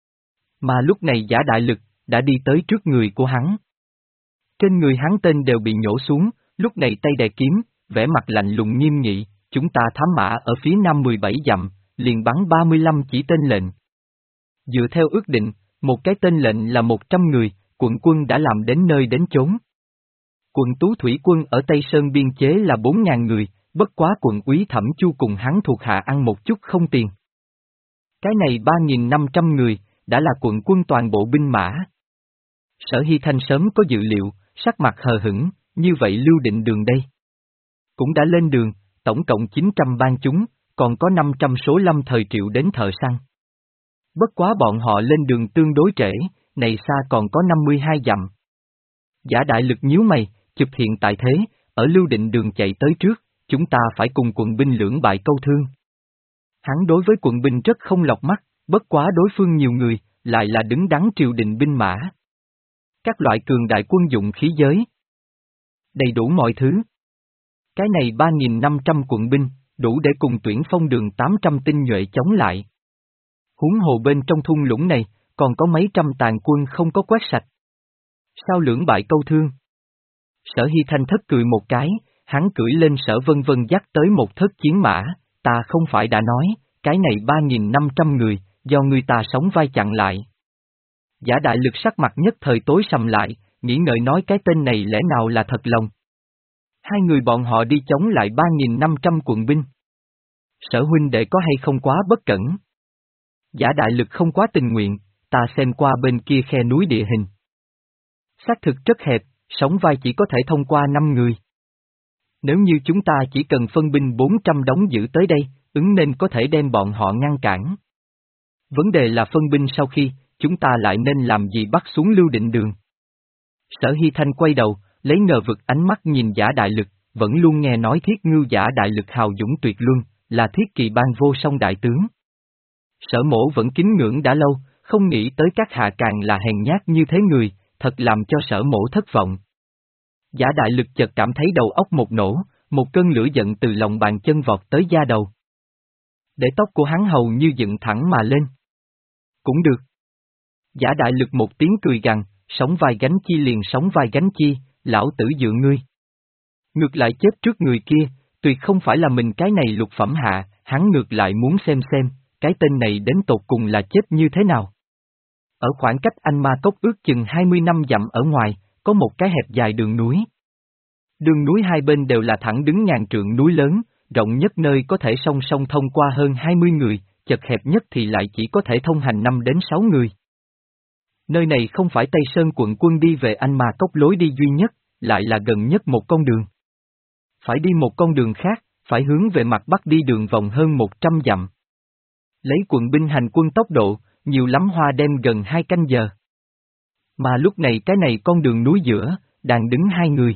Mà lúc này Giả Đại Lực đã đi tới trước người của hắn. Trên người hắn tên đều bị nhổ xuống, lúc này tay đè kiếm, vẻ mặt lạnh lùng nghiêm nghị, chúng ta thám mã ở phía nam mười bảy dặm, liền bắn ba mươi lăm chỉ tên lệnh. Dựa theo ước định, một cái tên lệnh là một trăm người, quận quân đã làm đến nơi đến chốn. Quận Tú Thủy quân ở Tây Sơn biên chế là bốn ngàn người, bất quá quận úy Thẩm Chu cùng hắn thuộc hạ ăn một chút không tiền. Cái này ba nghìn năm trăm người, đã là quận quân toàn bộ binh mã. Sở Hy Thanh sớm có dự liệu, sắc mặt hờ hững, như vậy Lưu Định Đường đây. Cũng đã lên đường, tổng cộng chín trăm ban chúng, còn có năm trăm số Lâm Thời Triệu đến thợ săn. Bất quá bọn họ lên đường tương đối trễ, này xa còn có năm mươi hai dặm. Giả Đại Lực nhíu mày, chụp hiện tại thế, ở Lưu Định Đường chạy tới trước, chúng ta phải cùng quận binh lưỡng bại câu thương. Hắn đối với quận binh rất không lọc mắt, bất quá đối phương nhiều người, lại là đứng đắn triều đình binh mã. Các loại cường đại quân dụng khí giới. Đầy đủ mọi thứ. Cái này ba nghìn năm trăm quận binh, đủ để cùng tuyển phong đường tám trăm tinh nhuệ chống lại. Huống hồ bên trong thung lũng này, còn có mấy trăm tàn quân không có quét sạch. Sao lưỡng bại câu thương? Sở Hy Thanh thất cười một cái, hắn cưỡi lên Sở Vân Vân dắt tới một thất chiến mã, ta không phải đã nói, cái này ba nghìn năm trăm người, do người ta sống vai chặn lại. Giả Đại Lực sắc mặt nhất thời tối sầm lại, nghĩ ngợi nói cái tên này lẽ nào là thật lòng. Hai người bọn họ đi chống lại ba nghìn năm trăm quận binh. Sở huynh đệ có hay không quá bất cẩn? Giả Đại Lực không quá tình nguyện, ta xem qua bên kia khe núi địa hình. Xác thực rất hẹp, sống vai chỉ có thể thông qua năm người. Nếu như chúng ta chỉ cần phân binh bốn trăm đóng giữ tới đây, ứng nên có thể đem bọn họ ngăn cản. Vấn đề là phân binh sau khi, chúng ta lại nên làm gì bắt xuống Lưu Định Đường. Sở Hy Thanh quay đầu, lấy ngờ vực ánh mắt nhìn Giả Đại Lực, vẫn luôn nghe nói Thiết Ngưu Giả Đại Lực hào dũng tuyệt luân, là thiết kỳ ban vô song đại tướng. Sở Mỗ vẫn kính ngưỡng đã lâu, không nghĩ tới các hạ càng là hèn nhát như thế người, thật làm cho Sở Mỗ thất vọng. Giả Đại Lực chợt cảm thấy đầu óc một nổ, một cơn lửa giận từ lòng bàn chân vọt tới da đầu. Để tóc của hắn hầu như dựng thẳng mà lên. Cũng được. Giả Đại Lực một tiếng cười gằn, sống vai gánh chi liền sống vai gánh chi, lão tử dựa ngươi. Ngược lại chết trước người kia, tuyệt không phải là mình cái này lục phẩm hạ, hắn ngược lại muốn xem xem, cái tên này đến tột cùng là chết như thế nào. Ở khoảng cách Anh Ma Cốc ước chừng hai mươi năm dặm ở ngoài, có một cái hẹp dài đường núi. Đường núi hai bên đều là thẳng đứng ngàn trượng núi lớn, rộng nhất nơi có thể song song thông qua hơn hai mươi người, chật hẹp nhất thì lại chỉ có thể thông hành năm đến sáu người. Nơi này không phải Tây Sơn quận quân đi về Anh Ma Cốc lối đi duy nhất, lại là gần nhất một con đường. Phải đi một con đường khác, phải hướng về mặt bắc đi đường vòng hơn một trăm dặm. Lấy quận binh hành quân tốc độ, nhiều lắm hoa đem gần hai canh giờ. Mà lúc này cái này con đường núi giữa, đang đứng hai người.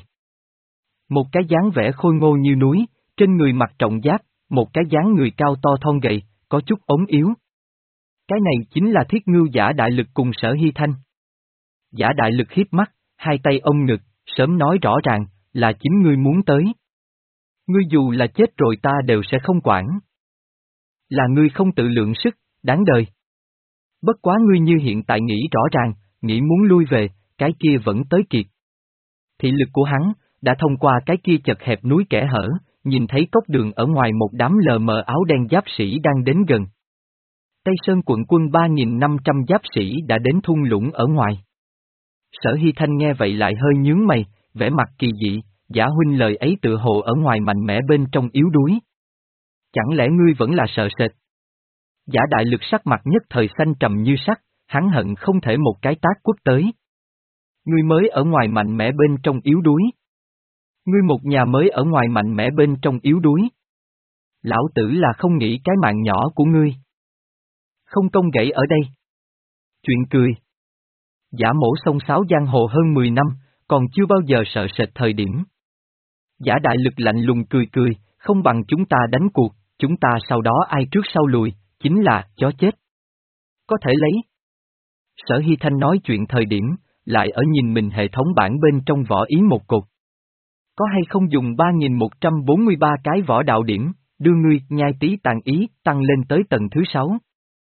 Một cái dáng vẻ khôi ngô như núi, trên người mặc trọng giáp, một cái dáng người cao to thon gầy, có chút ốm yếu. Cái này chính là Thiết Ngưu Giả Đại Lực cùng Sở Hy Thanh. Giả Đại Lực hiếp mắt, hai tay ôm ngực, sớm nói rõ ràng, là chính ngươi muốn tới. Ngươi dù là chết rồi ta đều sẽ không quản. Là ngươi không tự lượng sức, đáng đời. Bất quá ngươi như hiện tại nghĩ rõ ràng, nghĩ muốn lui về, cái kia vẫn tới kịp. Thị lực của hắn, đã thông qua cái kia chật hẹp núi kẽ hở, nhìn thấy cốc đường ở ngoài một đám lờ mờ áo đen giáp sĩ đang đến gần. Tây Sơn quận quân ba nghìn năm trăm giáp sĩ đã đến thung lũng ở ngoài. Sở Hy Thanh nghe vậy lại hơi nhướng mày, vẻ mặt kỳ dị, Giả huynh lời ấy tự hồ ở ngoài mạnh mẽ bên trong yếu đuối. Chẳng lẽ ngươi vẫn là sợ sệt? Giả Đại Lực sắc mặt nhất thời xanh trầm như sắt, hắn hận không thể một cái tát quất tới. Ngươi mới ở ngoài mạnh mẽ bên trong yếu đuối. Ngươi một nhà mới ở ngoài mạnh mẽ bên trong yếu đuối. Lão tử là không nghĩ cái mạng nhỏ của ngươi. Không công gãy ở đây. Chuyện cười. Giả Mỗ xông xáo giang hồ hơn mười năm, còn chưa bao giờ sợ sệt thời điểm. Giả Đại Lực lạnh lùng cười cười, không bằng chúng ta đánh cuộc, chúng ta sau đó ai trước sau lùi, chính là chó chết. Có thể lấy. Sở Hy Thanh nói chuyện thời điểm, lại ở nhìn mình hệ thống bản bên trong võ ý một cột. Có hay không dùng ba nghìn một trăm bốn mươi ba cái võ đạo điểm, đưa ngươi nhai tí tàn ý tăng lên tới tầng thứ sáu.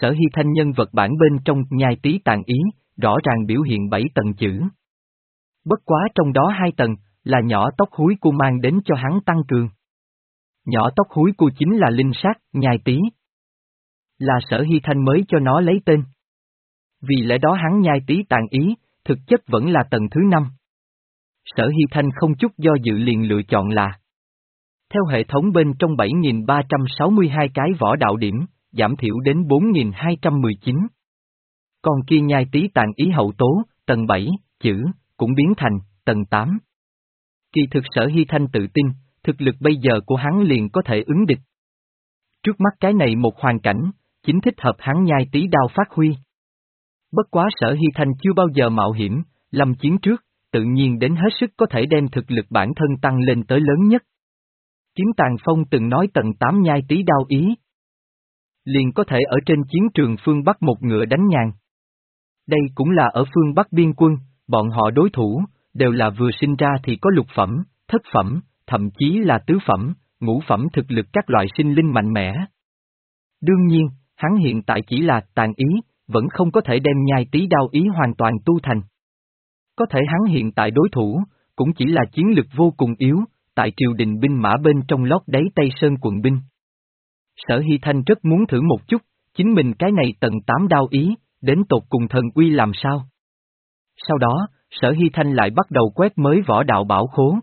Sở Hy Thanh nhân vật bản bên trong nhai tí tàn ý, rõ ràng biểu hiện bảy tầng chữ. Bất quá trong đó hai tầng, là nhỏ tóc húi cu mang đến cho hắn tăng cường. Nhỏ tóc húi cu chính là linh sát, nhai tí. Là Sở Hy Thanh mới cho nó lấy tên. Vì lẽ đó hắn nhai tí tàn ý, thực chất vẫn là tầng thứ năm. Sở Hy Thanh không chút do dự liền lựa chọn là. Theo hệ thống bên trong bảy nghìn ba trăm sáu mươi hai cái võ đạo điểm, giảm thiểu đến bốn nghìn hai trăm mười chín. Còn kia nhai tí tàn ý hậu tố, tầng bảy, chữ, cũng biến thành, tầng tám. Kỳ thực Sở Hy Thanh tự tin, thực lực bây giờ của hắn liền có thể ứng địch. Trước mắt cái này một hoàn cảnh, chính thích hợp hắn nhai tí đao phát huy. Bất quá Sở Hy Thanh chưa bao giờ mạo hiểm, lâm chiến trước, tự nhiên đến hết sức có thể đem thực lực bản thân tăng lên tới lớn nhất. Kiếm Tàn Phong từng nói tầng tám nhai tí đao ý. Liền có thể ở trên chiến trường phương Bắc một ngựa đánh nhàn. Đây cũng là ở phương Bắc biên quân, bọn họ đối thủ, đều là vừa sinh ra thì có lục phẩm, thất phẩm, thậm chí là tứ phẩm, ngũ phẩm thực lực các loại sinh linh mạnh mẽ. Đương nhiên, hắn hiện tại chỉ là tàn ý, vẫn không có thể đem nhai tí đao ý hoàn toàn tu thành. Có thể hắn hiện tại đối thủ, cũng chỉ là chiến lực vô cùng yếu, tại triều đình binh mã bên trong lót đáy Tây Sơn quận binh. Sở Hy Thanh rất muốn thử một chút, chính mình cái này tầng tám đao ý, đến tột cùng thần uy làm sao. Sau đó, Sở Hy Thanh lại bắt đầu quét mới võ đạo bảo khố.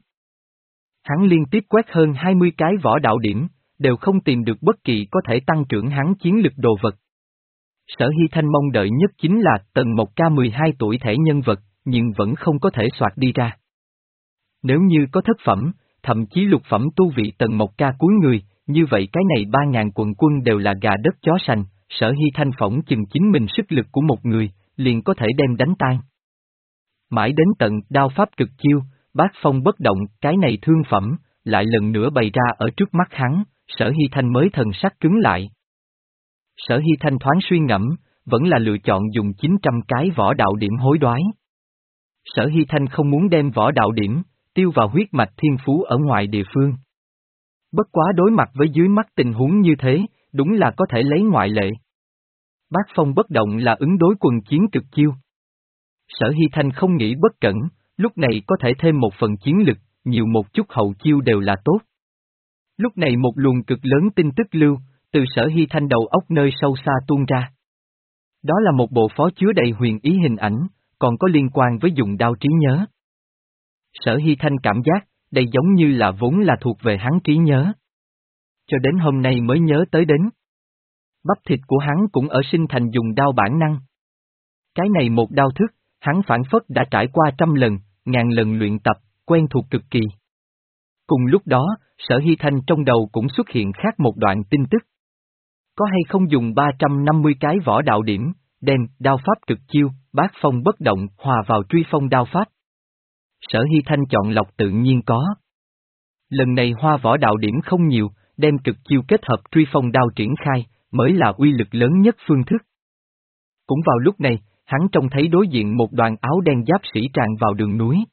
Hắn liên tiếp quét hơn hai mươi cái võ đạo điểm, đều không tìm được bất kỳ có thể tăng trưởng hắn chiến lực đồ vật. Sở Hy Thanh mong đợi nhất chính là tầng một K mười hai tuổi thẻ nhân vật, nhưng vẫn không có thể soạt đi ra. Nếu như có thất phẩm, thậm chí lục phẩm tu vị tầng một K cuối người, như vậy cái này ba ngàn quận quân đều là gà đất chó sành, Sở Hy Thanh phỏng chừng chính mình sức lực của một người, liền có thể đem đánh tan. Mãi đến tận đao pháp cực chiêu, bát phong bất động, cái này thương phẩm, lại lần nữa bày ra ở trước mắt hắn, Sở Hy Thanh mới thần sắc cứng lại. Sở Hy Thanh thoáng suy ngẫm, vẫn là lựa chọn dùng chín trăm cái võ đạo điểm hối đoái. Sở Hy Thanh không muốn đem võ đạo điểm, tiêu vào huyết mạch thiên phú ở ngoài địa phương. Bất quá đối mặt với dưới mắt tình huống như thế, đúng là có thể lấy ngoại lệ. Bát phong bất động là ứng đối quần chiến cực chiêu. Sở Hy Thanh không nghĩ bất cẩn, lúc này có thể thêm một phần chiến lực, nhiều một chút hậu chiêu đều là tốt. Lúc này một luồng cực lớn tin tức lưu, từ Sở Hy Thanh đầu óc nơi sâu xa tuôn ra. Đó là một bộ phó chứa đầy huyền ý hình ảnh, còn có liên quan với dùng đao trí nhớ. Sở Hy Thanh cảm giác, đây giống như là vốn là thuộc về hắn trí nhớ. Cho đến hôm nay mới nhớ tới đến. Bắp thịt của hắn cũng ở sinh thành dùng đao bản năng. Cái này một đao thức, hắn phản phất đã trải qua trăm lần, ngàn lần luyện tập, quen thuộc cực kỳ. Cùng lúc đó, Sở Hy Thanh trong đầu cũng xuất hiện khác một đoạn tin tức. Có hay không dùng ba trăm năm mươi cái võ đạo điểm, đem đao pháp cực chiêu, bát phong bất động hòa vào truy phong đao pháp. Sở Hy Thanh chọn lọc tự nhiên có. Lần này hoa võ đạo điểm không nhiều, đem cực chiêu kết hợp truy phong đao triển khai, mới là uy lực lớn nhất phương thức. Cũng vào lúc này, hắn trông thấy đối diện một đoàn áo đen giáp sĩ tràn vào đường núi.